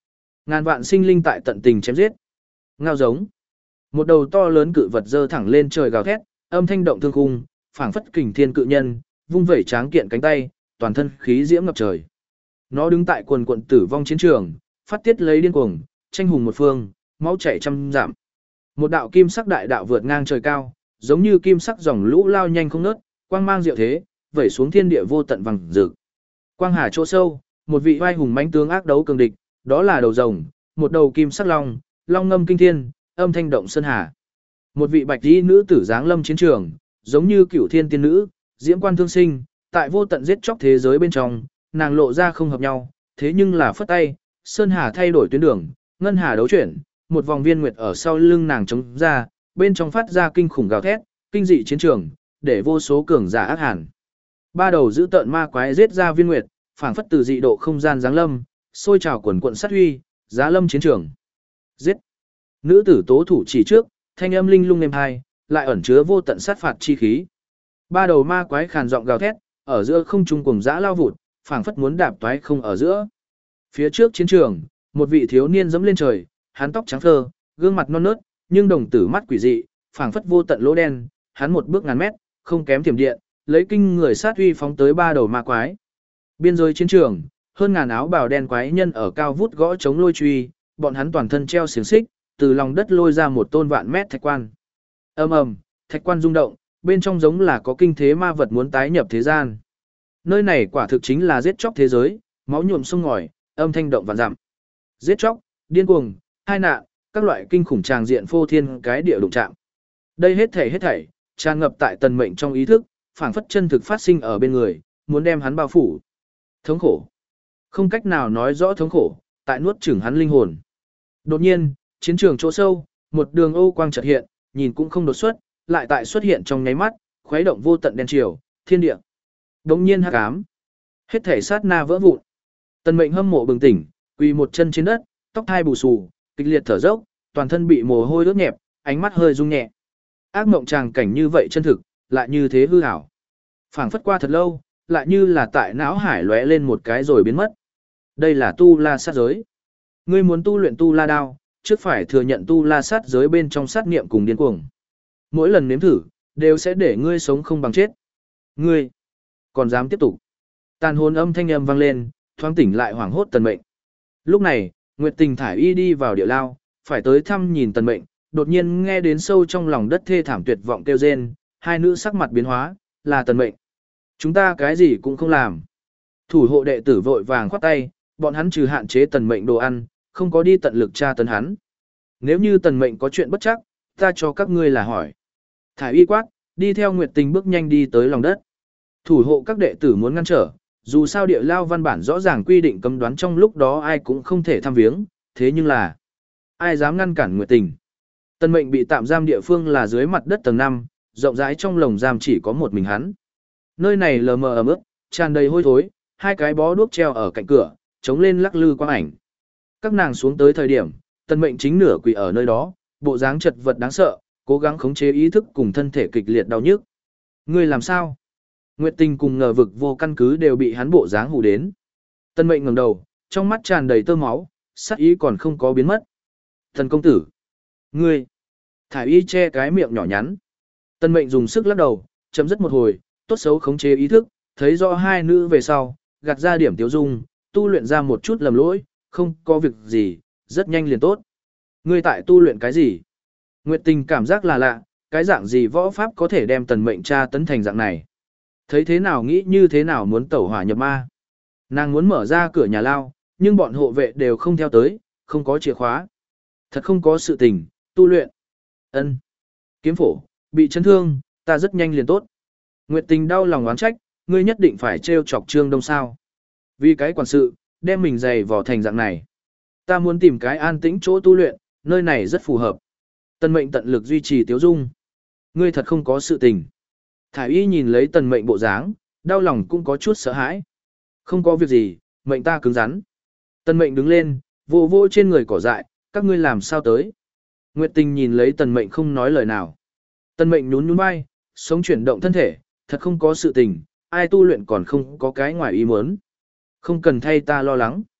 Ngàn vạn sinh linh tại tận tình chém giết. Ngao giống. Một đầu to lớn cự vật dơ thẳng lên trời gào thét, âm thanh động thương khung, phảng phất kình thiên cự nhân, vung vẩy tráng kiện cánh tay, toàn thân khí diễm ngập trời. Nó đứng tại quần quận tử vong chiến trường, phát tiết lấy điên cuồng, tranh hùng một phương, máu chảy trăm dặm. Một đạo kim sắc đại đạo vượt ngang trời cao, giống như kim sắc dòng lũ lao nhanh không ngớt, quang mang diệu thế, vẩy xuống thiên địa vô tận vằng rực. Quang hà chỗ sâu, một vị vai hùng mãnh tướng ác đấu cường địch, đó là đầu rồng, một đầu kim sắc long, long ngâm kinh thiên, âm thanh động sơn hà. Một vị bạch y nữ tử dáng lâm chiến trường, giống như cửu thiên tiên nữ, diễm quan thương sinh, tại vô tận giết chóc thế giới bên trong, nàng lộ ra không hợp nhau, thế nhưng là phất tay, sơn hà thay đổi tuyến đường, ngân hà đấu chuyển, một vòng viên nguyệt ở sau lưng nàng chống ra, bên trong phát ra kinh khủng gào thét, kinh dị chiến trường, để vô số cường giả ác hàn. Ba đầu giữ tợn ma quái giết ra viên nguyệt, phảng phất từ dị độ không gian giáng lâm, sôi trào quần quận sát huy, giá lâm chiến trường. Giết! Nữ tử tố thủ chỉ trước, thanh âm linh lung êm hai, lại ẩn chứa vô tận sát phạt chi khí. Ba đầu ma quái khàn giọng gào thét, ở giữa không trung cùng dã lao vụt, phảng phất muốn đạp toái không ở giữa. Phía trước chiến trường, một vị thiếu niên dẫm lên trời, hắn tóc trắng phơ, gương mặt non nớt, nhưng đồng tử mắt quỷ dị, phảng phất vô tận lỗ đen, hắn một bước ngàn mét, không kém thiểm điện, lấy kinh người sát uy phóng tới ba đầu ma quái. Biên giới chiến trường, hơn ngàn áo bào đen quái nhân ở cao vút gõ chống lôi truy, bọn hắn toàn thân treo xiềng xích, từ lòng đất lôi ra một tôn vạn mét thạch quan. Ầm ầm, thạch quan rung động, bên trong giống là có kinh thế ma vật muốn tái nhập thế gian. Nơi này quả thực chính là giết chóc thế giới, máu nhuộm sông ngòi, âm thanh động vạn dặm. Giết chóc, điên cuồng, hai nạn, các loại kinh khủng tràng diện phô thiên cái địa đụng chạm. Đây hết thảy hết thảy, tràn ngập tại tần mệnh trong ý thức, phảng phất chân thực phát sinh ở bên người, muốn đem hắn bao phủ. Thống khổ. Không cách nào nói rõ thống khổ, tại nuốt chửng hắn linh hồn. Đột nhiên, chiến trường chỗ sâu, một đường ô quang chợt hiện, nhìn cũng không đột xuất, lại tại xuất hiện trong nháy mắt, khuấy động vô tận đen triều, thiên địa. Đống nhiên hắc ám. Hết thể sát na vỡ vụn. Tần mệnh hâm mộ bừng tỉnh, quỳ một chân trên đất, tóc hai bù xù, kịch liệt thở dốc, toàn thân bị mồ hôi ướt nhẹp, ánh mắt hơi rung nhẹ. Ác mộng tràng cảnh như vậy chân thực, lại như thế hư ảo. Phảng phất qua thật lâu, lại như là tại não hải lóe lên một cái rồi biến mất. Đây là tu la sát giới. Ngươi muốn tu luyện tu la đao, trước phải thừa nhận tu la sát giới bên trong sát niệm cùng điên cuồng. Mỗi lần nếm thử, đều sẽ để ngươi sống không bằng chết. Ngươi, còn dám tiếp tục. Tàn hồn âm thanh âm vang lên, thoáng tỉnh lại hoảng hốt tần mệnh. Lúc này, Nguyệt Tình thải y đi vào địa lao, phải tới thăm nhìn tần mệnh, đột nhiên nghe đến sâu trong lòng đất thê thảm tuyệt vọng kêu rên, hai nữ sắc mặt biến hóa, là tần mệnh. Chúng ta cái gì cũng không làm. Thủ hộ đệ tử vội vàng khoát tay, bọn hắn trừ hạn chế tần mệnh đồ ăn, không có đi tận lực tra tấn hắn. Nếu như tần mệnh có chuyện bất chắc, ta cho các ngươi là hỏi. Thải y quát, đi theo Nguyệt Tình bước nhanh đi tới lòng đất. Thủ hộ các đệ tử muốn ngăn trở, dù sao địa lao văn bản rõ ràng quy định cấm đoán trong lúc đó ai cũng không thể thăm viếng, thế nhưng là ai dám ngăn cản Nguyệt Tình. Tần mệnh bị tạm giam địa phương là dưới mặt đất tầng năm, rộng rãi trong lồng giam chỉ có một mình hắn. Nơi này lờ mờ ẩm ướt, tràn đầy hôi thối, hai cái bó đuốc treo ở cạnh cửa, chống lên lắc lư quang ảnh. Các nàng xuống tới thời điểm, tần mệnh chính nửa quỳ ở nơi đó, bộ dáng chật vật đáng sợ, cố gắng khống chế ý thức cùng thân thể kịch liệt đau nhức. Ngươi làm sao? Nguyệt Tình cùng ngờ vực vô căn cứ đều bị hắn bộ dáng hù đến. Tần mệnh ngẩng đầu, trong mắt tràn đầy tơ máu, sát ý còn không có biến mất. Thần công tử! Ngươi! Thải y che cái miệng nhỏ nhắn. Tần mệnh dùng sức lắc đầu, chấm dứt một hồi, tốt xấu khống chế ý thức, thấy rõ hai nữ về sau, gạt ra điểm tiêu dung, tu luyện ra một chút lầm lỗi, không có việc gì, rất nhanh liền tốt. Ngươi tại tu luyện cái gì? Nguyệt Tình cảm giác là lạ, cái dạng gì võ pháp có thể đem tần mệnh tra tấn thành dạng này. Thấy thế nào nghĩ như thế nào muốn tẩu hỏa nhập ma. Nàng muốn mở ra cửa nhà lao, nhưng bọn hộ vệ đều không theo tới, không có chìa khóa. Thật không có sự tình, tu luyện. Ân. Kiếm phổ, bị chấn thương, ta rất nhanh liền tốt. Nguyệt Tình đau lòng oán trách, ngươi nhất định phải trêu chọc Trương Đông sao. Vì cái quản sự, đem mình giày vò thành dạng này. Ta muốn tìm cái an tĩnh chỗ tu luyện, nơi này rất phù hợp. Tần mệnh tận lực duy trì tiếu dung. Ngươi thật không có sự tình. Thải y nhìn lấy tần mệnh bộ dáng, đau lòng cũng có chút sợ hãi. Không có việc gì, mệnh ta cứng rắn. Tần mệnh đứng lên, vô vô trên người cỏ dại, các ngươi làm sao tới. Nguyệt Tình nhìn lấy tần mệnh không nói lời nào. Tần mệnh nhún nhún vai, sống chuyển động thân thể, thật không có sự tình, ai tu luyện còn không có cái ngoài ý muốn. Không cần thay ta lo lắng.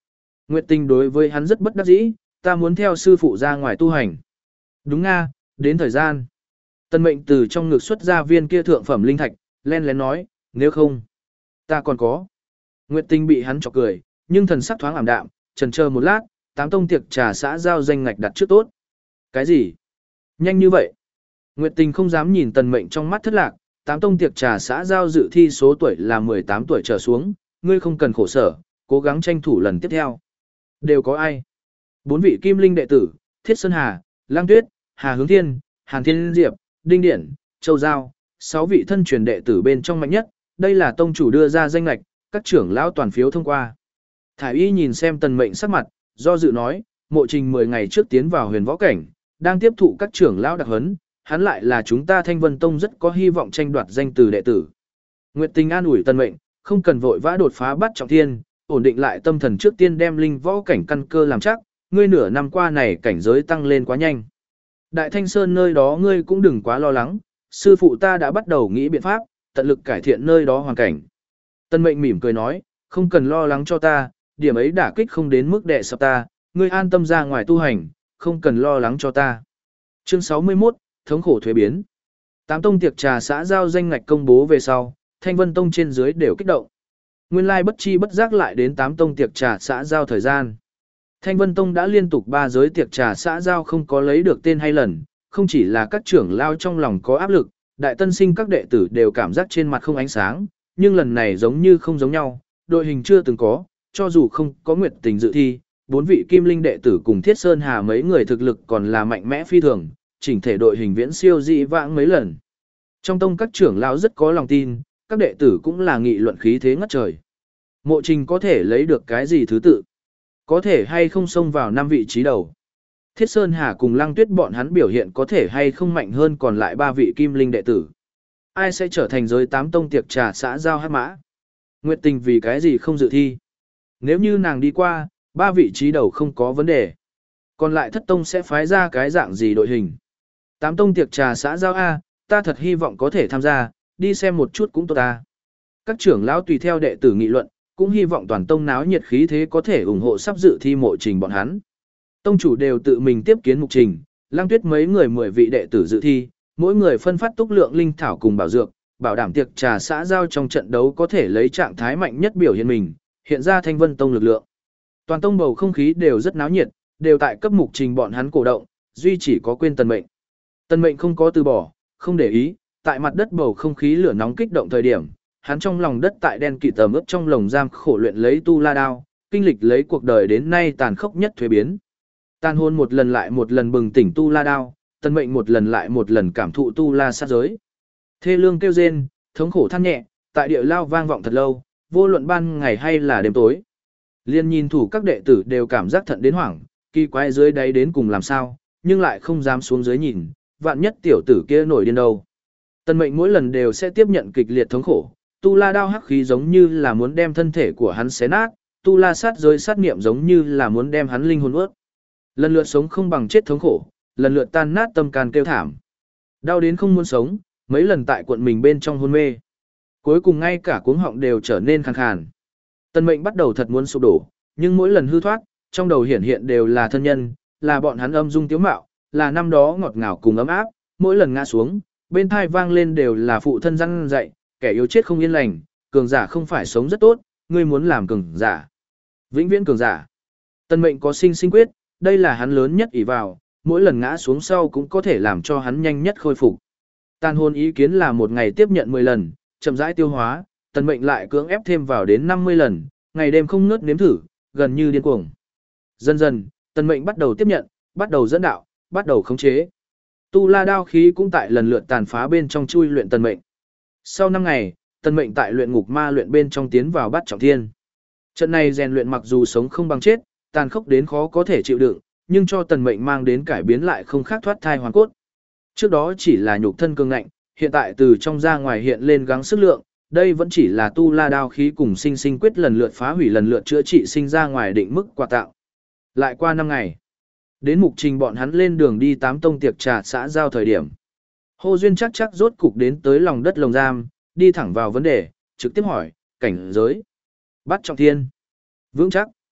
Nguyệt Tình đối với hắn rất bất đắc dĩ, ta muốn theo sư phụ ra ngoài tu hành. Đúng nga, đến thời gian. Tân mệnh từ trong ngực xuất ra viên kia thượng phẩm linh thạch, len lén nói, nếu không, ta còn có. Nguyệt Tình bị hắn chọc cười, nhưng thần sắc thoáng ảm đạm, chần chờ một lát, tám tông tiệc trà xã giao danh ngạch đặt trước tốt. Cái gì? Nhanh như vậy? Nguyệt Tình không dám nhìn tần mệnh trong mắt thất lạc, tám tông tiệc trà xã giao dự thi số tuổi là mười tám tuổi trở xuống, ngươi không cần khổ sở, cố gắng tranh thủ lần tiếp theo. Đều có ai? Bốn vị kim linh đệ tử, Thiết Sơn Hà, Lang Tuyết, Hà Hướng Thiên, Hàn Thiên Diệp, Đinh Điển, Châu Giao, sáu vị thân truyền đệ tử bên trong mạnh nhất, đây là tông chủ đưa ra danh ngạch, các trưởng lão toàn phiếu thông qua. Thải Y nhìn xem tần mệnh sắc mặt, do dự nói, mộ trình mười ngày trước tiến vào huyền võ cảnh, đang tiếp thụ các trưởng lão đặc huấn, hắn lại là chúng ta Thanh Vân Tông rất có hy vọng tranh đoạt danh từ đệ tử. Nguyệt Tình an ủi tần mệnh, không cần vội vã đột phá bắt trọng thiên, ổn định lại tâm thần trước tiên đem linh võ cảnh căn cơ làm chắc, ngươi nửa năm qua này cảnh giới tăng lên quá nhanh. Đại Thanh Sơn nơi đó ngươi cũng đừng quá lo lắng, sư phụ ta đã bắt đầu nghĩ biện pháp, tận lực cải thiện nơi đó hoàn cảnh. Tân mệnh mỉm cười nói, không cần lo lắng cho ta, điểm ấy đả kích không đến mức đè sập ta, ngươi an tâm ra ngoài tu hành, không cần lo lắng cho ta. Chương sáu mươi mốt, thống khổ thuế biến. Tám tông tiệc trà xã giao danh ngạch công bố về sau, Thanh Vân Tông trên dưới đều kích động. Nguyên lai bất chi bất giác lại đến tám tông tiệc trà xã giao thời gian. Thanh Vân Tông đã liên tục ba giới tiệc trà xã giao không có lấy được tên hay lần, không chỉ là các trưởng lao trong lòng có áp lực, đại tân sinh các đệ tử đều cảm giác trên mặt không ánh sáng, nhưng lần này giống như không giống nhau, đội hình chưa từng có, cho dù không có Nguyệt Tình dự thi, bốn vị kim linh đệ tử cùng Thiết Sơn Hà mấy người thực lực còn là mạnh mẽ phi thường, chỉnh thể đội hình viễn siêu dị vãng mấy lần. Trong tông các trưởng lao rất có lòng tin, các đệ tử cũng là nghị luận khí thế ngất trời. Mộ Trình có thể lấy được cái gì thứ tự? Có thể hay không xông vào năm vị trí đầu? Thiết Sơn Hà cùng Lăng Tuyết bọn hắn biểu hiện có thể hay không mạnh hơn còn lại ba vị kim linh đệ tử? Ai sẽ trở thành giới tám tông tiệc trà xã giao hát mã? Nguyệt Tình vì cái gì không dự thi? Nếu như nàng đi qua, ba vị trí đầu không có vấn đề. Còn lại thất tông sẽ phái ra cái dạng gì đội hình? Tám tông tiệc trà xã giao A, ta thật hy vọng có thể tham gia, đi xem một chút cũng tốt ta. Các trưởng lão tùy theo đệ tử nghị luận, cũng hy vọng toàn tông náo nhiệt khí thế có thể ủng hộ sắp dự thi Mộ Trình bọn hắn. Tông chủ đều tự mình tiếp kiến Mục Trình, Lăng Tuyết mấy người mười vị đệ tử dự thi, mỗi người phân phát túc lượng linh thảo cùng bảo dược, bảo đảm tiệc trà xã giao trong trận đấu có thể lấy trạng thái mạnh nhất biểu hiện mình, hiện ra Thanh Vân Tông lực lượng. Toàn tông bầu không khí đều rất náo nhiệt, đều tại cấp Mục Trình bọn hắn cổ động, duy chỉ có quên Tần Mệnh. Tần Mệnh không có từ bỏ, không để ý, tại mặt đất bầu không khí lửa nóng kích động thời điểm, hắn trong lòng đất tại đen kịt tầm ướp trong lồng giam khổ luyện lấy tu la đao, kinh lịch lấy cuộc đời đến nay tàn khốc nhất thuế biến. Tàn hồn một lần lại một lần bừng tỉnh tu la đao, Tần Mệnh một lần lại một lần cảm thụ tu la sát giới. Thê lương kêu rên, thống khổ than nhẹ, tại địa lao vang vọng thật lâu, vô luận ban ngày hay là đêm tối. Liên nhìn thủ các đệ tử đều cảm giác thận đến hoảng, kỳ quái dưới đáy đến cùng làm sao, nhưng lại không dám xuống dưới nhìn, vạn nhất tiểu tử kia nổi điên đâu. Tần Mệnh mỗi lần đều sẽ tiếp nhận kịch liệt thống khổ, tu la đao hắc khí giống như là muốn đem thân thể của hắn xé nát, tu la sát giới sát niệm giống như là muốn đem hắn linh hồn ướt. Lần lượt sống không bằng chết thống khổ, lần lượt tan nát tâm can kêu thảm. Đau đến không muốn sống, mấy lần tại cuộn mình bên trong hôn mê. Cuối cùng ngay cả cuống họng đều trở nên khàn khàn. Tần Mệnh bắt đầu thật muốn sụp đổ, nhưng mỗi lần hư thoát, trong đầu hiển hiện đều là thân nhân, là bọn hắn âm dung tiếu mạo, là năm đó ngọt ngào cùng ấm áp, mỗi lần ngã xuống, bên tai vang lên đều là phụ thân răn dạy, kẻ yếu chết không yên lành, cường giả không phải sống rất tốt, ngươi muốn làm cường giả. Vĩnh viễn cường giả. Tần Mệnh có sinh sinh quyết, đây là hắn lớn nhất ỷ vào, mỗi lần ngã xuống sau cũng có thể làm cho hắn nhanh nhất khôi phục. Tàn hồn ý kiến là một ngày tiếp nhận mười lần, chậm rãi tiêu hóa, Tần Mệnh lại cưỡng ép thêm vào đến năm mươi lần, ngày đêm không ngớt nếm thử, gần như điên cuồng. Dần dần, Tần Mệnh bắt đầu tiếp nhận, bắt đầu dẫn đạo, bắt đầu khống chế. Tu la đao khí cũng tại lần lượt tàn phá bên trong chui luyện Tần Mệnh. Sau năm ngày, Tần Mệnh tại luyện ngục ma luyện bên trong tiến vào bát trọng thiên. Trận này rèn luyện mặc dù sống không bằng chết, tàn khốc đến khó có thể chịu đựng, nhưng cho Tần Mệnh mang đến cải biến lại không khác thoát thai hoàn cốt. Trước đó chỉ là nhục thân cường ngạnh, hiện tại từ trong ra ngoài hiện lên gắng sức lượng, đây vẫn chỉ là tu la đao khí cùng sinh sinh quyết lần lượt phá hủy lần lượt chữa trị sinh ra ngoài định mức quà tạo. Lại qua năm ngày, đến Mục Trình bọn hắn lên đường đi tám tông tiệc trà xã giao thời điểm. Hồ Duyên chắc chắc rốt cục đến tới lòng đất lồng giam, đi thẳng vào vấn đề, trực tiếp hỏi, cảnh giới. Bắt trọng thiên. Vững chắc.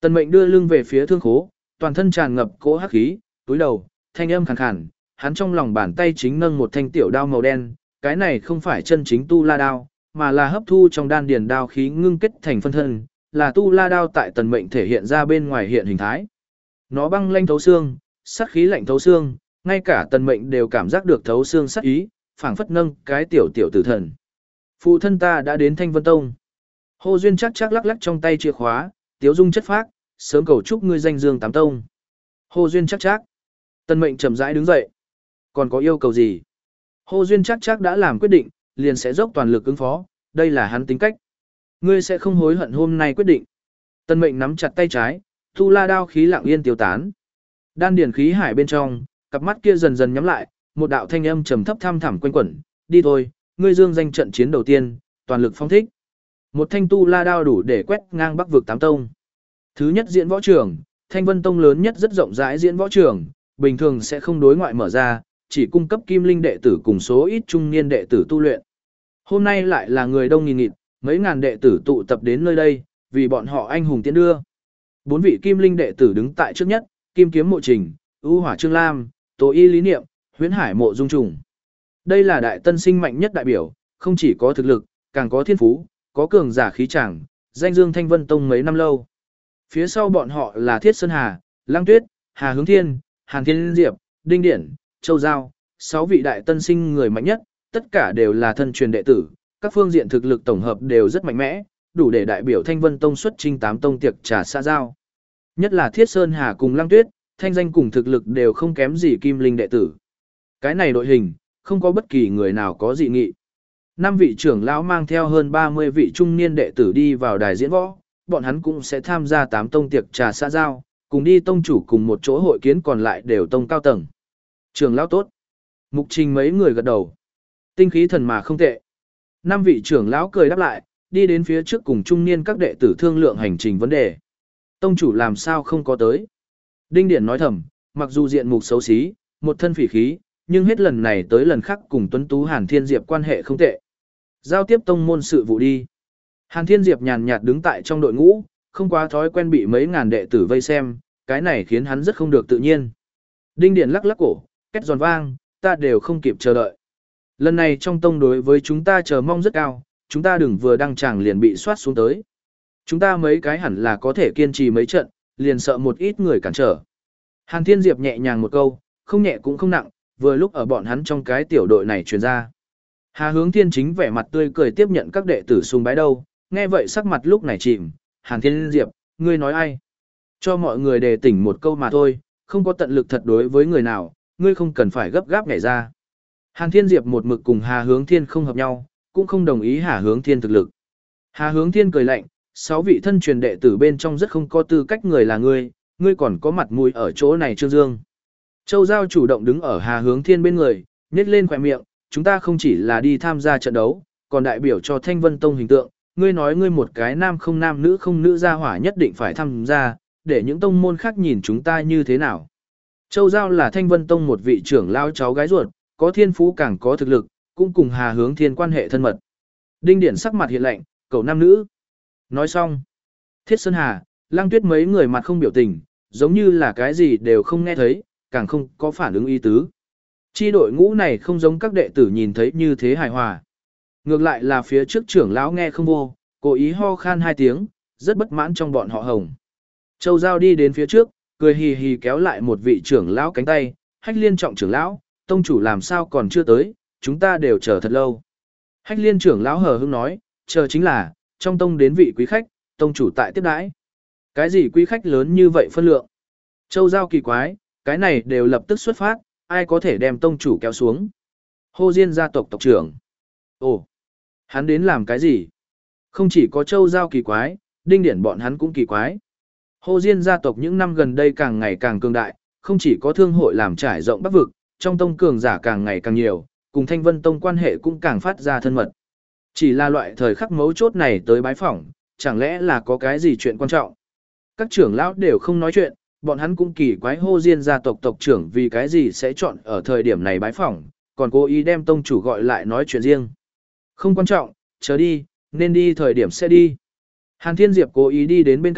Tần Mệnh đưa lưng về phía thương khố, toàn thân tràn ngập cỗ hắc khí, túi đầu, thanh âm khàn khàn, hắn trong lòng bàn tay chính nâng một thanh tiểu đao màu đen, cái này không phải chân chính tu la đao, mà là hấp thu trong đan điền đao khí ngưng kết thành phân thân, là tu la đao tại Tần Mệnh thể hiện ra bên ngoài hiện hình thái. Nó băng lanh thấu xương, sát khí lạnh thấu xương, ngay cả Tần Mệnh đều cảm giác được thấu xương sát ý, phảng phất nâng cái tiểu tiểu tử thần. Phụ thân ta đã đến Thanh Vân Tông. Hồ Duyên chắc chắc lắc lắc trong tay chìa khóa, tiếu dung chất phác, sớm cầu chúc ngươi danh dương tám tông. Hồ Duyên chắc chắc. Tần Mệnh chậm rãi đứng dậy. Còn có yêu cầu gì? Hồ Duyên chắc chắc đã làm quyết định, liền sẽ dốc toàn lực ứng phó, đây là hắn tính cách. Ngươi sẽ không hối hận hôm nay quyết định. Tần Mệnh nắm chặt tay trái, tu la đao khí lặng yên tiêu tán. Đan điển khí hải bên trong, cặp mắt kia dần dần nhắm lại, một đạo thanh âm trầm thấp thăm thẳm quanh quẩn, đi thôi, ngươi dương danh trận chiến đầu tiên, toàn lực phong thích. Một thanh tu la đao đủ để quét ngang Bắc vực tám tông. Thứ nhất diễn võ trường, Thanh Vân Tông lớn nhất rất rộng rãi diễn võ trường, bình thường sẽ không đối ngoại mở ra, chỉ cung cấp kim linh đệ tử cùng số ít trung niên đệ tử tu luyện. Hôm nay lại là người đông nghìn nghịt, mấy ngàn đệ tử tụ tập đến nơi đây, vì bọn họ anh hùng tiến đưa. Bốn vị kim linh đệ tử đứng tại trước nhất, Kim Kiếm Mộ Trình, ưu Hỏa Trương Lam, Tố Y Lý Niệm, Huyễn Hải Mộ Dung Trùng. Đây là đại tân sinh mạnh nhất đại biểu, không chỉ có thực lực, càng có thiên phú, có cường giả khí chàng, danh dương Thanh Vân Tông mấy năm lâu. Phía sau bọn họ là Thiết Sơn Hà, Lăng Tuyết, Hà Hướng Thiên, Hàn Thiên Diệp, Đinh Điển, Châu Giao, sáu vị đại tân sinh người mạnh nhất, tất cả đều là thân truyền đệ tử, các phương diện thực lực tổng hợp đều rất mạnh mẽ, đủ để đại biểu Thanh Vân Tông xuất chinh tám tông tiệc trà xã giao. Nhất là Thiết Sơn Hà cùng Lăng Tuyết, thanh danh cùng thực lực đều không kém gì kim linh đệ tử. Cái này đội hình, không có bất kỳ người nào có dị nghị. Năm vị trưởng lão mang theo hơn ba mươi vị trung niên đệ tử đi vào đài diễn võ, bọn hắn cũng sẽ tham gia tám tông tiệc trà xã giao, cùng đi tông chủ cùng một chỗ hội kiến còn lại đều tông cao tầng. Trưởng lão tốt. Mục Trình mấy người gật đầu. Tinh khí thần mà không tệ. Năm vị trưởng lão cười đáp lại, đi đến phía trước cùng trung niên các đệ tử thương lượng hành trình vấn đề. Tông chủ làm sao không có tới? Đinh Điển nói thầm, mặc dù diện mục xấu xí, một thân phỉ khí, nhưng hết lần này tới lần khác cùng Tuấn Tú Hàn Thiên Diệp quan hệ không tệ. Giao tiếp tông môn sự vụ đi. Hàn Thiên Diệp nhàn nhạt đứng tại trong đội ngũ, không quá thói quen bị mấy ngàn đệ tử vây xem, cái này khiến hắn rất không được tự nhiên. Đinh Điển lắc lắc cổ, két giòn vang, ta đều không kịp chờ đợi. Lần này trong tông đối với chúng ta chờ mong rất cao, chúng ta đừng vừa đăng tràng liền bị soát xuống tới. Chúng ta mấy cái hẳn là có thể kiên trì mấy trận, liền sợ một ít người cản trở. Hàn Thiên Diệp nhẹ nhàng một câu, không nhẹ cũng không nặng, vừa lúc ở bọn hắn trong cái tiểu đội này truyền ra. Hà Hướng Thiên chính vẻ mặt tươi cười tiếp nhận các đệ tử sùng bái đâu, nghe vậy sắc mặt lúc này chìm, Hàn Thiên Diệp, ngươi nói ai? Cho mọi người đề tỉnh một câu mà thôi, không có tận lực thật đối với người nào, ngươi không cần phải gấp gáp nhảy ra. Hàn Thiên Diệp một mực cùng Hà Hướng Thiên không hợp nhau, cũng không đồng ý Hà Hướng Thiên thực lực. Hà Hướng Thiên cười lạnh, sáu vị thân truyền đệ tử bên trong rất không có tư cách người là ngươi, ngươi còn có mặt mũi ở chỗ này Trương Dương. Châu Giao chủ động đứng ở Hà Hướng Thiên bên người, nhếch lên khóe miệng, chúng ta không chỉ là đi tham gia trận đấu, còn đại biểu cho Thanh Vân Tông hình tượng, ngươi nói ngươi một cái nam không nam nữ không nữ gia hỏa nhất định phải tham gia, để những tông môn khác nhìn chúng ta như thế nào. Châu Giao là Thanh Vân Tông một vị trưởng lao cháu gái ruột, có thiên phú càng có thực lực, cũng cùng Hà Hướng Thiên quan hệ thân mật. Đinh Điển sắc mặt hiện lạnh, cậu nam nữ. Nói xong, Thiết Sơn Hà, Lăng Tuyết mấy người mặt không biểu tình, giống như là cái gì đều không nghe thấy, càng không có phản ứng ý tứ. Chi đội ngũ này không giống các đệ tử nhìn thấy như thế hài hòa. Ngược lại là phía trước trưởng lão nghe không vô, cố ý ho khan hai tiếng, rất bất mãn trong bọn họ hồng. Châu Giao đi đến phía trước, cười hì hì kéo lại một vị trưởng lão cánh tay, Hách Liên trọng trưởng lão, tông chủ làm sao còn chưa tới, chúng ta đều chờ thật lâu. Hách Liên trưởng lão hờ hững nói, chờ chính là, trong tông đến vị quý khách, tông chủ tại tiếp đãi. Cái gì quý khách lớn như vậy phân lượng? Châu Giao kỳ quái, cái này đều lập tức xuất phát, ai có thể đem tông chủ kéo xuống? Hồ Diên gia tộc tộc trưởng. Ồ, hắn đến làm cái gì? Không chỉ có Châu Giao kỳ quái, Đinh Điển bọn hắn cũng kỳ quái. Hồ Diên gia tộc những năm gần đây càng ngày càng cường đại, không chỉ có thương hội làm trải rộng Bắc vực, trong tông cường giả càng ngày càng nhiều, cùng Thanh Vân Tông quan hệ cũng càng phát ra thân mật. Chỉ là loại thời khắc mấu chốt này tới bái phỏng, chẳng lẽ là có cái gì chuyện quan trọng? Các trưởng lão đều không nói chuyện, bọn hắn cũng kỳ quái Hồ Diên gia tộc tộc trưởng vì cái gì sẽ chọn ở thời điểm này bái phỏng, còn cố ý đem tông chủ gọi lại nói chuyện riêng. Không quan trọng, chờ đi, nên đi thời điểm sẽ đi. Hàn Thiên Diệp cố ý đi đến bên cạnh,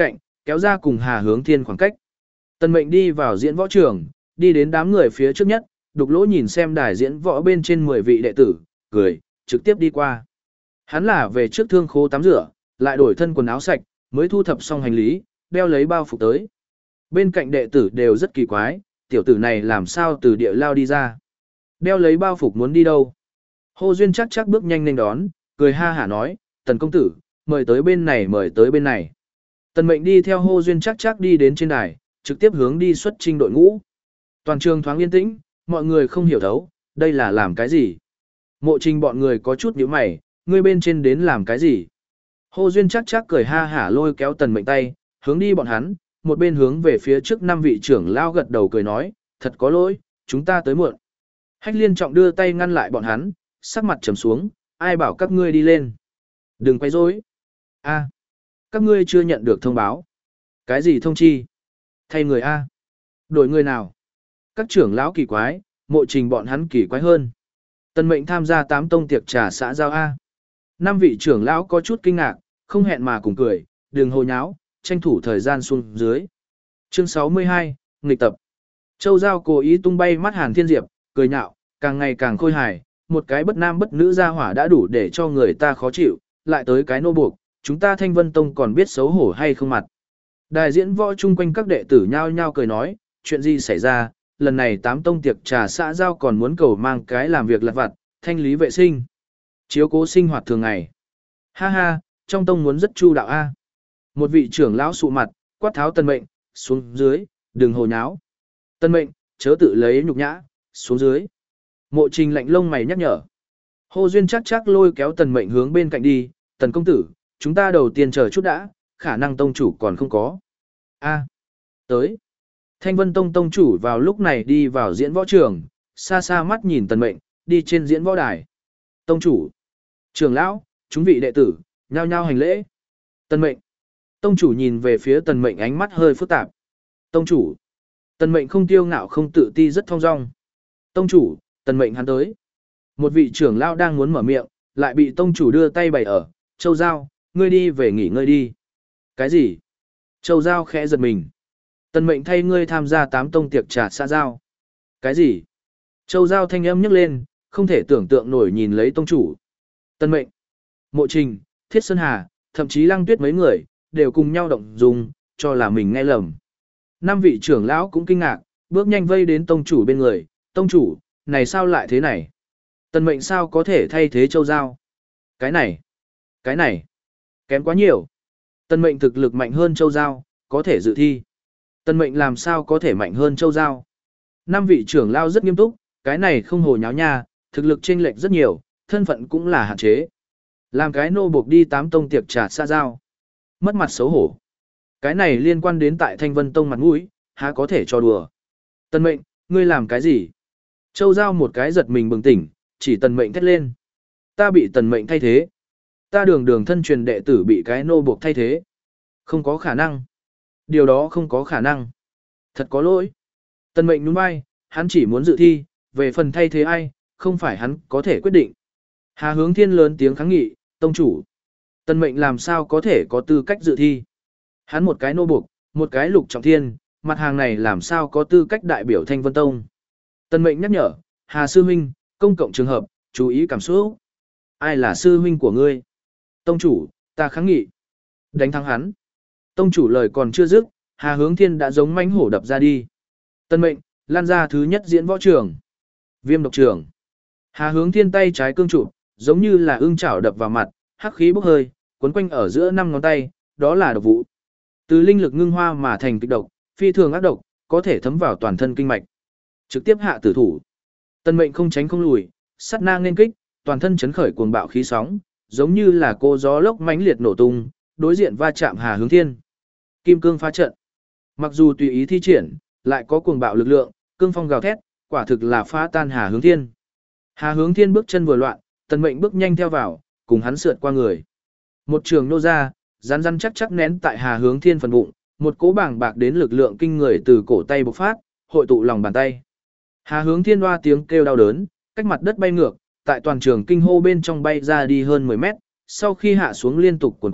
kéo ra cùng Hà Hướng Thiên khoảng cách. Tần Mệnh đi vào diễn võ trường, đi đến đám người phía trước nhất, đục lỗ nhìn xem đài diễn võ bên trên mười vị đệ tử, cười, trực tiếp đi qua. Hắn là về trước thương khố tắm rửa, lại đổi thân quần áo sạch, mới thu thập xong hành lý, đeo lấy bao phục tới. Bên cạnh đệ tử đều rất kỳ quái, tiểu tử này làm sao từ địa lao đi ra. Đeo lấy bao phục muốn đi đâu. Hồ Duyên chắc chắc bước nhanh lên đón, cười ha hả nói, Tần công tử, mời tới bên này mời tới bên này. Tần Mệnh đi theo Hồ Duyên chắc chắc đi đến trên đài, trực tiếp hướng đi xuất chinh đội ngũ. Toàn trường thoáng yên tĩnh, mọi người không hiểu thấu, đây là làm cái gì. Mộ Trình bọn người có chút nhíu mày, ngươi bên trên đến làm cái gì. Hồ Duyên chắc chắc cười ha hả lôi kéo Tần Mệnh tay, hướng đi bọn hắn, một bên hướng về phía trước năm vị trưởng lao gật đầu cười nói, thật có lỗi, chúng ta tới muộn. Hách Liên Trọng đưa tay ngăn lại bọn hắn, sắc mặt trầm xuống, ai bảo các ngươi đi lên. Đừng quay rối. A, các ngươi chưa nhận được thông báo. Cái gì thông chi? Thay người A. Đổi người nào? Các trưởng lão kỳ quái, Mộ Trình bọn hắn kỳ quái hơn. Tần Mệnh tham gia tám tông tiệc trà xã giao A. Năm vị trưởng lão có chút kinh ngạc, không hẹn mà cùng cười, đừng hồ nháo, tranh thủ thời gian xuống dưới. Chương sáu mươi hai, nghịch tập. Châu Giao cố ý tung bay mắt Hàn Thiên Diệp, cười nhạo, càng ngày càng khôi hài, một cái bất nam bất nữ gia hỏa đã đủ để cho người ta khó chịu, lại tới cái nô buộc, chúng ta Thanh Vân Tông còn biết xấu hổ hay không mặt. Đại diễn võ chung quanh các đệ tử nhao nhao cười nói, chuyện gì xảy ra, lần này tám tông tiệc trà xã giao còn muốn cầu mang cái làm việc lặt vặt, thanh lý vệ sinh, chiếu cố sinh hoạt thường ngày. Ha ha, trong tông muốn rất chu đạo a. Một vị trưởng lão sụ mặt, quát tháo Tần Mệnh, xuống dưới, đừng hồ nháo. Tần Mệnh, chớ tự lấy nhục nhã, xuống dưới. Mộ Trình lạnh lông mày nhắc nhở. Hồ Duyên chắc chắc lôi kéo Tần Mệnh hướng bên cạnh đi, Tần công tử, chúng ta đầu tiên chờ chút đã, khả năng tông chủ còn không có. A, tới. Thanh Vân Tông tông chủ vào lúc này đi vào diễn võ trường, xa xa mắt nhìn Tần Mệnh, đi trên diễn võ đài. Tông chủ, trưởng lão, chúng vị đệ tử, nhao nhao hành lễ. Tần Mệnh. Tông chủ nhìn về phía Tần Mệnh ánh mắt hơi phức tạp. Tông chủ. Tần Mệnh không tiêu ngạo không tự ti rất thong dong. Tông chủ, Tần Mệnh hắn tới. Một vị trưởng lão đang muốn mở miệng, lại bị tông chủ đưa tay bày ở, Châu Giao, ngươi đi về nghỉ ngơi đi. Cái gì? Châu Giao khẽ giật mình. Tần Mệnh thay ngươi tham gia tám tông tiệc trà xã giao. Cái gì? Châu Giao thanh âm nhấc lên, không thể tưởng tượng nổi nhìn lấy tông chủ. Tần Mệnh, Mộ Trình, Thiết Sơn Hà, thậm chí Lăng Tuyết mấy người, đều cùng nhau động dung, cho là mình nghe lầm. Năm vị trưởng lão cũng kinh ngạc, bước nhanh vây đến tông chủ bên người. Tông chủ, này sao lại thế này? Tần Mệnh sao có thể thay thế Châu Giao? Cái này, cái này, kém quá nhiều. Tần Mệnh thực lực mạnh hơn Châu Giao, có thể dự thi. Tần Mệnh làm sao có thể mạnh hơn Châu Giao? Năm vị trưởng lão rất nghiêm túc, cái này không hồ nháo nha, thực lực chênh lệch rất nhiều, thân phận cũng là hạn chế. Làm cái nô buộc đi tám tông tiệc trà xã giao. Mất mặt xấu hổ. Cái này liên quan đến tại Thanh Vân Tông mặt mũi, há có thể cho đùa. Tần Mệnh, ngươi làm cái gì? Châu Giao một cái giật mình bừng tỉnh, chỉ Tần Mệnh thét lên. Ta bị Tần Mệnh thay thế. Ta đường đường thân truyền đệ tử bị cái nô buộc thay thế. Không có khả năng. Điều đó không có khả năng. Thật có lỗi. Tần Mệnh nhún vai, hắn chỉ muốn dự thi, về phần thay thế ai, không phải hắn có thể quyết định. Hà Hướng Thiên lớn tiếng kháng nghị, tông chủ. Tần Mệnh làm sao có thể có tư cách dự thi. Hắn một cái nô buộc, một cái lục trọng thiên, mặt hàng này làm sao có tư cách đại biểu Thanh Vân Tông. Tần Mệnh nhắc nhở, Hà sư huynh, công cộng trường hợp, chú ý cảm xúc. Ai là sư huynh của ngươi? Tông chủ, ta kháng nghị. Đánh thắng hắn. Tông chủ lời còn chưa dứt, Hà Hướng Thiên đã giống mãnh hổ đập ra đi. Tần Mệnh, lan ra thứ nhất diễn võ trường. Viêm độc trường. Hà Hướng Thiên tay trái cương trụ, giống như là ưng chảo đập vào mặt, hắc khí bốc hơi, cuốn quanh ở giữa năm ngón tay, đó là độc vụ. Từ linh lực ngưng hoa mà thành kịch độc, phi thường ác độc, có thể thấm vào toàn thân kinh mạch. Trực tiếp hạ tử thủ. Tần Mệnh không tránh không lùi, sát na nên kích, toàn thân chấn khởi cuồng bạo khí sóng, giống như là cô gió lốc mãnh liệt nổ tung, đối diện va chạm Hà Hướng Thiên. Kim cương phá trận. Mặc dù tùy ý thi triển, lại có cuồng bạo lực lượng, cương phong gào thét, quả thực là phá tan Hà Hướng Thiên. Hà Hướng Thiên bước chân vừa loạn, Tần Mệnh bước nhanh theo vào, cùng hắn sượt qua người. Một trường nô ra, rắn rắn chắc chắc nén tại Hà Hướng Thiên phần bụng, một cỗ bảng bạc đến lực lượng kinh người từ cổ tay bộc phát, hội tụ lòng bàn tay. Hà Hướng Thiên hoa tiếng kêu đau đớn, cách mặt đất bay ngược, tại toàn trường kinh hô bên trong bay ra đi hơn mười mét, sau khi hạ xuống liên tục cuộn cuộn,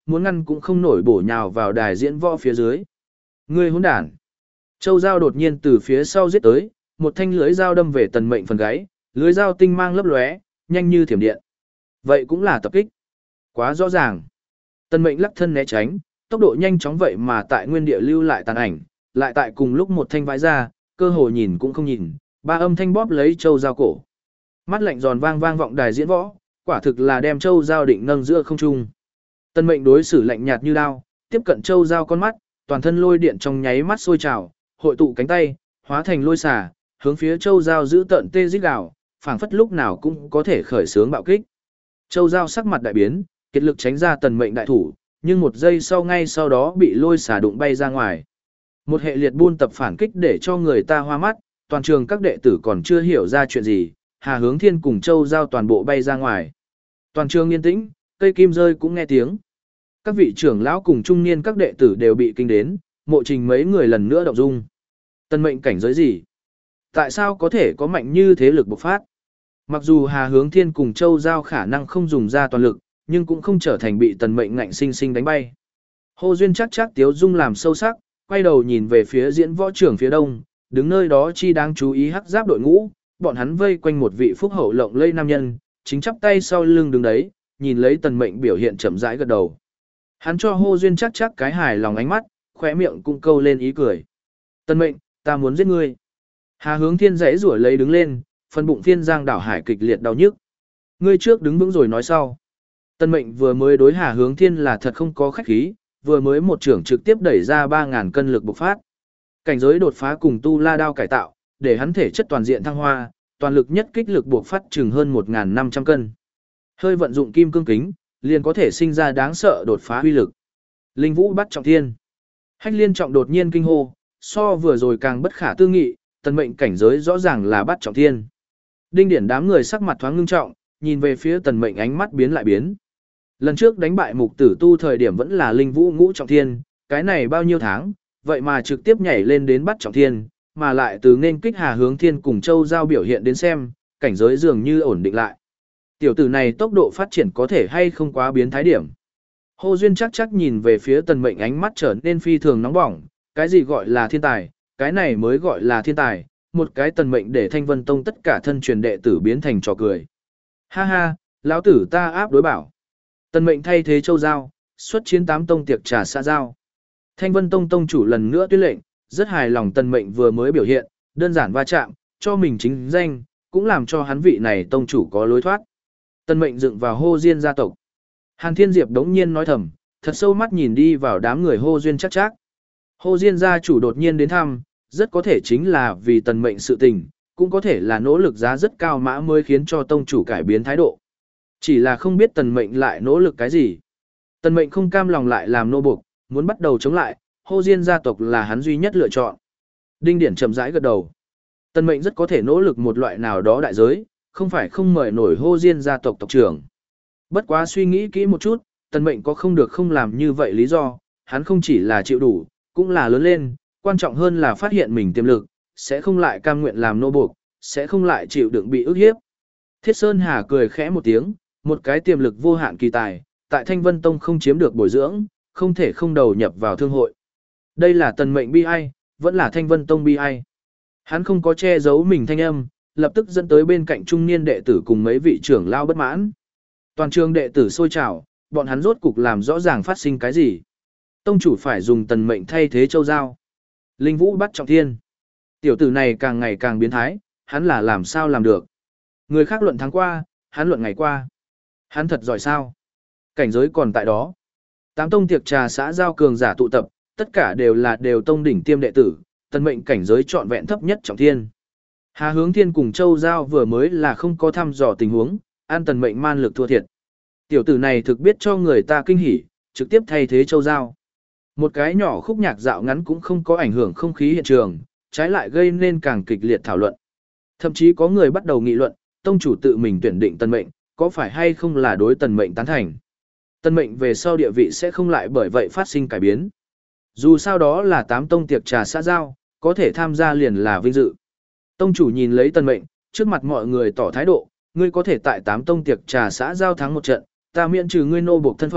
muốn ngăn cũng không nổi bổ nhào vào đài diễn võ phía dưới. Ngươi hỗn đản. Châu Giao đột nhiên từ phía sau giết tới, một thanh lưới dao đâm về Tần Mệnh phần gáy, lưới dao tinh mang lấp lóe, nhanh như thiểm điện. Vậy cũng là tập kích. Quá rõ ràng. Tần Mệnh lắc thân né tránh, tốc độ nhanh chóng vậy mà tại nguyên địa lưu lại tàn ảnh, lại tại cùng lúc một thanh vãi ra, cơ hồ nhìn cũng không nhìn, ba âm thanh bóp lấy Châu Giao cổ. Mắt lạnh giòn vang vang vọng đài diễn võ, quả thực là đem Châu Giao định nâng giữa không trung. Tần Mệnh đối xử lạnh nhạt như đao, tiếp cận Châu Giao con mắt, toàn thân lôi điện trong nháy mắt sôi trào, hội tụ cánh tay, hóa thành lôi xả, hướng phía Châu Giao giữ tận tê rít gào, phảng phất lúc nào cũng có thể khởi xướng bạo kích. Châu Giao sắc mặt đại biến, kiệt lực tránh ra Tần Mệnh đại thủ, nhưng một giây sau ngay sau đó bị lôi xả đụng bay ra ngoài. Một hệ liệt buôn tập phản kích để cho người ta hoa mắt, toàn trường các đệ tử còn chưa hiểu ra chuyện gì, Hà Hướng Thiên cùng Châu Giao toàn bộ bay ra ngoài. Toàn trường yên tĩnh, cây kim rơi cũng nghe tiếng. Các vị trưởng lão cùng trung niên các đệ tử đều bị kinh đến, Mộ Trình mấy người lần nữa động dung. Tần Mệnh cảnh giới gì? Tại sao có thể có mạnh như thế lực bộc phát? Mặc dù Hà Hướng Thiên cùng Châu Giao khả năng không dùng ra toàn lực, nhưng cũng không trở thành bị Tần Mệnh ngạnh sinh sinh đánh bay. Hồ Duyên chắc chắc tiếu dung làm sâu sắc, quay đầu nhìn về phía diễn võ trưởng phía đông, đứng nơi đó chi đáng chú ý hắc giáp đội ngũ, bọn hắn vây quanh một vị phúc hậu lộng lẫy nam nhân, chính chắp tay sau lưng đứng đấy, nhìn lấy Tần Mệnh biểu hiện chậm rãi gật đầu. Hắn cho Hồ Duyên chắc chắc cái hài lòng ánh mắt, khóe miệng cũng câu lên ý cười. Tần Mệnh, ta muốn giết ngươi. Hà Hướng Thiên giãy giụa lấy đứng lên, phần bụng phiên giang đảo hải kịch liệt đau nhức. Ngươi trước đứng vững rồi nói sau. Tần Mệnh vừa mới đối Hà Hướng Thiên là thật không có khách khí, vừa mới một trưởng trực tiếp đẩy ra ba ngàn cân lực bộc phát. Cảnh giới đột phá cùng tu la đao cải tạo, để hắn thể chất toàn diện thăng hoa, toàn lực nhất kích lực bộc phát chừng hơn một nghìn năm trăm cân. Hơi vận dụng kim cương kính, liền có thể sinh ra đáng sợ đột phá uy lực. Linh Vũ bắt trọng thiên. Hách Liên trọng đột nhiên kinh hô, so vừa rồi càng bất khả tư nghị, Tần Mệnh cảnh giới rõ ràng là bắt trọng thiên. Đinh Điển đám người sắc mặt thoáng ngưng trọng, nhìn về phía Tần Mệnh ánh mắt biến lại biến. Lần trước đánh bại Mục Tử Tu thời điểm vẫn là Linh Vũ ngũ trọng thiên, cái này bao nhiêu tháng, vậy mà trực tiếp nhảy lên đến bắt trọng thiên, mà lại từ nên kích Hà Hướng Thiên cùng Châu Giao biểu hiện đến xem, cảnh giới dường như ổn định lại. Tiểu tử này tốc độ phát triển có thể hay không quá biến thái điểm. Hồ Duyên chắc chắc nhìn về phía Tần Mệnh ánh mắt trở nên phi thường nóng bỏng, cái gì gọi là thiên tài, cái này mới gọi là thiên tài, một cái Tần Mệnh để Thanh Vân Tông tất cả thân truyền đệ tử biến thành trò cười. Ha ha, lão tử ta áp đối bảo. Tần Mệnh thay thế Châu Giao, xuất chiến tám tông tiệc trà xã giao. Thanh Vân Tông tông chủ lần nữa tuyên lệnh, rất hài lòng Tần Mệnh vừa mới biểu hiện, đơn giản va chạm, cho mình chính danh, cũng làm cho hắn vị này tông chủ có lối thoát. Tần Mệnh dựng vào Hô Diên gia tộc. Hàn Thiên Diệp đống nhiên nói thầm, thật sâu mắt nhìn đi vào đám người Hô Duyên chắc chắc. Hô Diên gia chủ đột nhiên đến thăm, rất có thể chính là vì Tần Mệnh sự tình, cũng có thể là nỗ lực giá rất cao mã mới khiến cho tông chủ cải biến thái độ. Chỉ là không biết Tần Mệnh lại nỗ lực cái gì. Tần Mệnh không cam lòng lại làm nô buộc, muốn bắt đầu chống lại, Hô Diên gia tộc là hắn duy nhất lựa chọn. Đinh Điển chậm rãi gật đầu. Tần Mệnh rất có thể nỗ lực một loại nào đó đại giới, không phải không mời nổi Hô Diên gia tộc tộc trưởng. Bất quá suy nghĩ kỹ một chút, Tần Mệnh có không được không làm như vậy lý do, hắn không chỉ là chịu đủ, cũng là lớn lên, quan trọng hơn là phát hiện mình tiềm lực, sẽ không lại cam nguyện làm nô buộc, sẽ không lại chịu đựng bị ức hiếp. Thiết Sơn Hà cười khẽ một tiếng, một cái tiềm lực vô hạn kỳ tài, tại Thanh Vân Tông không chiếm được bồi dưỡng, không thể không đầu nhập vào thương hội. Đây là Tần Mệnh bi ai, vẫn là Thanh Vân Tông bi ai. Hắn không có che giấu mình thanh âm, lập tức dẫn tới bên cạnh trung niên đệ tử cùng mấy vị trưởng lao bất mãn. Toàn trường đệ tử sôi trào, bọn hắn rốt cục làm rõ ràng phát sinh cái gì. Tông chủ phải dùng Tần Mệnh thay thế Châu Giao. Linh Vũ bắt trọng thiên. Tiểu tử này càng ngày càng biến thái, hắn là làm sao làm được. Người khác luận tháng qua, hắn luận ngày qua. Hắn thật giỏi sao. Cảnh giới còn tại đó. Tám tông tiệc trà xã giao cường giả tụ tập, tất cả đều là đều tông đỉnh tiêm đệ tử, Tần Mệnh cảnh giới trọn vẹn thấp nhất trọng thiên. Hà Hướng Thiên cùng Châu Giao vừa mới là không có thăm dò tình huống, an Tần Mệnh man lực thua thiệt. Tiểu tử này thực biết cho người ta kinh hỉ, trực tiếp thay thế Châu Giao. Một cái nhỏ khúc nhạc dạo ngắn cũng không có ảnh hưởng không khí hiện trường, trái lại gây nên càng kịch liệt thảo luận. Thậm chí có người bắt đầu nghị luận, tông chủ tự mình tuyển định Tần Mệnh, có phải hay không là đối Tần Mệnh tán thành. Tần Mệnh về sau địa vị sẽ không lại bởi vậy phát sinh cải biến. Dù sao đó là tám tông tiệc trà xã giao, có thể tham gia liền là vinh dự. Tông chủ nhìn lấy Tần Mệnh, trước mặt mọi người tỏ thái độ, ngươi có thể tại tám tông tiệc trà xã giao thắng một trận, ta miễn trừ ngươi nô buộc thân phận,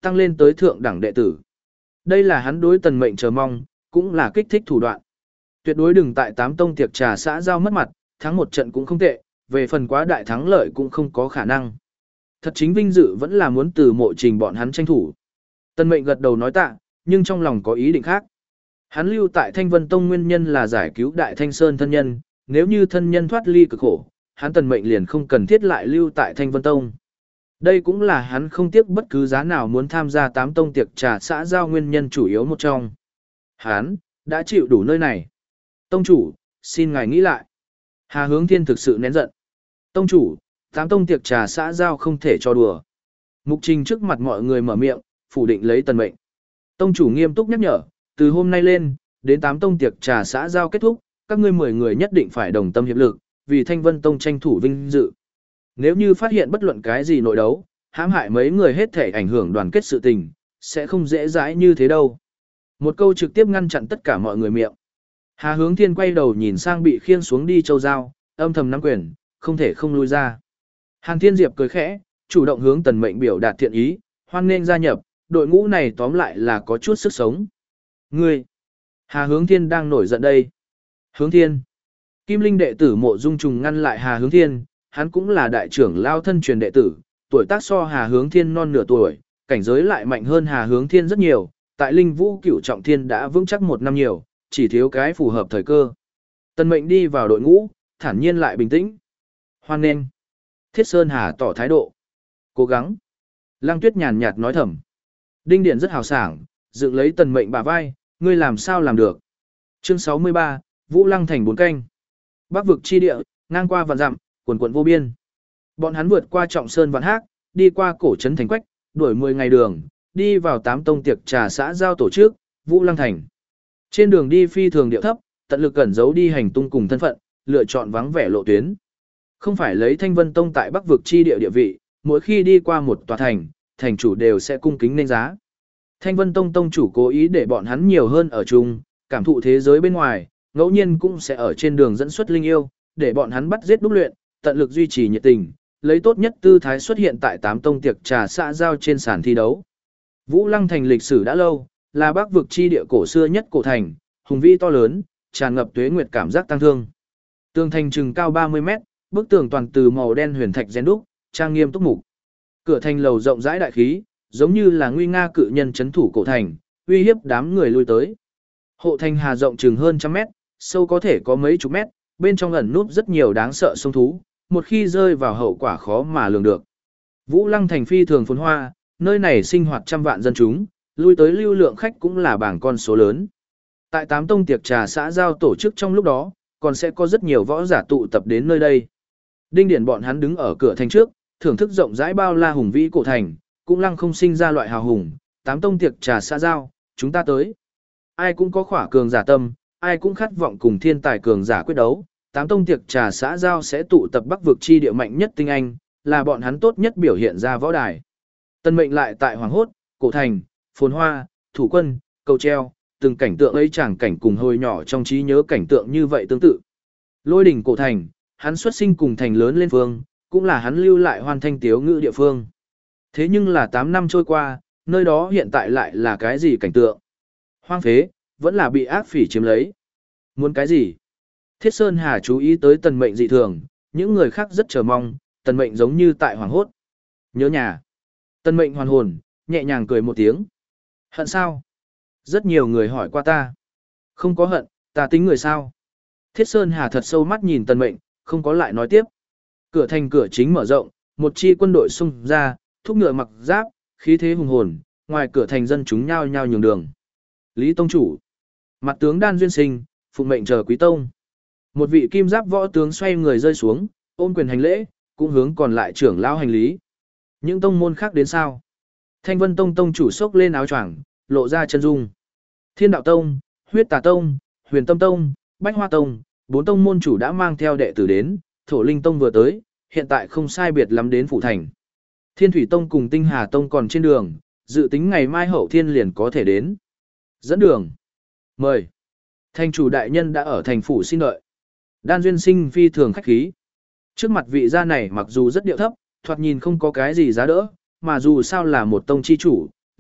tăng lên tới thượng đẳng đệ tử. Đây là hắn đối Tần Mệnh chờ mong, cũng là kích thích thủ đoạn. Tuyệt đối đừng tại tám tông tiệc trà xã giao mất mặt, thắng một trận cũng không tệ, về phần quá đại thắng lợi cũng không có khả năng. Thật chính vinh dự vẫn là muốn từ Mộ Trình bọn hắn tranh thủ. Tần Mệnh gật đầu nói tạ, nhưng trong lòng có ý định khác. Hắn lưu tại Thanh Vân Tông nguyên nhân là giải cứu Đại Thanh Sơn thân nhân, nếu như thân nhân thoát ly cực khổ, hắn Tần Mệnh liền không cần thiết lại lưu tại Thanh Vân Tông. Đây cũng là hắn không tiếc bất cứ giá nào muốn tham gia tám tông tiệc trà xã giao nguyên nhân chủ yếu một trong. Hắn đã chịu đủ nơi này. Tông chủ, xin ngài nghĩ lại. Hà Hướng Thiên thực sự nén giận. Tông chủ, tám tông tiệc trà xã giao không thể cho đùa. Mục Trình trước mặt mọi người mở miệng, phủ định lấy Tần Mệnh. Tông chủ nghiêm túc nhắc nhở, từ hôm nay lên, đến tám tông tiệc trà xã giao kết thúc, các ngươi mười người nhất định phải đồng tâm hiệp lực, vì Thanh Vân Tông tranh thủ vinh dự. Nếu như phát hiện bất luận cái gì nội đấu, hãm hại mấy người hết thể ảnh hưởng đoàn kết sự tình, sẽ không dễ dãi như thế đâu. Một câu trực tiếp ngăn chặn tất cả mọi người miệng. Hà Hướng Thiên quay đầu nhìn sang bị khiêng xuống đi Châu Giao, âm thầm nắm quyền, không thể không lui ra. Hàn Thiên Diệp cười khẽ, chủ động hướng Tần Mệnh biểu đạt thiện ý, hoan nghênh gia nhập, đội ngũ này tóm lại là có chút sức sống. Ngươi! Hà Hướng Thiên đang nổi giận đây. Hướng Thiên! Kim Linh đệ tử Mộ Dung Trùng ngăn lại Hà Hướng Thiên, hắn cũng là đại trưởng lao thân truyền đệ tử, tuổi tác so Hà Hướng Thiên non nửa tuổi, cảnh giới lại mạnh hơn Hà Hướng Thiên rất nhiều, tại Linh Vũ Cửu Trọng Thiên đã vững chắc một năm nhiều, chỉ thiếu cái phù hợp thời cơ. Tần Mệnh đi vào đội ngũ, thản nhiên lại bình tĩnh. Hoan nghênh. Thiết Sơn Hà tỏ thái độ. Cố gắng. Lăng Tuyết nhàn nhạt nói thầm. Đinh Điển rất hào sảng, dựng lấy Tần Mệnh bả vai, ngươi làm sao làm được. Chương sáu mươi ba, Vũ Lăng thành bốn canh. Bắc vực chi địa, ngang qua vạn dặm, quần quần vô biên. Bọn hắn vượt qua Trọng Sơn Vạn Hác, đi qua cổ trấn Thành Quách, đuổi mười ngày đường, đi vào tám tông tiệc trà xã giao tổ chức, Vũ Lăng thành. Trên đường đi phi thường điệu thấp, tận lực cẩn giấu đi hành tung cùng thân phận, lựa chọn vắng vẻ lộ tuyến. Không phải lấy Thanh Vân Tông tại Bắc vực chi địa địa vị, mỗi khi đi qua một tòa thành, thành chủ đều sẽ cung kính nên giá. Thanh Vân Tông tông chủ cố ý để bọn hắn nhiều hơn ở chung, cảm thụ thế giới bên ngoài, ngẫu nhiên cũng sẽ ở trên đường dẫn xuất linh yêu, để bọn hắn bắt giết đúc luyện, tận lực duy trì nhiệt tình, lấy tốt nhất tư thái xuất hiện tại tám tông tiệc trà xã giao trên sàn thi đấu. Vũ Lăng thành lịch sử đã lâu, là Bắc vực chi địa cổ xưa nhất cổ thành, hùng vĩ to lớn, tràn ngập tuế nguyệt cảm giác tăng thương. Tường thành chừng cao ba mươi mét, bức tường toàn từ màu đen huyền thạch rèn đúc, trang nghiêm túc mục. Cửa thành lầu rộng rãi đại khí, giống như là nguy nga cự nhân trấn thủ cổ thành, uy hiếp đám người lui tới. Hộ thành hà rộng chừng hơn trăm mét, sâu có thể có mấy chục mét, bên trong ẩn núp rất nhiều đáng sợ sông thú, một khi rơi vào hậu quả khó mà lường được. Vũ Lăng thành phi thường phồn hoa, nơi này sinh hoạt trăm vạn dân chúng, lui tới lưu lượng khách cũng là bảng con số lớn. Tại tám tông tiệc trà xã giao tổ chức trong lúc đó, còn sẽ có rất nhiều võ giả tụ tập đến nơi đây. Đinh Điển bọn hắn đứng ở cửa thành trước, thưởng thức rộng rãi bao la hùng vĩ cổ thành, cũng lăng không sinh ra loại hào hùng, tám tông tiệc trà xã giao, chúng ta tới. Ai cũng có khỏa cường giả tâm, ai cũng khát vọng cùng thiên tài cường giả quyết đấu, tám tông tiệc trà xã giao sẽ tụ tập Bắc vực chi địa mạnh nhất tinh anh, là bọn hắn tốt nhất biểu hiện ra võ đài. Tần Mệnh lại tại Hoàng Hốt, cổ thành, phồn hoa, thủ quân, cầu treo, từng cảnh tượng ấy chẳng cảnh cùng hồi nhỏ trong trí nhớ cảnh tượng như vậy tương tự. Lôi đỉnh cổ thành, hắn xuất sinh cùng thành lớn lên phương, cũng là hắn lưu lại hoàn thanh tiếu ngữ địa phương. Thế nhưng là tám năm trôi qua, nơi đó hiện tại lại là cái gì cảnh tượng? Hoang phế, vẫn là bị ác phỉ chiếm lấy. Muốn cái gì? Thiết Sơn Hà chú ý tới Tần Mệnh dị thường, những người khác rất chờ mong, Tần Mệnh giống như tại Hoàng Hốt. Nhớ nhà. Tần Mệnh hoàn hồn, nhẹ nhàng cười một tiếng. Hận sao? Rất nhiều người hỏi qua ta. Không có hận, ta tính người sao? Thiết Sơn Hà thật sâu mắt nhìn Tần Mệnh, không có lại nói tiếp. Cửa thành cửa chính mở rộng, một chi quân đội xung ra, thúc ngựa mặc giáp, khí thế hùng hồn, ngoài cửa thành dân chúng nhao nhao nhường đường. Lý Tông Chủ. Mặt tướng Đan Duyên Sinh, phụng mệnh chờ Quý Tông. Một vị kim giáp võ tướng xoay người rơi xuống, ôm quyền hành lễ, cũng hướng còn lại trưởng lão hành lý. Những tông môn khác đến sao? Thanh Vân Tông tông chủ xốc lên áo choàng, lộ ra chân dung. Thiên Đạo Tông, Huyết Tà Tông, Huyền Tâm Tông, Bách Hoa Tông, bốn tông môn chủ đã mang theo đệ tử đến, Thổ Linh Tông vừa tới, hiện tại không sai biệt lắm đến phủ thành. Thiên Thủy Tông cùng Tinh Hà Tông còn trên đường, dự tính ngày mai hậu thiên liền có thể đến. Dẫn đường. Mời. Thành chủ đại nhân đã ở thành phủ xin đợi. Đan Duyên Sinh phi thường khách khí. Trước mặt vị gia này mặc dù rất điệu thấp, thoạt nhìn không có cái gì giá đỡ, mà dù sao là một tông chi chủ,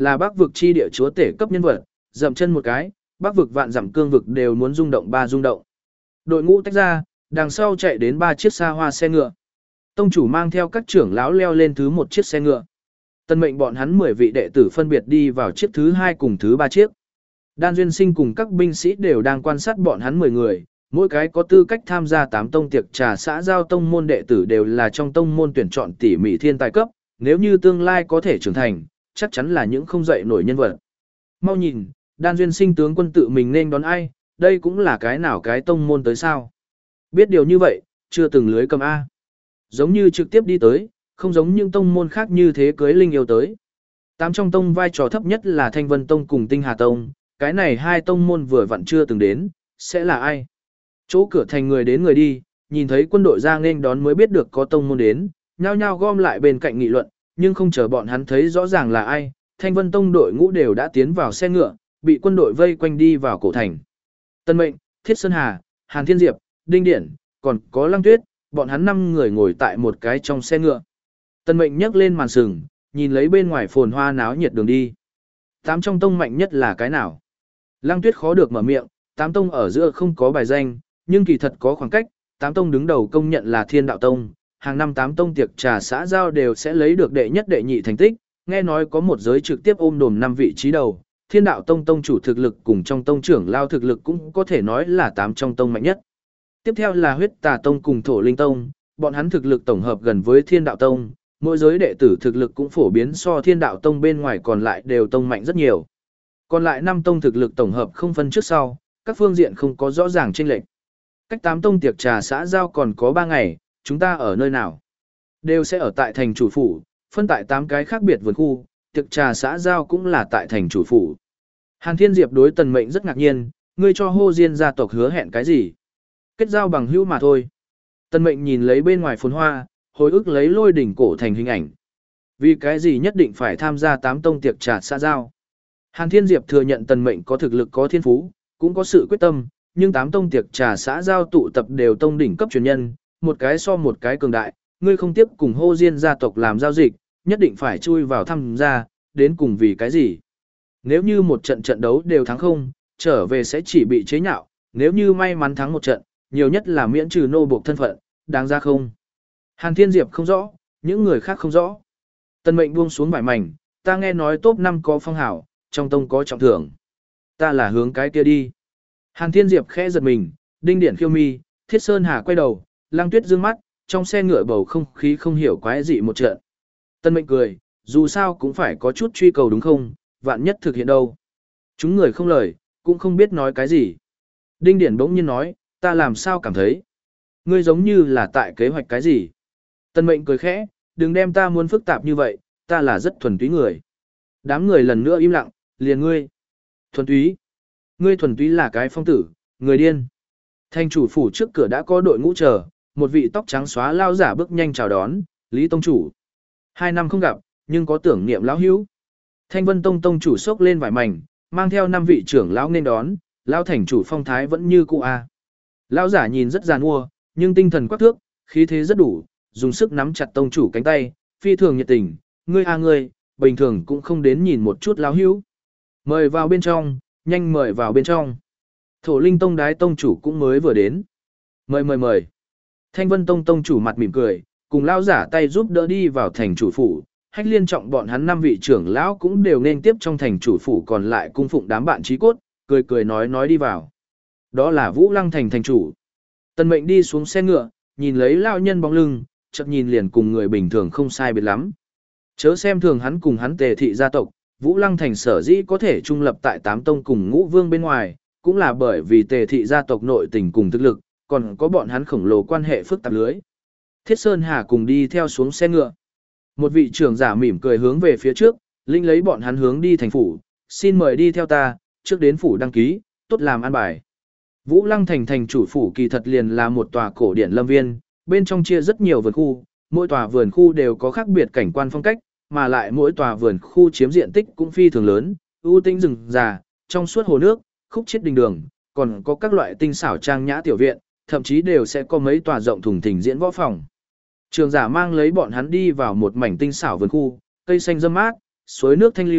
là Bắc vực chi địa chúa tể cấp nhân vật, dậm chân một cái, Bắc vực vạn dặm cương vực đều muốn rung động ba rung động. Đội ngũ tách ra, đằng sau chạy đến ba chiếc xa hoa xe ngựa. Tông chủ mang theo các trưởng lão leo lên thứ một chiếc xe ngựa. Tân mệnh bọn hắn mười vị đệ tử phân biệt đi vào chiếc thứ hai cùng thứ ba chiếc. Đan Duyên Sinh cùng các binh sĩ đều đang quan sát bọn hắn mười người, mỗi cái có tư cách tham gia tám tông tiệc trà xã giao tông môn đệ tử đều là trong tông môn tuyển chọn tỉ mỉ thiên tài cấp, nếu như tương lai có thể trưởng thành, chắc chắn là những không dậy nổi nhân vật. Mau nhìn, Đan Duyên Sinh tướng quân tự mình nên đón ai, đây cũng là cái nào cái tông môn tới sao? Biết điều như vậy, chưa từng lưới cầm A. Giống như trực tiếp đi tới, không giống những tông môn khác như thế cưới linh yêu tới. Tám trong tông vai trò thấp nhất là Thanh Vân Tông cùng Tinh Hà Tông, cái này hai tông môn vừa vặn chưa từng đến, sẽ là ai? Chỗ cửa thành người đến người đi, nhìn thấy quân đội ra nên đón mới biết được có tông môn đến, nhao nhao gom lại bên cạnh nghị luận, nhưng không chờ bọn hắn thấy rõ ràng là ai, Thanh Vân Tông đội ngũ đều đã tiến vào xe ngựa, bị quân đội vây quanh đi vào cổ thành. Tân Mệnh, Thiết Sơn Hà, Hàn Thiên Diệp, Đinh Điển, còn có Lăng Tuyết, bọn hắn năm người ngồi tại một cái trong xe ngựa. Tân Mệnh nhấc lên màn sừng, nhìn lấy bên ngoài phồn hoa náo nhiệt đường đi. Tám trong tông mạnh nhất là cái nào? Lăng Tuyết khó được mở miệng, tám tông ở giữa không có bài danh, nhưng kỳ thật có khoảng cách, tám tông đứng đầu công nhận là Thiên Đạo Tông, hàng năm tám tông tiệc trà xã giao đều sẽ lấy được đệ nhất đệ nhị thành tích, nghe nói có một giới trực tiếp ôm đồm năm vị trí đầu, Thiên Đạo Tông tông chủ thực lực cùng trong tông trưởng lao thực lực cũng có thể nói là tám trong tông mạnh nhất. Tiếp theo là Huyết Tà Tông cùng Thổ Linh Tông, bọn hắn thực lực tổng hợp gần với Thiên Đạo Tông, mỗi giới đệ tử thực lực cũng phổ biến so Thiên Đạo Tông bên ngoài còn lại đều tông mạnh rất nhiều. Còn lại năm tông thực lực tổng hợp không phân trước sau, các phương diện không có rõ ràng chênh lệch. Cách tám tông tiệc trà xã giao còn có ba ngày, chúng ta ở nơi nào? Đều sẽ ở tại thành chủ phủ, phân tại tám cái khác biệt vườn khu, tiệc trà xã giao cũng là tại thành chủ phủ. Hàn Thiên Diệp đối Tần Mệnh rất ngạc nhiên, ngươi cho Hô Diên gia tộc hứa hẹn cái gì? Kết giao bằng hữu mà thôi. Tần Mệnh nhìn lấy bên ngoài phồn hoa, hồi ức lấy Lôi đỉnh cổ thành hình ảnh. Vì cái gì nhất định phải tham gia tám tông tiệc trà xã giao? Hàn Thiên Diệp thừa nhận Tần Mệnh có thực lực có thiên phú, cũng có sự quyết tâm, nhưng tám tông tiệc trà xã giao tụ tập đều tông đỉnh cấp truyền nhân, một cái so một cái cường đại, ngươi không tiếp cùng Hô Diên gia tộc làm giao dịch, nhất định phải chui vào tham gia, đến cùng vì cái gì? Nếu như một trận trận đấu đều thắng không, trở về sẽ chỉ bị chế nhạo, nếu như may mắn thắng một trận, nhiều nhất là miễn trừ nô buộc thân phận, đáng ra không? Hàn Thiên Diệp không rõ, những người khác không rõ. Tần Mệnh buông xuống vải mảnh, ta nghe nói top năm có phong hảo, trong tông có trọng thưởng. Ta là hướng cái kia đi. Hàn Thiên Diệp khẽ giật mình, Đinh Điển khiêu mi, Thiết Sơn Hà quay đầu, Lăng Tuyết dương mắt, trong xe ngựa bầu không khí không hiểu quái dị một trận. Tân Mệnh cười, dù sao cũng phải có chút truy cầu đúng không, vạn nhất thực hiện đâu. Chúng người không lời, cũng không biết nói cái gì. Đinh Điển bỗng nhiên nói, ta làm sao cảm thấy. Ngươi giống như là tại kế hoạch cái gì. Tân Mệnh cười khẽ, đừng đem ta muốn phức tạp như vậy, ta là rất thuần túy người. Đám người lần nữa im lặng, liền ngươi. Thuần túy. Ngươi thuần túy là cái phong tử, người điên. Thành chủ phủ trước cửa đã có đội ngũ chờ, một vị tóc trắng xóa lao giả bước nhanh chào đón, Lý Tông Chủ. Hai năm không gặp, nhưng có tưởng niệm lão hữu. Thanh Vân Tông Tông Chủ xốc lên vải mảnh, mang theo năm vị trưởng lão nên đón, lão thành chủ phong thái vẫn như cũ a. Lão giả nhìn rất giàn mua, nhưng tinh thần quắc thước, khí thế rất đủ, dùng sức nắm chặt Tông Chủ cánh tay, phi thường nhiệt tình, ngươi a ngươi, bình thường cũng không đến nhìn một chút lão hữu. Mời vào bên trong, nhanh mời vào bên trong. Thổ Linh Tông đái Tông Chủ cũng mới vừa đến. Mời mời mời. Thanh Vân Tông Tông Chủ mặt mỉm cười, cùng lão giả tay giúp đỡ đi vào thành chủ phủ. Hách Liên trọng bọn hắn năm vị trưởng lão cũng đều nên tiếp trong thành chủ phủ, còn lại cung phụng đám bạn trí cốt, cười cười nói nói đi vào. Đó là Vũ Lăng thành thành chủ. Tần Mệnh đi xuống xe ngựa, nhìn lấy lão nhân bóng lưng, chợt nhìn liền cùng người bình thường không sai biệt lắm. Chớ xem thường hắn cùng hắn Tề thị gia tộc, Vũ Lăng thành sở dĩ có thể trung lập tại tám tông cùng ngũ vương bên ngoài, cũng là bởi vì Tề thị gia tộc nội tình cùng thực lực, còn có bọn hắn khổng lồ quan hệ phức tạp lưới. Thiết Sơn Hà cùng đi theo xuống xe ngựa. Một vị trưởng giả mỉm cười hướng về phía trước, linh lấy bọn hắn hướng đi thành phủ, xin mời đi theo ta, trước đến phủ đăng ký, tốt làm an bài. Vũ Lăng thành thành chủ phủ kỳ thật liền là một tòa cổ điển lâm viên, bên trong chia rất nhiều vườn khu, mỗi tòa vườn khu đều có khác biệt cảnh quan phong cách, mà lại mỗi tòa vườn khu chiếm diện tích cũng phi thường lớn, ưu tĩnh rừng già, trong suốt hồ nước, khúc chiết đình đường, còn có các loại tinh xảo trang nhã tiểu viện, thậm chí đều sẽ có mấy tòa rộng thùng thình diễn võ phòng. Trường giả mang lấy bọn hắn đi vào một mảnh tinh xảo vườn khu, cây xanh râm mát, suối nước thanh lưu,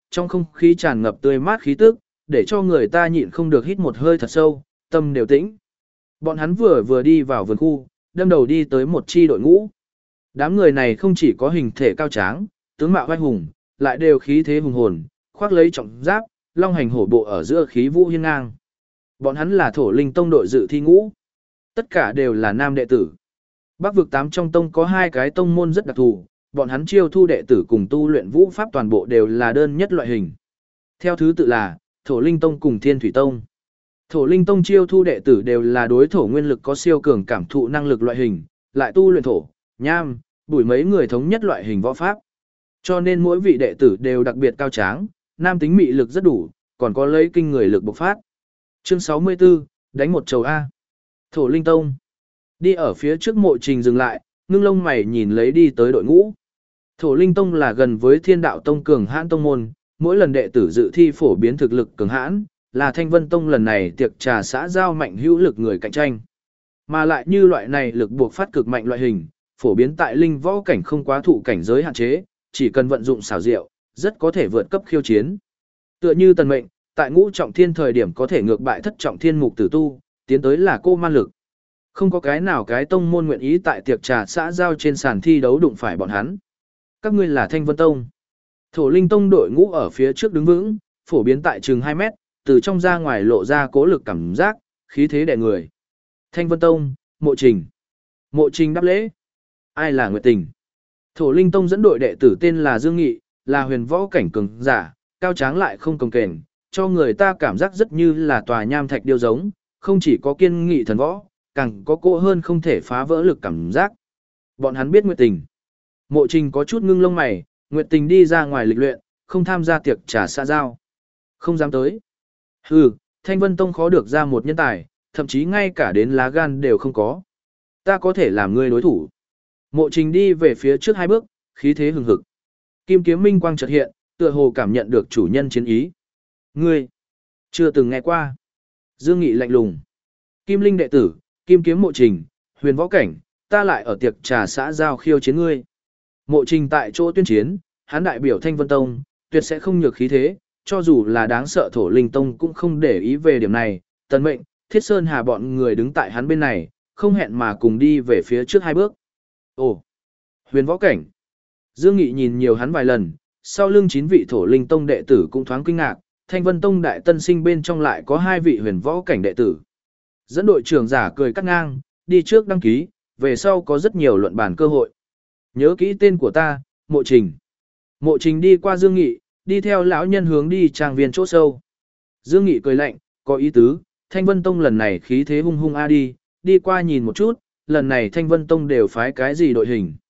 trong không khí tràn ngập tươi mát khí tức, để cho người ta nhịn không được hít một hơi thật sâu, tâm đều tĩnh. Bọn hắn vừa vừa đi vào vườn khu, đâm đầu đi tới một chi đội ngũ. Đám người này không chỉ có hình thể cao tráng, tướng mạo vai hùng, lại đều khí thế hùng hồn, khoác lấy trọng giáp, long hành hổ bộ ở giữa khí vũ hiên ngang. Bọn hắn là Thổ Linh Tông đội dự thi ngũ. Tất cả đều là nam đệ tử. Bắc vực tám trong tông có hai cái tông môn rất đặc thù, bọn hắn chiêu thu đệ tử cùng tu luyện vũ pháp toàn bộ đều là đơn nhất loại hình. Theo thứ tự là Thổ Linh Tông cùng Thiên Thủy Tông. Thổ Linh Tông chiêu thu đệ tử đều là đối thổ nguyên lực có siêu cường cảm thụ năng lực loại hình, lại tu luyện thổ, nham, bùi mấy người thống nhất loại hình võ pháp. Cho nên mỗi vị đệ tử đều đặc biệt cao tráng, nam tính mị lực rất đủ, còn có lấy kinh người lực bộc phát. Chương sáu mươi tư, đánh một chầu A. Thổ Linh Tông. Đi ở phía trước Mộ Trình dừng lại, ngưng lông mày nhìn lấy đi tới đội ngũ. Thổ Linh Tông là gần với Thiên Đạo Tông cường hãn tông môn, mỗi lần đệ tử dự thi phổ biến thực lực cường hãn, là Thanh Vân Tông lần này tiệc trà xã giao mạnh hữu lực người cạnh tranh. Mà lại như loại này lực buộc phát cực mạnh loại hình, phổ biến tại linh võ cảnh không quá thụ cảnh giới hạn chế, chỉ cần vận dụng xảo diệu, rất có thể vượt cấp khiêu chiến. Tựa như Tần Mệnh, tại ngũ trọng thiên thời điểm có thể ngược bại thất trọng thiên mục tử tu, tiến tới là cô man lực. Không có cái nào cái tông môn nguyện ý tại tiệc trà xã giao trên sàn thi đấu đụng phải bọn hắn. Các ngươi là Thanh Vân Tông. Thổ Linh Tông đội ngũ ở phía trước đứng vững, phổ biến tại chừng hai mét, từ trong ra ngoài lộ ra cố lực cảm giác, khí thế đè người. Thanh Vân Tông, Mộ Trình. Mộ Trình đáp lễ. Ai là Nguyệt Tình? Thổ Linh Tông dẫn đội đệ tử tên là Dương Nghị, là huyền võ cảnh cường giả, cao tráng lại không cồng kềnh, cho người ta cảm giác rất như là tòa nham thạch điêu giống, không chỉ có kiên nghị thần võ, càng có cỗ hơn không thể phá vỡ lực cảm giác. Bọn hắn biết Nguyệt Tình. Mộ Trình có chút ngưng lông mày, Nguyệt Tình đi ra ngoài lịch luyện, không tham gia tiệc trà xã giao. Không dám tới. Hừ, Thanh Vân Tông khó được ra một nhân tài, thậm chí ngay cả đến lá gan đều không có. Ta có thể làm ngươi đối thủ. Mộ Trình đi về phía trước hai bước, khí thế hừng hực. Kim kiếm minh quang chợt hiện, tựa hồ cảm nhận được chủ nhân chiến ý. Ngươi, chưa từng nghe qua. Dương Nghị lạnh lùng. Kim linh đệ tử, Kim kiếm Mộ Trình, huyền võ cảnh, ta lại ở tiệc trà xã giao khiêu chiến ngươi. Mộ Trình tại chỗ tuyên chiến, hắn đại biểu Thanh Vân Tông, tuyệt sẽ không nhược khí thế, cho dù là đáng sợ Thổ Linh Tông cũng không để ý về điểm này. Tần Mệnh, Thiết Sơn Hà bọn người đứng tại hắn bên này, không hẹn mà cùng đi về phía trước hai bước. Ồ, huyền võ cảnh. Dương Nghị nhìn nhiều hắn vài lần, sau lưng chín vị Thổ Linh Tông đệ tử cũng thoáng kinh ngạc, Thanh Vân Tông đại tân sinh bên trong lại có hai vị huyền võ cảnh đệ tử. Dẫn đội trưởng giả cười cắt ngang, đi trước đăng ký, về sau có rất nhiều luận bàn cơ hội. Nhớ kỹ tên của ta, Mộ Trình. Mộ Trình đi qua Dương Nghị, đi theo lão nhân hướng đi trang viên chỗ sâu. Dương Nghị cười lạnh, có ý tứ, Thanh Vân Tông lần này khí thế hung hung a đi, đi qua nhìn một chút, lần này Thanh Vân Tông đều phái cái gì đội hình.